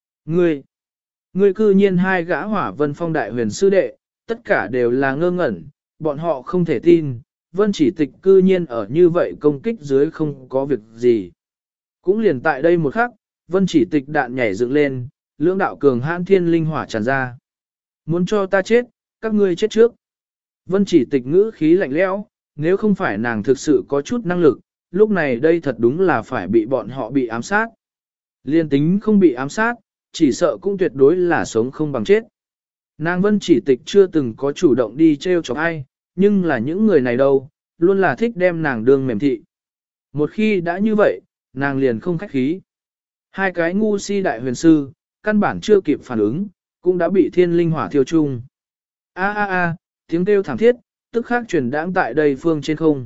Ngươi cư nhiên hai gã hỏa vân phong đại huyền sư đệ, tất cả đều là ngơ ngẩn, bọn họ không thể tin, Vân Chỉ Tịch cư nhiên ở như vậy công kích dưới không có việc gì. Cũng liền tại đây một khắc, Vân Chỉ Tịch đạn nhảy dựng lên, lưỡng đạo cường hãn thiên linh hỏa tràn ra. Muốn cho ta chết, các ngươi chết trước. Vân Chỉ Tịch ngữ khí lạnh lẽo, nếu không phải nàng thực sự có chút năng lực, lúc này đây thật đúng là phải bị bọn họ bị ám sát. Liên tính không bị ám sát, chỉ sợ cũng tuyệt đối là sống không bằng chết. Nàng Vân Chỉ Tịch chưa từng có chủ động đi trêu chọc ai, nhưng là những người này đâu, luôn là thích đem nàng đương mềm thị. Một khi đã như vậy, nàng liền không khách khí. Hai cái ngu si đại huyền sư, căn bản chưa kịp phản ứng, cũng đã bị thiên linh hỏa thiêu chung. A a a, tiếng kêu thảm thiết, tức khắc truyền đãng tại đây phương trên không.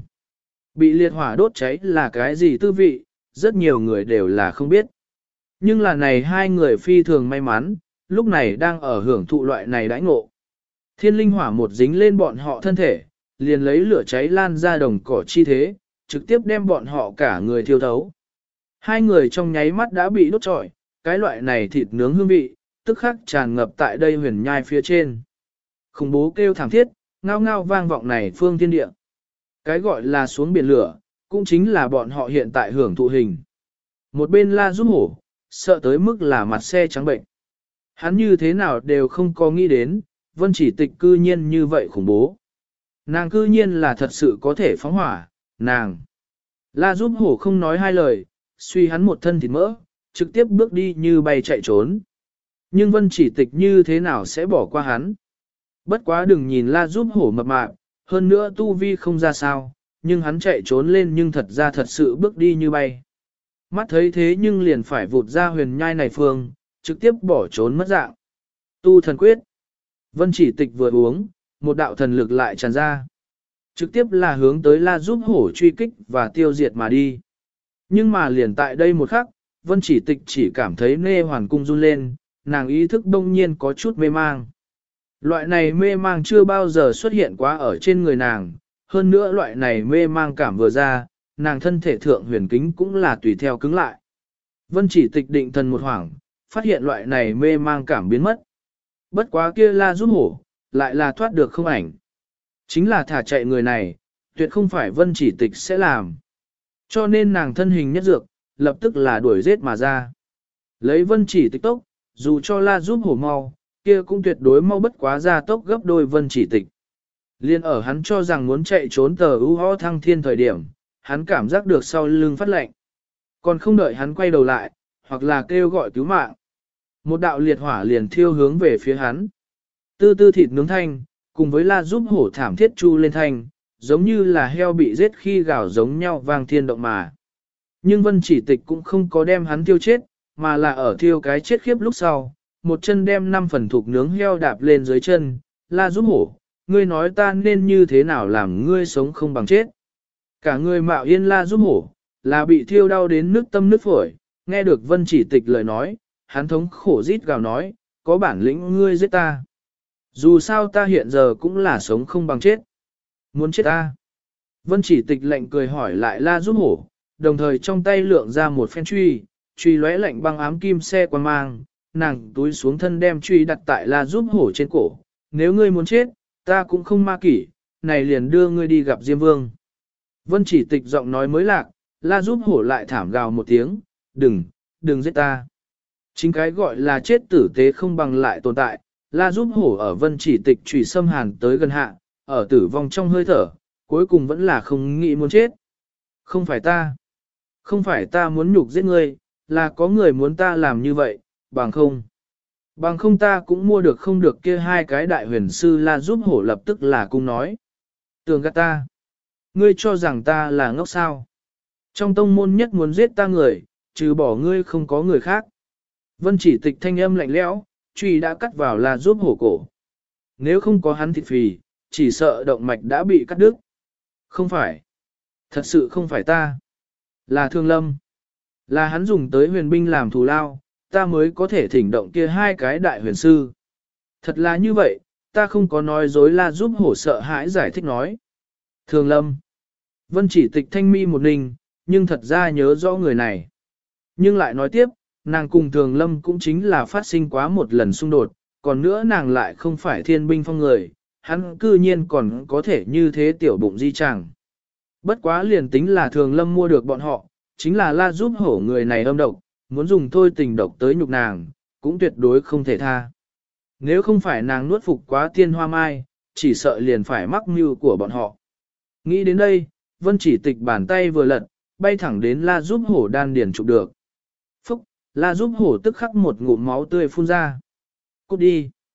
Bị liệt hỏa đốt cháy là cái gì tư vị, rất nhiều người đều là không biết. Nhưng là này hai người phi thường may mắn, lúc này đang ở hưởng thụ loại này đãi ngộ. Thiên linh hỏa một dính lên bọn họ thân thể, liền lấy lửa cháy lan ra đồng cỏ chi thế, trực tiếp đem bọn họ cả người thiêu thấu. Hai người trong nháy mắt đã bị đốt trọi, cái loại này thịt nướng hương vị, tức khắc tràn ngập tại đây huyền nhai phía trên. Khủng bố kêu thảm thiết, ngao ngao vang vọng này phương thiên địa. Cái gọi là xuống biển lửa, cũng chính là bọn họ hiện tại hưởng thụ hình. Một bên La Giúp Hổ, sợ tới mức là mặt xe trắng bệnh. Hắn như thế nào đều không có nghĩ đến, Vân Chỉ Tịch cư nhiên như vậy khủng bố. Nàng cư nhiên là thật sự có thể phóng hỏa, nàng. La Giúp Hổ không nói hai lời, suy hắn một thân thịt mỡ, trực tiếp bước đi như bay chạy trốn. Nhưng Vân Chỉ Tịch như thế nào sẽ bỏ qua hắn? Bất quá đừng nhìn La Giúp Hổ mập mạp, hơn nữa tu vi không ra sao, nhưng hắn chạy trốn lên nhưng thật ra thật sự bước đi như bay. Mắt thấy thế nhưng liền phải vụt ra huyền nhai này phương, trực tiếp bỏ trốn mất dạng. Tu thần quyết. Vân Chỉ Tịch vừa uống, một đạo thần lực lại tràn ra. Trực tiếp là hướng tới La Giúp Hổ truy kích và tiêu diệt mà đi. Nhưng mà liền tại đây một khắc, Vân Chỉ Tịch chỉ cảm thấy nê hoàn cung run lên, nàng ý thức đông nhiên có chút mê mang. Loại này mê mang chưa bao giờ xuất hiện quá ở trên người nàng, hơn nữa loại này mê mang cảm vừa ra, nàng thân thể thượng huyền kính cũng là tùy theo cứng lại. Vân Chỉ Tịch định thần một hoảng, phát hiện loại này mê mang cảm biến mất. Bất quá kia La Giúp Hổ, lại là thoát được không ảnh. Chính là thả chạy người này, tuyệt không phải Vân Chỉ Tịch sẽ làm. Cho nên nàng thân hình nhất dược, lập tức là đuổi giết mà ra. Lấy Vân Chỉ Tịch tốc, dù cho La Giúp Hổ mau, kia cũng tuyệt đối mau bất quá ra tốc gấp đôi Vân Chỉ Tịch. Liên ở hắn cho rằng muốn chạy trốn tờ ưu ho thăng thiên thời điểm, hắn cảm giác được sau lưng phát lạnh. Còn không đợi hắn quay đầu lại, hoặc là kêu gọi cứu mạng. Một đạo liệt hỏa liền thiêu hướng về phía hắn. Tư tư thịt nướng thanh, cùng với La Giúp Hổ thảm thiết chu lên thanh, giống như là heo bị giết khi gào giống nhau vang thiên động mà. Nhưng Vân Chỉ Tịch cũng không có đem hắn thiêu chết, mà là ở thiêu cái chết khiếp lúc sau, một chân đem 5 phần thục nướng heo đạp lên dưới chân, La Giúp Hổ, ngươi nói ta nên như thế nào làm ngươi sống không bằng chết. Cả người mạo yên La Giúp Hổ, là bị thiêu đau đến nước tâm nước phổi, nghe được Vân Chỉ Tịch lời nói, hắn thống khổ rít gào nói, có bản lĩnh ngươi giết ta. Dù sao ta hiện giờ cũng là sống không bằng chết. Muốn chết ta. Vân Chỉ Tịch lệnh cười hỏi lại La Giúp Hổ, đồng thời trong tay lượng ra một phen truy lóe lạnh băng ám kim xe quan mang, nàng túi xuống thân đem truy đặt tại La Giúp Hổ trên cổ. Nếu ngươi muốn chết, ta cũng không ma kỷ, này liền đưa ngươi đi gặp Diêm Vương. Vân Chỉ Tịch giọng nói mới lạc, La Giúp Hổ lại thảm gào một tiếng, đừng giết ta. Chính cái gọi là chết tử tế không bằng lại tồn tại, La Giúp Hổ ở Vân Chỉ Tịch chủy xâm hàn tới gần hạ, ở tử vong trong hơi thở, cuối cùng vẫn là không nghĩ muốn chết. Không phải ta muốn nhục giết ngươi, là có người muốn ta làm như vậy, bằng không ta cũng mua được không được kia hai cái đại huyền sư. La Giúp Hổ lập tức là cung nói. Tưởng gạt ta. Ngươi cho rằng ta là ngốc sao. Trong tông môn nhất muốn giết ta người, trừ bỏ ngươi không có người khác. Vân Chỉ Tịch thanh âm lạnh lẽo, truy đã cắt vào La Giúp Hổ cổ. Nếu không có hắn thịt phì, chỉ sợ động mạch đã bị cắt đứt. Không phải. Thật sự không phải ta. Là Thương Lâm. Là hắn dùng tới huyền binh làm thù lao, ta mới có thể thỉnh động kia hai cái đại huyền sư. Thật là như vậy, ta không có nói dối. La Giúp Hổ sợ hãi giải thích nói. Thương Lâm. Vân Chỉ Tịch thanh mi một ninh, nhưng thật ra nhớ rõ người này. Nhưng lại nói tiếp, nàng cùng Thường Lâm cũng chính là phát sinh quá một lần xung đột, còn nữa nàng lại không phải thiên binh phong người, hắn cư nhiên còn có thể như thế tiểu bụng di chẳng. Bất quá liền tính là Thường Lâm mua được bọn họ, chính là La Giúp Hổ người này âm độc, muốn dùng thôi tình độc tới nhục nàng, cũng tuyệt đối không thể tha. Nếu không phải nàng nuốt phục quá tiên hoa mai, chỉ sợ liền phải mắc mưu của bọn họ. Nghĩ đến đây, Vân Chỉ Tịch bàn tay vừa lật, bay thẳng đến La Giúp Hổ đan điền chụp được. Phúc, La Giúp Hổ tức khắc một ngụm máu tươi phun ra. Cút đi.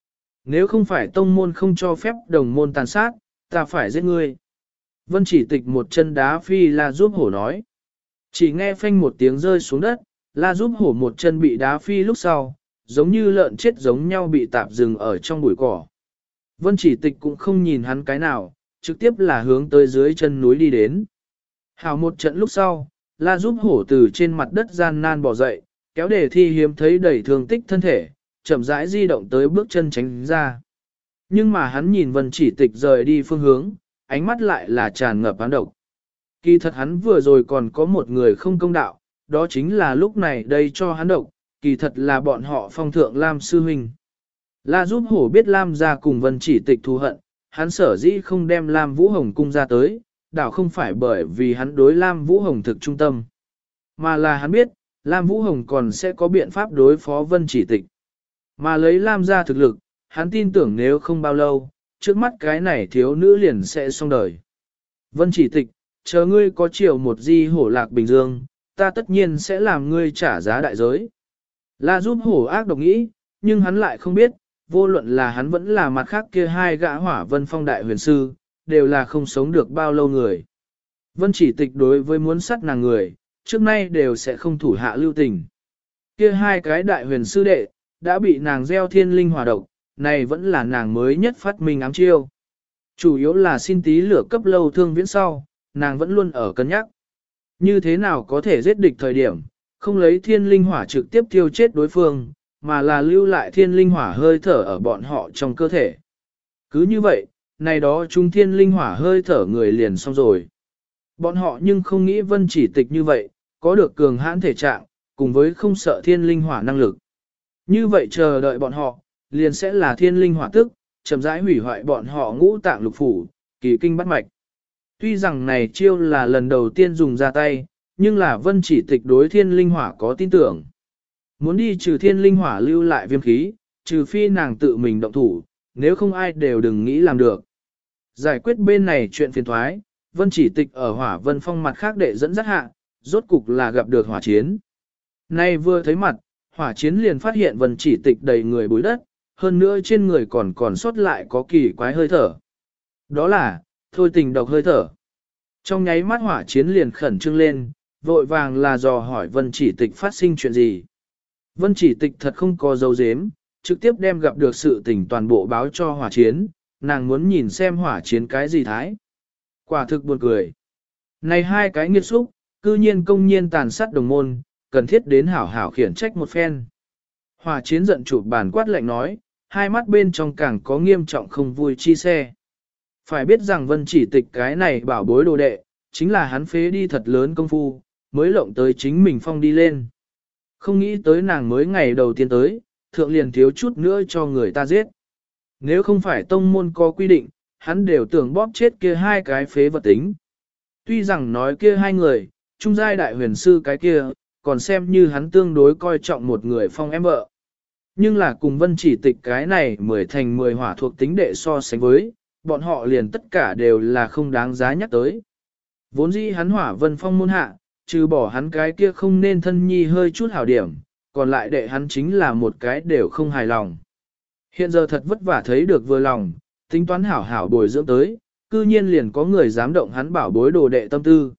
Nếu không phải tông môn không cho phép đồng môn tàn sát, ta phải giết ngươi. Vân Chỉ Tịch một chân đá phi La Giúp Hổ nói. Chỉ nghe phanh một tiếng rơi xuống đất, La Giúp Hổ một chân bị đá phi lúc sau, giống như lợn chết giống nhau bị tạp dừng ở trong bụi cỏ. Vân Chỉ Tịch cũng không nhìn hắn cái nào, trực tiếp là hướng tới dưới chân núi đi đến. Hào một trận lúc sau, La Giúp Hổ từ trên mặt đất gian nan bỏ dậy, kéo Đề Thi hiếm thấy đầy thương tích thân thể, chậm rãi di động tới bước chân tránh ra. Nhưng mà hắn nhìn Vân Chỉ Tịch rời đi phương hướng, ánh mắt lại là tràn ngập oán độc. Kỳ thật hắn vừa rồi còn có một người không công đạo, đó chính là lúc này đây cho hắn độc, kỳ thật là bọn họ phong thượng Lam Sư Huynh. La Giúp Hổ biết Lam gia cùng Vân Chỉ Tịch thù hận, hắn sở dĩ không đem Lam Vũ Hồng cung ra tới, đảo không phải bởi vì hắn đối Lam Vũ Hồng thực trung tâm, mà là hắn biết, Lam Vũ Hồng còn sẽ có biện pháp đối phó Vân Chỉ Tịch. Mà lấy Lam gia thực lực, hắn tin tưởng nếu không bao lâu, trước mắt cái này thiếu nữ liền sẽ xong đời. Vân Chỉ Tịch, chờ ngươi có chiều một di hổ lạc bình dương, ta tất nhiên sẽ làm ngươi trả giá đại giới. La Giúp Hổ ác độc nghĩ, nhưng hắn lại không biết, vô luận là hắn vẫn là mặt khác kia hai gã Hỏa Vân Phong đại huyền sư, đều là không sống được bao lâu người. Vân Chỉ Tịch đối với muốn sát nàng người, trước nay đều sẽ không thủ hạ lưu tình. Kia hai cái đại huyền sư đệ, đã bị nàng gieo thiên linh hỏa độc, này vẫn là nàng mới nhất phát minh ám chiêu. Chủ yếu là xin tí lửa cấp lâu thương viễn sau, nàng vẫn luôn ở cân nhắc. Như thế nào có thể giết địch thời điểm, không lấy thiên linh hỏa trực tiếp tiêu chết đối phương, mà là lưu lại thiên linh hỏa hơi thở ở bọn họ trong cơ thể. Cứ như vậy, này đó chúng thiên linh hỏa hơi thở người liền xong rồi. Bọn họ nhưng không nghĩ Vân Chỉ Tịch như vậy, có được cường hãn thể trạng, cùng với không sợ thiên linh hỏa năng lực. Như vậy chờ đợi bọn họ, liền sẽ là thiên linh hỏa tức, chậm rãi hủy hoại bọn họ ngũ tạng lục phủ, kỳ kinh bát mạch. Tuy rằng này chiêu là lần đầu tiên dùng ra tay, nhưng là Vân Chỉ Tịch đối thiên linh hỏa có tin tưởng. Muốn đi trừ thiên linh hỏa lưu lại viêm khí, trừ phi nàng tự mình động thủ, nếu không ai đều đừng nghĩ làm được. Giải quyết bên này chuyện phiền thoái, Vân Chỉ Tịch ở Hỏa Vân Phong mặt khác đệ dẫn dắt hạ, rốt cục là gặp được hỏa chiến. Nay vừa thấy mặt, hỏa chiến liền phát hiện Vân Chỉ Tịch đầy người bụi đất, hơn nữa trên người còn sót lại có kỳ quái hơi thở. Đó là, thôi tình độc hơi thở. Trong nháy mắt hỏa chiến liền khẩn trương lên, vội vàng là dò hỏi Vân Chỉ Tịch phát sinh chuyện gì. Vân Chỉ Tịch thật không có dấu dếm, trực tiếp đem gặp được sự tình toàn bộ báo cho hỏa chiến, nàng muốn nhìn xem hỏa chiến cái gì thái. Quả thực buồn cười. Này hai cái nghiệt xúc, cư nhiên công nhiên tàn sát đồng môn, cần thiết đến hảo hảo khiển trách một phen. Hỏa chiến giận chụp bàn quát lạnh nói, hai mắt bên trong càng có nghiêm trọng không vui chi xe. Phải biết rằng Vân Chỉ Tịch cái này bảo bối đồ đệ, chính là hắn phế đi thật lớn công phu, mới lộng tới chính mình phong đi lên. Không nghĩ tới nàng mới ngày đầu tiên tới, thượng liền thiếu chút nữa cho người ta giết. Nếu không phải tông môn có quy định, hắn đều tưởng bóp chết kia hai cái phế vật tính. Tuy rằng nói kia hai người, trung giai đại huyền sư cái kia, còn xem như hắn tương đối coi trọng một người phong em vợ. Nhưng là cùng Vân Chỉ Tịch cái này 10 thành 10 hỏa thuộc tính đệ so sánh với, bọn họ liền tất cả đều là không đáng giá nhắc tới. Vốn dĩ hắn Hỏa Vân Phong môn hạ, trừ bỏ hắn cái kia không nên thân nhi hơi chút hảo điểm, còn lại đệ hắn chính là một cái đều không hài lòng. Hiện giờ thật vất vả thấy được vừa lòng, tính toán hảo hảo bồi dưỡng tới, cư nhiên liền có người dám động hắn bảo bối đồ đệ tâm tư.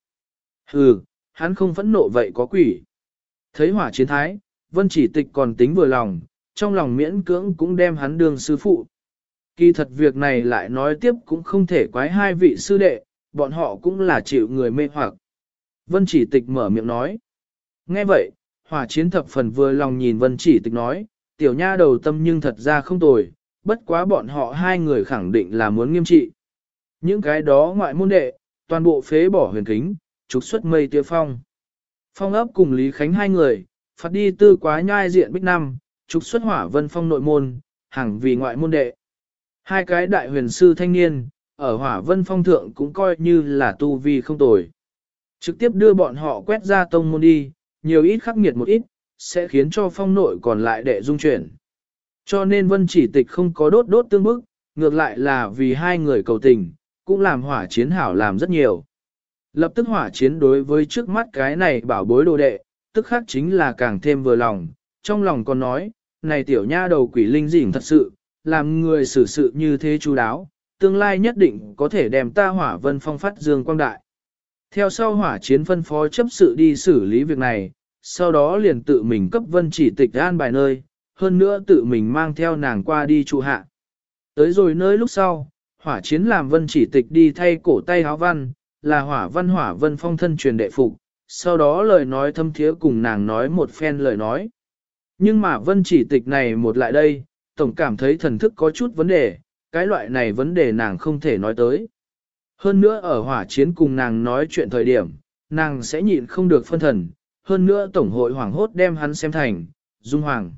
Hừ, hắn không phẫn nộ vậy có quỷ. Thấy hỏa chiến thái, Vân Chỉ Tịch còn tính vừa lòng, trong lòng miễn cưỡng cũng đem hắn đương sư phụ. Kỳ thật việc này lại nói tiếp cũng không thể quái hai vị sư đệ, bọn họ cũng là chịu người mê hoặc. Vân Chỉ Tịch mở miệng nói. Nghe vậy, hỏa chiến thập phần vừa lòng nhìn Vân Chỉ Tịch nói, tiểu nha đầu tâm nhưng thật ra không tồi, bất quá bọn họ hai người khẳng định là muốn nghiêm trị. Những cái đó ngoại môn đệ, toàn bộ phế bỏ huyền kính, trục xuất mây tia phong. Phong ấp cùng Lý Khánh hai người, phạt đi tư quá nhai diện bích năm, trục xuất Hỏa Vân Phong nội môn, hàng vì ngoại môn đệ. Hai cái đại huyền sư thanh niên, ở Hỏa Vân Phong thượng cũng coi như là tu vi không tồi. Trực tiếp đưa bọn họ quét ra tông môn đi, nhiều ít khắc nghiệt một ít, sẽ khiến cho phong nội còn lại đệ dung chuyển. Cho nên Vân Chỉ Tịch không có đốt tương bức, ngược lại là vì hai người cầu tình, cũng làm hỏa chiến hảo làm rất nhiều. Lập tức hỏa chiến đối với trước mắt cái này bảo bối đồ đệ, tức khác chính là càng thêm vừa lòng, trong lòng còn nói, này tiểu nha đầu quỷ linh dỉn thật sự, làm người xử sự như thế chú đáo, tương lai nhất định có thể đem ta Hỏa Vân Phong phát dương quang đại. Theo sau Hỏa Chiến phân phó chấp sự đi xử lý việc này, sau đó liền tự mình cấp Vân Chỉ Tịch an bài nơi, hơn nữa tự mình mang theo nàng qua đi trụ hạ. Tới rồi nơi lúc sau, Hỏa Chiến làm Vân Chỉ Tịch đi thay cổ tay áo văn, là Hỏa Vân Phong thân truyền đệ phục, sau đó lời nói thâm thiế cùng nàng nói một phen lời nói. Nhưng mà Vân Chỉ Tịch này một lại đây, tổng cảm thấy thần thức có chút vấn đề, cái loại này vấn đề nàng không thể nói tới. Hơn nữa ở Hỏa Chiến cùng nàng nói chuyện thời điểm, nàng sẽ nhịn không được phân thần, hơn nữa tổng hội hoảng hốt đem hắn xem thành, Dung Hoàng.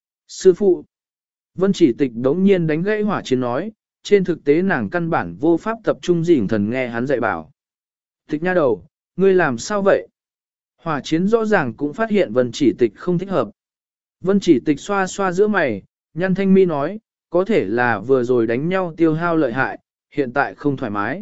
Sư phụ, Vân Chỉ Tịch đống nhiên đánh gãy Hỏa Chiến nói, trên thực tế nàng căn bản vô pháp tập trung dĩnh thần nghe hắn dạy bảo. Tịch nha đầu, ngươi làm sao vậy? Hỏa Chiến rõ ràng cũng phát hiện Vân Chỉ Tịch không thích hợp. Vân Chỉ Tịch xoa xoa giữa mày, nhăn thanh mi nói, có thể là vừa rồi đánh nhau tiêu hao lợi hại, hiện tại không thoải mái.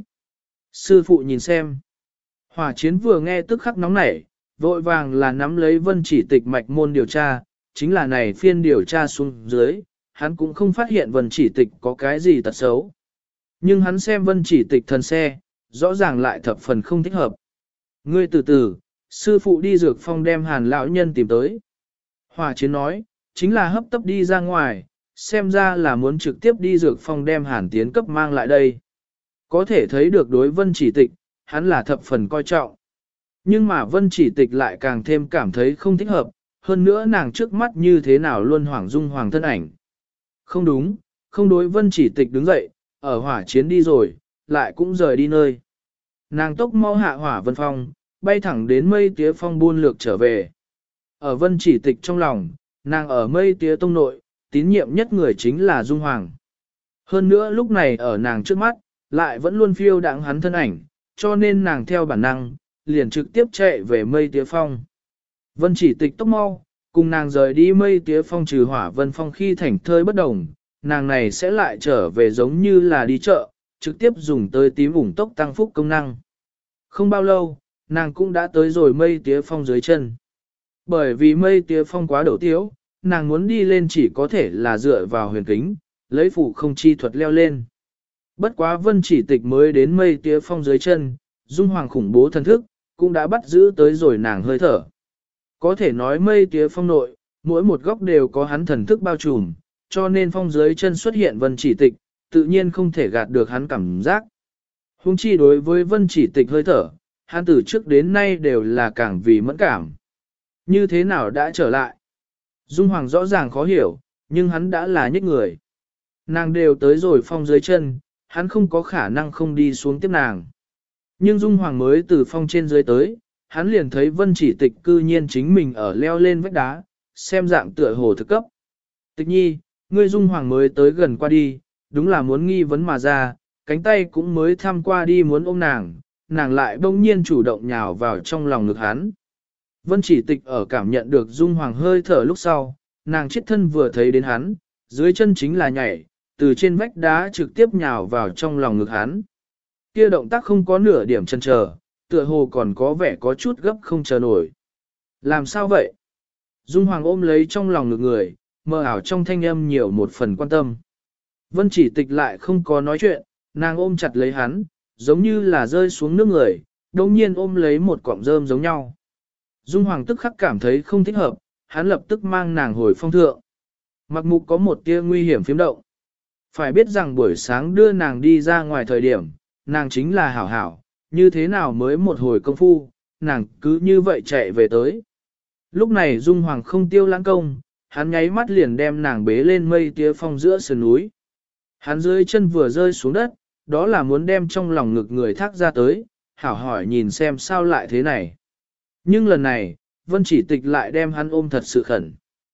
Sư phụ nhìn xem. Hỏa Chiến vừa nghe tức khắc nóng nảy, vội vàng là nắm lấy Vân Chỉ Tịch mạch môn điều tra, chính là này phiên điều tra xuống dưới, hắn cũng không phát hiện Vân Chỉ Tịch có cái gì tật xấu. Nhưng hắn xem Vân Chỉ Tịch thần xe, rõ ràng lại thập phần không thích hợp. Ngươi từ từ, sư phụ đi dược phong đem Hàn lão nhân tìm tới. Hỏa Chiến nói, chính là hấp tấp đi ra ngoài, xem ra là muốn trực tiếp đi dược phong đem Hàn Tiến cấp mang lại đây. Có thể thấy được đối Vân Chỉ Tịch, hắn là thập phần coi trọng. Nhưng mà Vân Chỉ Tịch lại càng thêm cảm thấy không thích hợp, hơn nữa nàng trước mắt như thế nào luôn hoảng dung hoàng thân ảnh. Không đúng, không đối Vân Chỉ Tịch đứng dậy, ở Hỏa Chiến đi rồi, lại cũng rời đi nơi. Nàng tốc mau hạ Hỏa Vân Phong, bay thẳng đến Mây Tía Phong buôn lược trở về. Ở Vân Chỉ Tịch trong lòng, nàng ở Mây Tía Tông nội, tín nhiệm nhất người chính là Dung Hoàng. Hơn nữa lúc này ở nàng trước mắt, lại vẫn luôn phiêu đãng hắn thân ảnh, cho nên nàng theo bản năng, liền trực tiếp chạy về Mây Tía Phong. Vân Chỉ Tịch tốc mau, cùng nàng rời đi Mây Tía Phong trừ Hỏa Vân Phong khi thảnh thơi bất đồng, nàng này sẽ lại trở về giống như là đi chợ, trực tiếp dùng tới tím ủng tốc tăng phúc công năng. Không bao lâu, nàng cũng đã tới rồi Mây Tía Phong dưới chân. Bởi vì Mây Tía Phong quá đổ tiếu, nàng muốn đi lên chỉ có thể là dựa vào huyền kính, lấy phủ không chi thuật leo lên. Bất quá Vân Chỉ Tịch mới đến Mây Tía Phong dưới chân, Dung Hoàng khủng bố thần thức, cũng đã bắt giữ tới rồi nàng hơi thở. Có thể nói Mây Tía Phong nội, mỗi một góc đều có hắn thần thức bao trùm, cho nên phong dưới chân xuất hiện Vân Chỉ Tịch, tự nhiên không thể gạt được hắn cảm giác. Hùng chi đối với Vân Chỉ Tịch hơi thở, hắn từ trước đến nay đều là càng vì mẫn cảm. Như thế nào đã trở lại? Dung Hoàng rõ ràng khó hiểu, nhưng hắn đã là nhích người. Nàng đều tới rồi phong dưới chân, hắn không có khả năng không đi xuống tiếp nàng. Nhưng Dung Hoàng mới từ phong trên dưới tới, hắn liền thấy Vân Chỉ Tịch cư nhiên chính mình ở leo lên vách đá, xem dạng tựa hồ thực cấp. Tịch nhi, ngươi Dung Hoàng mới tới gần qua đi, đúng là muốn nghi vấn mà ra, cánh tay cũng mới thăm qua đi muốn ôm nàng, nàng lại bỗng nhiên chủ động nhào vào trong lòng ngực hắn. Vân Chỉ Tịch ở cảm nhận được Dung Hoàng hơi thở lúc sau, nàng chết thân vừa thấy đến hắn, dưới chân chính là nhảy, từ trên vách đá trực tiếp nhào vào trong lòng ngực hắn. Kia động tác không có nửa điểm chần chờ, tựa hồ còn có vẻ có chút gấp không chờ nổi. Làm sao vậy? Dung Hoàng ôm lấy trong lòng ngực người, mơ ảo trong thanh âm nhiều một phần quan tâm. Vân Chỉ Tịch lại không có nói chuyện, nàng ôm chặt lấy hắn, giống như là rơi xuống nước người, đồng nhiên ôm lấy một cọng rơm giống nhau. Dung Hoàng tức khắc cảm thấy không thích hợp, hắn lập tức mang nàng hồi phong thượng. Mặc mục có một tia nguy hiểm phiếm động. Phải biết rằng buổi sáng đưa nàng đi ra ngoài thời điểm, nàng chính là hảo hảo, như thế nào mới một hồi công phu, nàng cứ như vậy chạy về tới. Lúc này Dung Hoàng không tiêu lãng công, hắn nháy mắt liền đem nàng bế lên Mây Tía Phong giữa sườn núi. Hắn dưới chân vừa rơi xuống đất, đó là muốn đem trong lòng ngực người thác ra tới, hảo hỏi nhìn xem sao lại thế này. Nhưng lần này, Vân Chỉ Tịch lại đem hắn ôm thật sự khẩn.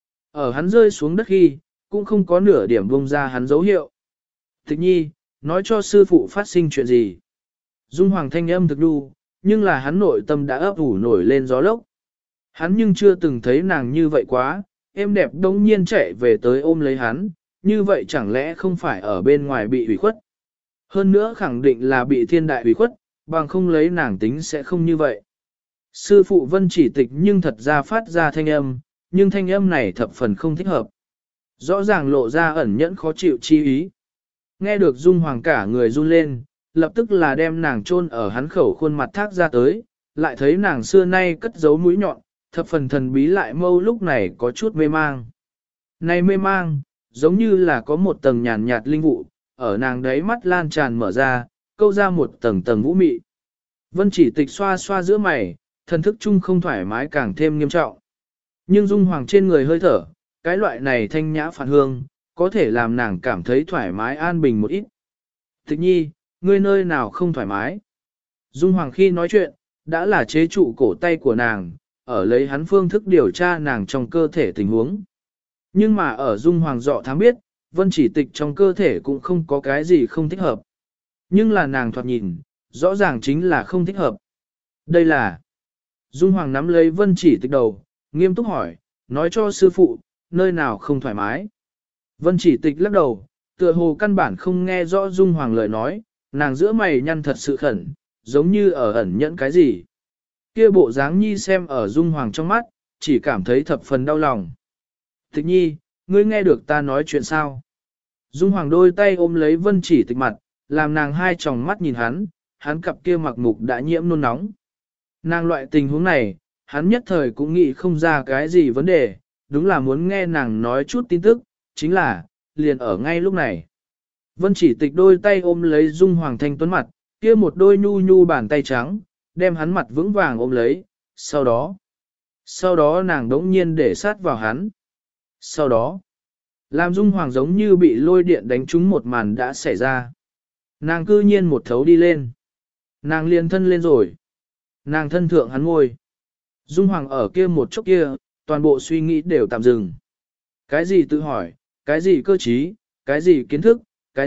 Ở hắn rơi xuống đất khi, cũng không có nửa điểm bông ra hắn dấu hiệu. Tịch nhi, nói cho sư phụ phát sinh chuyện gì. Dung Hoàng thanh âm thực đu, nhưng là hắn nội tâm đã ấp ủ nổi lên gió lốc. Hắn nhưng chưa từng thấy nàng như vậy quá, em đẹp đông nhiên chạy về tới ôm lấy hắn, như vậy chẳng lẽ không phải ở bên ngoài bị hủy khuất. Hơn nữa khẳng định là bị thiên đại hủy khuất, bằng không lấy nàng tính sẽ không như vậy. Sư phụ Vân Chỉ Tịch nhưng thật ra phát ra thanh âm, nhưng thanh âm này thập phần không thích hợp. rõ ràng lộ ra ẩn nhẫn khó chịu chi ý. Nghe được Dung Hoàng cả người run lên, lập tức là đem nàng chôn ở hắn khẩu khuôn mặt thác ra tới, lại thấy nàng xưa nay cất giấu mũi nhọn, thập phần thần bí lại mâu lúc này có chút mê mang. Này mê mang, giống như là có một tầng nhàn nhạt linh vụ, ở nàng đấy mắt lan tràn mở ra, câu ra một tầng tầng vũ mị. Vân Chỉ Tịch xoa xoa giữa mày, thần thức chung không thoải mái càng thêm nghiêm trọng. Nhưng Dung Hoàng trên người hơi thở, cái loại này thanh nhã phản hương, có thể làm nàng cảm thấy thoải mái an bình một ít. Tịch nhi, ngươi nơi nào không thoải mái? Dung Hoàng khi nói chuyện, đã là chế trụ cổ tay của nàng, ở lấy hắn phương thức điều tra nàng trong cơ thể tình huống. Nhưng mà ở Dung Hoàng dọ thám biết, Vân Chỉ Tịch trong cơ thể cũng không có cái gì không thích hợp. Nhưng là nàng thoạt nhìn, rõ ràng chính là không thích hợp. Đây là... Dung Hoàng nắm lấy Vân Chỉ Tịch đầu, nghiêm túc hỏi, nói cho sư phụ, nơi nào không thoải mái. Vân Chỉ Tịch lắc đầu, tựa hồ căn bản không nghe rõ Dung Hoàng lời nói, nàng giữa mày nhăn thật sự khẩn, giống như ở ẩn nhẫn cái gì. Kia bộ dáng nhi xem ở Dung Hoàng trong mắt, chỉ cảm thấy thập phần đau lòng. Tịch nhi, ngươi nghe được ta nói chuyện sao? Dung Hoàng đôi tay ôm lấy Vân Chỉ Tịch mặt, làm nàng hai tròng mắt nhìn hắn cặp kia mặc mục đã nhiễm nôn nóng. Nàng loại tình huống này, hắn nhất thời cũng nghĩ không ra cái gì vấn đề, đúng là muốn nghe nàng nói chút tin tức, chính là, liền ở ngay lúc này. Vân Chỉ Tịch đôi tay ôm lấy Dung Hoàng thanh tuấn mặt, kia một đôi nhu nhu bàn tay trắng, đem hắn mặt vững vàng ôm lấy, sau đó nàng đống nhiên để sát vào hắn. Sau đó, làm Dung Hoàng giống như bị lôi điện đánh trúng một màn đã xảy ra. Nàng cư nhiên một thấu đi lên. Nàng liền thân lên rồi. Nàng thân thượng hắn ngồi. Dung Hoàng ở kia một chốc kia, toàn bộ suy nghĩ đều tạm dừng. Cái gì tự hỏi, cái gì cơ trí, cái gì kiến thức, cái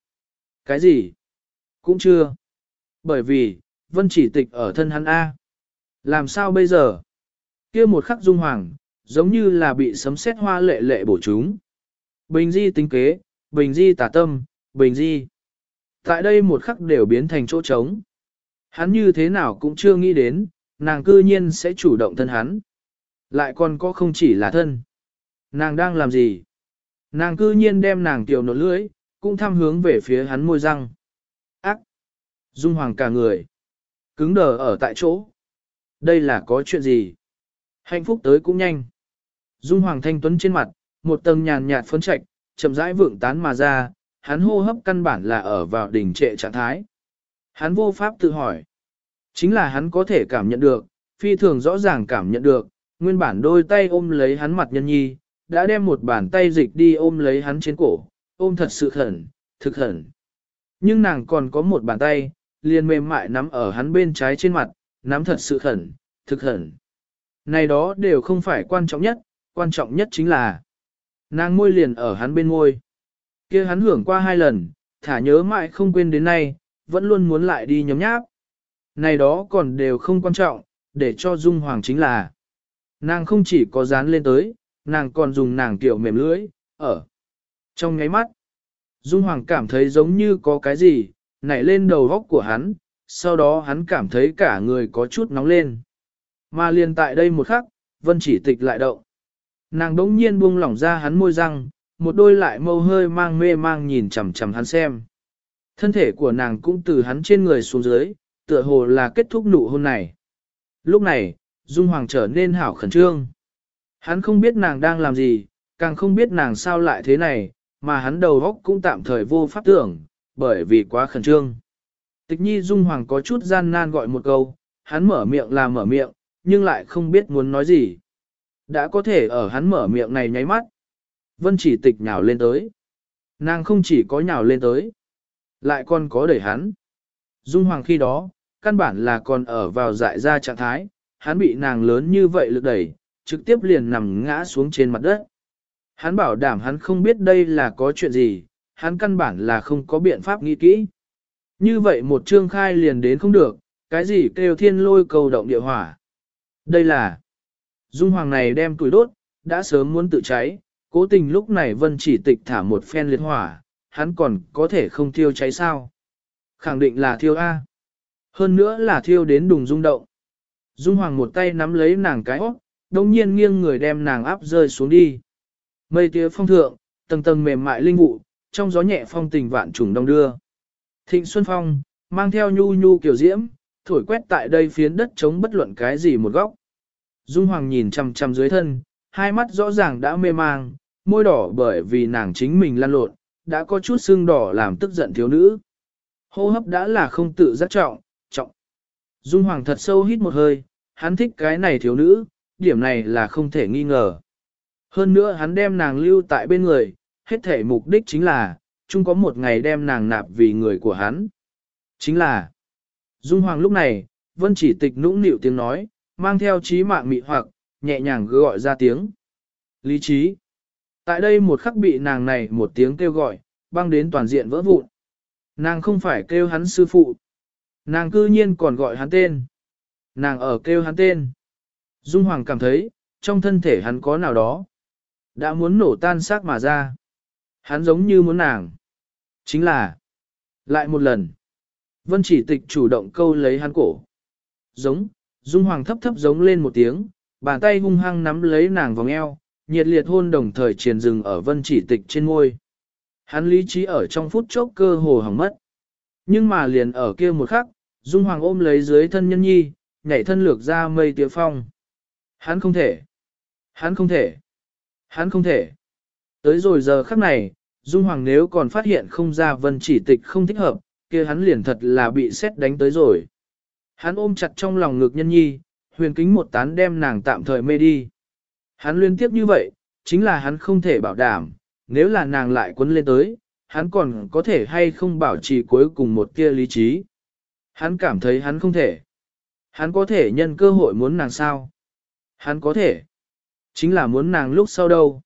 gì, cũng chưa. Bởi vì, Vân Chỉ Tịch ở thân hắn A. Làm sao bây giờ? Kia một khắc Dung Hoàng, giống như là bị sấm sét hoa lệ lệ bổ chúng. Bình di tính kế, bình di tả tâm, bình di. Tại đây một khắc đều biến thành chỗ trống. Hắn như thế nào cũng chưa nghĩ đến, nàng cư nhiên sẽ chủ động thân hắn. Lại còn có không chỉ là thân. Nàng đang làm gì? Nàng cư nhiên đem nàng tiểu nốt lưỡi, cũng thăm hướng về phía hắn môi răng. Ác! Dung Hoàng cả người. Cứng đờ ở tại chỗ. Đây là có chuyện gì? Hạnh phúc tới cũng nhanh. Dung Hoàng thanh tuấn trên mặt, một tầng nhàn nhạt phấn trạch, chậm rãi vượng tán mà ra, hắn hô hấp căn bản là ở vào đỉnh trệ trạng thái. Hắn vô pháp tự hỏi. Chính là hắn có thể cảm nhận được, phi thường rõ ràng cảm nhận được, nguyên bản đôi tay ôm lấy hắn mặt nhân nhi, đã đem một bàn tay dịch đi ôm lấy hắn trên cổ, ôm thật sự khẩn, thực khẩn. Nhưng nàng còn có một bàn tay, liền mềm mại nắm ở hắn bên trái trên mặt, nắm thật sự khẩn, thực khẩn. Này đó đều không phải quan trọng nhất chính là nàng môi liền ở hắn bên môi. Kia hắn hưởng qua 2 lần, thả nhớ mãi không quên đến nay, vẫn luôn muốn lại đi nhấm nháp. Này đó còn đều không quan trọng, để cho Dung Hoàng chính là nàng không chỉ có dán lên tới, nàng còn dùng nàng tiểu mềm lưỡi, ở trong ngáy mắt. Dung Hoàng cảm thấy giống như có cái gì, nảy lên đầu góc của hắn, sau đó hắn cảm thấy cả người có chút nóng lên. Mà liền tại đây một khắc, Vân Chỉ Tịch lại động. Nàng đống nhiên buông lỏng ra hắn môi răng, một đôi lại mâu hơi mang mê mang nhìn chằm chằm hắn xem. Thân thể của nàng cũng từ hắn trên người xuống dưới, tựa hồ là kết thúc nụ hôn này. Lúc này, Dung Hoàng trở nên hảo khẩn trương. Hắn không biết nàng đang làm gì, càng không biết nàng sao lại thế này, mà hắn đầu óc cũng tạm thời vô pháp tưởng, bởi vì quá khẩn trương. Tịch nhi Dung Hoàng có chút gian nan gọi một câu, hắn mở miệng là mở miệng, nhưng lại không biết muốn nói gì. Đã có thể ở hắn mở miệng này nháy mắt. Vân Chỉ Tịch nhào lên tới. Nàng không chỉ có nhào lên tới, lại còn có đẩy hắn. Dung Hoàng khi đó, căn bản là còn ở vào dại ra trạng thái, hắn bị nàng lớn như vậy lực đẩy, trực tiếp liền nằm ngã xuống trên mặt đất. Hắn bảo đảm hắn không biết đây là có chuyện gì, hắn căn bản là không có biện pháp nghĩ kỹ. Như vậy một chương khai liền đến không được, cái gì kêu thiên lôi cầu động địa hỏa. Đây là Dung Hoàng này đem tuổi đốt, đã sớm muốn tự cháy, cố tình lúc này Vân Chỉ Tịch thả một phen liệt hỏa, hắn còn có thể không thiêu cháy sao. Khẳng định là thiêu A. Hơn nữa là thiêu đến đùng rung động. Dung Hoàng một tay nắm lấy nàng cái óc, đồng nhiên nghiêng người đem nàng áp rơi xuống đi. Mây tía phong thượng, tầng tầng mềm mại linh vụ, trong gió nhẹ phong tình vạn trùng đông đưa. Thịnh Xuân Phong, mang theo nhu nhu kiểu diễm, thổi quét tại đây phiến đất chống bất luận cái gì một góc. Dung Hoàng nhìn chằm chằm dưới thân, hai mắt rõ ràng đã mê mang, môi đỏ bởi vì nàng chính mình lăn lộn, đã có chút sưng đỏ làm tức giận thiếu nữ. Hô hấp đã là không tự giác trọng. Dung Hoàng thật sâu hít một hơi, hắn thích cái này thiếu nữ, điểm này là không thể nghi ngờ. Hơn nữa hắn đem nàng lưu tại bên người, hết thể mục đích chính là, chung có một ngày đem nàng nạp vì người của hắn. Chính là, Dung Hoàng lúc này, Vân Chỉ Tịch nũng nịu tiếng nói, mang theo trí mạng mị hoặc, nhẹ nhàng gọi ra tiếng. Lý trí. Tại đây một khắc bị nàng này một tiếng kêu gọi, băng đến toàn diện vỡ vụn. Nàng không phải kêu hắn sư phụ. Nàng cư nhiên còn gọi hắn tên. Nàng ở kêu hắn tên. Dung Hoàng cảm thấy, trong thân thể hắn có nào đó. Đã muốn nổ tan xác mà ra. Hắn giống như muốn nàng. Chính là. Lại một lần. Vân Chỉ Tịch chủ động câu lấy hắn cổ. Giống. Dung Hoàng thấp thấp giống lên một tiếng. Bàn tay hung hăng nắm lấy nàng vòng eo. Nhiệt liệt hôn đồng thời triền rừng ở Vân Chỉ Tịch trên môi. Hắn lý trí ở trong phút chốc cơ hồ hỏng mất. Nhưng mà liền ở kia một khắc, Dung Hoàng ôm lấy dưới thân nhân nhi, nhảy thân lược ra mây tía phong. Hắn không thể. Hắn không thể. Hắn không thể. Tới rồi giờ khắc này, Dung Hoàng nếu còn phát hiện không ra Vân Chỉ Tịch không thích hợp, kia hắn liền thật là bị sét đánh tới rồi. Hắn ôm chặt trong lòng ngực nhân nhi, huyền kính một tán đem nàng tạm thời mê đi. Hắn liên tiếp như vậy, chính là hắn không thể bảo đảm, nếu là nàng lại quấn lên tới, hắn còn có thể hay không bảo trì cuối cùng một kia lý trí. Hắn cảm thấy hắn không thể. Hắn có thể nhân cơ hội muốn nàng sao? Hắn có thể. Chính là muốn nàng lúc sau đâu?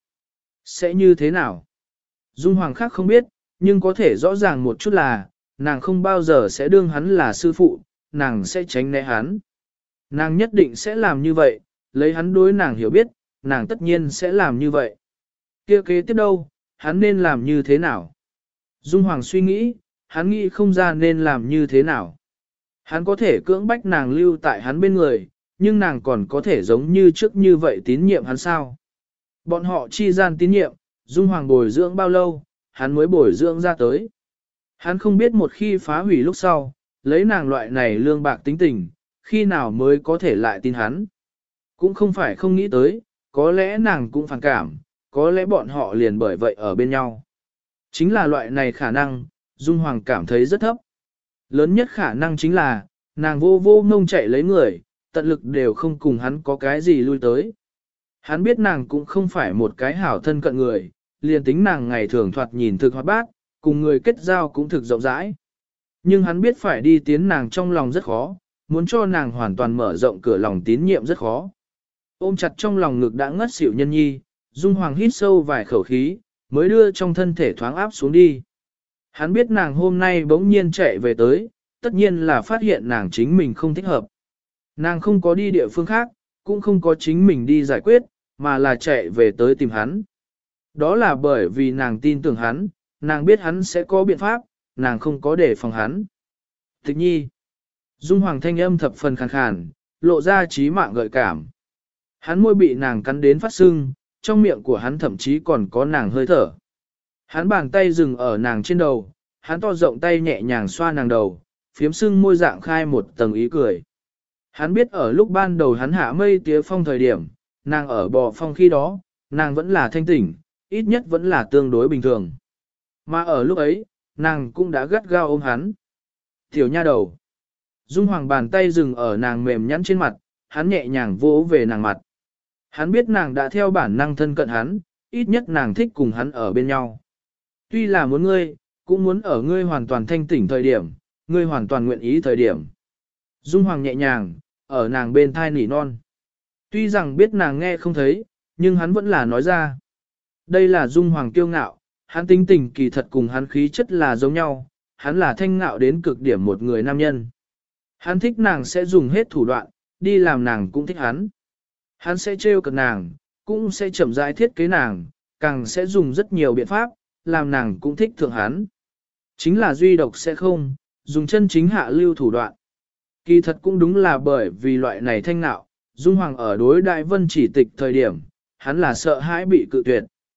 Sẽ như thế nào? Dung Hoàng khác không biết, nhưng có thể rõ ràng một chút là, nàng không bao giờ sẽ đương hắn là sư phụ, nàng sẽ tránh né hắn. Nàng nhất định sẽ làm như vậy, lấy hắn đối nàng hiểu biết, nàng tất nhiên sẽ làm như vậy. Kia kế tiếp đâu, hắn nên làm như thế nào? Dung Hoàng suy nghĩ, hắn nghĩ không ra nên làm như thế nào. Hắn có thể cưỡng bách nàng lưu tại hắn bên người, nhưng nàng còn có thể giống như trước như vậy tín nhiệm hắn sao? Bọn họ chi gian tín nhiệm, Dung Hoàng bồi dưỡng bao lâu, hắn mới bồi dưỡng ra tới. Hắn không biết một khi phá hủy lúc sau, lấy nàng loại này lương bạc tính tình, khi nào mới có thể lại tin hắn. Cũng không phải không nghĩ tới, có lẽ nàng cũng phản cảm, có lẽ bọn họ liền bởi vậy ở bên nhau. Chính là loại này khả năng, Dung Hoàng cảm thấy rất thấp. Lớn nhất khả năng chính là, nàng vô vô ngông chạy lấy người, tận lực đều không cùng hắn có cái gì lui tới. Hắn biết nàng cũng không phải một cái hảo thân cận người, liền tính nàng ngày thường thoạt nhìn thực hoạt bát, cùng người kết giao cũng thực rộng rãi. Nhưng hắn biết phải đi tiến nàng trong lòng rất khó, muốn cho nàng hoàn toàn mở rộng cửa lòng tín nhiệm rất khó. Ôm chặt trong lòng ngực đã ngất xỉu nhân nhi, Dung Hoàng hít sâu vài khẩu khí, mới đưa trong thân thể thoáng áp xuống đi. Hắn biết nàng hôm nay bỗng nhiên chạy về tới, tất nhiên là phát hiện nàng chính mình không thích hợp. Nàng không có đi địa phương khác, cũng không có chính mình đi giải quyết, mà là chạy về tới tìm hắn. Đó là bởi vì nàng tin tưởng hắn, nàng biết hắn sẽ có biện pháp, nàng không có để phòng hắn. Tịch nhi. Dung Hoàng thanh âm thập phần khàn khàn, lộ ra trí mạng gợi cảm. Hắn môi bị nàng cắn đến phát sưng, trong miệng của hắn thậm chí còn có nàng hơi thở. Hắn bàn tay dừng ở nàng trên đầu, hắn to rộng tay nhẹ nhàng xoa nàng đầu, phiếm sưng môi dạng khai một tầng ý cười. Hắn biết ở lúc ban đầu hắn hạ mây tía phong thời điểm, nàng ở bò phong khi đó, nàng vẫn là thanh tỉnh, ít nhất vẫn là tương đối bình thường. Mà ở lúc ấy, nàng cũng đã gắt gao ôm hắn. Tiểu nha đầu. Dung Hoàng bàn tay dừng ở nàng mềm nhắn trên mặt, hắn nhẹ nhàng vỗ về nàng mặt. Hắn biết nàng đã theo bản năng thân cận hắn, ít nhất nàng thích cùng hắn ở bên nhau. Tuy là muốn ngươi, cũng muốn ở ngươi hoàn toàn thanh tỉnh thời điểm, ngươi hoàn toàn nguyện ý thời điểm. Dung Hoàng nhẹ nhàng, ở nàng bên thai nỉ non. Tuy rằng biết nàng nghe không thấy, nhưng hắn vẫn là nói ra. Đây là Dung Hoàng kiêu ngạo, hắn tính tình kỳ thật cùng hắn khí chất là giống nhau, hắn là thanh ngạo đến cực điểm một người nam nhân. Hắn thích nàng sẽ dùng hết thủ đoạn, đi làm nàng cũng thích hắn. Hắn sẽ trêu cợt nàng, cũng sẽ chậm rãi thiết kế nàng, càng sẽ dùng rất nhiều biện pháp, làm nàng cũng thích thượng hắn. Chính là duy độc sẽ không, dùng chân chính hạ lưu thủ đoạn. Kỳ thật cũng đúng là bởi vì loại này thanh nạo, Dung Hoàng ở đối đại Vân Chỉ Tịch thời điểm, hắn là sợ hãi bị cự tuyệt.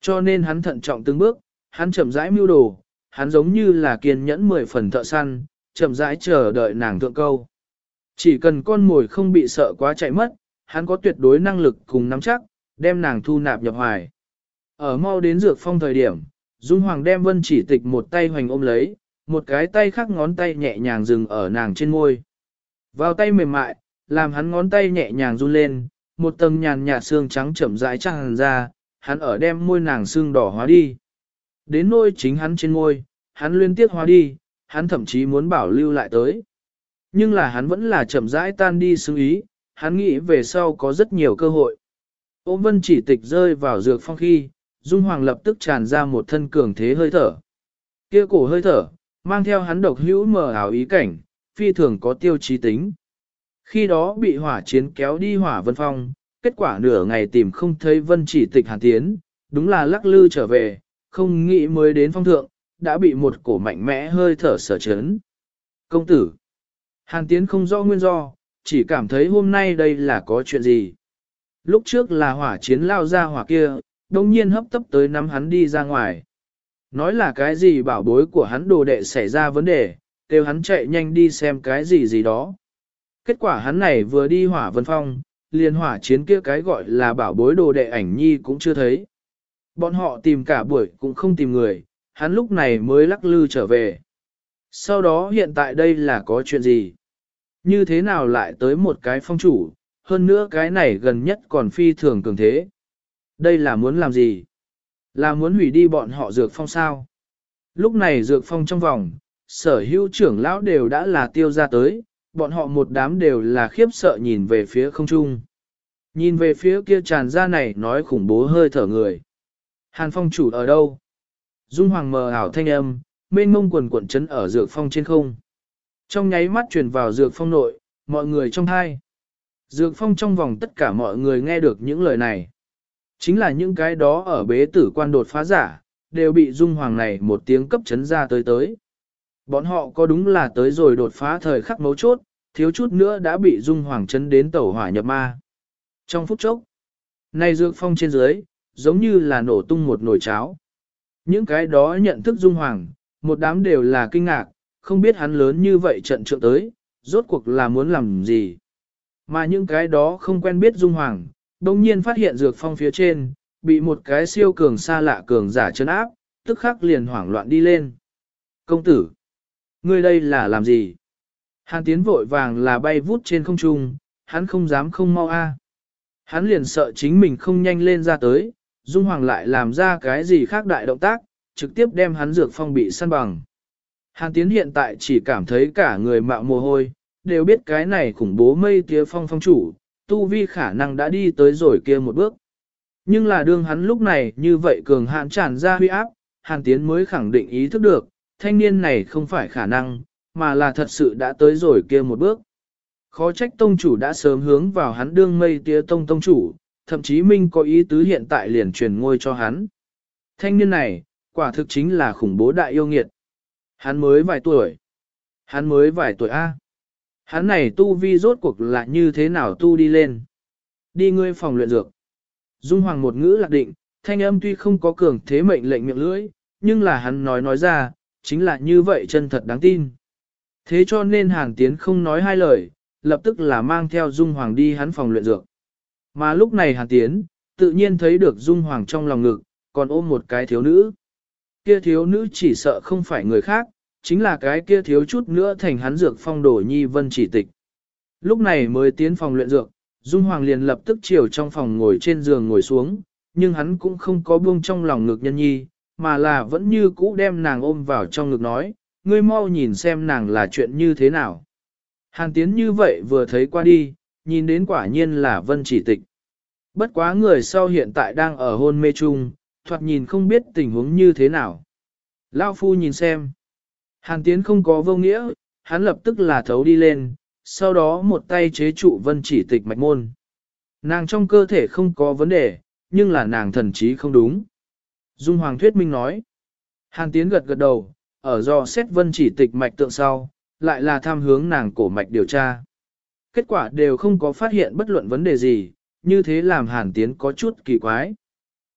Cho nên hắn thận trọng từng bước, hắn chậm rãi mưu đồ, hắn giống như là kiên nhẫn 10 phần thợ săn, chậm rãi chờ đợi nàng thượng câu. Chỉ cần con mồi không bị sợ quá chạy mất, hắn có tuyệt đối năng lực cùng nắm chắc, đem nàng thu nạp nhập hoài. Ở mau đến dược phong thời điểm, Dung Hoàng đem Vân Chỉ Tịch một tay hoành ôm lấy, một cái tay khác ngón tay nhẹ nhàng dừng ở nàng trên môi. Vào tay mềm mại, làm hắn ngón tay nhẹ nhàng run lên, một tầng nhàn nhạt xương trắng chậm rãi tràn ra, hắn ở đem môi nàng xương đỏ hóa đi. Đến nôi chính hắn trên môi, hắn liên tiếp hóa đi, hắn thậm chí muốn bảo lưu lại tới. Nhưng là hắn vẫn là chậm rãi tan đi xương ý, hắn nghĩ về sau có rất nhiều cơ hội. Ôm Vân Chỉ Tịch rơi vào dược phong khi, Dung Hoàng lập tức tràn ra một thân cường thế hơi thở. Kia cổ hơi thở, mang theo hắn độc hữu mờ ảo ý cảnh, phi thường có tiêu chí tính. Khi đó bị hỏa chiến kéo đi hỏa vân phong, kết quả nửa ngày tìm không thấy Vân Chỉ Tịch Hàn Tiến, đúng là lắc lư trở về, không nghĩ mới đến phong thượng, đã bị một cổ mạnh mẽ hơi thở sở chấn. Công tử, Hàn Tiến không rõ nguyên do, chỉ cảm thấy hôm nay đây là có chuyện gì. Lúc trước là hỏa chiến lao ra hỏa kia, đồng nhiên hấp tấp tới nắm hắn đi ra ngoài. Nói là cái gì bảo bối của hắn đồ đệ xảy ra vấn đề, kêu hắn chạy nhanh đi xem cái gì đó. Kết quả hắn này vừa đi hỏa vân phong, liền hỏa chiến kia cái gọi là bảo bối đồ đệ ảnh nhi cũng chưa thấy. Bọn họ tìm cả buổi cũng không tìm người, hắn lúc này mới lắc lư trở về. Sau đó hiện tại đây là có chuyện gì? Như thế nào lại tới một cái phong chủ, hơn nữa cái này gần nhất còn phi thường cường thế. Đây là muốn làm gì? Là muốn hủy đi bọn họ dược phong sao? Lúc này dược phong trong vòng, sở hữu trưởng lão đều đã là tiêu ra tới, bọn họ một đám đều là khiếp sợ nhìn về phía không trung. Nhìn về phía kia tràn ra này nói khủng bố hơi thở người. Hàn phong chủ ở đâu? Dung Hoàng mờ ảo thanh âm, mênh mông quần cuộn chấn ở dược phong trên không. Trong nháy mắt truyền vào dược phong nội, mọi người trong hai. Dược phong trong vòng tất cả mọi người nghe được những lời này. Chính là những cái đó ở bế tử quan đột phá giả, đều bị Dung Hoàng này một tiếng cấp chấn ra tới. Bọn họ có đúng là tới rồi đột phá thời khắc mấu chốt, thiếu chút nữa đã bị Dung Hoàng chấn đến tẩu hỏa nhập ma. Trong phút chốc, này dược phong trên dưới, giống như là nổ tung một nồi cháo. Những cái đó nhận thức Dung Hoàng, một đám đều là kinh ngạc, không biết hắn lớn như vậy trận trượng tới, rốt cuộc là muốn làm gì. Mà những cái đó không quen biết Dung Hoàng, đồng nhiên phát hiện dược phong phía trên, bị một cái siêu cường xa lạ cường giả chấn áp, tức khắc liền hoảng loạn đi lên. Công tử, ngươi đây là làm gì? Hàn Tiến vội vàng là bay vút trên không trung, hắn không dám không mau a. Hắn liền sợ chính mình không nhanh lên ra tới, Dung Hoàng lại làm ra cái gì khác đại động tác, trực tiếp đem hắn dược phong bị săn bằng. Hàn Tiến hiện tại chỉ cảm thấy cả người mạo mồ hôi, đều biết cái này khủng bố mây tía phong phong chủ, tu vi khả năng đã đi tới rồi kia một bước. Nhưng là đương hắn lúc này như vậy cường hạn tràn ra huy áp, Hàn Tiến mới khẳng định ý thức được, thanh niên này không phải khả năng, mà là thật sự đã tới rồi kia một bước. Khó trách tông chủ đã sớm hướng vào hắn đương mây tía tông chủ, thậm chí Minh có ý tứ hiện tại liền truyền ngôi cho hắn. Thanh niên này, quả thực chính là khủng bố đại yêu nghiệt. Hắn mới vài tuổi. Hắn mới vài tuổi A. Hắn này tu vi rốt cuộc là như thế nào tu đi lên. Đi ngươi phòng luyện dược. Dung Hoàng một ngữ lạc định, thanh âm tuy không có cường thế mệnh lệnh miệng lưỡi, nhưng là hắn nói ra, chính là như vậy chân thật đáng tin. Thế cho nên Hàn Tiến không nói hai lời, lập tức là mang theo Dung Hoàng đi hắn phòng luyện dược. Mà lúc này Hàn Tiến, tự nhiên thấy được Dung Hoàng trong lòng ngực, còn ôm một cái thiếu nữ. Kia thiếu nữ chỉ sợ không phải người khác, chính là cái kia thiếu chút nữa thành hắn dược phong đổ nhi Vân Chỉ Tịch. Lúc này mới tiến phòng luyện dược, Dung Hoàng liền lập tức chiều trong phòng ngồi trên giường ngồi xuống, nhưng hắn cũng không có buông trong lòng ngực nhân nhi, mà là vẫn như cũ đem nàng ôm vào trong ngực nói, ngươi mau nhìn xem nàng là chuyện như thế nào. Hàn Tiến như vậy vừa thấy qua đi, nhìn đến quả nhiên là Vân Chỉ Tịch. Bất quá người sau hiện tại đang ở hôn mê chung, thoạt nhìn không biết tình huống như thế nào. Lao phu nhìn xem. Hàn Tiến không có vô nghĩa, hắn lập tức là thấu đi lên, sau đó một tay chế trụ Vân Chỉ Tịch mạch môn. Nàng trong cơ thể không có vấn đề, nhưng là nàng thần trí không đúng. Dung Hoàng thuyết minh nói. Hàn Tiến gật gật đầu, ở do xét Vân Chỉ Tịch mạch tượng sau, lại là tham hướng nàng cổ mạch điều tra. Kết quả đều không có phát hiện bất luận vấn đề gì, như thế làm Hàn Tiến có chút kỳ quái.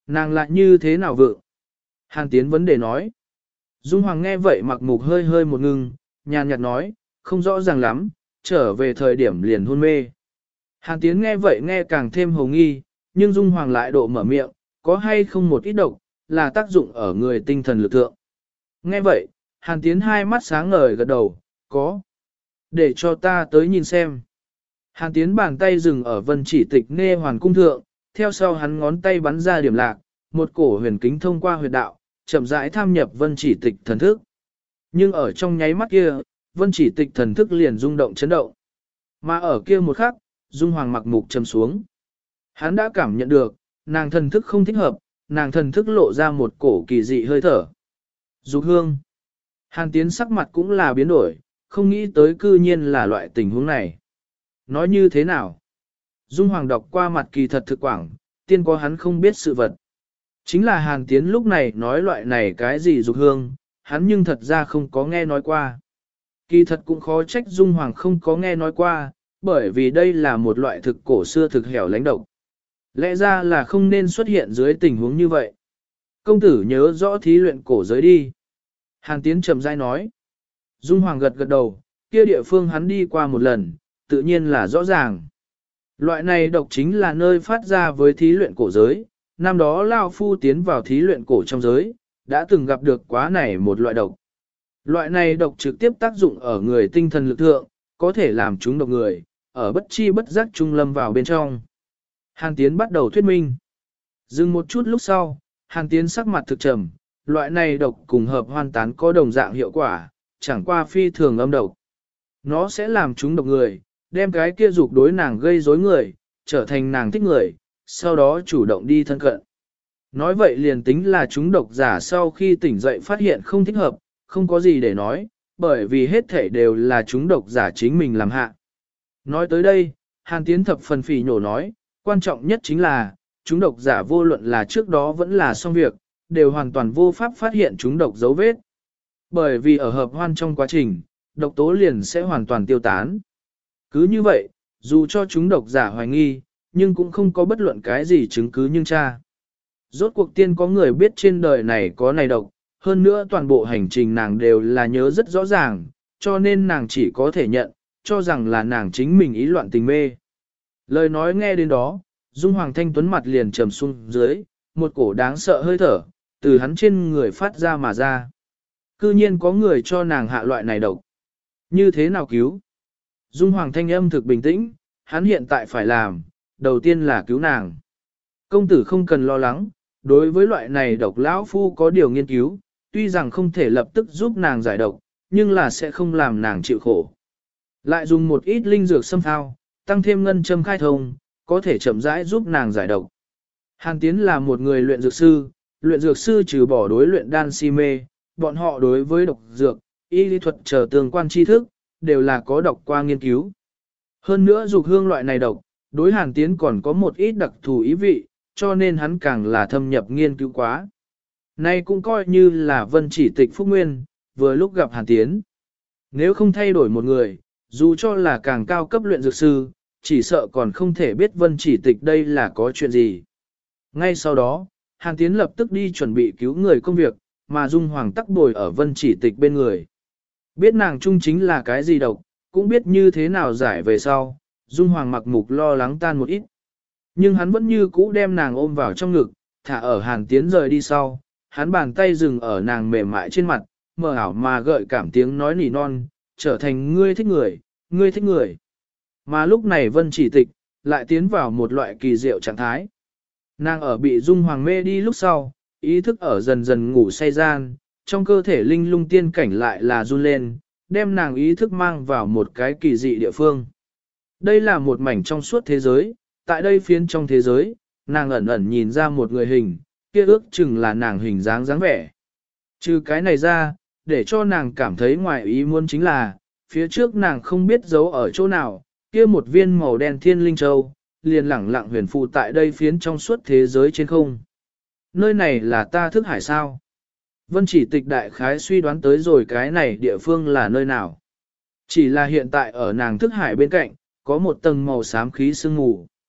Nàng lại như thế nào vượng? Hàn Tiến vấn đề nói. Dung Hoàng nghe vậy mặc mục hơi hơi một ngưng, nhàn nhạt nói, không rõ ràng lắm, trở về thời điểm liền hôn mê. Hàn Tiến nghe vậy nghe càng thêm hồ nghi, nhưng Dung Hoàng lại độ mở miệng, có hay không một ít độc, là tác dụng ở người tinh thần lực thượng. Nghe vậy, Hàn Tiến hai mắt sáng ngời gật đầu, có. Để cho ta tới nhìn xem. Hàn Tiến bàn tay dừng ở vân chỉ tịch nê hoàn cung thượng, theo sau hắn ngón tay bắn ra điểm lạc, một cổ huyền kính thông qua huyệt đạo, chậm rãi tham nhập vân chỉ tịch thần thức. Nhưng ở trong nháy mắt kia, vân chỉ tịch thần thức liền rung động chấn động. Mà ở kia một khắc, Dung Hoàng mặc mục trầm xuống. Hắn đã cảm nhận được, nàng thần thức không thích hợp, nàng thần thức lộ ra một cổ kỳ dị hơi thở. Dục hương. Hàn Tiến sắc mặt cũng là biến đổi, không nghĩ tới cư nhiên là loại tình huống này. Nói như thế nào? Dung Hoàng đọc qua mặt kỳ thật thực quảng, tiên có hắn không biết sự vật. Chính là Hàn Tiến lúc này nói loại này cái gì dục hương, hắn nhưng thật ra không có nghe nói qua. Kỳ thật cũng khó trách Dung Hoàng không có nghe nói qua, bởi vì đây là một loại thực cổ xưa thực hẻo lánh độc. Lẽ ra là không nên xuất hiện dưới tình huống như vậy. Công tử nhớ rõ thí luyện cổ giới đi. Hàn Tiến trầm rãi nói. Dung Hoàng gật gật đầu, kia địa phương hắn đi qua một lần, tự nhiên là rõ ràng. Loại này độc chính là nơi phát ra với thí luyện cổ giới. Năm đó Lao Phu tiến vào thí luyện cổ trong giới, đã từng gặp được quá này một loại độc. Loại này độc trực tiếp tác dụng ở người tinh thần lực thượng, có thể làm chúng độc người, ở bất chi bất giác trung lâm vào bên trong. Hàn Tiến bắt đầu thuyết minh. Dừng một chút lúc sau, Hàn Tiến sắc mặt thực trầm, loại này độc cùng hợp hoan tán có đồng dạng hiệu quả, chẳng qua phi thường âm độc. Nó sẽ làm chúng độc người, đem cái kia dục đối nàng gây rối người, trở thành nàng thích người, sau đó chủ động đi thân cận. Nói vậy liền tính là chúng độc giả sau khi tỉnh dậy phát hiện không thích hợp, không có gì để nói, bởi vì hết thể đều là chúng độc giả chính mình làm hạ. Nói tới đây, Hàn Tiến thập phần phỉ nhổ nói, quan trọng nhất chính là, chúng độc giả vô luận là trước đó vẫn là xong việc, đều hoàn toàn vô pháp phát hiện chúng độc dấu vết. Bởi vì ở hợp hoan trong quá trình, độc tố liền sẽ hoàn toàn tiêu tán. Cứ như vậy, dù cho chúng độc giả hoài nghi, nhưng cũng không có bất luận cái gì chứng cứ nhưng tra. Rốt cuộc tiên có người biết trên đời này có này độc, hơn nữa toàn bộ hành trình nàng đều là nhớ rất rõ ràng, cho nên nàng chỉ có thể nhận, cho rằng là nàng chính mình ý loạn tình mê. Lời nói nghe đến đó, Dung Hoàng Thanh Tuấn mặt liền trầm xuống dưới, một cổ đáng sợ hơi thở, từ hắn trên người phát ra mà ra. Cư nhiên có người cho nàng hạ loại này độc. Như thế nào cứu? Dung Hoàng Thanh âm thực bình tĩnh, hắn hiện tại phải làm, đầu tiên là cứu nàng. Công tử không cần lo lắng, đối với loại này độc lão phu có điều nghiên cứu, tuy rằng không thể lập tức giúp nàng giải độc, nhưng là sẽ không làm nàng chịu khổ. Lại dùng một ít linh dược xâm thao, tăng thêm ngân châm khai thông, có thể chậm rãi giúp nàng giải độc. Hàn Tiến là một người luyện dược sư trừ bỏ đối luyện đan si mê, bọn họ đối với độc dược, y lý thuật trở tương quan tri thức, đều là có độc qua nghiên cứu. Hơn nữa dục hương loại này độc, đối Hàn Tiến còn có một ít đặc thù ý vị, cho nên hắn càng là thâm nhập nghiên cứu quá. Nay cũng coi như là vân chỉ tịch phúc nguyên, vừa lúc gặp Hàn Tiến. Nếu không thay đổi một người, dù cho là càng cao cấp luyện dược sư, chỉ sợ còn không thể biết vân chỉ tịch đây là có chuyện gì. Ngay sau đó, Hàn Tiến lập tức đi chuẩn bị cứu người công việc, mà Dung Hoàng tắc bồi ở vân chỉ tịch bên người. Biết nàng trung chính là cái gì độc, cũng biết như thế nào giải về sau, Dung Hoàng mặc mục lo lắng tan một ít. Nhưng hắn vẫn như cũ đem nàng ôm vào trong ngực, thả ở Hàn Tiến rời đi sau, hắn bàn tay dừng ở nàng mềm mại trên mặt, mờ ảo mà gợi cảm tiếng nói nỉ non, trở thành ngươi thích người, ngươi thích người. Mà lúc này Vân Chỉ Tịch, lại tiến vào một loại kỳ diệu trạng thái. Nàng ở bị Dung Hoàng mê đi lúc sau, ý thức ở dần dần ngủ say gian, trong cơ thể linh lung tiên cảnh lại là run lên, đem nàng ý thức mang vào một cái kỳ dị địa phương. Đây là một mảnh trong suốt thế giới, tại đây phiến trong thế giới, nàng ẩn ẩn nhìn ra một người hình, kia ước chừng là nàng hình dáng vẻ. Trừ cái này ra, để cho nàng cảm thấy ngoài ý muốn chính là, phía trước nàng không biết giấu ở chỗ nào, kia một viên màu đen thiên linh châu, liền lẳng lặng huyền phù tại đây phiến trong suốt thế giới trên không. Nơi này là ta thức hải sao? Vân Chỉ Tịch đại khái suy đoán tới rồi cái này địa phương là nơi nào. Chỉ là hiện tại ở nàng thức hải bên cạnh, có một tầng màu xám khí sương mù.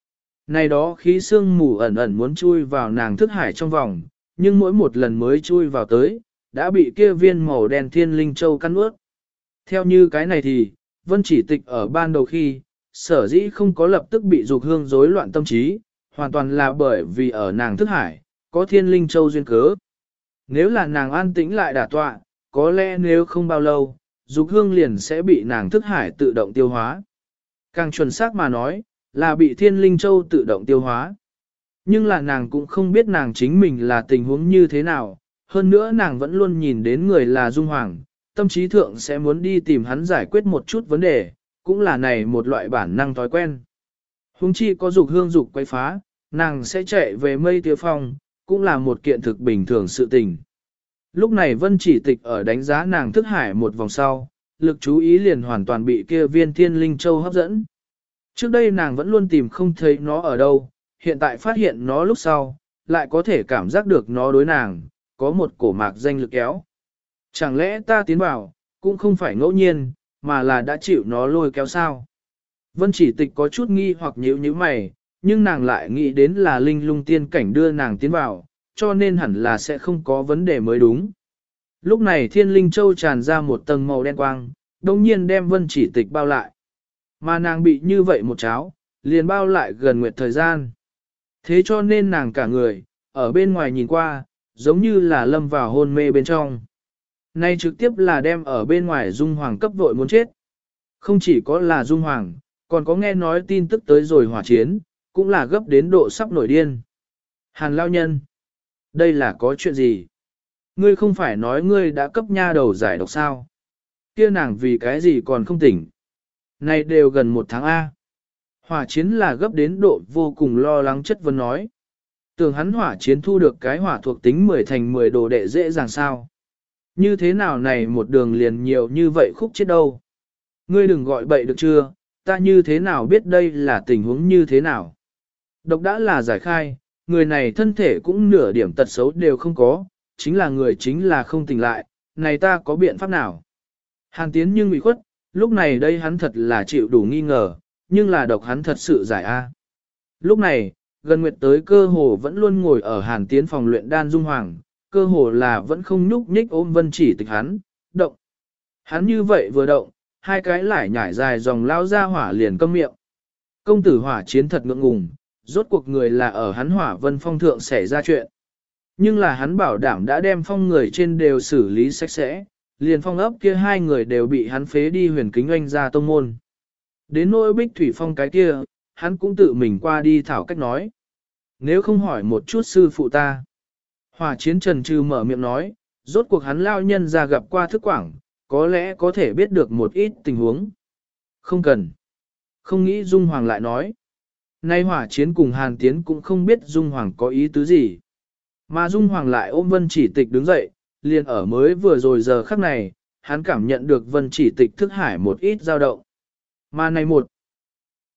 Này đó khí sương mù ẩn ẩn muốn chui vào nàng thức hải trong vòng, nhưng mỗi một lần mới chui vào tới, đã bị kia viên màu đen thiên linh châu cắn ướt. Theo như cái này thì, Vân Chỉ Tịch ở ban đầu khi, sở dĩ không có lập tức bị dục hương rối loạn tâm trí, hoàn toàn là bởi vì ở nàng thức hải, có thiên linh châu duyên cớ. Nếu là nàng an tĩnh lại đả tọa, có lẽ nếu không bao lâu, dục hương liền sẽ bị nàng thức hải tự động tiêu hóa. Càng chuẩn xác mà nói, là bị thiên linh châu tự động tiêu hóa. Nhưng là nàng cũng không biết nàng chính mình là tình huống như thế nào, hơn nữa nàng vẫn luôn nhìn đến người là Dung Hoàng, tâm trí thượng sẽ muốn đi tìm hắn giải quyết một chút vấn đề, cũng là này một loại bản năng thói quen. Hùng chi có dục hương dục quấy phá, nàng sẽ chạy về mây tía phong, cũng là một kiện thực bình thường sự tình. Lúc này Vân Chỉ Tịch ở đánh giá nàng thức hải một vòng sau, lực chú ý liền hoàn toàn bị kia viên thiên linh châu hấp dẫn. Trước đây nàng vẫn luôn tìm không thấy nó ở đâu, hiện tại phát hiện nó lúc sau, lại có thể cảm giác được nó đối nàng, có một cổ mạc danh lực kéo. Chẳng lẽ ta tiến vào, cũng không phải ngẫu nhiên, mà là đã chịu nó lôi kéo sao? Vân Chỉ Tịch có chút nghi hoặc nhíu nhíu mày, nhưng nàng lại nghĩ đến là linh lung tiên cảnh đưa nàng tiến vào, cho nên hẳn là sẽ không có vấn đề mới đúng. Lúc này thiên linh châu tràn ra một tầng màu đen quang, đồng nhiên đem Vân Chỉ Tịch bao lại. Mà nàng bị như vậy một cháo, liền bao lại gần nguyệt thời gian. Thế cho nên nàng cả người, ở bên ngoài nhìn qua, giống như là lâm vào hôn mê bên trong. Nay trực tiếp là đem ở bên ngoài Dung Hoàng cấp vội muốn chết. Không chỉ có là Dung Hoàng, còn có nghe nói tin tức tới rồi hỏa chiến, cũng là gấp đến độ sắp nổi điên. Hàn Lao Nhân, đây là có chuyện gì? Ngươi không phải nói ngươi đã cấp nha đầu giải độc sao? Kia nàng vì cái gì còn không tỉnh? Này đều gần một tháng A. Hỏa chiến là gấp đến độ vô cùng lo lắng chất vấn nói. Tưởng hắn hỏa chiến thu được cái hỏa thuộc tính 10 thành 10 đồ đệ dễ dàng sao? Như thế nào này một đường liền nhiều như vậy khúc chết đâu? Ngươi đừng gọi bậy được chưa? Ta như thế nào biết đây là tình huống như thế nào? Độc đã là giải khai, người này thân thể cũng nửa điểm tật xấu đều không có, chính là không tỉnh lại, này ta có biện pháp nào? Hàn Tiến nhưng bị khuất, lúc này đây hắn thật là chịu đủ nghi ngờ, nhưng là độc hắn thật sự giải A. Lúc này, gần nguyệt tới cơ hồ vẫn luôn ngồi ở Hàn Tiến phòng luyện đan Dung Hoàng, cơ hồ là vẫn không nhúc nhích ôm Vân Chỉ Tịch hắn, động. Hắn như vậy vừa động, hai cái lải nhải dài dòng lao ra hỏa liền câm miệng. Công tử hỏa chiến thật ngượng ngùng, rốt cuộc người là ở hắn hỏa vân phong thượng xảy ra chuyện. Nhưng là hắn bảo đảm đã đem phong người trên đều xử lý sạch sẽ, liền phong ấp kia hai người đều bị hắn phế đi huyền kính oanh ra tông môn. Đến nỗi bích thủy phong cái kia, hắn cũng tự mình qua đi thảo cách nói. Nếu không hỏi một chút sư phụ ta. Hỏa chiến trần trừ mở miệng nói, rốt cuộc hắn lao nhân ra gặp qua thức quảng, có lẽ có thể biết được một ít tình huống. Không cần. Không nghĩ Dung Hoàng lại nói. Nay hỏa chiến cùng Hàn Tiến cũng không biết Dung Hoàng có ý tứ gì. Mà Dung Hoàng lại ôm Vân Chỉ Tịch đứng dậy, liền ở mới vừa rồi giờ khắc này, hắn cảm nhận được Vân Chỉ Tịch thức hải một ít dao động. Mà này một,